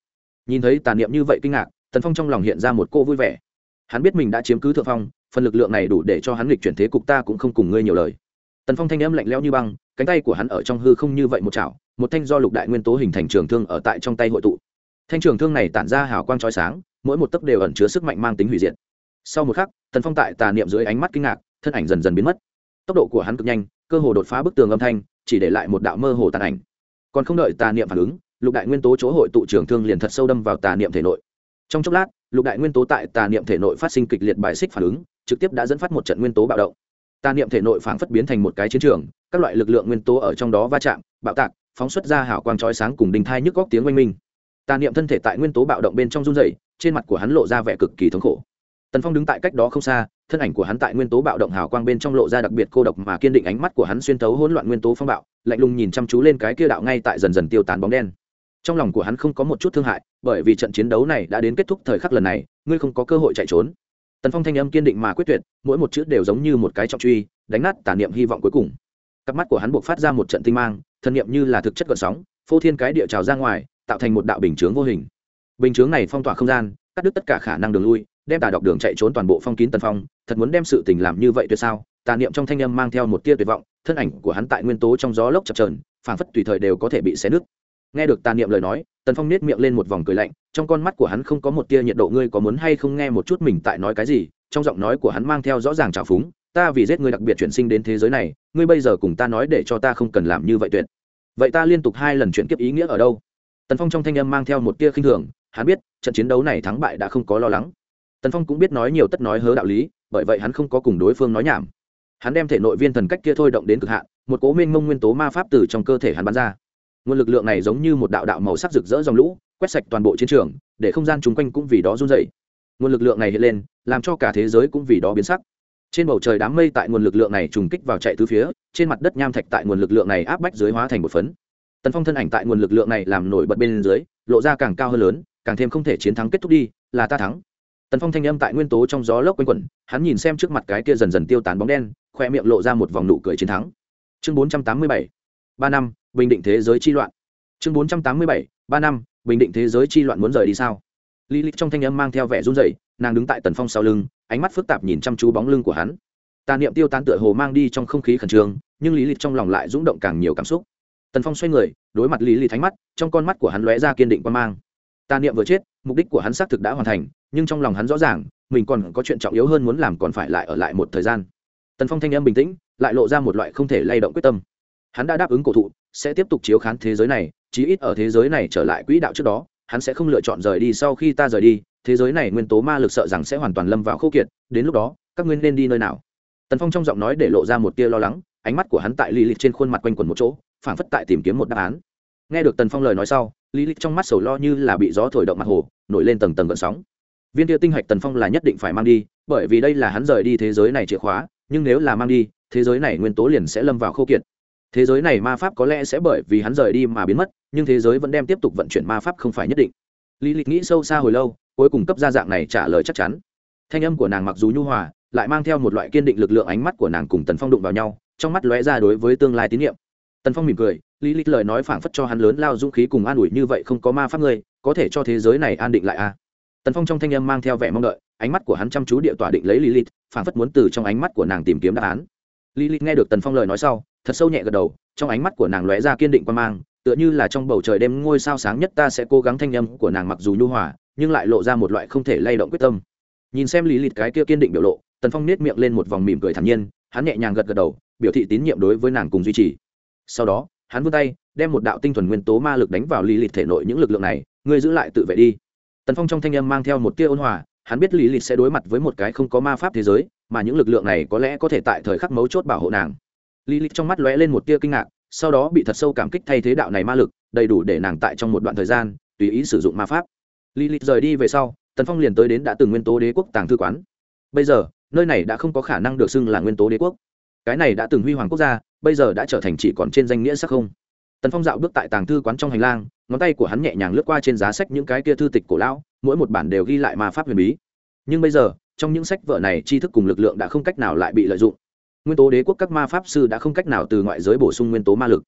Nhìn thấy tà niệm như vậy kinh ngạc, Tần Phong trong lòng hiện ra một cô vui vẻ. Hắn biết mình đã chiếm cứ thượng phong, phần lực lượng này đủ để cho hắn nghịch chuyển thế cục, ta cũng không cùng ngươi nhiều lời. Tần Phong thanh âm lạnh lẽo như băng, cánh tay của hắn ở trong hư không như vậy một chảo, một thanh do lục đại nguyên tố hình thành trường thương ở tại trong tay hội tụ. Thanh trường thương này tản ra hào quang chói sáng, mỗi một tấc đều ẩn chứa sức mạnh mang tính hủy diệt. Sau một khắc, Tần Phong tại tà niệm dưới ánh mắt kinh ngạc, thân ảnh dần dần biến mất. Tốc độ của hắn cực nhanh, cơ hồ đột phá bức tường âm thanh, chỉ để lại một đạo mơ hồ tàn ảnh. Còn không đợi tà niệm phản ứng, lục đại nguyên tố chỗ hội tụ trường thương liền thật sâu đâm vào tà niệm thể nội. Trong chốc lát, lục đại nguyên tố tại tà niệm thể nội phát sinh kịch liệt bài xích phản ứng, trực tiếp đã dẫn phát một trận nguyên tố bạo động. Tà niệm thể nội phảng phất biến thành một cái chiến trường, các loại lực lượng nguyên tố ở trong đó va chạm, bạo tạc, phóng xuất ra hào quang chói sáng cùng đinh thai nhức góc tiếng oanh minh. Tà niệm thân thể tại nguyên tố bạo động bên trong run rẩy, trên mặt của hắn lộ ra vẻ cực kỳ thống khổ. Tần Phong đứng tại cách đó không xa, thân ảnh của hắn tại nguyên tố bạo động hào quang bên trong lộ ra đặc biệt cô độc mà kiên định, ánh mắt của hắn xuyên thấu hỗn loạn nguyên tố phong bạo, lạnh lùng nhìn chăm chú lên cái kia đạo ngay tại dần dần tiêu tán bóng đen. Trong lòng của hắn không có một chút thương hại, bởi vì trận chiến đấu này đã đến kết thúc thời khắc lần này, ngươi không có cơ hội chạy trốn. Tần Phong thanh âm kiên định mà quyết tuyệt, mỗi một chữ đều giống như một cái trọng truy, đánh nát tà niệm hy vọng cuối cùng. Cặp mắt của hắn buộc phát ra một trận tinh mang, thân niệm như là thực chất gợn sóng, phô thiên cái địa trào ra ngoài, tạo thành một đạo bình chướng vô hình. Bình chướng này phong tỏa không gian, cắt đứt tất cả khả năng đường lui, đem tà độc đường chạy trốn toàn bộ phong kín. Tần Phong thật muốn đem sự tình làm như vậy tuyệt sao? Tà niệm trong thanh âm mang theo một tia tuyệt vọng, thân ảnh của hắn tại nguyên tố trong gió lốc chập chờn, phảng phất tùy thời đều có thể bị xé nứt. Nghe được tà niệm lời nói, Tần Phong nét miệng lên một vòng cười lạnh, trong con mắt của hắn không có một tia nhiệt độ. Ngươi có muốn hay không nghe một chút mình tại nói cái gì? Trong giọng nói của hắn mang theo rõ ràng trào phúng. Ta vì giết ngươi đặc biệt chuyển sinh đến thế giới này, ngươi bây giờ cùng ta nói để cho ta không cần làm như vậy tuyệt. Vậy ta liên tục hai lần chuyển kiếp ý nghĩa ở đâu? Tần Phong trong thanh âm mang theo một tia khinh thường, hắn biết trận chiến đấu này thắng bại đã không có lo lắng. Tần Phong cũng biết nói nhiều tất nói hớ đạo lý, bởi vậy hắn không có cùng đối phương nói nhảm. Hắn đem thể nội viên thần cách kia thôi động đến cực hạn, một cỗ mênh mông nguyên tố ma pháp từ trong cơ thể hắn bắn ra. Nguồn lực lượng này giống như một đạo đạo màu sắc rực rỡ dòng lũ, quét sạch toàn bộ chiến trường, để không gian chung quanh cũng vì đó run rẩy. Nguồn lực lượng này hiện lên, làm cho cả thế giới cũng vì đó biến sắc. Trên bầu trời đám mây tại nguồn lực lượng này trùng kích vào chạy tứ phía, trên mặt đất nham thạch tại nguồn lực lượng này áp bách dưới hóa thành một phấn. Tần Phong thân ảnh tại nguồn lực lượng này làm nổi bật bên dưới, lộ ra càng cao hơn lớn, càng thêm không thể chiến thắng. Kết thúc đi, là ta thắng. Tần Phong thanh âm tại nguyên tố trong gió lốc quanh quẩn, hắn nhìn xem trước mặt cái kia dần dần tiêu tán bóng đen, khoe miệng lộ ra một vòng nụ cười chiến thắng. Chương bốn trăm tám mươi bảy, ba năm, bình định thế giới chi loạn. Chương bốn trăm tám mươi bảy, ba năm, bình định thế giới chi loạn. Muốn rời đi sao? Lilith trong thanh âm mang theo vẻ run rẩy, nàng đứng tại Tần Phong sau lưng, ánh mắt phức tạp nhìn chăm chú bóng lưng của hắn. Tà niệm tiêu tán tựa hồ mang đi trong không khí khẩn trương, nhưng Lilith trong lòng lại rung động càng nhiều cảm xúc. Tần Phong xoay người, đối mặt Lilith ánh mắt, trong con mắt của hắn lóe ra kiên định quan mang. Tà niệm vừa chết, mục đích của hắn xác thực đã hoàn thành, nhưng trong lòng hắn rõ ràng, mình còn có chuyện trọng yếu hơn muốn làm, còn phải lại ở lại một thời gian. Tần Phong thanh âm bình tĩnh, lại lộ ra một loại không thể lay động quyết tâm. Hắn đã đáp ứng cổ thụ, sẽ tiếp tục chiếu khán thế giới này, chí ít ở thế giới này trở lại quỹ đạo trước đó, hắn sẽ không lựa chọn rời đi. Sau khi ta rời đi, thế giới này nguyên tố ma lực sợ rằng sẽ hoàn toàn lâm vào khô kiệt, đến lúc đó, các ngươi nên đi nơi nào? Tần Phong trong giọng nói để lộ ra một tia lo lắng, ánh mắt của hắn tại Lilith trên khuôn mặt quanh quẩn một chỗ, phảng phất tại tìm kiếm một đáp án. Nghe được Tần Phong lời nói sau, Lilith trong mắt sầu lo như là bị gió thổi động mặt hồ, nổi lên tầng tầng gợn sóng. Viên tia tinh hạch Tần Phong là nhất định phải mang đi, bởi vì đây là hắn rời đi thế giới này chìa khóa, nhưng nếu là mang đi, thế giới này nguyên tố liền sẽ lâm vào khô kiệt. Thế giới này ma pháp có lẽ sẽ bởi vì hắn rời đi mà biến mất, nhưng thế giới vẫn đem tiếp tục vận chuyển ma pháp không phải nhất định. Lilith nghĩ sâu xa hồi lâu, cuối cùng cấp ra dạng này trả lời chắc chắn. Thanh âm của nàng mặc dù nhu hòa, lại mang theo một loại kiên định lực lượng. Ánh mắt của nàng cùng Tần Phong đụng vào nhau, trong mắt lóe ra đối với tương lai tín nhiệm. Tần Phong mỉm cười, Lilith lời nói phảng phất cho hắn lớn lao dũng khí cùng an ủi, như vậy không có ma pháp ngươi, có thể cho thế giới này an định lại a. À? Tần Phong trong thanh âm mang theo vẻ mong đợi, ánh mắt của hắn chăm chú địa tỏa định lấy Lilith, phảng phất muốn từ trong ánh mắt của nàng tìm kiếm đáp án. Lilith nghe được Tần Phong lời nói sau, thật sâu nhẹ gật đầu, trong ánh mắt của nàng lóe ra kiên định quan mang, tựa như là trong bầu trời đêm ngôi sao sáng nhất. Ta sẽ cố gắng. Thanh âm của nàng mặc dù nhu hòa, nhưng lại lộ ra một loại không thể lay động quyết tâm. Nhìn xem Lilith cái kia kiên định biểu lộ, Tần Phong nét miệng lên một vòng mỉm cười thản nhiên, hắn nhẹ nhàng gật gật đầu, biểu thị tín nhiệm đối với nàng cùng duy trì. Sau đó, hắn vươn tay, đem một đạo tinh thuần nguyên tố ma lực đánh vào Lilith thể nội. Những lực lượng này, ngươi giữ lại tự vệ đi. Tần Phong trong thanh âm mang theo một tia ôn hòa, hắn biết Lilith sẽ đối mặt với một cái không có ma pháp thế giới, mà những lực lượng này có lẽ có thể tại thời khắc mấu chốt bảo hộ nàng. Lilith trong mắt lóe lên một tia kinh ngạc, sau đó bị thật sâu cảm kích, thay thế đạo này ma lực, đầy đủ để nàng tại trong một đoạn thời gian tùy ý sử dụng ma pháp. Lilith rời đi về sau, Tần Phong liền tới đến đã từng Nguyên tố đế quốc tàng thư quán. Bây giờ, nơi này đã không có khả năng được xưng là Nguyên tố đế quốc. Cái này đã từng huy hoàng quốc gia, bây giờ đã trở thành chỉ còn trên danh nghĩa sắc không. Tần Phong dạo bước tại tàng thư quán trong hành lang, ngón tay của hắn nhẹ nhàng lướt qua trên giá sách những cái kia thư tịch cổ lão, mỗi một bản đều ghi lại ma pháp huyền bí. Nhưng bây giờ, trong những sách vở này, tri thức cùng lực lượng đã không cách nào lại bị lợi dụng. Nguyên tố đế quốc các ma pháp sư đã không cách nào từ ngoại giới bổ sung nguyên tố ma lực.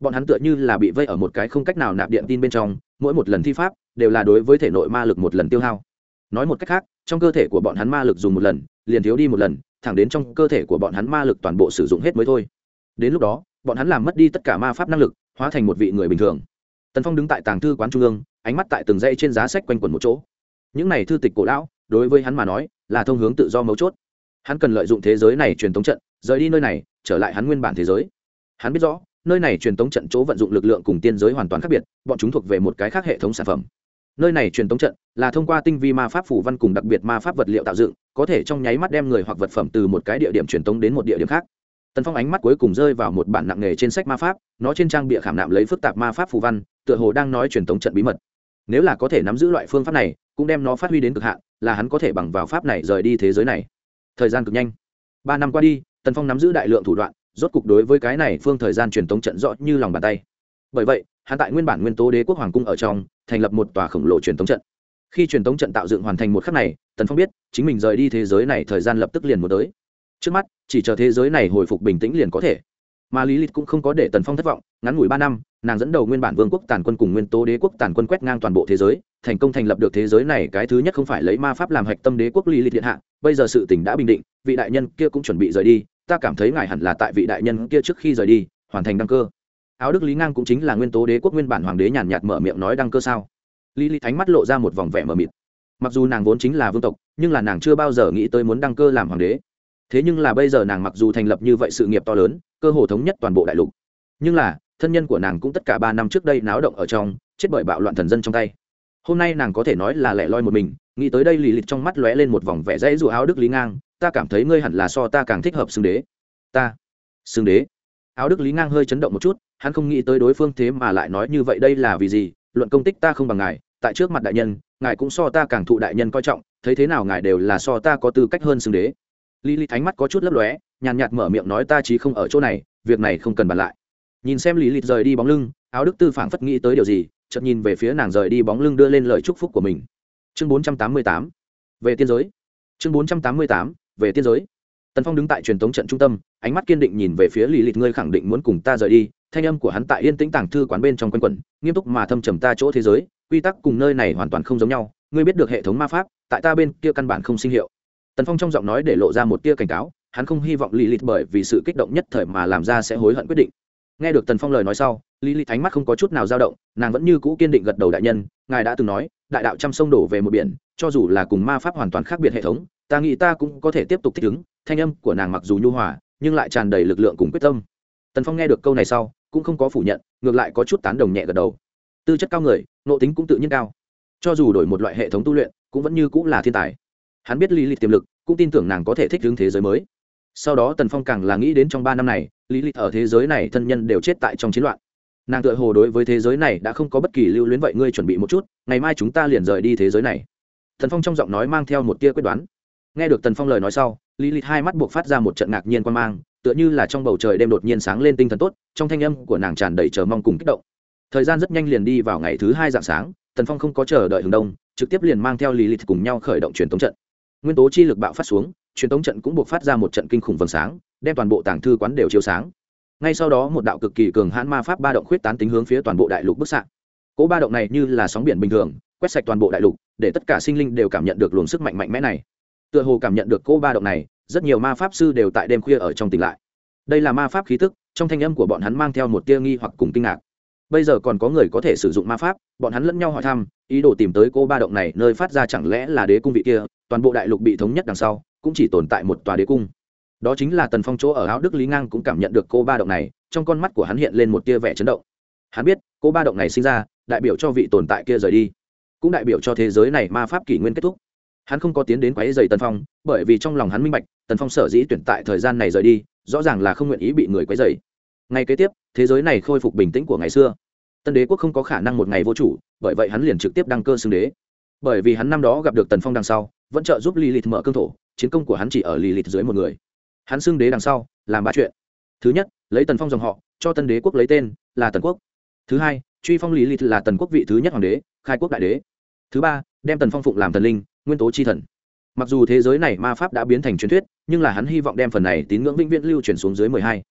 bọn hắn tựa như là bị vây ở một cái không cách nào nạp điện tin bên trong, mỗi một lần thi pháp đều là đối với thể nội ma lực một lần tiêu hao. Nói một cách khác, trong cơ thể của bọn hắn ma lực dùng một lần liền thiếu đi một lần, thẳng đến trong cơ thể của bọn hắn ma lực toàn bộ sử dụng hết mới thôi. Đến lúc đó bọn hắn làm mất đi tất cả ma pháp năng lực, hóa thành một vị người bình thường. Tần Phong đứng tại tàng thư quán trung ương, ánh mắt tại từng dãy trên giá sách quanh quẩn một chỗ. Những này thư tịch cổ lão đối với hắn mà nói là thông hướng tự do mấu chốt. Hắn cần lợi dụng thế giới này truyền tống trận rời đi nơi này, trở lại hắn nguyên bản thế giới. Hắn biết rõ nơi này truyền tống trận chỗ vận dụng lực lượng cùng tiên giới hoàn toàn khác biệt, bọn chúng thuộc về một cái khác hệ thống sản phẩm. Nơi này truyền tống trận là thông qua tinh vi ma pháp phù văn cùng đặc biệt ma pháp vật liệu tạo dựng, có thể trong nháy mắt đem người hoặc vật phẩm từ một cái địa điểm truyền tống đến một địa điểm khác. Tần Phong ánh mắt cuối cùng rơi vào một bản nặng nghề trên sách ma pháp, nó trên trang bìa khảm nạm lấy phức tạp ma pháp phù văn, tựa hồ đang nói truyền tống trận bí mật. Nếu là có thể nắm giữ loại phương pháp này, cũng đem nó phát huy đến cực hạn, là hắn có thể bằng vào pháp này rời đi thế giới này. Thời gian cực nhanh, ba năm qua đi, Tần Phong nắm giữ đại lượng thủ đoạn, rốt cục đối với cái này phương thời gian truyền tống trận rõ như lòng bàn tay. Bởi vậy, hắn tại nguyên bản nguyên tố đế quốc hoàng cung ở trong, thành lập một tòa khổng lồ truyền tống trận. Khi truyền tống trận tạo dựng hoàn thành một khắc này, Tần Phong biết, chính mình rời đi thế giới này thời gian lập tức liền muốn tới. Trước mắt, chỉ chờ thế giới này hồi phục bình tĩnh liền có thể. Mà Lý Lịch cũng không có để Tần Phong thất vọng, ngắn ngủi ba năm, nàng dẫn đầu nguyên bản vương quốc tàn quân cùng nguyên tố đế quốc tàn quân quét ngang toàn bộ thế giới, thành công thành lập được thế giới này cái thứ nhất không phải lấy ma pháp làm hạch tâm đế quốc Lý Lịch điện hạ. Bây giờ sự tình đã bình định, vị đại nhân kia cũng chuẩn bị rời đi, ta cảm thấy ngài hẳn là tại vị đại nhân kia trước khi rời đi, hoàn thành đăng cơ. Áo Đức Lý Ngang cũng chính là nguyên tố đế quốc nguyên bản hoàng đế nhàn nhạt mở miệng nói đăng cơ sao? Lý Lịch ánh mắt lộ ra một vòng vẻ mờ mịt. Mặc dù nàng vốn chính là vương tộc, nhưng là nàng chưa bao giờ nghĩ tới muốn đăng cơ làm hoàng đế. Thế nhưng là bây giờ nàng mặc dù thành lập như vậy sự nghiệp to lớn, cơ hồ thống nhất toàn bộ đại lục, nhưng là thân nhân của nàng cũng tất cả ba năm trước đây náo động ở trong, chết bởi bạo loạn thần dân trong tay. Hôm nay nàng có thể nói là lẻ loi một mình, nghĩ tới đây Lý Lịch trong mắt lóe lên một vòng vẻ dãy dụ. Áo Đức Lý Ngang, ta cảm thấy ngươi hẳn là so ta càng thích hợp xưng đế. Ta xưng đế? Áo Đức Lý Ngang hơi chấn động một chút, hắn không nghĩ tới đối phương thế mà lại nói như vậy. Đây là vì gì? Luận công tích ta không bằng ngài, tại trước mặt đại nhân, ngài cũng so ta càng thụ đại nhân coi trọng, thấy thế nào ngài đều là so ta có tư cách hơn xưng đế. Lý Lịch ánh mắt có chút lấp lóe, nhàn nhạt mở miệng nói ta chí không ở chỗ này, việc này không cần bàn lại. Nhìn xem Lý Lịch rời đi bóng lưng, Áo Đức Tư phảng phất nghĩ tới điều gì, chợt nhìn về phía nàng rời đi bóng lưng, đưa lên lời chúc phúc của mình. Chương bốn trăm tám mươi tám, về tiên giới. Chương bốn trăm tám mươi tám, về tiên giới. Tần Phong đứng tại truyền tống trận trung tâm, ánh mắt kiên định nhìn về phía Lý Lịch, ngươi khẳng định muốn cùng ta rời đi? Thanh âm của hắn tại yên tĩnh tàng thư quán bên trong quanh quẩn, nghiêm túc mà thâm trầm, ta chỗ thế giới, quy tắc cùng nơi này hoàn toàn không giống nhau, ngươi biết được hệ thống ma pháp, tại ta bên kia căn bản không sinh hiệu. Tần Phong trong giọng nói để lộ ra một tia cảnh cáo, hắn không hy vọng Lý Lịch bởi vì sự kích động nhất thời mà làm ra sẽ hối hận quyết định. Nghe được Tần Phong lời nói sau, Lý Lịch ánh mắt không có chút nào dao động, nàng vẫn như cũ kiên định gật đầu, đại nhân, ngài đã từng nói, đại đạo trăm sông đổ về một biển, cho dù là cùng ma pháp hoàn toàn khác biệt hệ thống, ta nghĩ ta cũng có thể tiếp tục thích ứng. Thanh âm của nàng mặc dù nhu hòa, nhưng lại tràn đầy lực lượng cùng quyết tâm. Tần Phong nghe được câu này sau, cũng không có phủ nhận, ngược lại có chút tán đồng nhẹ gật đầu. Tư chất cao người, nội tính cũng tự nhiên cao, cho dù đổi một loại hệ thống tu luyện, cũng vẫn như cũng là thiên tài. Hắn biết Lý Lịch tiềm lực, cũng tin tưởng nàng có thể thích ứng thế giới mới. Sau đó Tần Phong càng là nghĩ đến trong ba năm này, Lý Lịch ở thế giới này thân nhân đều chết tại trong chiến loạn. Nàng tựa hồ đối với thế giới này đã không có bất kỳ lưu luyến, vậy ngươi chuẩn bị một chút, ngày mai chúng ta liền rời đi thế giới này. Tần Phong trong giọng nói mang theo một tia quyết đoán. Nghe được Tần Phong lời nói sau, Lý Lịch hai mắt buộc phát ra một trận ngạc nhiên quan mang, tựa như là trong bầu trời đêm đột nhiên sáng lên tinh thần tốt, trong thanh âm của nàng tràn đầy chờ mong cùng kích động. Thời gian rất nhanh liền đi vào ngày thứ hai rạng sáng, Tần Phong không có chờ đợi hừng đông, trực tiếp liền mang theo Lý Lịch cùng nhau khởi động truyền tống trận. Nguyên tố chi lực bạo phát xuống, truyền tống trận cũng buộc phát ra một trận kinh khủng vầng sáng, đem toàn bộ tàng thư quán đều chiếu sáng. Ngay sau đó một đạo cực kỳ cường hãn ma pháp ba động khuyết tán tính hướng phía toàn bộ đại lục bức xạ. Cỗ ba động này như là sóng biển bình thường, quét sạch toàn bộ đại lục, để tất cả sinh linh đều cảm nhận được luồng sức mạnh mạnh mẽ này. Tựa hồ cảm nhận được cỗ ba động này, rất nhiều ma pháp sư đều tại đêm khuya ở trong tỉnh lại. Đây là ma pháp khí tức, trong thanh âm của bọn hắn mang theo một tia nghi hoặc cùng kinh ngạc. Bây giờ còn có người có thể sử dụng ma pháp, bọn hắn lẫn nhau hỏi thăm, ý đồ tìm tới cỗ ba động này nơi phát ra, chẳng lẽ là đế cung vị kia? Toàn bộ đại lục bị thống nhất đằng sau, cũng chỉ tồn tại một tòa đế cung. Đó chính là Tần Phong chỗ ở. Áo Đức Lý Ngang cũng cảm nhận được cô ba động này, trong con mắt của hắn hiện lên một tia vẻ chấn động. Hắn biết, cô ba động này sinh ra, đại biểu cho vị tồn tại kia rời đi, cũng đại biểu cho thế giới này ma pháp kỷ nguyên kết thúc. Hắn không có tiến đến quấy rầy Tần Phong, bởi vì trong lòng hắn minh bạch, Tần Phong sở dĩ tuyển tại thời gian này rời đi, rõ ràng là không nguyện ý bị người quấy rầy. Ngày kế tiếp, thế giới này khôi phục bình tĩnh của ngày xưa. Tân đế quốc không có khả năng một ngày vô chủ, bởi vậy hắn liền trực tiếp đăng cơ xưng đế. Bởi vì hắn năm đó gặp được Tần Phong đằng sau, vẫn trợ giúp Lilith mở cương thổ, chiến công của hắn chỉ ở Lilith dưới một người. Hắn xưng đế đằng sau, làm ba chuyện. Thứ nhất, lấy Tần Phong dòng họ, cho Tân đế quốc lấy tên là Tần quốc. Thứ hai, truy phong Lilith là Tần quốc vị thứ nhất hoàng đế, khai quốc đại đế. Thứ ba, đem Tần Phong phụng làm thần linh, nguyên tố chi thần. Mặc dù thế giới này ma pháp đã biến thành truyền thuyết, nhưng là hắn hy vọng đem phần này tín ngưỡng vĩnh viễn lưu truyền xuống dưới mười hai.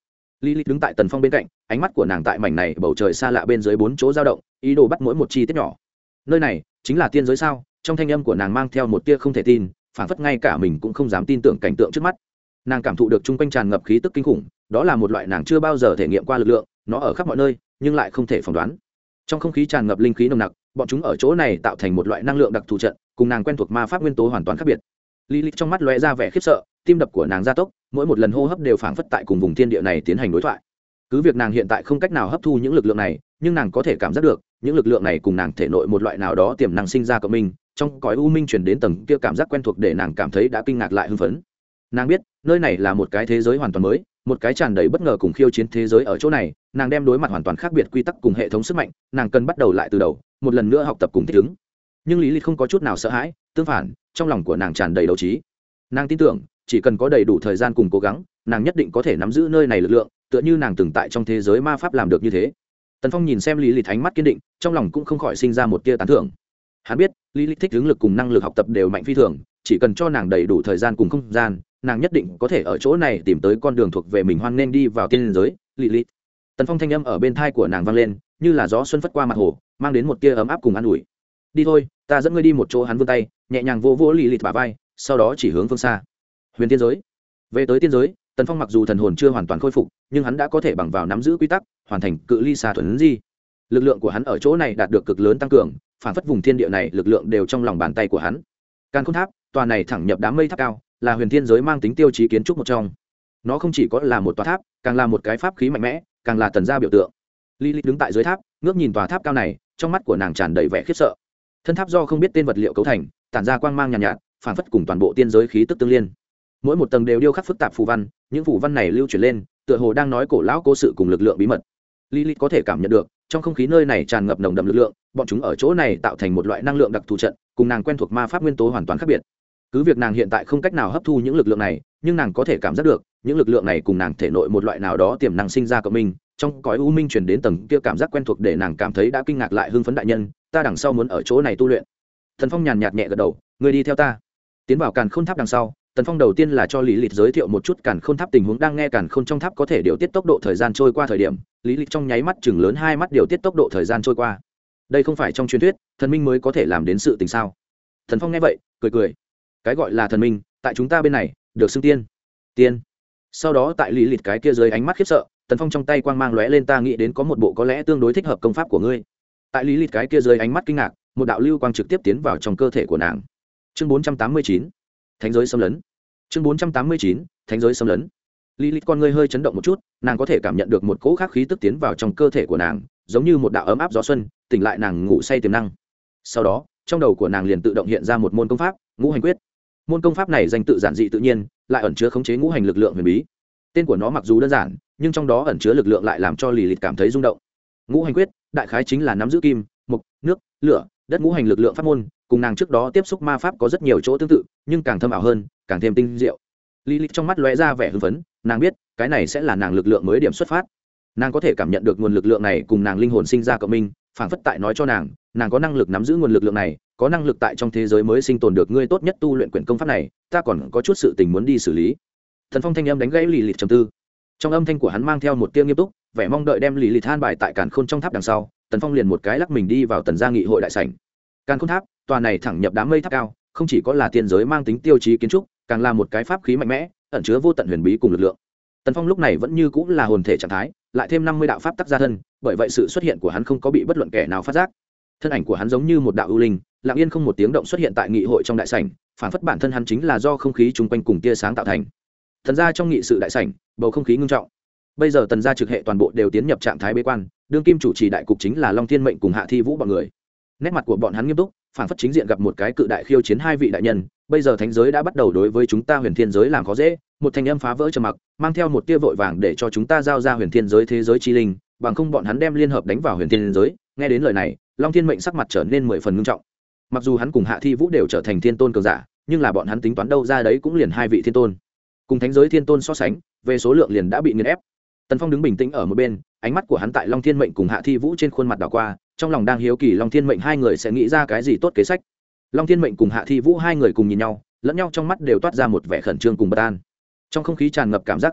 Lilith đứng tại Tần Phong bên cạnh, ánh mắt của nàng tại mảnh này bầu trời xa lạ bên dưới bốn chỗ dao động, ý đồ bắt mỗi một chi tiết nhỏ. Nơi này chính là tiên giới sao? Trong thanh âm của nàng mang theo một tia không thể tin, phảng phất ngay cả mình cũng không dám tin tưởng cảnh tượng trước mắt. Nàng cảm thụ được chung quanh tràn ngập khí tức kinh khủng, đó là một loại nàng chưa bao giờ thể nghiệm qua lực lượng, nó ở khắp mọi nơi, nhưng lại không thể phỏng đoán. Trong không khí tràn ngập linh khí nồng nặc, bọn chúng ở chỗ này tạo thành một loại năng lượng đặc thù trận, cùng nàng quen thuộc ma pháp nguyên tố hoàn toàn khác biệt. Lilith trong mắt lóe ra vẻ khiếp sợ, tim đập của nàng gia tốc, mỗi một lần hô hấp đều phảng phất tại cùng vùng thiên địa này tiến hành đối thoại. Cứ việc nàng hiện tại không cách nào hấp thu những lực lượng này, nhưng nàng có thể cảm giác được, những lực lượng này cùng nàng thể nội một loại nào đó tiềm năng sinh ra cộng minh, trong cõi u minh truyền đến tầng kia cảm giác quen thuộc để nàng cảm thấy đã kinh ngạc lại hưng phấn. Nàng biết, nơi này là một cái thế giới hoàn toàn mới, một cái tràn đầy bất ngờ cùng khiêu chiến thế giới ở chỗ này, nàng đem đối mặt hoàn toàn khác biệt quy tắc cùng hệ thống sức mạnh, nàng cần bắt đầu lại từ đầu, một lần nữa học tập cùng thích ứng. Nhưng Lý Lịch không có chút nào sợ hãi, tương phản, trong lòng của nàng tràn đầy đấu trí. Nàng tin tưởng, chỉ cần có đầy đủ thời gian cùng cố gắng, nàng nhất định có thể nắm giữ nơi này lực lượng, tựa như nàng từng tại trong thế giới ma pháp làm được như thế. Tần Phong nhìn xem Lý Lịch ánh mắt kiên định, trong lòng cũng không khỏi sinh ra một tia tán thưởng. Hắn biết, Lý Lịch thích ứng lực cùng năng lực học tập đều mạnh phi thường, chỉ cần cho nàng đầy đủ thời gian cùng không gian, nàng nhất định có thể ở chỗ này tìm tới con đường thuộc về mình, hoan nên đi vào tiên giới. Lý Lịch. Tần Phong thanh âm ở bên tai của nàng vang lên, như là gió xuân phất qua mặt hồ, mang đến một tia ấm áp cùng an ủi. Đi thôi, ta dẫn ngươi đi một chỗ. Hắn vươn tay, nhẹ nhàng vỗ vỗ Lý Lịch bả vai, sau đó chỉ hướng phương xa. Huyền tiên giới. Về tới tiên giới, Tần Phong mặc dù thần hồn chưa hoàn toàn khôi phục, nhưng hắn đã có thể bằng vào nắm giữ quy tắc, hoàn thành cự ly xa thuần di. Lực lượng của hắn ở chỗ này đạt được cực lớn tăng cường, phản phất vùng thiên địa này lực lượng đều trong lòng bàn tay của hắn. Càn Khôn Tháp, tòa này thẳng nhập đám mây tháp cao, là huyền thiên giới mang tính tiêu chí kiến trúc một trong. Nó không chỉ có là một tòa tháp, càng là một cái pháp khí mạnh mẽ, càng là tần gia biểu tượng. Lilith đứng tại dưới tháp, ngước nhìn tòa tháp cao này, trong mắt của nàng tràn đầy vẻ khiếp sợ. Thân tháp do không biết tên vật liệu cấu thành, tản ra quang mang nhàn nhạt, nhạt phản phất cùng toàn bộ tiên giới khí tức tương liên. Mỗi một tầng đều điêu khắc phức tạp phù văn, những phù văn này lưu chuyển lên, tựa hồ đang nói cổ lão cố sự cùng lực lượng bí mật. Lilith có thể cảm nhận được, trong không khí nơi này tràn ngập nồng đậm lực lượng, bọn chúng ở chỗ này tạo thành một loại năng lượng đặc thù trận, cùng nàng quen thuộc ma pháp nguyên tố hoàn toàn khác biệt. Cứ việc nàng hiện tại không cách nào hấp thu những lực lượng này, nhưng nàng có thể cảm giác được, những lực lượng này cùng nàng thể nội một loại nào đó tiềm năng sinh ra cộng minh, trong cõi u minh truyền đến tầng kia cảm giác quen thuộc để nàng cảm thấy đã kinh ngạc lại hưng phấn. Đại nhân, ta đằng sau muốn ở chỗ này tu luyện. Thần Phong nhàn nhạt nhẹ gật đầu, ngươi đi theo ta. Tiến vào Càn Khôn Tháp đằng sau, Tần Phong đầu tiên là cho Lý Lịch giới thiệu một chút Càn Khôn Tháp tình huống. Đang nghe Càn Khôn trong tháp có thể điều tiết tốc độ thời gian trôi qua thời điểm, Lý Lịch trong nháy mắt chừng lớn hai mắt, điều tiết tốc độ thời gian trôi qua. Đây không phải trong truyền thuyết, thần minh mới có thể làm đến sự tình sao? Thần Phong nghe vậy, cười cười. Cái gọi là thần minh, tại chúng ta bên này, được xưng tiên. Tiên. Sau đó tại Lý Lịch cái kia dưới ánh mắt khiếp sợ, Tần Phong trong tay quang mang lóe lên, ta nghĩ đến có một bộ có lẽ tương đối thích hợp công pháp của ngươi. Tại Lý Lịch cái kia dưới ánh mắt kinh ngạc, một đạo lưu quang trực tiếp tiến vào trong cơ thể của nàng. Chương bốn trăm tám mươi chín, Thánh giới xâm lấn. Chương bốn trăm tám mươi chín, Thánh giới xâm lấn. Lilith con ngươi hơi chấn động một chút, nàng có thể cảm nhận được một cỗ khác khí tức tiến vào trong cơ thể của nàng, giống như một đạo ấm áp gió xuân, tỉnh lại nàng ngủ say tiềm năng. Sau đó, trong đầu của nàng liền tự động hiện ra một môn công pháp, Ngũ Hành Quyết. Môn công pháp này danh tự giản dị tự nhiên, lại ẩn chứa khống chế ngũ hành lực lượng huyền bí. Tên của nó mặc dù đơn giản, nhưng trong đó ẩn chứa lực lượng lại làm cho Lilith cảm thấy rung động. Ngũ Hành Quyết, đại khái chính là nắm giữ kim, mộc, nước, lửa, đất ngũ hành lực lượng pháp môn, cùng nàng trước đó tiếp xúc ma pháp có rất nhiều chỗ tương tự, nhưng càng thâm ảo hơn, càng thêm tinh diệu. Lilith trong mắt lóe ra vẻ hưng phấn, nàng biết, cái này sẽ là nàng lực lượng mới điểm xuất phát. Nàng có thể cảm nhận được nguồn lực lượng này cùng nàng linh hồn sinh ra cộng minh, phảng phất tại nói cho nàng, nàng có năng lực nắm giữ nguồn lực lượng này, có năng lực tại trong thế giới mới sinh tồn được. Ngươi tốt nhất tu luyện quyển công pháp này, ta còn có chút sự tình muốn đi xử lý. Thần Phong thanh âm đánh gãy Lilith trầm tư. Trong âm thanh của hắn mang theo một tia nghiêm túc, vẻ mong đợi đem Lilith an bài tại Càn Khôn trong tháp đằng sau. Tần Phong liền một cái lắc mình đi vào Tần gia nghị hội đại sảnh. Càn Khôn Tháp, tòa này thẳng nhập đám mây tháp cao, không chỉ có là tiên giới mang tính tiêu chí kiến trúc, càng là một cái pháp khí mạnh mẽ, ẩn chứa vô tận huyền bí cùng lực lượng. Tần Phong lúc này vẫn như cũng là hồn thể trạng thái, lại thêm năm mươi đạo pháp tắc gia thân, bởi vậy sự xuất hiện của hắn không có bị bất luận kẻ nào phát giác. Thân ảnh của hắn giống như một đạo ưu linh, lặng yên không một tiếng động xuất hiện tại nghị hội trong đại sảnh, phản phất bản thân hắn chính là do không khí chung quanh cùng tia sáng tạo thành. Thần gia trong nghị sự đại sảnh, bầu không khí ngưng trọng. Bây giờ Tần gia trực hệ toàn bộ đều tiến nhập trạng thái bế quan, đương kim chủ trì đại cục chính là Long Thiên Mệnh cùng Hạ Thi Vũ bọn người. Nét mặt của bọn hắn nghiêm túc, phản phất chính diện gặp một cái cự đại khiêu chiến hai vị đại nhân. Bây giờ thánh giới đã bắt đầu đối với chúng ta huyền thiên giới làm khó dễ. Một thanh âm phá vỡ trầm mặc, mang theo một tia vội vàng để cho chúng ta giao ra huyền thiên giới thế giới chi linh, bằng không bọn hắn đem liên hợp đánh vào huyền thiên giới. Nghe đến lời này, Long Thiên Mệnh sắc mặt trở nên mười phần nghiêm trọng. Mặc dù hắn cùng Hạ Thi Vũ đều trở thành thiên tôn cường giả, nhưng là bọn hắn tính toán đâu ra đấy cũng liền hai vị thiên tôn, cùng thánh giới thiên tôn so sánh, về số lượng liền đã bị nghiền ép. Tần Phong đứng bình tĩnh ở một bên, ánh mắt của hắn tại Long Thiên Mệnh cùng Hạ Thi Vũ trên khuôn mặt đảo qua, trong lòng đang hiếu kỳ Long Thiên Mệnh hai người sẽ nghĩ ra cái gì tốt kế sách. Long Thiên Mệnh cùng Hạ Thi Vũ hai người cùng nhìn nhau, lẫn nhau trong mắt đều toát ra một vẻ khẩn trương cùng bất an. Trong không khí tràn ngập cảm giác áp bách,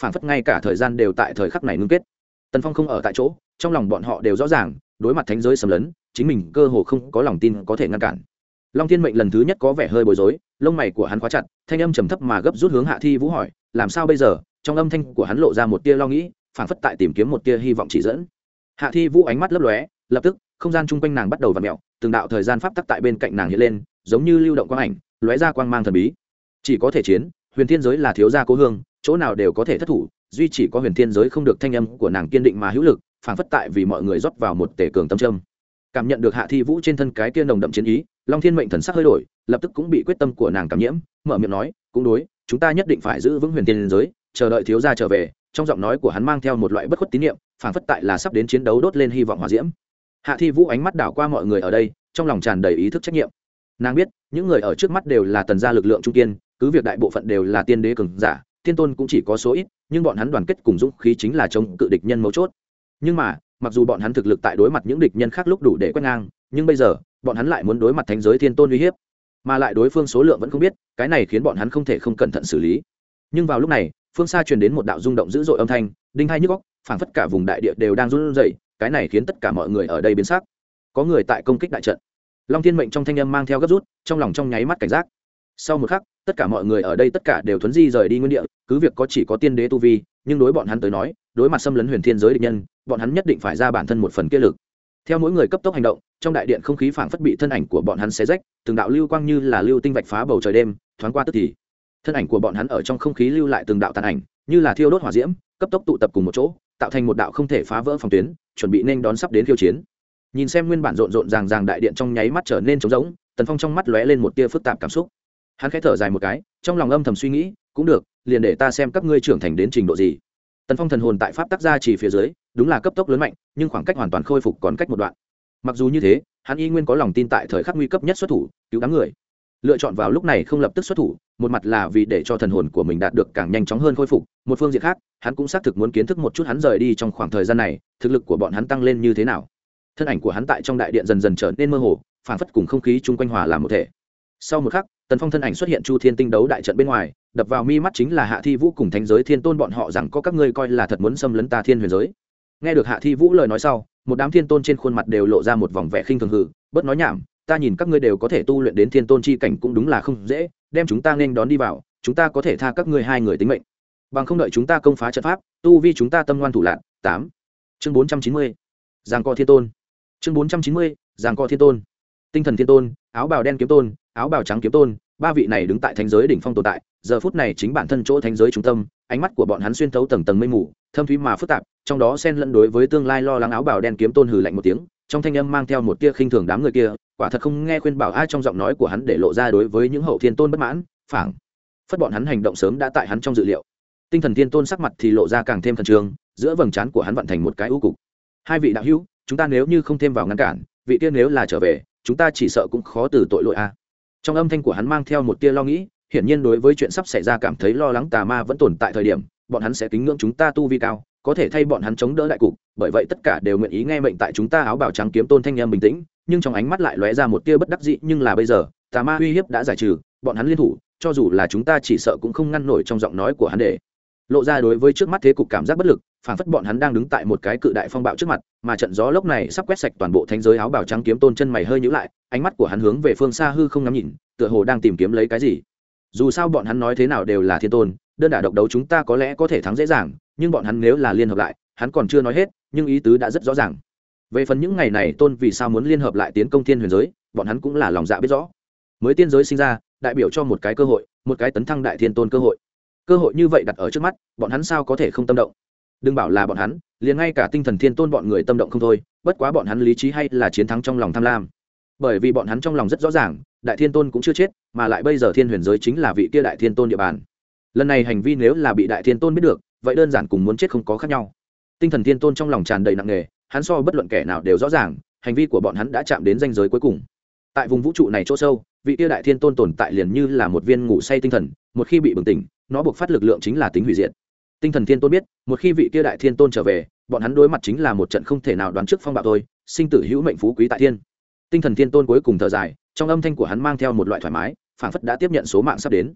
phảng phất ngay cả thời gian đều tại thời khắc này ngưng kết. Tần Phong không ở tại chỗ, trong lòng bọn họ đều rõ ràng, đối mặt thánh giới xâm lấn, chính mình cơ hồ không có lòng tin có thể ngăn cản. Long Thiên Mệnh lần thứ nhất có vẻ hơi bối rối, lông mày của hắn khóa chặt, thanh âm trầm thấp mà gấp rút hướng Hạ Thi Vũ hỏi, làm sao bây giờ? Trong âm thanh của hắn lộ ra một tia lo nghĩ, phảng phất tại tìm kiếm một tia hy vọng chỉ dẫn. Hạ Thi Vũ ánh mắt lấp lóe, lập tức, không gian chung quanh nàng bắt đầu vặn mèo, từng đạo thời gian pháp tắc tại bên cạnh nàng hiện lên, giống như lưu động quang ảnh, lóe ra quang mang thần bí. Chỉ có thể chiến, huyền thiên giới là thiếu gia cố hương, chỗ nào đều có thể thất thủ, duy chỉ có huyền thiên giới không được. Thanh âm của nàng kiên định mà hữu lực, phảng phất tại vì mọi người rót vào một tể cường tâm trâm. Cảm nhận được Hạ Thi Vũ trên thân cái kia nồng đậm chiến ý, Long Thiên Mệnh thần sắc hơi đổi, lập tức cũng bị quyết tâm của nàng cảm nhiễm, mở miệng nói, cũng đối, chúng ta nhất định phải giữ vững huyền thiên giới, chờ đợi thiếu gia trở về. Trong giọng nói của hắn mang theo một loại bất khuất tín niệm, phảng phất tại là sắp đến chiến đấu đốt lên hy vọng hỏa diễm. Hạ Thi Vũ ánh mắt đảo qua mọi người ở đây, trong lòng tràn đầy ý thức trách nhiệm. Nàng biết, những người ở trước mắt đều là tần gia lực lượng trung kiên, cứ việc đại bộ phận đều là tiên đế cường giả, tiên tôn cũng chỉ có số ít, nhưng bọn hắn đoàn kết cùng dũng khí chính là chống cự địch nhân mấu chốt. Nhưng mà, mặc dù bọn hắn thực lực tại đối mặt những địch nhân khác lúc đủ để quét ngang, nhưng bây giờ, bọn hắn lại muốn đối mặt thánh giới thiên tôn uy hiếp, mà lại đối phương số lượng vẫn không biết, cái này khiến bọn hắn không thể không cẩn thận xử lý. Nhưng vào lúc này, phương xa truyền đến một đạo rung động dữ dội âm thanh, đinh hai nhức óc, phảng phất cả vùng đại địa đều đang run rẩy, cái này khiến tất cả mọi người ở đây biến sắc. Có người tại công kích đại trận. Long Thiên Mệnh trong thanh âm mang theo gấp rút, trong lòng trong nháy mắt cảnh giác. Sau một khắc, tất cả mọi người ở đây tất cả đều thuấn di rời đi nguyên địa, cứ việc có chỉ có tiên đế tu vi, nhưng đối bọn hắn tới nói, đối mặt xâm lấn huyền thiên giới địch nhân, bọn hắn nhất định phải ra bản thân một phần kia lực. Theo mỗi người cấp tốc hành động, trong đại điện không khí phảng phất bị thân ảnh của bọn hắn xé rách, từng đạo lưu quang như là lưu tinh vạch phá bầu trời đêm, thoáng qua tức thì. Thân ảnh của bọn hắn ở trong không khí lưu lại từng đạo tàn ảnh, như là thiêu đốt hỏa diễm, cấp tốc tụ tập cùng một chỗ, tạo thành một đạo không thể phá vỡ phòng tuyến, chuẩn bị nên đón sắp đến khiêu chiến. Nhìn xem nguyên bản rộn rộn ràng ràng đại điện trong nháy mắt trở nên trống rỗng, Tần Phong trong mắt lóe lên một tia phức tạp cảm xúc. Hắn khẽ thở dài một cái, trong lòng âm thầm suy nghĩ, cũng được, liền để ta xem các ngươi trưởng thành đến trình độ gì. Tần Phong thần hồn tại pháp tác gia chỉ phía dưới, đúng là cấp tốc lớn mạnh, nhưng khoảng cách hoàn toàn khôi phục còn cách một đoạn. Mặc dù như thế, hắn y nguyên có lòng tin tại thời khắc nguy cấp nhất xuất thủ, cứu đám người. Lựa chọn vào lúc này không lập tức xuất thủ, một mặt là vì để cho thần hồn của mình đạt được càng nhanh chóng hơn khôi phục, một phương diện khác, hắn cũng xác thực muốn kiến thức một chút hắn rời đi trong khoảng thời gian này, thực lực của bọn hắn tăng lên như thế nào. Thân ảnh của hắn tại trong đại điện dần dần trở nên mơ hồ, phản phất cùng không khí chung quanh hòa làm một thể. Sau một khắc, Tần Phong thân ảnh xuất hiện Chu Thiên Tinh đấu đại trận bên ngoài, đập vào mi mắt chính là Hạ Thi Vũ cùng Thánh giới Thiên Tôn bọn họ, rằng có các ngươi coi là thật muốn xâm lấn ta Thiên Huyền giới. Nghe được Hạ Thi Vũ lời nói sau, một đám thiên tôn trên khuôn mặt đều lộ ra một vòng vẻ khinh thường hừ, bớt nói nhảm, ta nhìn các ngươi đều có thể tu luyện đến thiên tôn chi cảnh cũng đúng là không dễ, đem chúng ta nên đón đi vào, chúng ta có thể tha các ngươi hai người tính mệnh. Bằng không đợi chúng ta công phá trận pháp, tu vi chúng ta tâm ngoan thủ lạn. tám. Chương bốn trăm chín mươi. Giang Co Thiên Tôn. Chương bốn trăm chín mươi. Giang Co Thiên Tôn. Tinh Thần Thiên Tôn, áo bào đen kiếm tôn, áo bào trắng kiếm tôn, ba vị này đứng tại thánh giới đỉnh phong tồn tại, giờ phút này chính bản thân chỗ thánh giới trung tâm, ánh mắt của bọn hắn xuyên thấu tầng tầng mây mù, thâm thúy mà phức tạp, trong đó xen lẫn đối với tương lai lo lắng. Áo bào đen kiếm tôn hừ lạnh một tiếng, trong thanh âm mang theo một tia khinh thường đám người kia, quả thật không nghe khuyên bảo ai. Trong giọng nói của hắn để lộ ra đối với những hậu thiên tôn bất mãn, phảng phất bọn hắn hành động sớm đã tại hắn trong dự liệu. Tinh Thần Thiên Tôn sắc mặt thì lộ ra càng thêm khẩn trương, giữa vầng trán của hắn vận thành một cái u cục. Hai vị đạo hữu, chúng ta nếu như không thêm vào ngăn cản, vị kia nếu là trở về, chúng ta chỉ sợ cũng khó từ tội lỗi a. Trong âm thanh của hắn mang theo một tia lo nghĩ, hiển nhiên đối với chuyện sắp xảy ra cảm thấy lo lắng. Tà ma vẫn tồn tại thời điểm, bọn hắn sẽ kính ngưỡng chúng ta tu vi cao, có thể thay bọn hắn chống đỡ đại cục, bởi vậy tất cả đều nguyện ý nghe mệnh tại chúng ta. Áo bào trắng kiếm tôn thanh âm bình tĩnh, nhưng trong ánh mắt lại lóe ra một tia bất đắc dĩ. Nhưng là bây giờ, tà ma uy hiếp đã giải trừ, bọn hắn liên thủ, cho dù là chúng ta chỉ sợ cũng không ngăn nổi. Trong giọng nói của hắn để lộ ra đối với trước mắt thế cục cảm giác bất lực, phảng phất bọn hắn đang đứng tại một cái cự đại phong bạo trước mặt, mà trận gió lốc này sắp quét sạch toàn bộ thánh giới. Áo bào trắng kiếm tôn chân mày hơi nhíu lại, ánh mắt của hắn hướng về phương xa hư không ngắm nhìn, tựa hồ đang tìm kiếm lấy cái gì. Dù sao bọn hắn nói thế nào đều là thiên tôn, đơn đả độc đấu chúng ta có lẽ có thể thắng dễ dàng, nhưng bọn hắn nếu là liên hợp lại, hắn còn chưa nói hết, nhưng ý tứ đã rất rõ ràng. Về phần những ngày này tôn vì sao muốn liên hợp lại tiến công thiên huyền giới, bọn hắn cũng là lòng dạ biết rõ. Mới tiên giới sinh ra, đại biểu cho một cái cơ hội, một cái tấn thăng đại thiên tôn cơ hội. Cơ hội như vậy đặt ở trước mắt, bọn hắn sao có thể không tâm động. Đừng bảo là bọn hắn, liền ngay cả Tinh Thần Thiên Tôn bọn người tâm động không thôi, bất quá bọn hắn lý trí hay là chiến thắng trong lòng tham lam. Bởi vì bọn hắn trong lòng rất rõ ràng, đại thiên tôn cũng chưa chết, mà lại bây giờ thiên huyền giới chính là vị kia đại thiên tôn địa bàn. Lần này hành vi nếu là bị đại thiên tôn biết được, vậy đơn giản cùng muốn chết không có khác nhau. Tinh Thần Thiên Tôn trong lòng tràn đầy nặng nề, hắn so bất luận kẻ nào đều rõ ràng, hành vi của bọn hắn đã chạm đến ranh giới cuối cùng. Tại vùng vũ trụ này chỗ sâu, vị kia đại thiên tôn tồn tại liền như là một viên ngủ say tinh thần, một khi bị bừng tỉnh, nó buộc phát lực lượng chính là tính hủy diệt. Tinh Thần Thiên Tôn biết, một khi vị kia đại thiên tôn trở về, bọn hắn đối mặt chính là một trận không thể nào đoán trước phong bạo thôi, sinh tử hữu mệnh, phú quý tại thiên. Tinh Thần Thiên Tôn cuối cùng thở dài, trong âm thanh của hắn mang theo một loại thoải mái, phảng phất đã tiếp nhận số mạng sắp đến.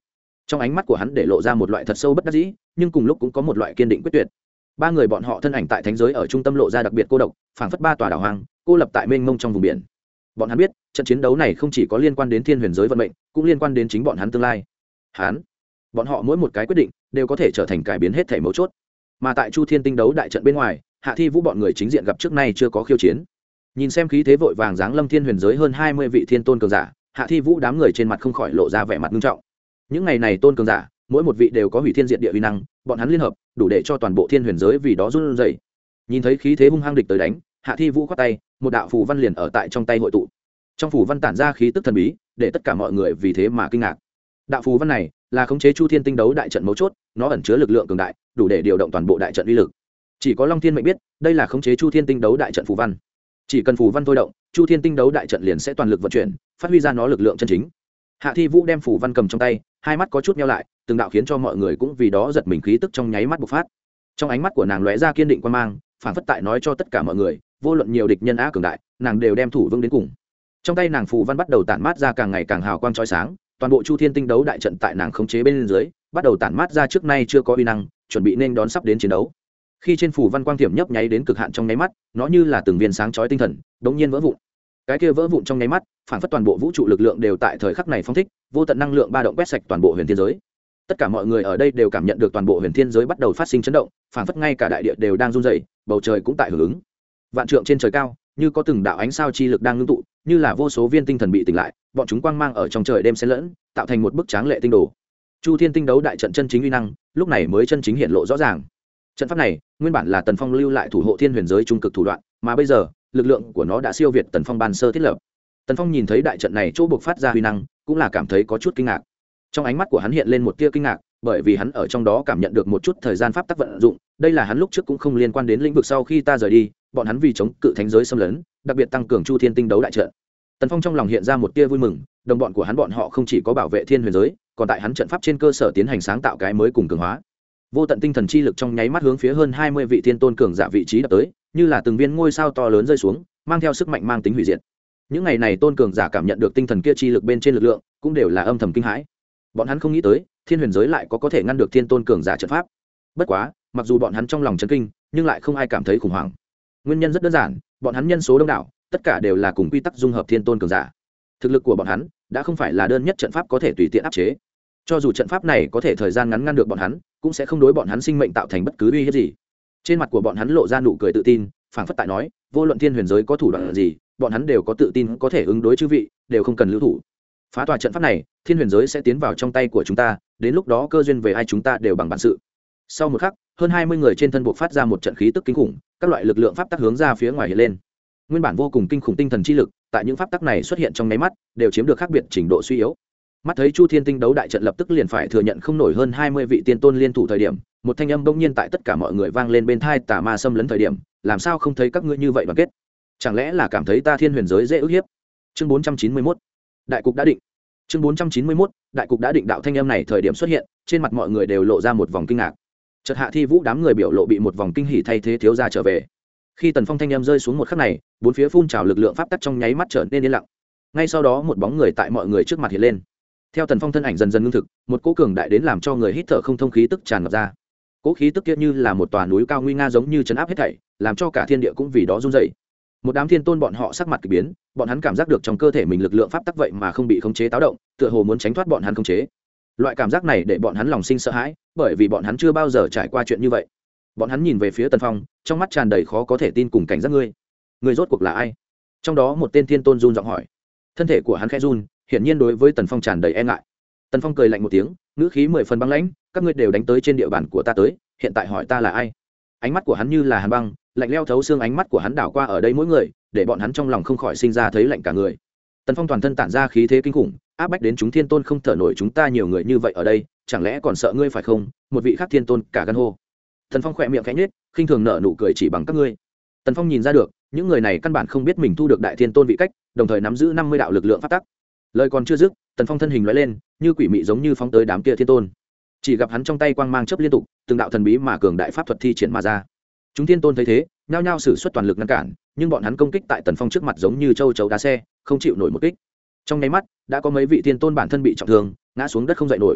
trong ánh mắt của hắn để lộ ra một loại thật sâu bất đắc dĩ, nhưng cùng lúc cũng có một loại kiên định quyết tuyệt. Ba người bọn họ thân ảnh tại thánh giới ở trung tâm lộ ra đặc biệt cô độc, phảng phất ba tòa đảo hoang cô lập tại mênh mông trong vùng biển. Bọn hắn biết trận chiến đấu này không chỉ có liên quan đến thiên huyền giới vận mệnh, cũng liên quan đến chính bọn hắn tương lai. Hắn, bọn họ mỗi một cái quyết định đều có thể trở thành cải biến hết thảy mấu chốt. Mà tại Chu Thiên Tinh đấu đại trận bên ngoài, Hạ Thi Vũ bọn người chính diện gặp trước nay chưa có khiêu chiến. Nhìn xem khí thế vội vàng giáng lâm thiên huyền giới hơn hai mươi vị thiên tôn cường giả, Hạ Thi Vũ đám người trên mặt không khỏi lộ ra vẻ mặt nghiêm trọng. Những ngày này tôn cường giả, mỗi một vị đều có hủy thiên diệt địa uy năng, bọn hắn liên hợp, đủ để cho toàn bộ thiên huyền giới vì đó run rẩy. Nhìn thấy khí thế hung hăng địch tới đánh, Hạ Thi Vũ khoát tay, một đạo phù văn liền ở tại trong tay hội tụ. Trong phù văn tản ra khí tức thần bí, để tất cả mọi người vì thế mà kinh ngạc. Đạo phù văn này là khống chế Chu Thiên Tinh đấu đại trận mấu chốt, nó ẩn chứa lực lượng cường đại, đủ để điều động toàn bộ đại trận uy lực. Chỉ có Long Thiên Mệnh biết, đây là khống chế Chu Thiên Tinh đấu đại trận phù văn. Chỉ cần phù văn thôi động, Chu Thiên Tinh đấu đại trận liền sẽ toàn lực vận chuyển, phát huy ra nó lực lượng chân chính. Hạ Thi Vũ đem phù văn cầm trong tay, hai mắt có chút nheo lại, từng đạo khiến cho mọi người cũng vì đó giật mình khí tức trong nháy mắt bộc phát. Trong ánh mắt của nàng lóe ra kiên định quan mang, phản phất tại nói cho tất cả mọi người, vô luận nhiều địch nhân á cường đại, nàng đều đem thủ vững đến cùng. Trong tay nàng phù văn bắt đầu tản mát ra càng ngày càng hào quang chói sáng, toàn bộ Chu Thiên Tinh đấu đại trận tại nàng khống chế bên dưới, bắt đầu tản mát ra trước nay chưa có uy năng, chuẩn bị nên đón sắp đến chiến đấu. Khi trên phù văn quang tiệm nhấp nháy đến cực hạn trong nháy mắt, nó như là từng viên sáng chói tinh thần, đống nhiên vỡ vụn. Cái kia vỡ vụn trong nháy mắt, phản phất toàn bộ vũ trụ lực lượng đều tại thời khắc này phóng thích, vô tận năng lượng ba động quét sạch toàn bộ huyền thiên giới. Tất cả mọi người ở đây đều cảm nhận được toàn bộ huyền thiên giới bắt đầu phát sinh chấn động, phản phất ngay cả đại địa đều đang run rẩy, bầu trời cũng tại hưởng ứng. Vạn trượng trên trời cao, như có từng đạo ánh sao chi lực đang ngưng tụ, như là vô số viên tinh thần bị tỉnh lại, bọn chúng quang mang ở trong trời đêm xen lẫn, tạo thành một bức tráng lệ tinh đồ. Chu Thiên Tinh đấu đại trận chân chính uy năng, lúc này mới chân chính hiện lộ rõ ràng. Trận pháp này, nguyên bản là Tần Phong lưu lại thủ hộ thiên huyền giới trung cực thủ đoạn, mà bây giờ, lực lượng của nó đã siêu việt Tần Phong ban sơ thiết lập. Tần Phong nhìn thấy đại trận này chỗ buộc phát ra uy năng, cũng là cảm thấy có chút kinh ngạc. Trong ánh mắt của hắn hiện lên một tia kinh ngạc, bởi vì hắn ở trong đó cảm nhận được một chút thời gian pháp tắc vận dụng, đây là hắn lúc trước cũng không liên quan đến lĩnh vực sau khi ta rời đi, bọn hắn vì chống cự thánh giới xâm lấn, đặc biệt tăng cường Chu Thiên Tinh đấu đại trận. Tần Phong trong lòng hiện ra một tia vui mừng, đồng bọn của hắn bọn họ không chỉ có bảo vệ thiên huyền giới, còn tại hắn trận pháp trên cơ sở tiến hành sáng tạo cái mới cùng cường hóa. Vô tận tinh thần chi lực trong nháy mắt hướng phía hơn hai mươi vị thiên tôn cường giả vị trí đập tới, như là từng viên ngôi sao to lớn rơi xuống, mang theo sức mạnh mang tính hủy diệt. Những ngày này tôn cường giả cảm nhận được tinh thần kia chi lực bên trên lực lượng, cũng đều là âm thầm kinh hãi. Bọn hắn không nghĩ tới, thiên huyền giới lại có có thể ngăn được thiên tôn cường giả trận pháp. Bất quá, mặc dù bọn hắn trong lòng chấn kinh, nhưng lại không ai cảm thấy khủng hoảng. Nguyên nhân rất đơn giản, bọn hắn nhân số đông đảo, tất cả đều là cùng quy tắc dung hợp thiên tôn cường giả. Thực lực của bọn hắn đã không phải là đơn nhất trận pháp có thể tùy tiện áp chế. Cho dù trận pháp này có thể thời gian ngắn ngăn được bọn hắn, cũng sẽ không đối bọn hắn sinh mệnh tạo thành bất cứ uy hiếp gì. Trên mặt của bọn hắn lộ ra nụ cười tự tin, phảng phất tại nói, vô luận thiên huyền giới có thủ đoạn gì, bọn hắn đều có tự tin có thể ứng đối chư vị, đều không cần lưu thủ. Phá tòa trận pháp này, thiên huyền giới sẽ tiến vào trong tay của chúng ta, đến lúc đó cơ duyên về ai chúng ta đều bằng bản sự. Sau một khắc, hơn hai mươi người trên thân buộc phát ra một trận khí tức kinh khủng, các loại lực lượng pháp tắc hướng ra phía ngoài hiện lên. Nguyên bản vô cùng kinh khủng tinh thần chi lực, tại những pháp tắc này xuất hiện trong nháy mắt, đều chiếm được khác biệt trình độ suy yếu. Mắt thấy Chu Thiên Tinh đấu đại trận lập tức liền phải thừa nhận không nổi hơn hai mươi vị tiên tôn liên thủ thời điểm, một thanh âm bỗng nhiên tại tất cả mọi người vang lên bên tai, tà ma xâm lấn thời điểm, làm sao không thấy các ngươi như vậy đoàn kết? Chẳng lẽ là cảm thấy ta thiên huyền giới dễ ức hiếp? Chương bốn trăm chín mươi mốt, đại cục đã định. Chương bốn trăm chín mươi mốt, đại cục đã định. Đạo thanh âm này thời điểm xuất hiện, trên mặt mọi người đều lộ ra một vòng kinh ngạc. Chợt Hạ Thi Vũ đám người biểu lộ bị một vòng kinh hỉ thay thế thiếu gia trở về. Khi Tần Phong thanh âm rơi xuống một khắc này, bốn phía phun trào lực lượng pháp tắc trong nháy mắt trở nên yên lặng. Ngay sau đó một bóng người tại mọi người trước mặt hiện lên. Theo Tần Phong thân ảnh dần dần ngưng thực, một cỗ cường đại đến làm cho người hít thở không thông khí tức tràn ngập ra. Cỗ khí tức kia như là một tòa núi cao nguy nga giống như trấn áp hết thảy, làm cho cả thiên địa cũng vì đó run rẩy. Một đám thiên tôn bọn họ sắc mặt kỳ biến, bọn hắn cảm giác được trong cơ thể mình lực lượng pháp tắc vậy mà không bị khống chế táo động, tựa hồ muốn tránh thoát bọn hắn khống chế. Loại cảm giác này để bọn hắn lòng sinh sợ hãi, bởi vì bọn hắn chưa bao giờ trải qua chuyện như vậy. Bọn hắn nhìn về phía Tần Phong, trong mắt tràn đầy khó có thể tin cùng cảnh giác. Ngươi, ngươi rốt cuộc là ai? Trong đó một tên thiên tôn run giọng hỏi. Thân thể của hắn khẽ run, hiển nhiên đối với Tần Phong tràn đầy e ngại. Tần Phong cười lạnh một tiếng, ngữ khí mười phần băng lãnh, các ngươi đều đánh tới trên địa bàn của ta tới, hiện tại hỏi ta là ai? Ánh mắt của hắn như là hàn băng, lạnh lẽo thấu xương, ánh mắt của hắn đảo qua ở đây mỗi người, để bọn hắn trong lòng không khỏi sinh ra thấy lạnh cả người. Tần Phong toàn thân tản ra khí thế kinh khủng, áp bách đến chúng thiên tôn không thở nổi, chúng ta nhiều người như vậy ở đây, chẳng lẽ còn sợ ngươi phải không? Một vị khác thiên tôn cả gan hô. Tần Phong khẽ miệng khẽ nhếch, khinh thường nở nụ cười chỉ bằng các ngươi. Tần Phong nhìn ra được, những người này căn bản không biết mình thu được đại thiên tôn vị cách, đồng thời nắm giữ năm mươi đạo lực lượng pháp tắc. Lời còn chưa dứt, Tần Phong thân hình lóe lên, như quỷ mị giống như phóng tới đám kia thiên tôn. Chỉ gặp hắn trong tay quang mang chớp liên tục, từng đạo thần bí mà cường đại pháp thuật thi triển mà ra. Chúng thiên tôn thấy thế, nhao nhao sử xuất toàn lực ngăn cản, nhưng bọn hắn công kích tại Tần Phong trước mặt giống như châu chấu đá xe, không chịu nổi một kích. Trong nháy mắt, đã có mấy vị thiên tôn bản thân bị trọng thương, ngã xuống đất không dậy nổi.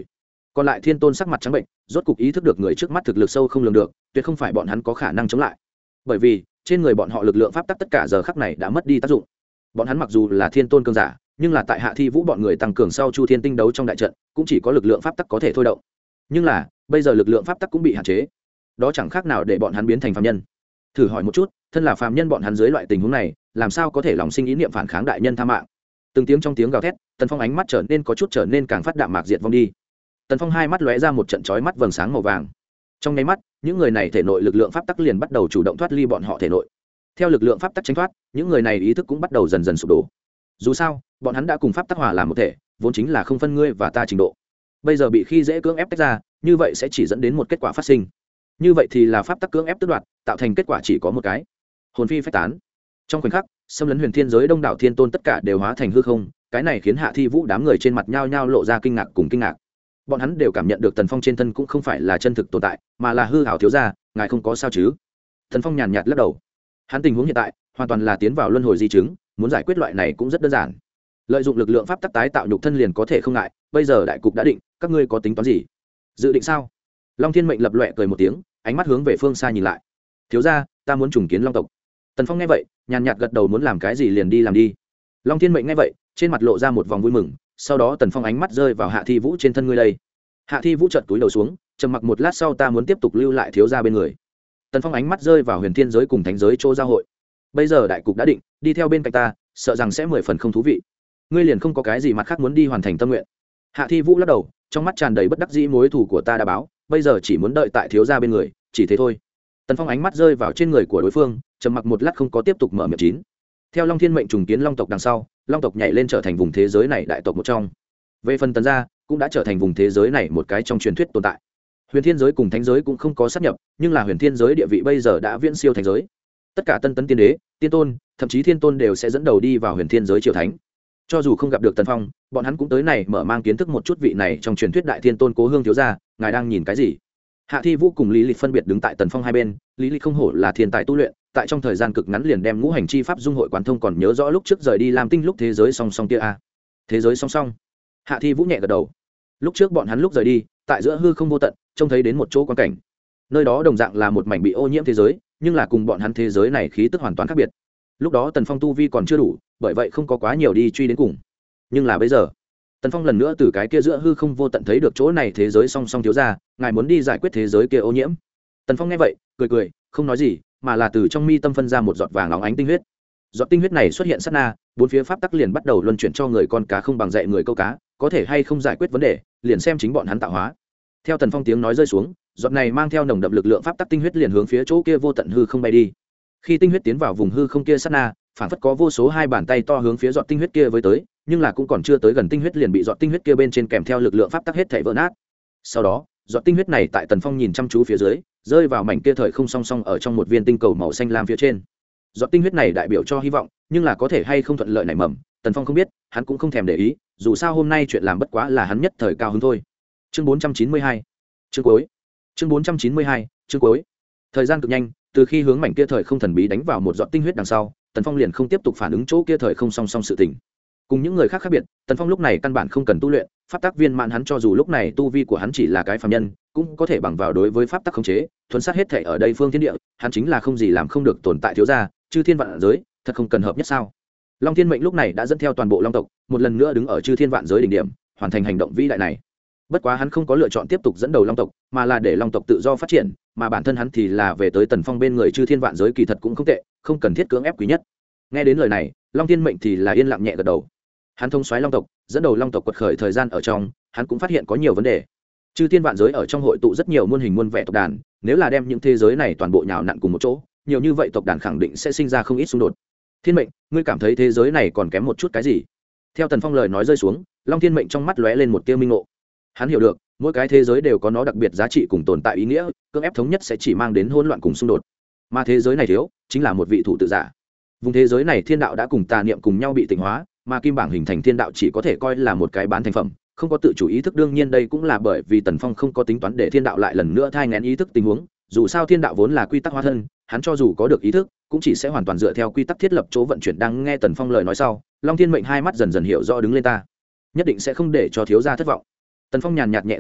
Còn lại thiên tôn sắc mặt trắng bệnh, rốt cục ý thức được người trước mắt thực lực sâu không lường được, tuyệt không phải bọn hắn có khả năng chống lại. Bởi vì trên người bọn họ lực lượng pháp tắc tất cả giờ khắc này đã mất đi tác dụng. Bọn hắn mặc dù là thiên tôn cường giả, nhưng là tại Hạ Thi Vũ bọn người tăng cường sau Chu Thiên tinh đấu trong đại trận, cũng chỉ có lực lượng pháp tắc có thể thôi động. Nhưng là bây giờ lực lượng pháp tắc cũng bị hạn chế, đó chẳng khác nào để bọn hắn biến thành phàm nhân. Thử hỏi một chút, thân là phàm nhân bọn hắn dưới loại tình huống này, làm sao có thể lòng sinh ý niệm phản kháng đại nhân tha mạng? Từng tiếng trong tiếng gào thét, Tần Phong ánh mắt trở nên có chút trở nên càng phát đạm mạc diệt vong đi. Tần Phong hai mắt lóe ra một trận chói mắt vầng sáng màu vàng. Trong nháy mắt, những người này thể nội lực lượng pháp tắc liền bắt đầu chủ động thoát ly bọn họ thể nội. Theo lực lượng pháp tắc tránh thoát, những người này ý thức cũng bắt đầu dần dần sụp đổ. Dù sao, bọn hắn đã cùng pháp tắc hòa làm một thể, vốn chính là không phân ngươi và ta trình độ. Bây giờ bị khi dễ cưỡng ép tách ra, như vậy sẽ chỉ dẫn đến một kết quả phát sinh. Như vậy thì là pháp tắc cưỡng ép tước đoạt, tạo thành kết quả chỉ có một cái: hồn phi phách tán. Trong khoảnh khắc, xâm lấn huyền thiên giới đông đảo thiên tôn tất cả đều hóa thành hư không, cái này khiến Hạ Thi Vũ đám người trên mặt nhao nhao lộ ra kinh ngạc cùng kinh ngạc. Bọn hắn đều cảm nhận được Tần Phong trên thân cũng không phải là chân thực tồn tại, mà là hư ảo thiếu gia, ngài không có sao chứ? Tần Phong nhàn nhạt lắc đầu. Hắn tình huống hiện tại hoàn toàn là tiến vào luân hồi di chứng, muốn giải quyết loại này cũng rất đơn giản. Lợi dụng lực lượng pháp tắc tái tạo nhục thân liền có thể không ngại, bây giờ đại cục đã định, các ngươi có tính toán gì? Dự định sao? Long Thiên Mệnh lập loè cười một tiếng, ánh mắt hướng về phương xa nhìn lại. Thiếu gia, ta muốn trùng kiến Long tộc. Tần Phong nghe vậy, nhàn nhạt gật đầu, muốn làm cái gì liền đi làm đi. Long Thiên Mệnh nghe vậy, trên mặt lộ ra một vòng vui mừng, sau đó Tần Phong ánh mắt rơi vào Hạ Thi Vũ trên thân ngươi đây. Hạ Thi Vũ chợt túi đầu xuống, trầm mặc một lát sau, ta muốn tiếp tục lưu lại thiếu gia bên người. Tần Phong ánh mắt rơi vào huyền thiên giới cùng thánh giới chỗ giao hội. Bây giờ đại cục đã định, đi theo bên cạnh ta, sợ rằng sẽ mười phần không thú vị. Ngươi liền không có cái gì mặt khác muốn đi hoàn thành tâm nguyện? Hạ Thi Vũ lắc đầu, trong mắt tràn đầy bất đắc dĩ, mối thù của ta đã báo, bây giờ chỉ muốn đợi tại thiếu gia bên người, chỉ thế thôi. Tần Phong ánh mắt rơi vào trên người của đối phương, trầm mặc một lát không có tiếp tục mở miệng chín. Theo Long Thiên Mệnh trùng kiến Long tộc đằng sau, Long tộc nhảy lên trở thành vùng thế giới này đại tộc một trong. Về phần Tần gia, cũng đã trở thành vùng thế giới này một cái trong truyền thuyết tồn tại. Huyền thiên giới cùng thánh giới cũng không có sát nhập, nhưng là huyền thiên giới địa vị bây giờ đã viễn siêu thánh giới. Tất cả tân tấn tiên đế, tiên tôn, thậm chí thiên tôn đều sẽ dẫn đầu đi vào huyền thiên giới triều thánh. Cho dù không gặp được Tần Phong, bọn hắn cũng tới này mở mang kiến thức một chút vị này trong truyền thuyết đại thiên tôn cố hương thiếu gia, ngài đang nhìn cái gì? Hạ Thi Vũ cùng Lý Lịch phân biệt đứng tại Tần Phong hai bên, Lý Lịch không hổ là thiên tài tu luyện, tại trong thời gian cực ngắn liền đem ngũ hành chi pháp dung hội quán thông, còn nhớ rõ lúc trước rời đi làm tinh lúc thế giới song song kia a. Thế giới song song. Hạ Thi Vũ nhẹ gật đầu. Lúc trước bọn hắn lúc rời đi, tại giữa hư không vô tận, trông thấy đến một chỗ quan cảnh. Nơi đó đồng dạng là một mảnh bị ô nhiễm thế giới, nhưng là cùng bọn hắn thế giới này khí tức hoàn toàn khác biệt. Lúc đó Tần Phong tu vi còn chưa đủ, bởi vậy không có quá nhiều đi truy đến cùng. Nhưng là bây giờ, Tần Phong lần nữa từ cái kia giữa hư không vô tận thấy được chỗ này thế giới song song thiếu gia, ngài muốn đi giải quyết thế giới kia ô nhiễm. Tần Phong nghe vậy, cười cười, không nói gì, mà là từ trong mi tâm phân ra một giọt vàng óng ánh tinh huyết. Giọt tinh huyết này xuất hiện sát na, bốn phía pháp tắc liền bắt đầu luân chuyển cho người con cá không bằng dạy người câu cá, có thể hay không giải quyết vấn đề, liền xem chính bọn hắn tạo hóa. Theo Tần Phong tiếng nói rơi xuống, giọt này mang theo nồng đậm lực lượng pháp tắc tinh huyết liền hướng phía chỗ kia vô tận hư không bay đi. Khi tinh huyết tiến vào vùng hư không kia sát na, phản phất có vô số hai bàn tay to hướng phía giọt tinh huyết kia với tới, nhưng là cũng còn chưa tới gần tinh huyết liền bị giọt tinh huyết kia bên trên kèm theo lực lượng pháp tắc hết thảy vỡ nát. Sau đó, giọt tinh huyết này tại Tần Phong nhìn chăm chú phía dưới, rơi vào mảnh kia thời không song song ở trong một viên tinh cầu màu xanh lam phía trên. Giọt tinh huyết này đại biểu cho hy vọng, nhưng là có thể hay không thuận lợi nảy mầm, Tần Phong không biết, hắn cũng không thèm để ý, dù sao hôm nay chuyện làm bất quá là hắn nhất thời cao hứng thôi. Chương bốn trăm chín mươi hai, chương cuối. Chương bốn trăm chín mươi hai, chương cuối. Thời gian cực nhanh, từ khi hướng mảnh kia thời không thần bí đánh vào một giọt tinh huyết đằng sau, Tần Phong liền không tiếp tục phản ứng chỗ kia thời không song song sự tình. Cùng những người khác khác biệt, Tần Phong lúc này căn bản không cần tu luyện, pháp tắc viên mãn hắn cho dù lúc này tu vi của hắn chỉ là cái phàm nhân, cũng có thể bằng vào đối với pháp tắc khống chế, thuần sát hết thể ở đây phương thiên địa, hắn chính là không gì làm không được tồn tại thiếu gia, chư thiên vạn giới, thật không cần hợp nhất sao? Long Thiên Mệnh lúc này đã dẫn theo toàn bộ Long tộc, một lần nữa đứng ở chư thiên vạn giới đỉnh điểm, hoàn thành hành động vĩ đại này. Bất quá hắn không có lựa chọn tiếp tục dẫn đầu Long tộc, mà là để Long tộc tự do phát triển, mà bản thân hắn thì là về tới Tần Phong bên người, chư thiên vạn giới kỳ thật cũng không tệ, không cần thiết cưỡng ép quý nhất. Nghe đến lời này, Long Thiên Mệnh thì là yên lặng nhẹ gật đầu. Hắn thông soái Long tộc, dẫn đầu Long tộc quật khởi thời gian ở trong, hắn cũng phát hiện có nhiều vấn đề. Chư thiên vạn giới ở trong hội tụ rất nhiều muôn hình muôn vẻ tộc đàn, nếu là đem những thế giới này toàn bộ nhào nặn cùng một chỗ, nhiều như vậy tộc đàn khẳng định sẽ sinh ra không ít xung đột. Thiên Mệnh, ngươi cảm thấy thế giới này còn kém một chút cái gì? Theo Tần Phong lời nói rơi xuống, Long Thiên Mệnh trong mắt lóe lên một tia minh ngộ. Hắn hiểu được, mỗi cái thế giới đều có nó đặc biệt giá trị cùng tồn tại ý nghĩa, cưỡng ép thống nhất sẽ chỉ mang đến hỗn loạn cùng xung đột. Mà thế giới này thiếu, chính là một vị thủ tự giả. Vùng thế giới này thiên đạo đã cùng tà niệm cùng nhau bị tịnh hóa, mà kim bảng hình thành thiên đạo chỉ có thể coi là một cái bán thành phẩm, không có tự chủ ý thức. Đương nhiên đây cũng là bởi vì Tần Phong không có tính toán để thiên đạo lại lần nữa thai nghén ý thức tình huống, dù sao thiên đạo vốn là quy tắc hóa thân, hắn cho dù có được ý thức cũng chỉ sẽ hoàn toàn dựa theo quy tắc thiết lập chỗ vận chuyển. Đang nghe Tần Phong lời nói sau, Long Thiên Mệnh hai mắt dần dần hiểu rõ, đứng lên, ta nhất định sẽ không để cho thiếu gia thất vọng. Tần Phong nhàn nhạt nhẹ gật đầu,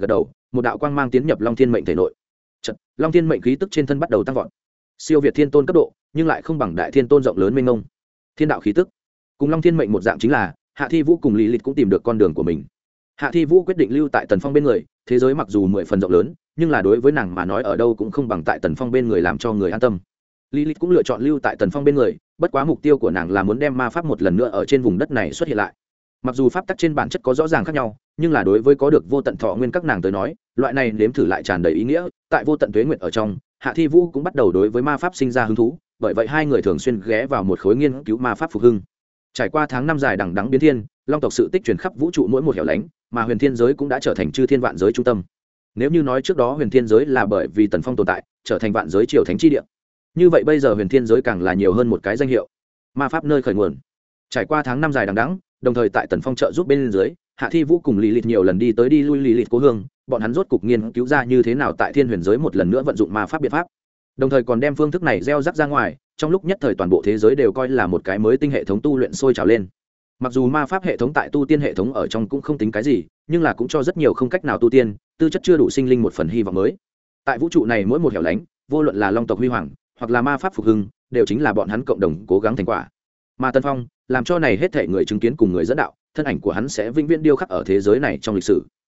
một đạo quang mang tiến nhập long thiên mệnh thể nội. Chật, long thiên mệnh khí tức trên thân bắt đầu tăng vọt, siêu việt thiên tôn cấp độ, nhưng lại không bằng đại thiên tôn rộng lớn mênh mông. Thiên đạo khí tức cùng long thiên mệnh một dạng, chính là Hạ Thi Vũ cùng Lý Lịch cũng tìm được con đường của mình. Hạ Thi Vũ quyết định lưu tại Tần Phong bên người, thế giới mặc dù mười phần rộng lớn, nhưng là đối với nàng mà nói ở đâu cũng không bằng tại Tần Phong bên người làm cho người an tâm. Lý Lịch cũng lựa chọn lưu tại Tần Phong bên người, bất quá mục tiêu của nàng là muốn đem ma pháp một lần nữa ở trên vùng đất này xuất hiện lại. Mặc dù pháp tắc trên bản chất có rõ ràng khác nhau, nhưng là đối với có được vô tận thọ nguyên các nàng tới nói, loại này nếm thử lại tràn đầy ý nghĩa. Tại vô tận tuế nguyệt ở trong, Hạ Thi Vũ cũng bắt đầu đối với ma pháp sinh ra hứng thú, bởi vậy hai người thường xuyên ghé vào một khối nghiên cứu ma pháp phục hưng. Trải qua tháng năm dài đằng đẵng biến thiên, long tộc sự tích truyền khắp vũ trụ mỗi một hẻo lánh, mà huyền thiên giới cũng đã trở thành chư thiên vạn giới trung tâm. Nếu như nói trước đó huyền thiên giới là bởi vì Tần Phong tồn tại trở thành vạn giới triều thánh chi địa, như vậy bây giờ huyền thiên giới càng là nhiều hơn một cái danh hiệu, ma pháp nơi khởi nguồn. Trải qua tháng năm dài đằng đẵng, đồng thời tại Tần Phong trợ giúp bên dưới, Hạ Thi Vũ cùng Lý Lịch nhiều lần đi tới đi lui Lý Lịch cố hương, bọn hắn rốt cục nghiên cứu ra như thế nào tại thiên huyền giới một lần nữa vận dụng ma pháp biện pháp, đồng thời còn đem phương thức này gieo rắc ra ngoài. Trong lúc nhất thời toàn bộ thế giới đều coi là một cái mới tinh hệ thống tu luyện sôi trào lên. Mặc dù ma pháp hệ thống tại tu tiên hệ thống ở trong cũng không tính cái gì, nhưng là cũng cho rất nhiều không cách nào tu tiên, tư chất chưa đủ sinh linh một phần hy vọng mới. Tại vũ trụ này mỗi một hẻo lánh, vô luận là long tộc huy hoàng hoặc là ma pháp phục hưng, đều chính là bọn hắn cộng đồng cố gắng thành quả. Mà Tân Phong làm cho này hết thảy người chứng kiến cùng người dẫn đạo, thân ảnh của hắn sẽ vĩnh viễn điêu khắc ở thế giới này trong lịch sử.